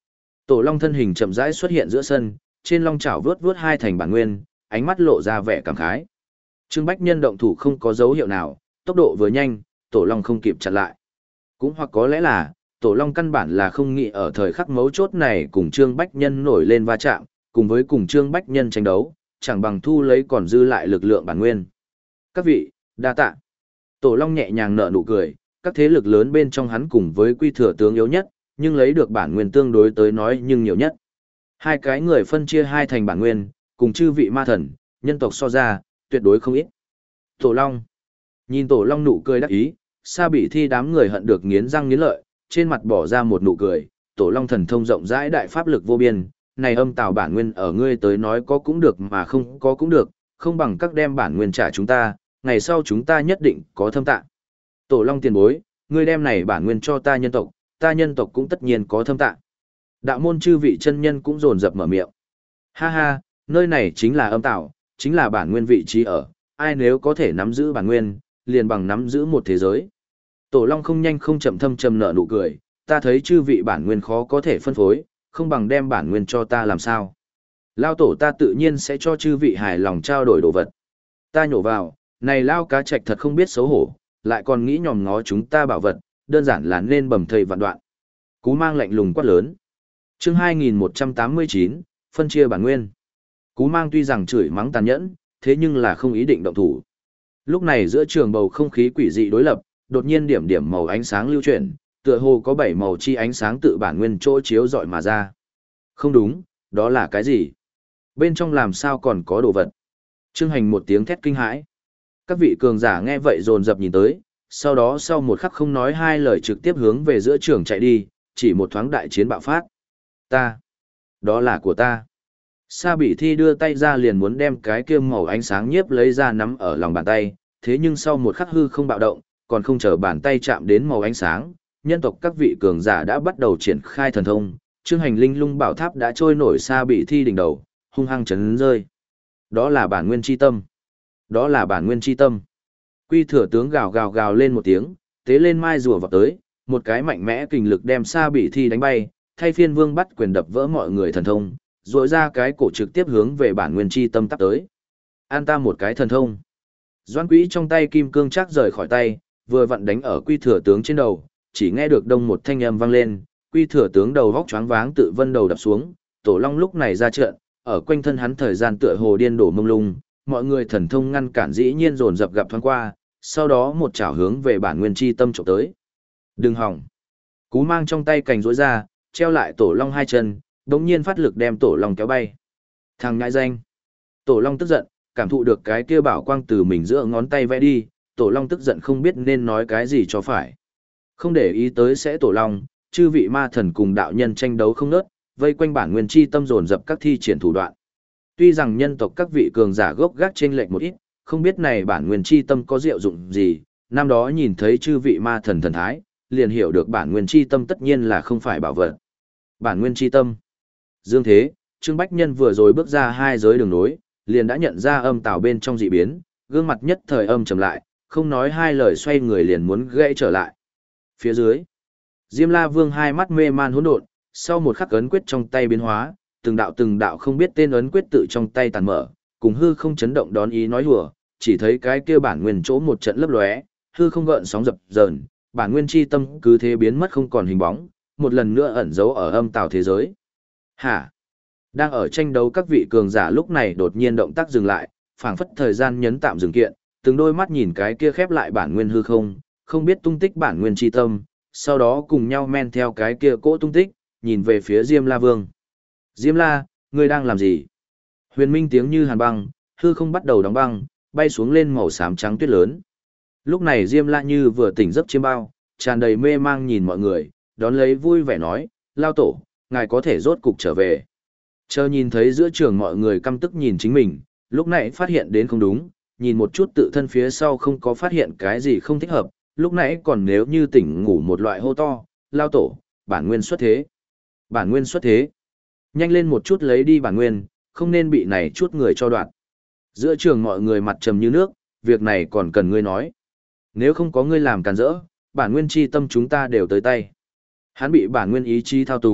Tổ long thân hình chậm rãi xuất hiện giữa sân, trên long chảo vướt vướt hai thành bản nguyên, ánh mắt lộ ra vẻ cảm khái. Trương Bách Nhân động thủ không có dấu hiệu nào, tốc độ vừa nhanh, tổ long không kịp chặn lại. Cũng hoặc có lẽ là, tổ long căn bản là không nghĩ ở thời khắc mấu chốt này cùng Trương Bách Nhân nổi lên va chạm, cùng với cùng Trương Bách Nhân tranh đấu, chẳng bằng thu lấy còn dư lại lực lượng bản nguyên. Các vị, đa tạ. Tổ long nhẹ nhàng nở nụ cười, các thế lực lớn bên trong hắn cùng với quy thừa tướng yếu nhất, nhưng lấy được bản nguyên tương đối tới nói nhưng nhiều nhất. Hai cái người phân chia hai thành bản nguyên, cùng chư vị ma thần, nhân tộc so ra, tuyệt đối không ít. Tổ long. Nhìn tổ long nụ cười đắc ý, Sa Bỉ Thi đám người hận được nghiến răng nghiến lợi, trên mặt bỏ ra một nụ cười, tổ long thần thông rộng rãi đại pháp lực vô biên, này âm tào bản nguyên ở ngươi tới nói có cũng được mà không có cũng được, không bằng các đem bản nguyên trả chúng ta, ngày sau chúng ta nhất định có thâm tạ. Tổ long tiền bối, ngươi đem này bản nguyên cho ta nhân tộc, ta nhân tộc cũng tất nhiên có thâm tạ. Đạo môn chư vị chân nhân cũng rồn rập mở miệng. Ha ha, nơi này chính là âm tào, chính là bản nguyên vị trí ở, ai nếu có thể nắm giữ bản nguyên, liền bằng nắm giữ một thế giới. Tổ long không nhanh không chậm thâm trầm nở nụ cười, ta thấy chư vị bản nguyên khó có thể phân phối, không bằng đem bản nguyên cho ta làm sao. Lao tổ ta tự nhiên sẽ cho chư vị hài lòng trao đổi đồ vật. Ta nhổ vào, này lao cá trạch thật không biết xấu hổ, lại còn nghĩ nhòm ngó chúng ta bảo vật, đơn giản là nên bầm thây vạn đoạn. Cú mang lạnh lùng quát lớn. Chương hai nghìn một trăm tám mươi chín, phân chia bản nguyên. Cú mang tuy rằng chửi mắng tàn nhẫn, thế nhưng là không ý định động thủ. Lúc này giữa trường bầu không khí quỷ dị đối lập, đột nhiên điểm điểm màu ánh sáng lưu chuyển, tựa hồ có bảy màu chi ánh sáng tự bản nguyên chỗ chiếu rọi mà ra. Không đúng, đó là cái gì? Bên trong làm sao còn có đồ vật? Trương Hành một tiếng thét kinh hãi. Các vị cường giả nghe vậy dồn dập nhìn tới, sau đó sau một khắc không nói hai lời trực tiếp hướng về giữa trường chạy đi, chỉ một thoáng đại chiến bạo phát. Ta, đó là của ta. Sa Bỉ Thi đưa tay ra liền muốn đem cái kia màu ánh sáng nhiếp lấy ra nắm ở lòng bàn tay, thế nhưng sau một khắc hư không bạo động, còn không chờ bàn tay chạm đến màu ánh sáng, nhân tộc các vị cường giả đã bắt đầu triển khai thần thông, Trương Hành linh lung bảo tháp đã trôi nổi Sa Bỉ Thi đỉnh đầu, hung hăng chấn rơi. Đó là bản nguyên chi tâm. Đó là bản nguyên chi tâm. Quy thừa tướng gào gào gào lên một tiếng, tế lên mai rùa vào tới, một cái mạnh mẽ kình lực đem Sa Bỉ Thi đánh bay, thay phiên vương bắt quyền đập vỡ mọi người thần thông, rỗi ra cái cổ trực tiếp hướng về bản nguyên chi tâm tắp tới. An ta một cái thần thông. Doan Quỹ trong tay kim cương chắc rời khỏi tay, vừa vặn đánh ở quy thừa tướng trên đầu, chỉ nghe được đông một thanh âm vang lên, quy thừa tướng đầu vóc choáng váng tự vân đầu đập xuống, tổ long lúc này ra trận, ở quanh thân hắn thời gian tựa hồ điên đổ mông lung, mọi người thần thông ngăn cản dĩ nhiên dồn dập gặp thoáng qua, sau đó một chảo hướng về bản nguyên chi tâm chụp tới. Đừng hỏng. Cú mang trong tay cành rỗi ra, treo lại tổ long hai chân, đống nhiên phát lực đem tổ long kéo bay. Thằng ngại danh. Tổ long tức giận, cảm thụ được cái kia bảo quang từ mình giữa ngón tay vẽ đi, tổ long tức giận không biết nên nói cái gì cho phải. Không để ý tới sẽ tổ long, chư vị ma thần cùng đạo nhân tranh đấu không nớt, vây quanh bản nguyên chi tâm dồn dập các thi triển thủ đoạn. Tuy rằng nhân tộc các vị cường giả gốc gác trên lệch một ít, không biết này bản nguyên chi tâm có diệu dụng gì, năm đó nhìn thấy chư vị ma thần thần thái, liền hiểu được bản nguyên chi tâm tất nhiên là không phải bảo vật. Bản nguyên chi tâm. Dương thế, Trương Bách Nhân vừa rồi bước ra hai giới đường nối, liền đã nhận ra âm tào bên trong dị biến, gương mặt nhất thời âm trầm lại, không nói hai lời xoay người liền muốn gãy trở lại. Phía dưới, Diêm La Vương hai mắt mê man hỗn độn, sau một khắc ấn quyết trong tay biến hóa, từng đạo từng đạo không biết tên ấn quyết tự trong tay tàn mở, cùng hư không chấn động đón ý nói hùa, chỉ thấy cái kia bản nguyên chỗ một trận lấp lóe, hư không gợn sóng dập dờn, bản nguyên chi tâm cứ thế biến mất không còn hình bóng, một lần nữa ẩn giấu ở âm tào thế giới. Hả? Đang ở tranh đấu các vị cường giả lúc này đột nhiên động tác dừng lại, phảng phất thời gian nhấn tạm dừng kiện, từng đôi mắt nhìn cái kia khép lại bản nguyên hư không, không biết tung tích bản nguyên chi tâm, sau đó cùng nhau men theo cái kia cỗ tung tích, nhìn về phía Diêm La Vương. Diêm La, ngươi đang làm gì? Huyền minh tiếng như hàn băng, hư không bắt đầu đóng băng, bay xuống lên màu xám trắng tuyết lớn. Lúc này Diêm La như vừa tỉnh giấc chiêm bao, tràn đầy mê mang nhìn mọi người, đón lấy vui vẻ nói, lao tổ, ngài có thể rốt cục trở về. Chờ nhìn thấy giữa trường mọi người căm tức nhìn chính mình, lúc nãy phát hiện đến không đúng, nhìn một chút tự thân phía sau không có phát hiện cái gì không thích hợp, lúc nãy còn nếu như tỉnh ngủ một loại hô to, lao tổ, bản nguyên xuất thế. Bản nguyên xuất thế. Nhanh lên một chút lấy đi bản nguyên, không nên bị này chút người cho đoạn. Giữa trường mọi người mặt trầm như nước, việc này còn cần ngươi nói. Nếu không có ngươi làm càn rỡ, bản nguyên chi tâm chúng ta đều tới tay. Hắn bị bản nguyên ý chí thao túng,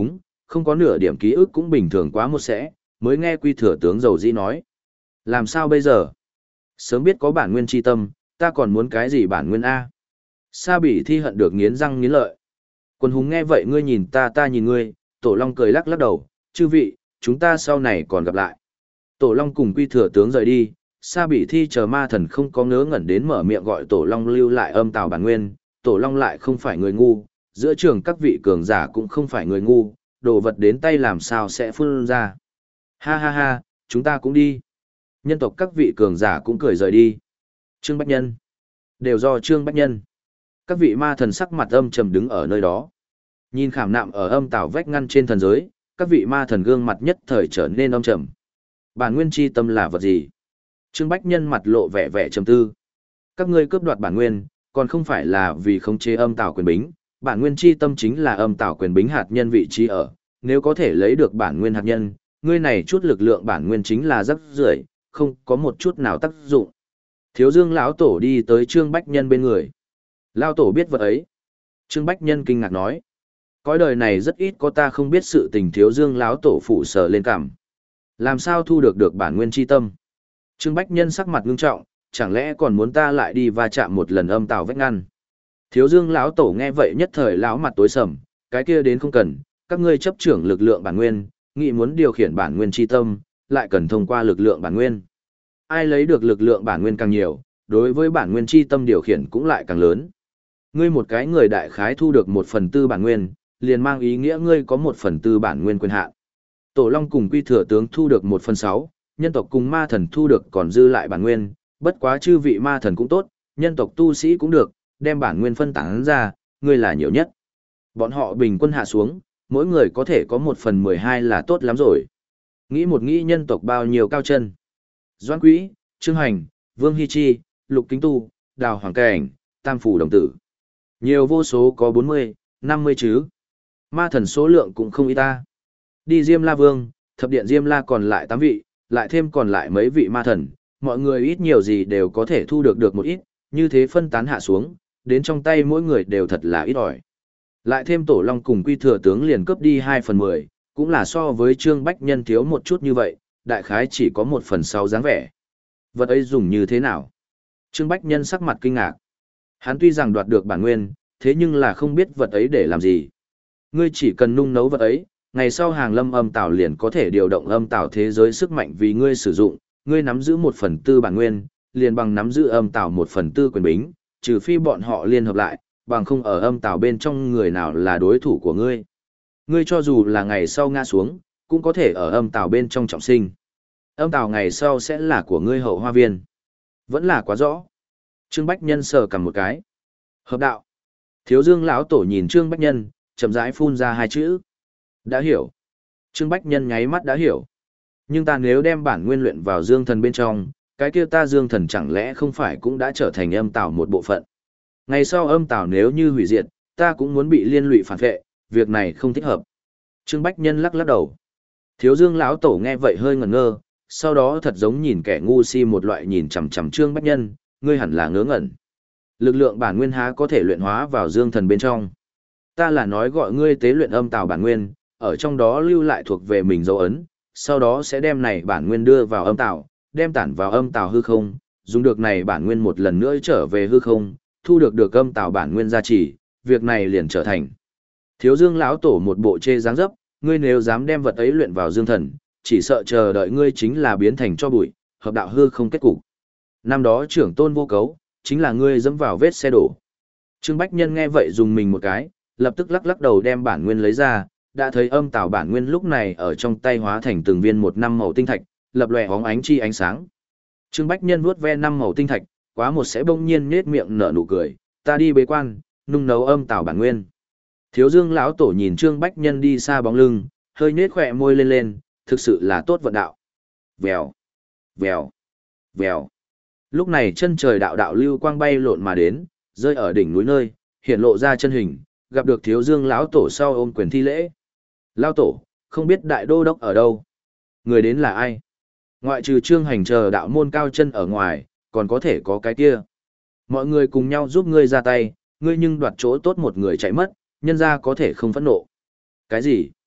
không có nửa điểm ký ức cũng bình thường quá một sẽ, mới nghe Quy Thừa tướng dầu dĩ nói. Làm sao bây giờ? Sớm biết có bản nguyên chi tâm, ta còn muốn cái gì bản nguyên A? Sa Bỉ Thi hận được nghiến răng nghiến lợi. Quân hùng nghe vậy ngươi nhìn ta ta nhìn ngươi, Tổ Long cười lắc lắc đầu, chư vị, chúng ta sau này còn gặp lại. Tổ Long cùng Quy Thừa tướng rời đi, Sa Bỉ Thi chờ ma thần không có ngớ ngẩn đến mở miệng gọi Tổ Long lưu lại âm tào bản nguyên, Tổ Long lại không phải người ngu, giữa trường các vị cường giả cũng không phải người ngu, đồ vật đến tay làm sao sẽ phun ra. Ha ha ha, chúng ta cũng đi. Nhân tộc các vị cường giả cũng cười rời đi. Trương Bách Nhân. Đều do Trương Bách Nhân. Các vị ma thần sắc mặt âm trầm đứng ở nơi đó. Nhìn khảm nạm ở âm tảo vách ngăn trên thần giới, các vị ma thần gương mặt nhất thời trở nên âm trầm. Bản nguyên chi tâm là vật gì? Trương Bách Nhân mặt lộ vẻ vẻ trầm tư. Các ngươi cướp đoạt bản nguyên, còn không phải là vì khống chế âm tảo quyền bính, bản nguyên chi tâm chính là âm tảo quyền bính hạt nhân vị trí ở, nếu có thể lấy được bản nguyên hạt nhân, ngươi này chút lực lượng bản nguyên chính là rắc rưởi, không có một chút nào tác dụng. Thiếu Dương lão tổ đi tới Trương Bách Nhân bên người. Lão tổ biết vật ấy. Trương Bách Nhân kinh ngạc nói, cõi đời này rất ít có ta không biết sự tình. Thiếu Dương lão tổ phủ sờ lên cằm. Làm sao thu được được bản nguyên chi tâm? Trương Bách Nhân sắc mặt ngưng trọng, chẳng lẽ còn muốn ta lại đi va chạm một lần âm tào vách ngăn? Thiếu Dương lão tổ nghe vậy nhất thời lão mặt tối sầm, cái kia đến không cần, các ngươi chấp trưởng lực lượng bản nguyên, nghĩ muốn điều khiển bản nguyên chi tâm, lại cần thông qua lực lượng bản nguyên. Ai lấy được lực lượng bản nguyên càng nhiều, đối với bản nguyên chi tâm điều khiển cũng lại càng lớn. Ngươi một cái người đại khái thu được một phần tư bản nguyên, liền mang ý nghĩa ngươi có một phần tư bản nguyên quyền hạn. Tổ Long cùng Quy Thừa tướng thu được một phần sáu, nhân tộc cùng ma thần thu được còn dư lại bản nguyên, bất quá chư vị ma thần cũng tốt, nhân tộc tu sĩ cũng được, đem bản nguyên phân tán ra, ngươi là nhiều nhất. Bọn họ bình quân hạ xuống, mỗi người có thể có một phần mười hai là tốt lắm rồi. Nghĩ một nghĩ nhân tộc bao nhiêu cao chân. Doãn Quý, Trương Hành, Vương Hy Chi, Lục Kính Tu, Đào Hoàng Cảnh, Tam Phủ Đồng Tử. Nhiều vô số có bốn mươi, năm mươi chứ. Ma thần số lượng cũng không ít ta. Đi Diêm La Vương, thập điện Diêm La còn lại tám vị, lại thêm còn lại mấy vị ma thần, mọi người ít nhiều gì đều có thể thu được được một ít, như thế phân tán hạ xuống, đến trong tay mỗi người đều thật là ít ỏi. Lại thêm Tổ Long cùng Quy Thừa tướng liền cướp đi hai phần mười, cũng là so với Trương Bách Nhân thiếu một chút như vậy, đại khái chỉ có một phần sáu dáng vẻ. Vật ấy dùng như thế nào? Trương Bách Nhân sắc mặt kinh ngạc. Hắn tuy rằng đoạt được bản nguyên, thế nhưng là không biết vật ấy để làm gì. Ngươi chỉ cần nung nấu vật ấy, ngày sau hàng lâm âm tảo liền có thể điều động âm tảo thế giới sức mạnh vì ngươi sử dụng, ngươi nắm giữ một phần tư bản nguyên, liền bằng nắm giữ âm tảo một phần tư quyền bính, trừ phi bọn họ liên hợp lại, bằng không ở âm tảo bên trong người nào là đối thủ của ngươi. Ngươi cho dù là ngày sau ngã xuống, cũng có thể ở âm tảo bên trong trọng sinh. Âm tảo ngày sau sẽ là của ngươi hậu hoa viên. Vẫn là quá rõ. Trương Bách Nhân sờ cầm một cái. Hợp đạo. Thiếu Dương lão tổ nhìn Trương Bách Nhân, chậm rãi phun ra hai chữ. Đã hiểu. Trương Bách Nhân nháy mắt đã hiểu. Nhưng ta nếu đem bản nguyên luyện vào dương thần bên trong, cái kia ta dương thần chẳng lẽ không phải cũng đã trở thành âm tảo một bộ phận. Ngày sau âm tảo nếu như hủy diệt, ta cũng muốn bị liên lụy phản vệ, việc này không thích hợp. Trương Bách Nhân lắc lắc đầu. Thiếu Dương lão tổ nghe vậy hơi ngẩn ngơ, sau đó thật giống nhìn kẻ ngu si một loại nhìn chằm chằm Trương Bách Nhân, ngươi hẳn là ngớ ngẩn. Lực lượng bản nguyên há có thể luyện hóa vào dương thần bên trong. Ta là nói gọi ngươi tế luyện âm tảo bản nguyên, ở trong đó lưu lại thuộc về mình dấu ấn, sau đó sẽ đem này bản nguyên đưa vào âm tảo, đem tản vào âm tảo hư không, dùng được này bản nguyên một lần nữa trở về hư không, thu được được âm tảo bản nguyên gia trì, việc này liền trở thành. Thiếu Dương lão tổ một bộ chê dáng dấp, ngươi nếu dám đem vật ấy luyện vào dương thần, chỉ sợ chờ đợi ngươi chính là biến thành cho bụi, hợp đạo hư không kết cục. Năm đó trưởng tôn vô cấu, chính là ngươi dẫm vào vết xe đổ. Trương Bách Nhân nghe vậy dùng mình một cái, lập tức lắc lắc đầu đem bản nguyên lấy ra, đã thấy âm tảo bản nguyên lúc này ở trong tay hóa thành từng viên một năm màu tinh thạch, lập lòe hóng ánh chi ánh sáng. Trương Bách Nhân vuốt ve năm màu tinh thạch, quá một sẽ bỗng nhiên nhếch miệng nở nụ cười, ta đi bế quan, nung nấu âm tảo bản nguyên. Thiếu Dương lão tổ nhìn Trương Bách Nhân đi xa bóng lưng, hơi nhếch khóe môi lên lên, thực sự là tốt vận đạo. Vèo, vèo, vèo. Lúc này chân trời đạo đạo lưu quang bay lộn mà đến, rơi ở đỉnh núi nơi, hiện lộ ra chân hình, gặp được Thiếu Dương lão tổ sau ôm quyền thi lễ. Lão tổ, không biết đại đô đốc ở đâu? Người đến là ai? Ngoại trừ Trương Hành chờ đạo môn cao chân ở ngoài, còn có thể có cái kia. Mọi người cùng nhau giúp ngươi ra tay, ngươi nhưng đoạt chỗ tốt một người chạy mất, nhân ra có thể không phẫn nộ. Cái gì?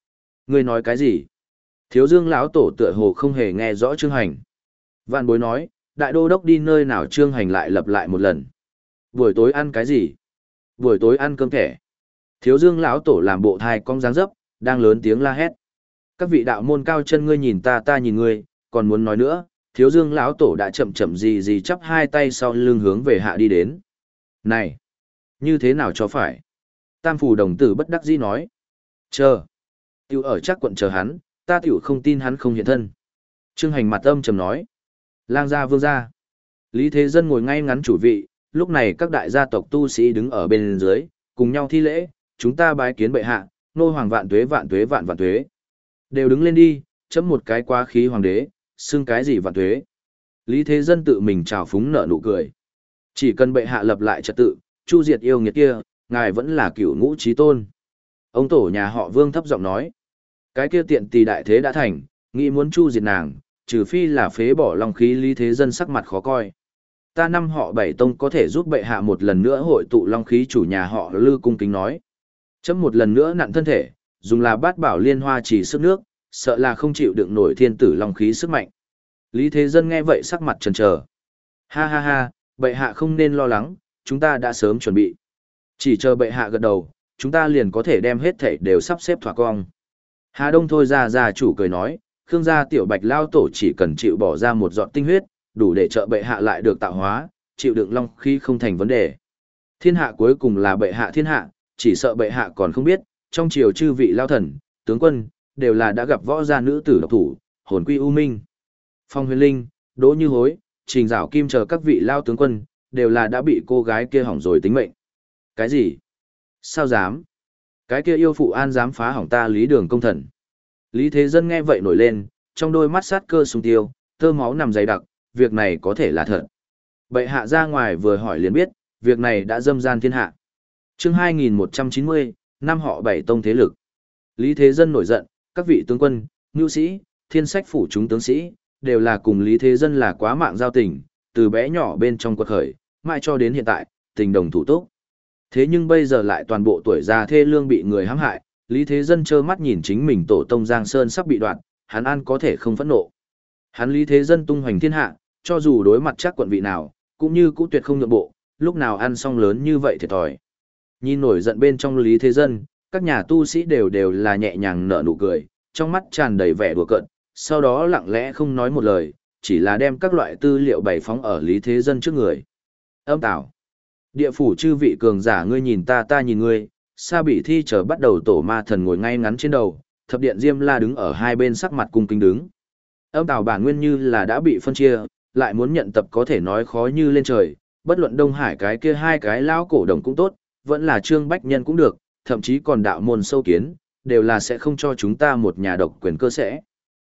Ngươi nói cái gì? Thiếu Dương lão tổ tựa hồ không hề nghe rõ Trương Hành. Vạn Bối nói, đại đô đốc đi nơi nào Trương Hành lại lặp lại một lần. Buổi tối ăn cái gì? Buổi tối ăn cơm thẻ. Thiếu Dương lão tổ làm bộ thai cong dáng dấp, đang lớn tiếng la hét. Các vị đạo môn cao chân ngươi nhìn ta ta nhìn ngươi, còn muốn nói nữa, Thiếu Dương lão tổ đã chậm chậm gì gì chắp hai tay sau lưng hướng về hạ đi đến. Này, như thế nào cho phải? Tam phủ đồng tử bất đắc dĩ nói. Chờ. Tiểu ở chắc quận chờ hắn, ta tiểu không tin hắn không hiện thân. Trương Hành mặt âm trầm nói. Lang gia vương gia. Lý Thế Dân ngồi ngay ngắn chủ vị, lúc này các đại gia tộc tu sĩ đứng ở bên dưới, cùng nhau thi lễ, chúng ta bái kiến bệ hạ, nô hoàng vạn tuế vạn tuế vạn vạn tuế. Đều đứng lên đi, chấm một cái quá khí hoàng đế, xưng cái gì vạn tuế. Lý Thế Dân tự mình chào phúng nở nụ cười. Chỉ cần bệ hạ lập lại trật tự, chu diệt yêu nghiệt kia, ngài vẫn là cửu ngũ chí tôn. Ông tổ nhà họ Vương thấp giọng nói. Cái kia tiện tỳ đại thế đã thành, nghĩ muốn chu diệt nàng, trừ phi là phế bỏ long khí. Lý Thế Dân sắc mặt khó coi. Ta năm họ bảy tông có thể giúp bệ hạ một lần nữa hội tụ long khí. Chủ nhà họ Lư cung kính nói. Chấm một lần nữa nặn thân thể, dùng là bát bảo liên hoa chỉ sức nước, sợ là không chịu đựng nổi thiên tử long khí sức mạnh. Lý Thế Dân nghe vậy sắc mặt chần chờ. Ha ha ha, bệ hạ không nên lo lắng, chúng ta đã sớm chuẩn bị. Chỉ chờ bệ hạ gật đầu, chúng ta liền có thể đem hết thảy đều sắp xếp thỏa cong. Hà Đông thôi ra gia chủ cười nói, Khương gia tiểu bạch lao tổ chỉ cần chịu bỏ ra một giọt tinh huyết, đủ để trợ bệ hạ lại được tạo hóa, chịu đựng long khí không thành vấn đề. Thiên hạ cuối cùng là bệ hạ thiên hạ, chỉ sợ bệ hạ còn không biết, trong triều chư vị lao thần, tướng quân, đều là đã gặp võ gia nữ tử độc thủ, hồn quy u minh. Phong Huyền Linh, Đỗ Như Hối, Trình Giảo Kim chờ các vị lao tướng quân, đều là đã bị cô gái kia hỏng rồi tính mệnh. Cái gì? Sao dám? Cái kia yêu phụ an dám phá hỏng ta Lý Đường công thần. Lý Thế Dân nghe vậy nổi lên, trong đôi mắt sát cơ sung tiêu, tơ máu nằm dày đặc, việc này có thể là thật. Bệ hạ ra ngoài vừa hỏi liền biết, việc này đã dâm gian thiên hạ. Chương hai nghìn một trăm chín mươi, năm họ bảy tông thế lực. Lý Thế Dân nổi giận, các vị tướng quân, nhu sĩ, thiên sách phủ chúng tướng sĩ, đều là cùng Lý Thế Dân là quá mạng giao tình, từ bé nhỏ bên trong quật khởi, mãi cho đến hiện tại, tình đồng thủ túc. Thế nhưng bây giờ lại toàn bộ tuổi già thê lương bị người hãm hại, Lý Thế Dân trơ mắt nhìn chính mình tổ tông Giang Sơn sắp bị đoạt, hắn an có thể không phẫn nộ. Hắn Lý Thế Dân tung hoành thiên hạ, cho dù đối mặt chắc quận vị nào, cũng như cũ tuyệt không nhượng bộ, lúc nào ăn xong lớn như vậy thiệt thòi. Nhìn nổi giận bên trong Lý Thế Dân, các nhà tu sĩ đều đều là nhẹ nhàng nở nụ cười, trong mắt tràn đầy vẻ đùa cợt, sau đó lặng lẽ không nói một lời, chỉ là đem các loại tư liệu bày phóng ở Lý Thế Dân trước người. Âm tảo. Địa phủ chư vị cường giả ngươi nhìn ta ta nhìn ngươi, Sa Bỉ Thi chờ bắt đầu tổ ma thần ngồi ngay ngắn trên đầu, thập điện Diêm La đứng ở hai bên sắc mặt cung kính đứng. Âm tảo bản nguyên như là đã bị phân chia, lại muốn nhận tập có thể nói khó như lên trời, bất luận Đông Hải cái kia hai cái lão cổ đồng cũng tốt, vẫn là Trương Bách Nhân cũng được, thậm chí còn đạo môn sâu kiến, đều là sẽ không cho chúng ta một nhà độc quyền cơ sẽ.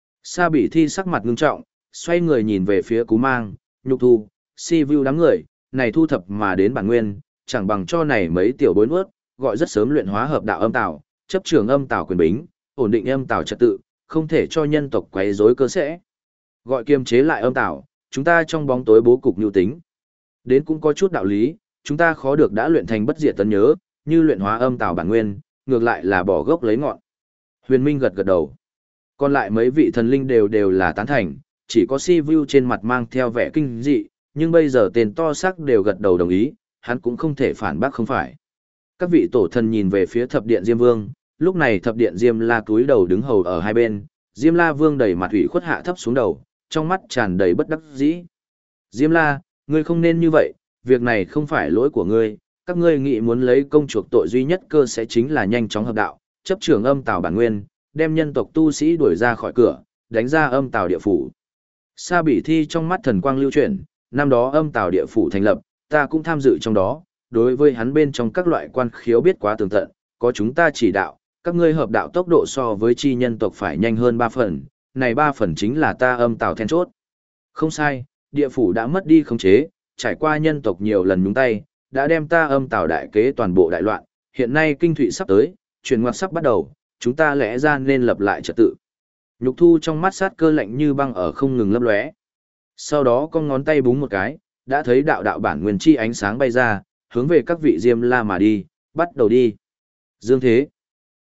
Sa Bỉ Thi sắc mặt ngưng trọng, xoay người nhìn về phía Cú Mang, Nhục Thu, Si Vu đám người, này thu thập mà đến bản nguyên, chẳng bằng cho này mấy tiểu bối nuốt, gọi rất sớm luyện hóa hợp đạo âm tảo, chấp trường âm tảo quyền bính, ổn định âm tảo trật tự, không thể cho nhân tộc quấy rối cơ sẽ. Gọi kiềm chế lại âm tảo, chúng ta trong bóng tối bố cục nhu tính. Đến cũng có chút đạo lý, chúng ta khó được đã luyện thành bất diệt tấn nhớ, như luyện hóa âm tảo bản nguyên, ngược lại là bỏ gốc lấy ngọn. Huyền Minh gật gật đầu. Còn lại mấy vị thần linh đều đều là tán thành, chỉ có Si Vu trên mặt mang theo vẻ kinh dị, nhưng bây giờ tên to xác đều gật đầu đồng ý, hắn cũng không thể phản bác không phải. Các vị tổ thần nhìn về phía thập điện Diêm Vương, lúc này thập điện Diêm La cúi đầu đứng hầu ở hai bên, Diêm La Vương đầy mặt ủy khuất hạ thấp xuống đầu, trong mắt tràn đầy bất đắc dĩ. Diêm La, ngươi không nên như vậy, việc này không phải lỗi của ngươi, các ngươi nghĩ muốn lấy công chuộc tội duy nhất cơ sẽ chính là nhanh chóng hợp đạo, chấp trưởng âm tào bản nguyên, đem nhân tộc tu sĩ đuổi ra khỏi cửa, đánh ra âm tào địa phủ. Sa Bỉ Thi trong mắt thần quang lưu chuyển, năm đó âm tào địa phủ thành lập, ta cũng tham dự trong đó, đối với hắn bên trong các loại quan khiếu biết quá tường tận, có chúng ta chỉ đạo, các ngươi hợp đạo tốc độ so với chi nhân tộc phải nhanh hơn ba phần, này ba phần chính là ta âm tào then chốt. Không sai, địa phủ đã mất đi khống chế, trải qua nhân tộc nhiều lần nhúng tay, đã đem ta âm tào đại kế toàn bộ đại loạn, hiện nay kinh thụy sắp tới, chuyển ngoặt sắp bắt đầu, chúng ta lẽ ra nên lập lại trật tự. Nhục Thu trong mắt sát cơ lạnh như băng ở không ngừng lấp lóe. Sau đó con ngón tay búng một cái, đã thấy đạo đạo bản nguyên chi ánh sáng bay ra, hướng về các vị Diêm La mà đi, bắt đầu đi. Dương Thế.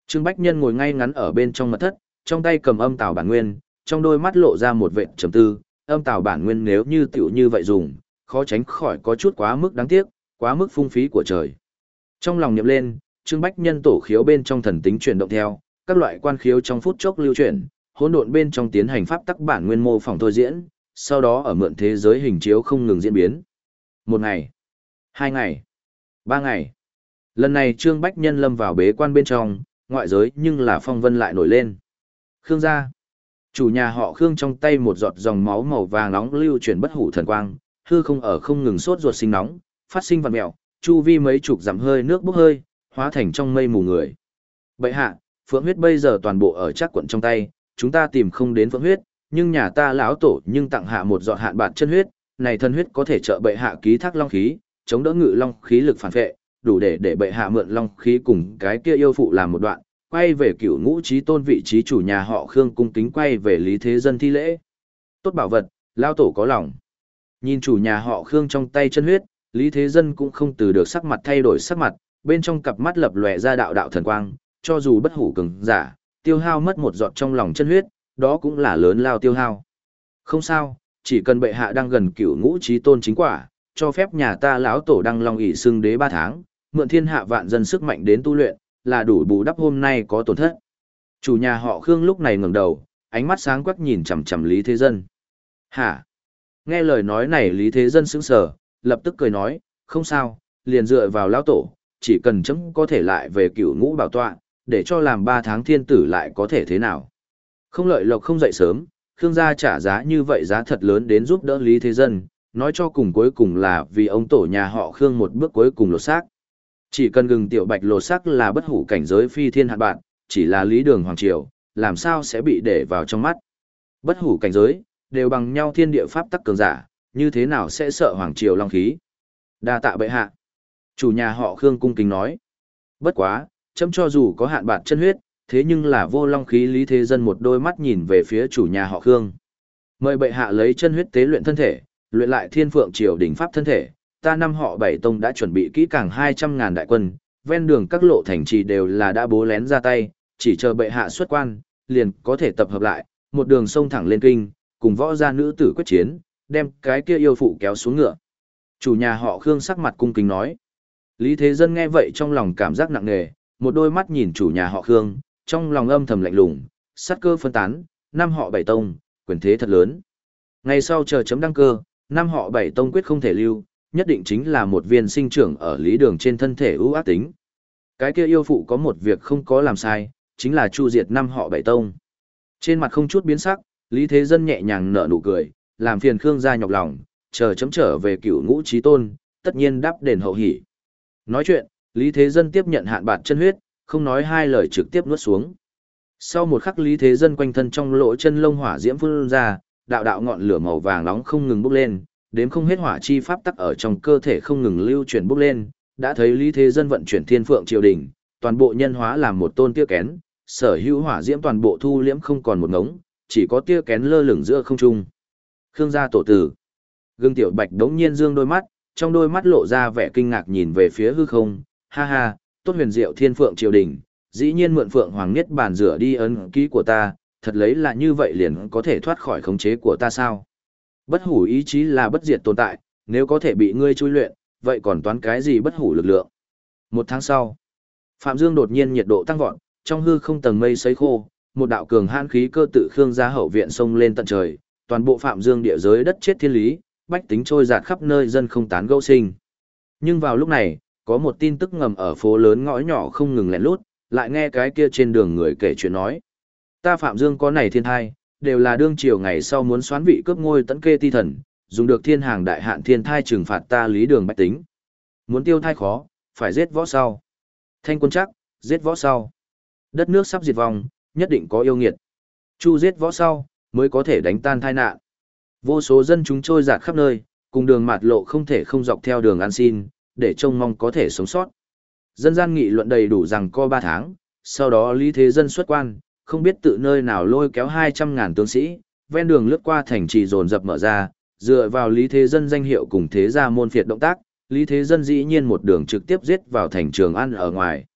Trương Bách Nhân ngồi ngay ngắn ở bên trong mật thất, trong tay cầm âm tào bản nguyên, trong đôi mắt lộ ra một vệt trầm tư, âm tào bản nguyên nếu như tiểu như vậy dùng, khó tránh khỏi có chút quá mức đáng tiếc, quá mức phung phí của trời. Trong lòng niệm lên, Trương Bách Nhân tổ khiếu bên trong thần tính chuyển động theo, các loại quan khiếu trong phút chốc lưu chuyển, hỗn độn bên trong tiến hành pháp tắc bản nguyên mô phỏng thôi diễn, sau đó ở mượn thế giới hình chiếu không ngừng diễn biến. Một ngày, hai ngày, ba ngày. Lần này Trương Bách Nhân lâm vào bế quan bên trong, ngoại giới nhưng là phong vân lại nổi lên. Khương gia, chủ nhà họ Khương trong tay một giọt dòng máu màu vàng nóng lưu chuyển bất hủ thần quang, hư không ở không ngừng sốt ruột sinh nóng, phát sinh vặn mèo, chu vi mấy chục dặm hơi nước bốc hơi, hóa thành trong mây mù người. Bệ hạ, phượng huyết bây giờ toàn bộ ở chắc quận trong tay, chúng ta tìm không đến phượng huyết, nhưng nhà ta lão tổ nhưng tặng hạ một giọt hạn bạc chân huyết, này thân huyết có thể trợ bệ hạ ký thác long khí, chống đỡ ngự long khí lực phản vệ, đủ để để bệ hạ mượn long khí cùng cái kia yêu phụ làm một đoạn, quay về cửu ngũ chí tôn vị trí chủ nhà họ Khương cung kính quay về Lý Thế Dân thi lễ. Tốt bảo vật, lão tổ có lòng. Nhìn chủ nhà họ Khương trong tay chân huyết, Lý Thế Dân cũng không từ được sắc mặt thay đổi sắc mặt, bên trong cặp mắt lập lòe ra đạo đạo thần quang, cho dù bất hủ cường giả, tiêu hao mất một giọt trong lòng chân huyết, đó cũng là lớn lao tiêu hao. Không sao, chỉ cần bệ hạ đang gần cửu ngũ chí tôn chính quả, cho phép nhà ta lão tổ đăng long ỷ xưng đế ba tháng, mượn thiên hạ vạn dân sức mạnh đến tu luyện, là đủ bù đắp hôm nay có tổn thất. Chủ nhà họ Khương lúc này ngẩng đầu, ánh mắt sáng quắc nhìn chằm chằm Lý Thế Dân. Hả? Nghe lời nói này Lý Thế Dân sững sờ, lập tức cười nói, không sao, liền dựa vào lão tổ, chỉ cần chấm có thể lại về cửu ngũ bảo tọa, để cho làm ba tháng thiên tử lại có thể thế nào. Không lợi lộc không dậy sớm, Khương gia trả giá như vậy giá thật lớn đến giúp đỡ Lý Thế Dân, nói cho cùng cuối cùng là vì ông tổ nhà họ Khương một bước cuối cùng lột xác. Chỉ cần gừng tiểu bạch lột xác là bất hủ cảnh giới phi thiên hạn bạn, chỉ là lý đường hoàng triều, làm sao sẽ bị để vào trong mắt. Bất hủ cảnh giới, đều bằng nhau thiên địa pháp tắc cường giả, như thế nào sẽ sợ hoàng triều long khí. Đa tạ bệ hạ. Chủ nhà họ Khương cung kính nói. Bất quá, chấm cho dù có hạn bạc chân huyết, thế nhưng là vô long khí Lý Thế Dân một đôi mắt nhìn về phía chủ nhà họ Khương. Mời bệ hạ lấy chân huyết tế luyện thân thể, luyện lại thiên phượng triều đỉnh pháp thân thể. Ta năm họ bảy tông đã chuẩn bị kỹ càng hai trăm ngàn đại quân, ven đường các lộ thành trì đều là đã bố lén ra tay, chỉ chờ bệ hạ xuất quan, liền có thể tập hợp lại, một đường sông thẳng lên kinh, cùng võ gia nữ tử quyết chiến, đem cái kia yêu phụ kéo xuống ngựa. Chủ nhà họ Khương sắc mặt cung kính nói. Lý Thế Dân nghe vậy trong lòng cảm giác nặng nề, một đôi mắt nhìn chủ nhà họ Khương, trong lòng âm thầm lạnh lùng, sát cơ phân tán, năm họ bảy tông, quyền thế thật lớn. Ngày sau chờ chấm đăng cơ, năm họ bảy tông quyết không thể lưu, nhất định chính là một viên sinh trưởng ở lý đường trên thân thể ưu ác tính. Cái kia yêu phụ có một việc không có làm sai, chính là chu diệt năm họ bảy tông. Trên mặt không chút biến sắc, Lý Thế Dân nhẹ nhàng nở nụ cười, làm phiền Khương gia nhọc lòng, chờ chấm trở về cửu ngũ chí tôn, tất nhiên đáp đền hậu hỷ. Nói chuyện, Lý Thế Dân tiếp nhận hạn bạc chân huyết, không nói hai lời trực tiếp nuốt xuống. Sau một khắc Lý Thế Dân quanh thân trong lỗ chân lông hỏa diễm phun ra, đạo đạo ngọn lửa màu vàng nóng không ngừng bốc lên, đếm không hết hỏa chi pháp tắc ở trong cơ thể không ngừng lưu chuyển bốc lên, đã thấy Lý Thế Dân vận chuyển thiên phượng triều đình, toàn bộ nhân hóa làm một tôn tia kén, sở hữu hỏa diễm toàn bộ thu liễm không còn một ngống, chỉ có tia kén lơ lửng giữa không trung. Khương gia tổ tử. Gương Tiểu Bạch đống nhiên dương đôi mắt, trong đôi mắt lộ ra vẻ kinh ngạc nhìn về phía hư không, ha ha, tốt huyền diệu thiên phượng triều đình, dĩ nhiên mượn phượng hoàng niết bàn rửa đi ấn ký của ta, thật lấy là như vậy liền có thể thoát khỏi khống chế của ta sao? Bất hủ ý chí là bất diệt tồn tại, nếu có thể bị ngươi chui luyện, vậy còn toán cái gì bất hủ lực lượng? Một tháng sau, Phạm Dương đột nhiên nhiệt độ tăng vọt, trong hư không tầng mây sấy khô, một đạo cường hãn khí cơ tự Khương gia hậu viện xông lên tận trời, toàn bộ Phạm Dương địa giới đất chết thiên lý, bách tính trôi dạt khắp nơi dân không tán gẫu sinh. Nhưng vào lúc này, có một tin tức ngầm ở phố lớn ngõ nhỏ không ngừng lén lút, lại nghe cái kia trên đường người kể chuyện nói. Ta Phạm Dương có này thiên thai, đều là đương triều ngày sau muốn xoán vị cướp ngôi tấn kê ti thần, dùng được thiên hàng đại hạn thiên thai trừng phạt ta lý đường bách tính. Muốn tiêu thai khó, phải giết võ sau. Thanh quân chắc, giết võ sau. Đất nước sắp diệt vong, nhất định có yêu nghiệt. Chu giết võ sau, mới có thể đánh tan tai nạn. Vô số dân chúng trôi dạt khắp nơi, cùng đường mạt lộ không thể không dọc theo đường ăn xin, để trông mong có thể sống sót. Dân gian nghị luận đầy đủ rằng có ba tháng, sau đó Lý Thế Dân xuất quan, không biết tự nơi nào lôi kéo hai trăm ngàn tướng sĩ, ven đường lướt qua thành trì dồn dập mở ra, dựa vào Lý Thế Dân danh hiệu cùng thế gia môn phiệt động tác, Lý Thế Dân dĩ nhiên một đường trực tiếp giết vào thành Trường An ở ngoài.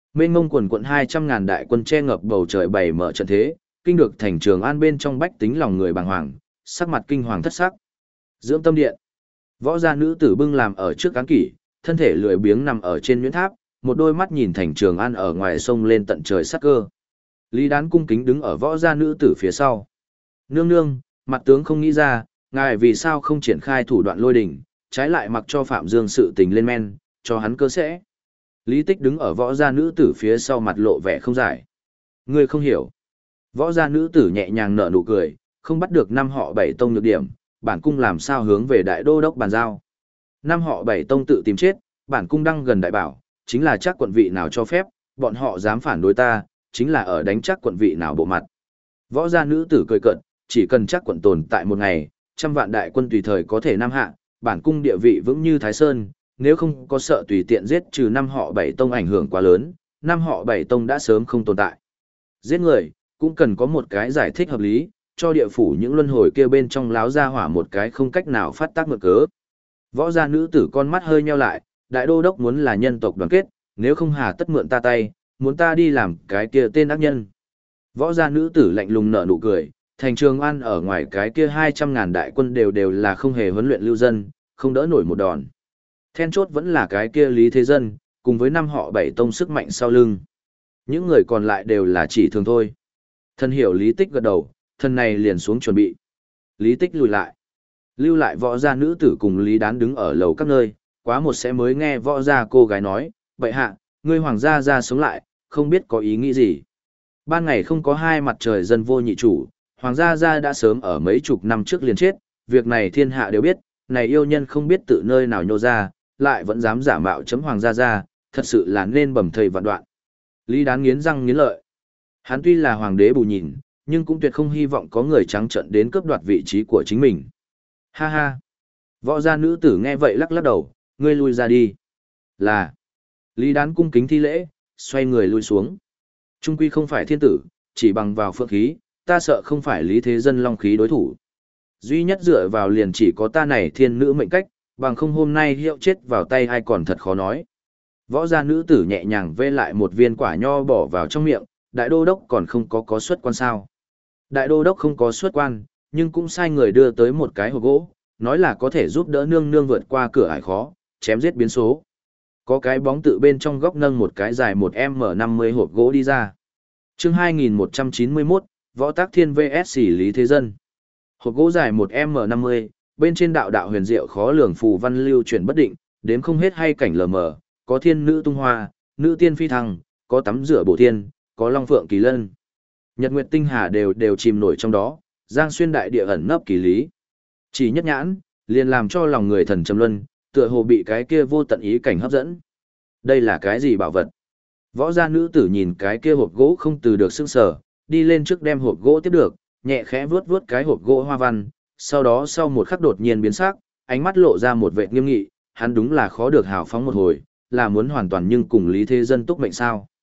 Mênh mông quần quận hai trăm ngàn đại quân che ngập bầu trời bày mở trận thế, kinh được thành Trường An bên trong bách tính lòng người bàng hoàng, sắc mặt kinh hoàng thất sắc. Dưỡng tâm điện. Võ gia nữ tử bưng làm ở trước cán kỷ, thân thể lười biếng nằm ở trên nhuyễn tháp, một đôi mắt nhìn thành Trường An ở ngoài sông lên tận trời sắc cơ. Lý Đán cung kính đứng ở võ gia nữ tử phía sau. Nương nương, mặt tướng không nghĩ ra, ngài vì sao không triển khai thủ đoạn lôi đỉnh, trái lại mặc cho Phạm Dương sự tình lên men, cho hắn cơ sẽ. Lý Tích đứng ở võ gia nữ tử phía sau mặt lộ vẻ không giải. Ngươi không hiểu. Võ gia nữ tử nhẹ nhàng nở nụ cười, không bắt được năm họ bảy tông nhược điểm, bản cung làm sao hướng về đại đô đốc bàn giao. Năm họ bảy tông tự tìm chết, bản cung đang gần đại bảo, chính là chắc quận vị nào cho phép, bọn họ dám phản đối ta, chính là ở đánh chắc quận vị nào bộ mặt. Võ gia nữ tử cười cợt, chỉ cần chắc quận tồn tại một ngày, trăm vạn đại quân tùy thời có thể nam hạ, bản cung địa vị vững như Thái Sơn, nếu không có sợ tùy tiện giết trừ năm họ bảy tông ảnh hưởng quá lớn, năm họ bảy tông đã sớm không tồn tại. Giết người, cũng cần có một cái giải thích hợp lý, cho địa phủ những luân hồi kia bên trong láo ra hỏa một cái không cách nào phát tác mượn cớ. Võ gia nữ tử con mắt hơi nheo lại, đại đô đốc muốn là nhân tộc đoàn kết, nếu không hà tất mượn ta tay, muốn ta đi làm cái kia tên ác nhân. Võ gia nữ tử lạnh lùng nở nụ cười, thành Trường An ở ngoài cái kia hai trăm ngàn đại quân đều đều là không hề huấn luyện lưu dân, không đỡ nổi một đòn. Then chốt vẫn là cái kia Lý Thế Dân, cùng với năm họ bảy tông sức mạnh sau lưng. Những người còn lại đều là chỉ thường thôi. Thân hiểu Lý Tích gật đầu, thân này liền xuống chuẩn bị. Lý Tích lùi lại. Lưu lại võ gia nữ tử cùng Lý Đán đứng ở lầu các nơi, quá một sẽ mới nghe võ gia cô gái nói, vậy hạ, ngươi hoàng gia ra sống lại, không biết có ý nghĩ gì. Ban ngày không có hai mặt trời dân vô nhị chủ, hoàng gia gia đã sớm ở mấy chục năm trước liền chết, việc này thiên hạ đều biết, này yêu nhân không biết tự nơi nào nhô ra, lại vẫn dám giả mạo chấm hoàng gia gia, thật sự là nên bầm thây vạn đoạn. Lý Đán nghiến răng nghiến lợi. Hắn tuy là hoàng đế bù nhìn, nhưng cũng tuyệt không hy vọng có người trắng trợn đến cướp đoạt vị trí của chính mình. Ha ha. Võ gia nữ tử nghe vậy lắc lắc đầu, ngươi lui ra đi. Là. Lý Đán cung kính thi lễ, xoay người lui xuống. Trung quy không phải thiên tử, chỉ bằng vào phượng khí, ta sợ không phải Lý Thế Dân long khí đối thủ. Duy nhất dựa vào liền chỉ có ta này thiên nữ mệnh cách, bằng không hôm nay hiệu chết vào tay ai còn thật khó nói. Võ gia nữ tử nhẹ nhàng vê lại một viên quả nho bỏ vào trong miệng, đại đô đốc còn không có có xuất quan sao. Đại đô đốc không có xuất quan, nhưng cũng sai người đưa tới một cái hộp gỗ, nói là có thể giúp đỡ nương nương vượt qua cửa ải khó, chém giết biến số. Có cái bóng tự bên trong góc nâng một cái dài một em năm mươi hộp gỗ đi ra. Chương hai nghìn một trăm chín mươi mốt, Võ Tác Thiên vs Lý Thế Dân. Hộp gỗ dài một em năm mươi, bên trên đạo đạo huyền diệu khó lường phù văn lưu chuyển bất định, đếm không hết hay cảnh lờ mờ, có thiên nữ tung hoa, nữ tiên phi thăng, có tắm rửa bổ tiên, có long phượng kỳ lân. Nhật nguyệt tinh hà đều đều chìm nổi trong đó, giang xuyên đại địa ẩn nấp kỳ lý. Chỉ nhất nhãn, liền làm cho lòng người thần trầm luân, tựa hồ bị cái kia vô tận ý cảnh hấp dẫn. Đây là cái gì bảo vật? Võ gia nữ tử nhìn cái kia hộp gỗ không từ được sững sờ, đi lên trước đem hộp gỗ tiếp được, nhẹ khẽ vuốt vuốt cái hộp gỗ hoa văn, sau đó sau một khắc đột nhiên biến sắc, ánh mắt lộ ra một vẻ nghiêm nghị, hắn đúng là khó được hào phóng một hồi, là muốn hoàn toàn nhưng cùng Lý Thế Dân túc mệnh sao?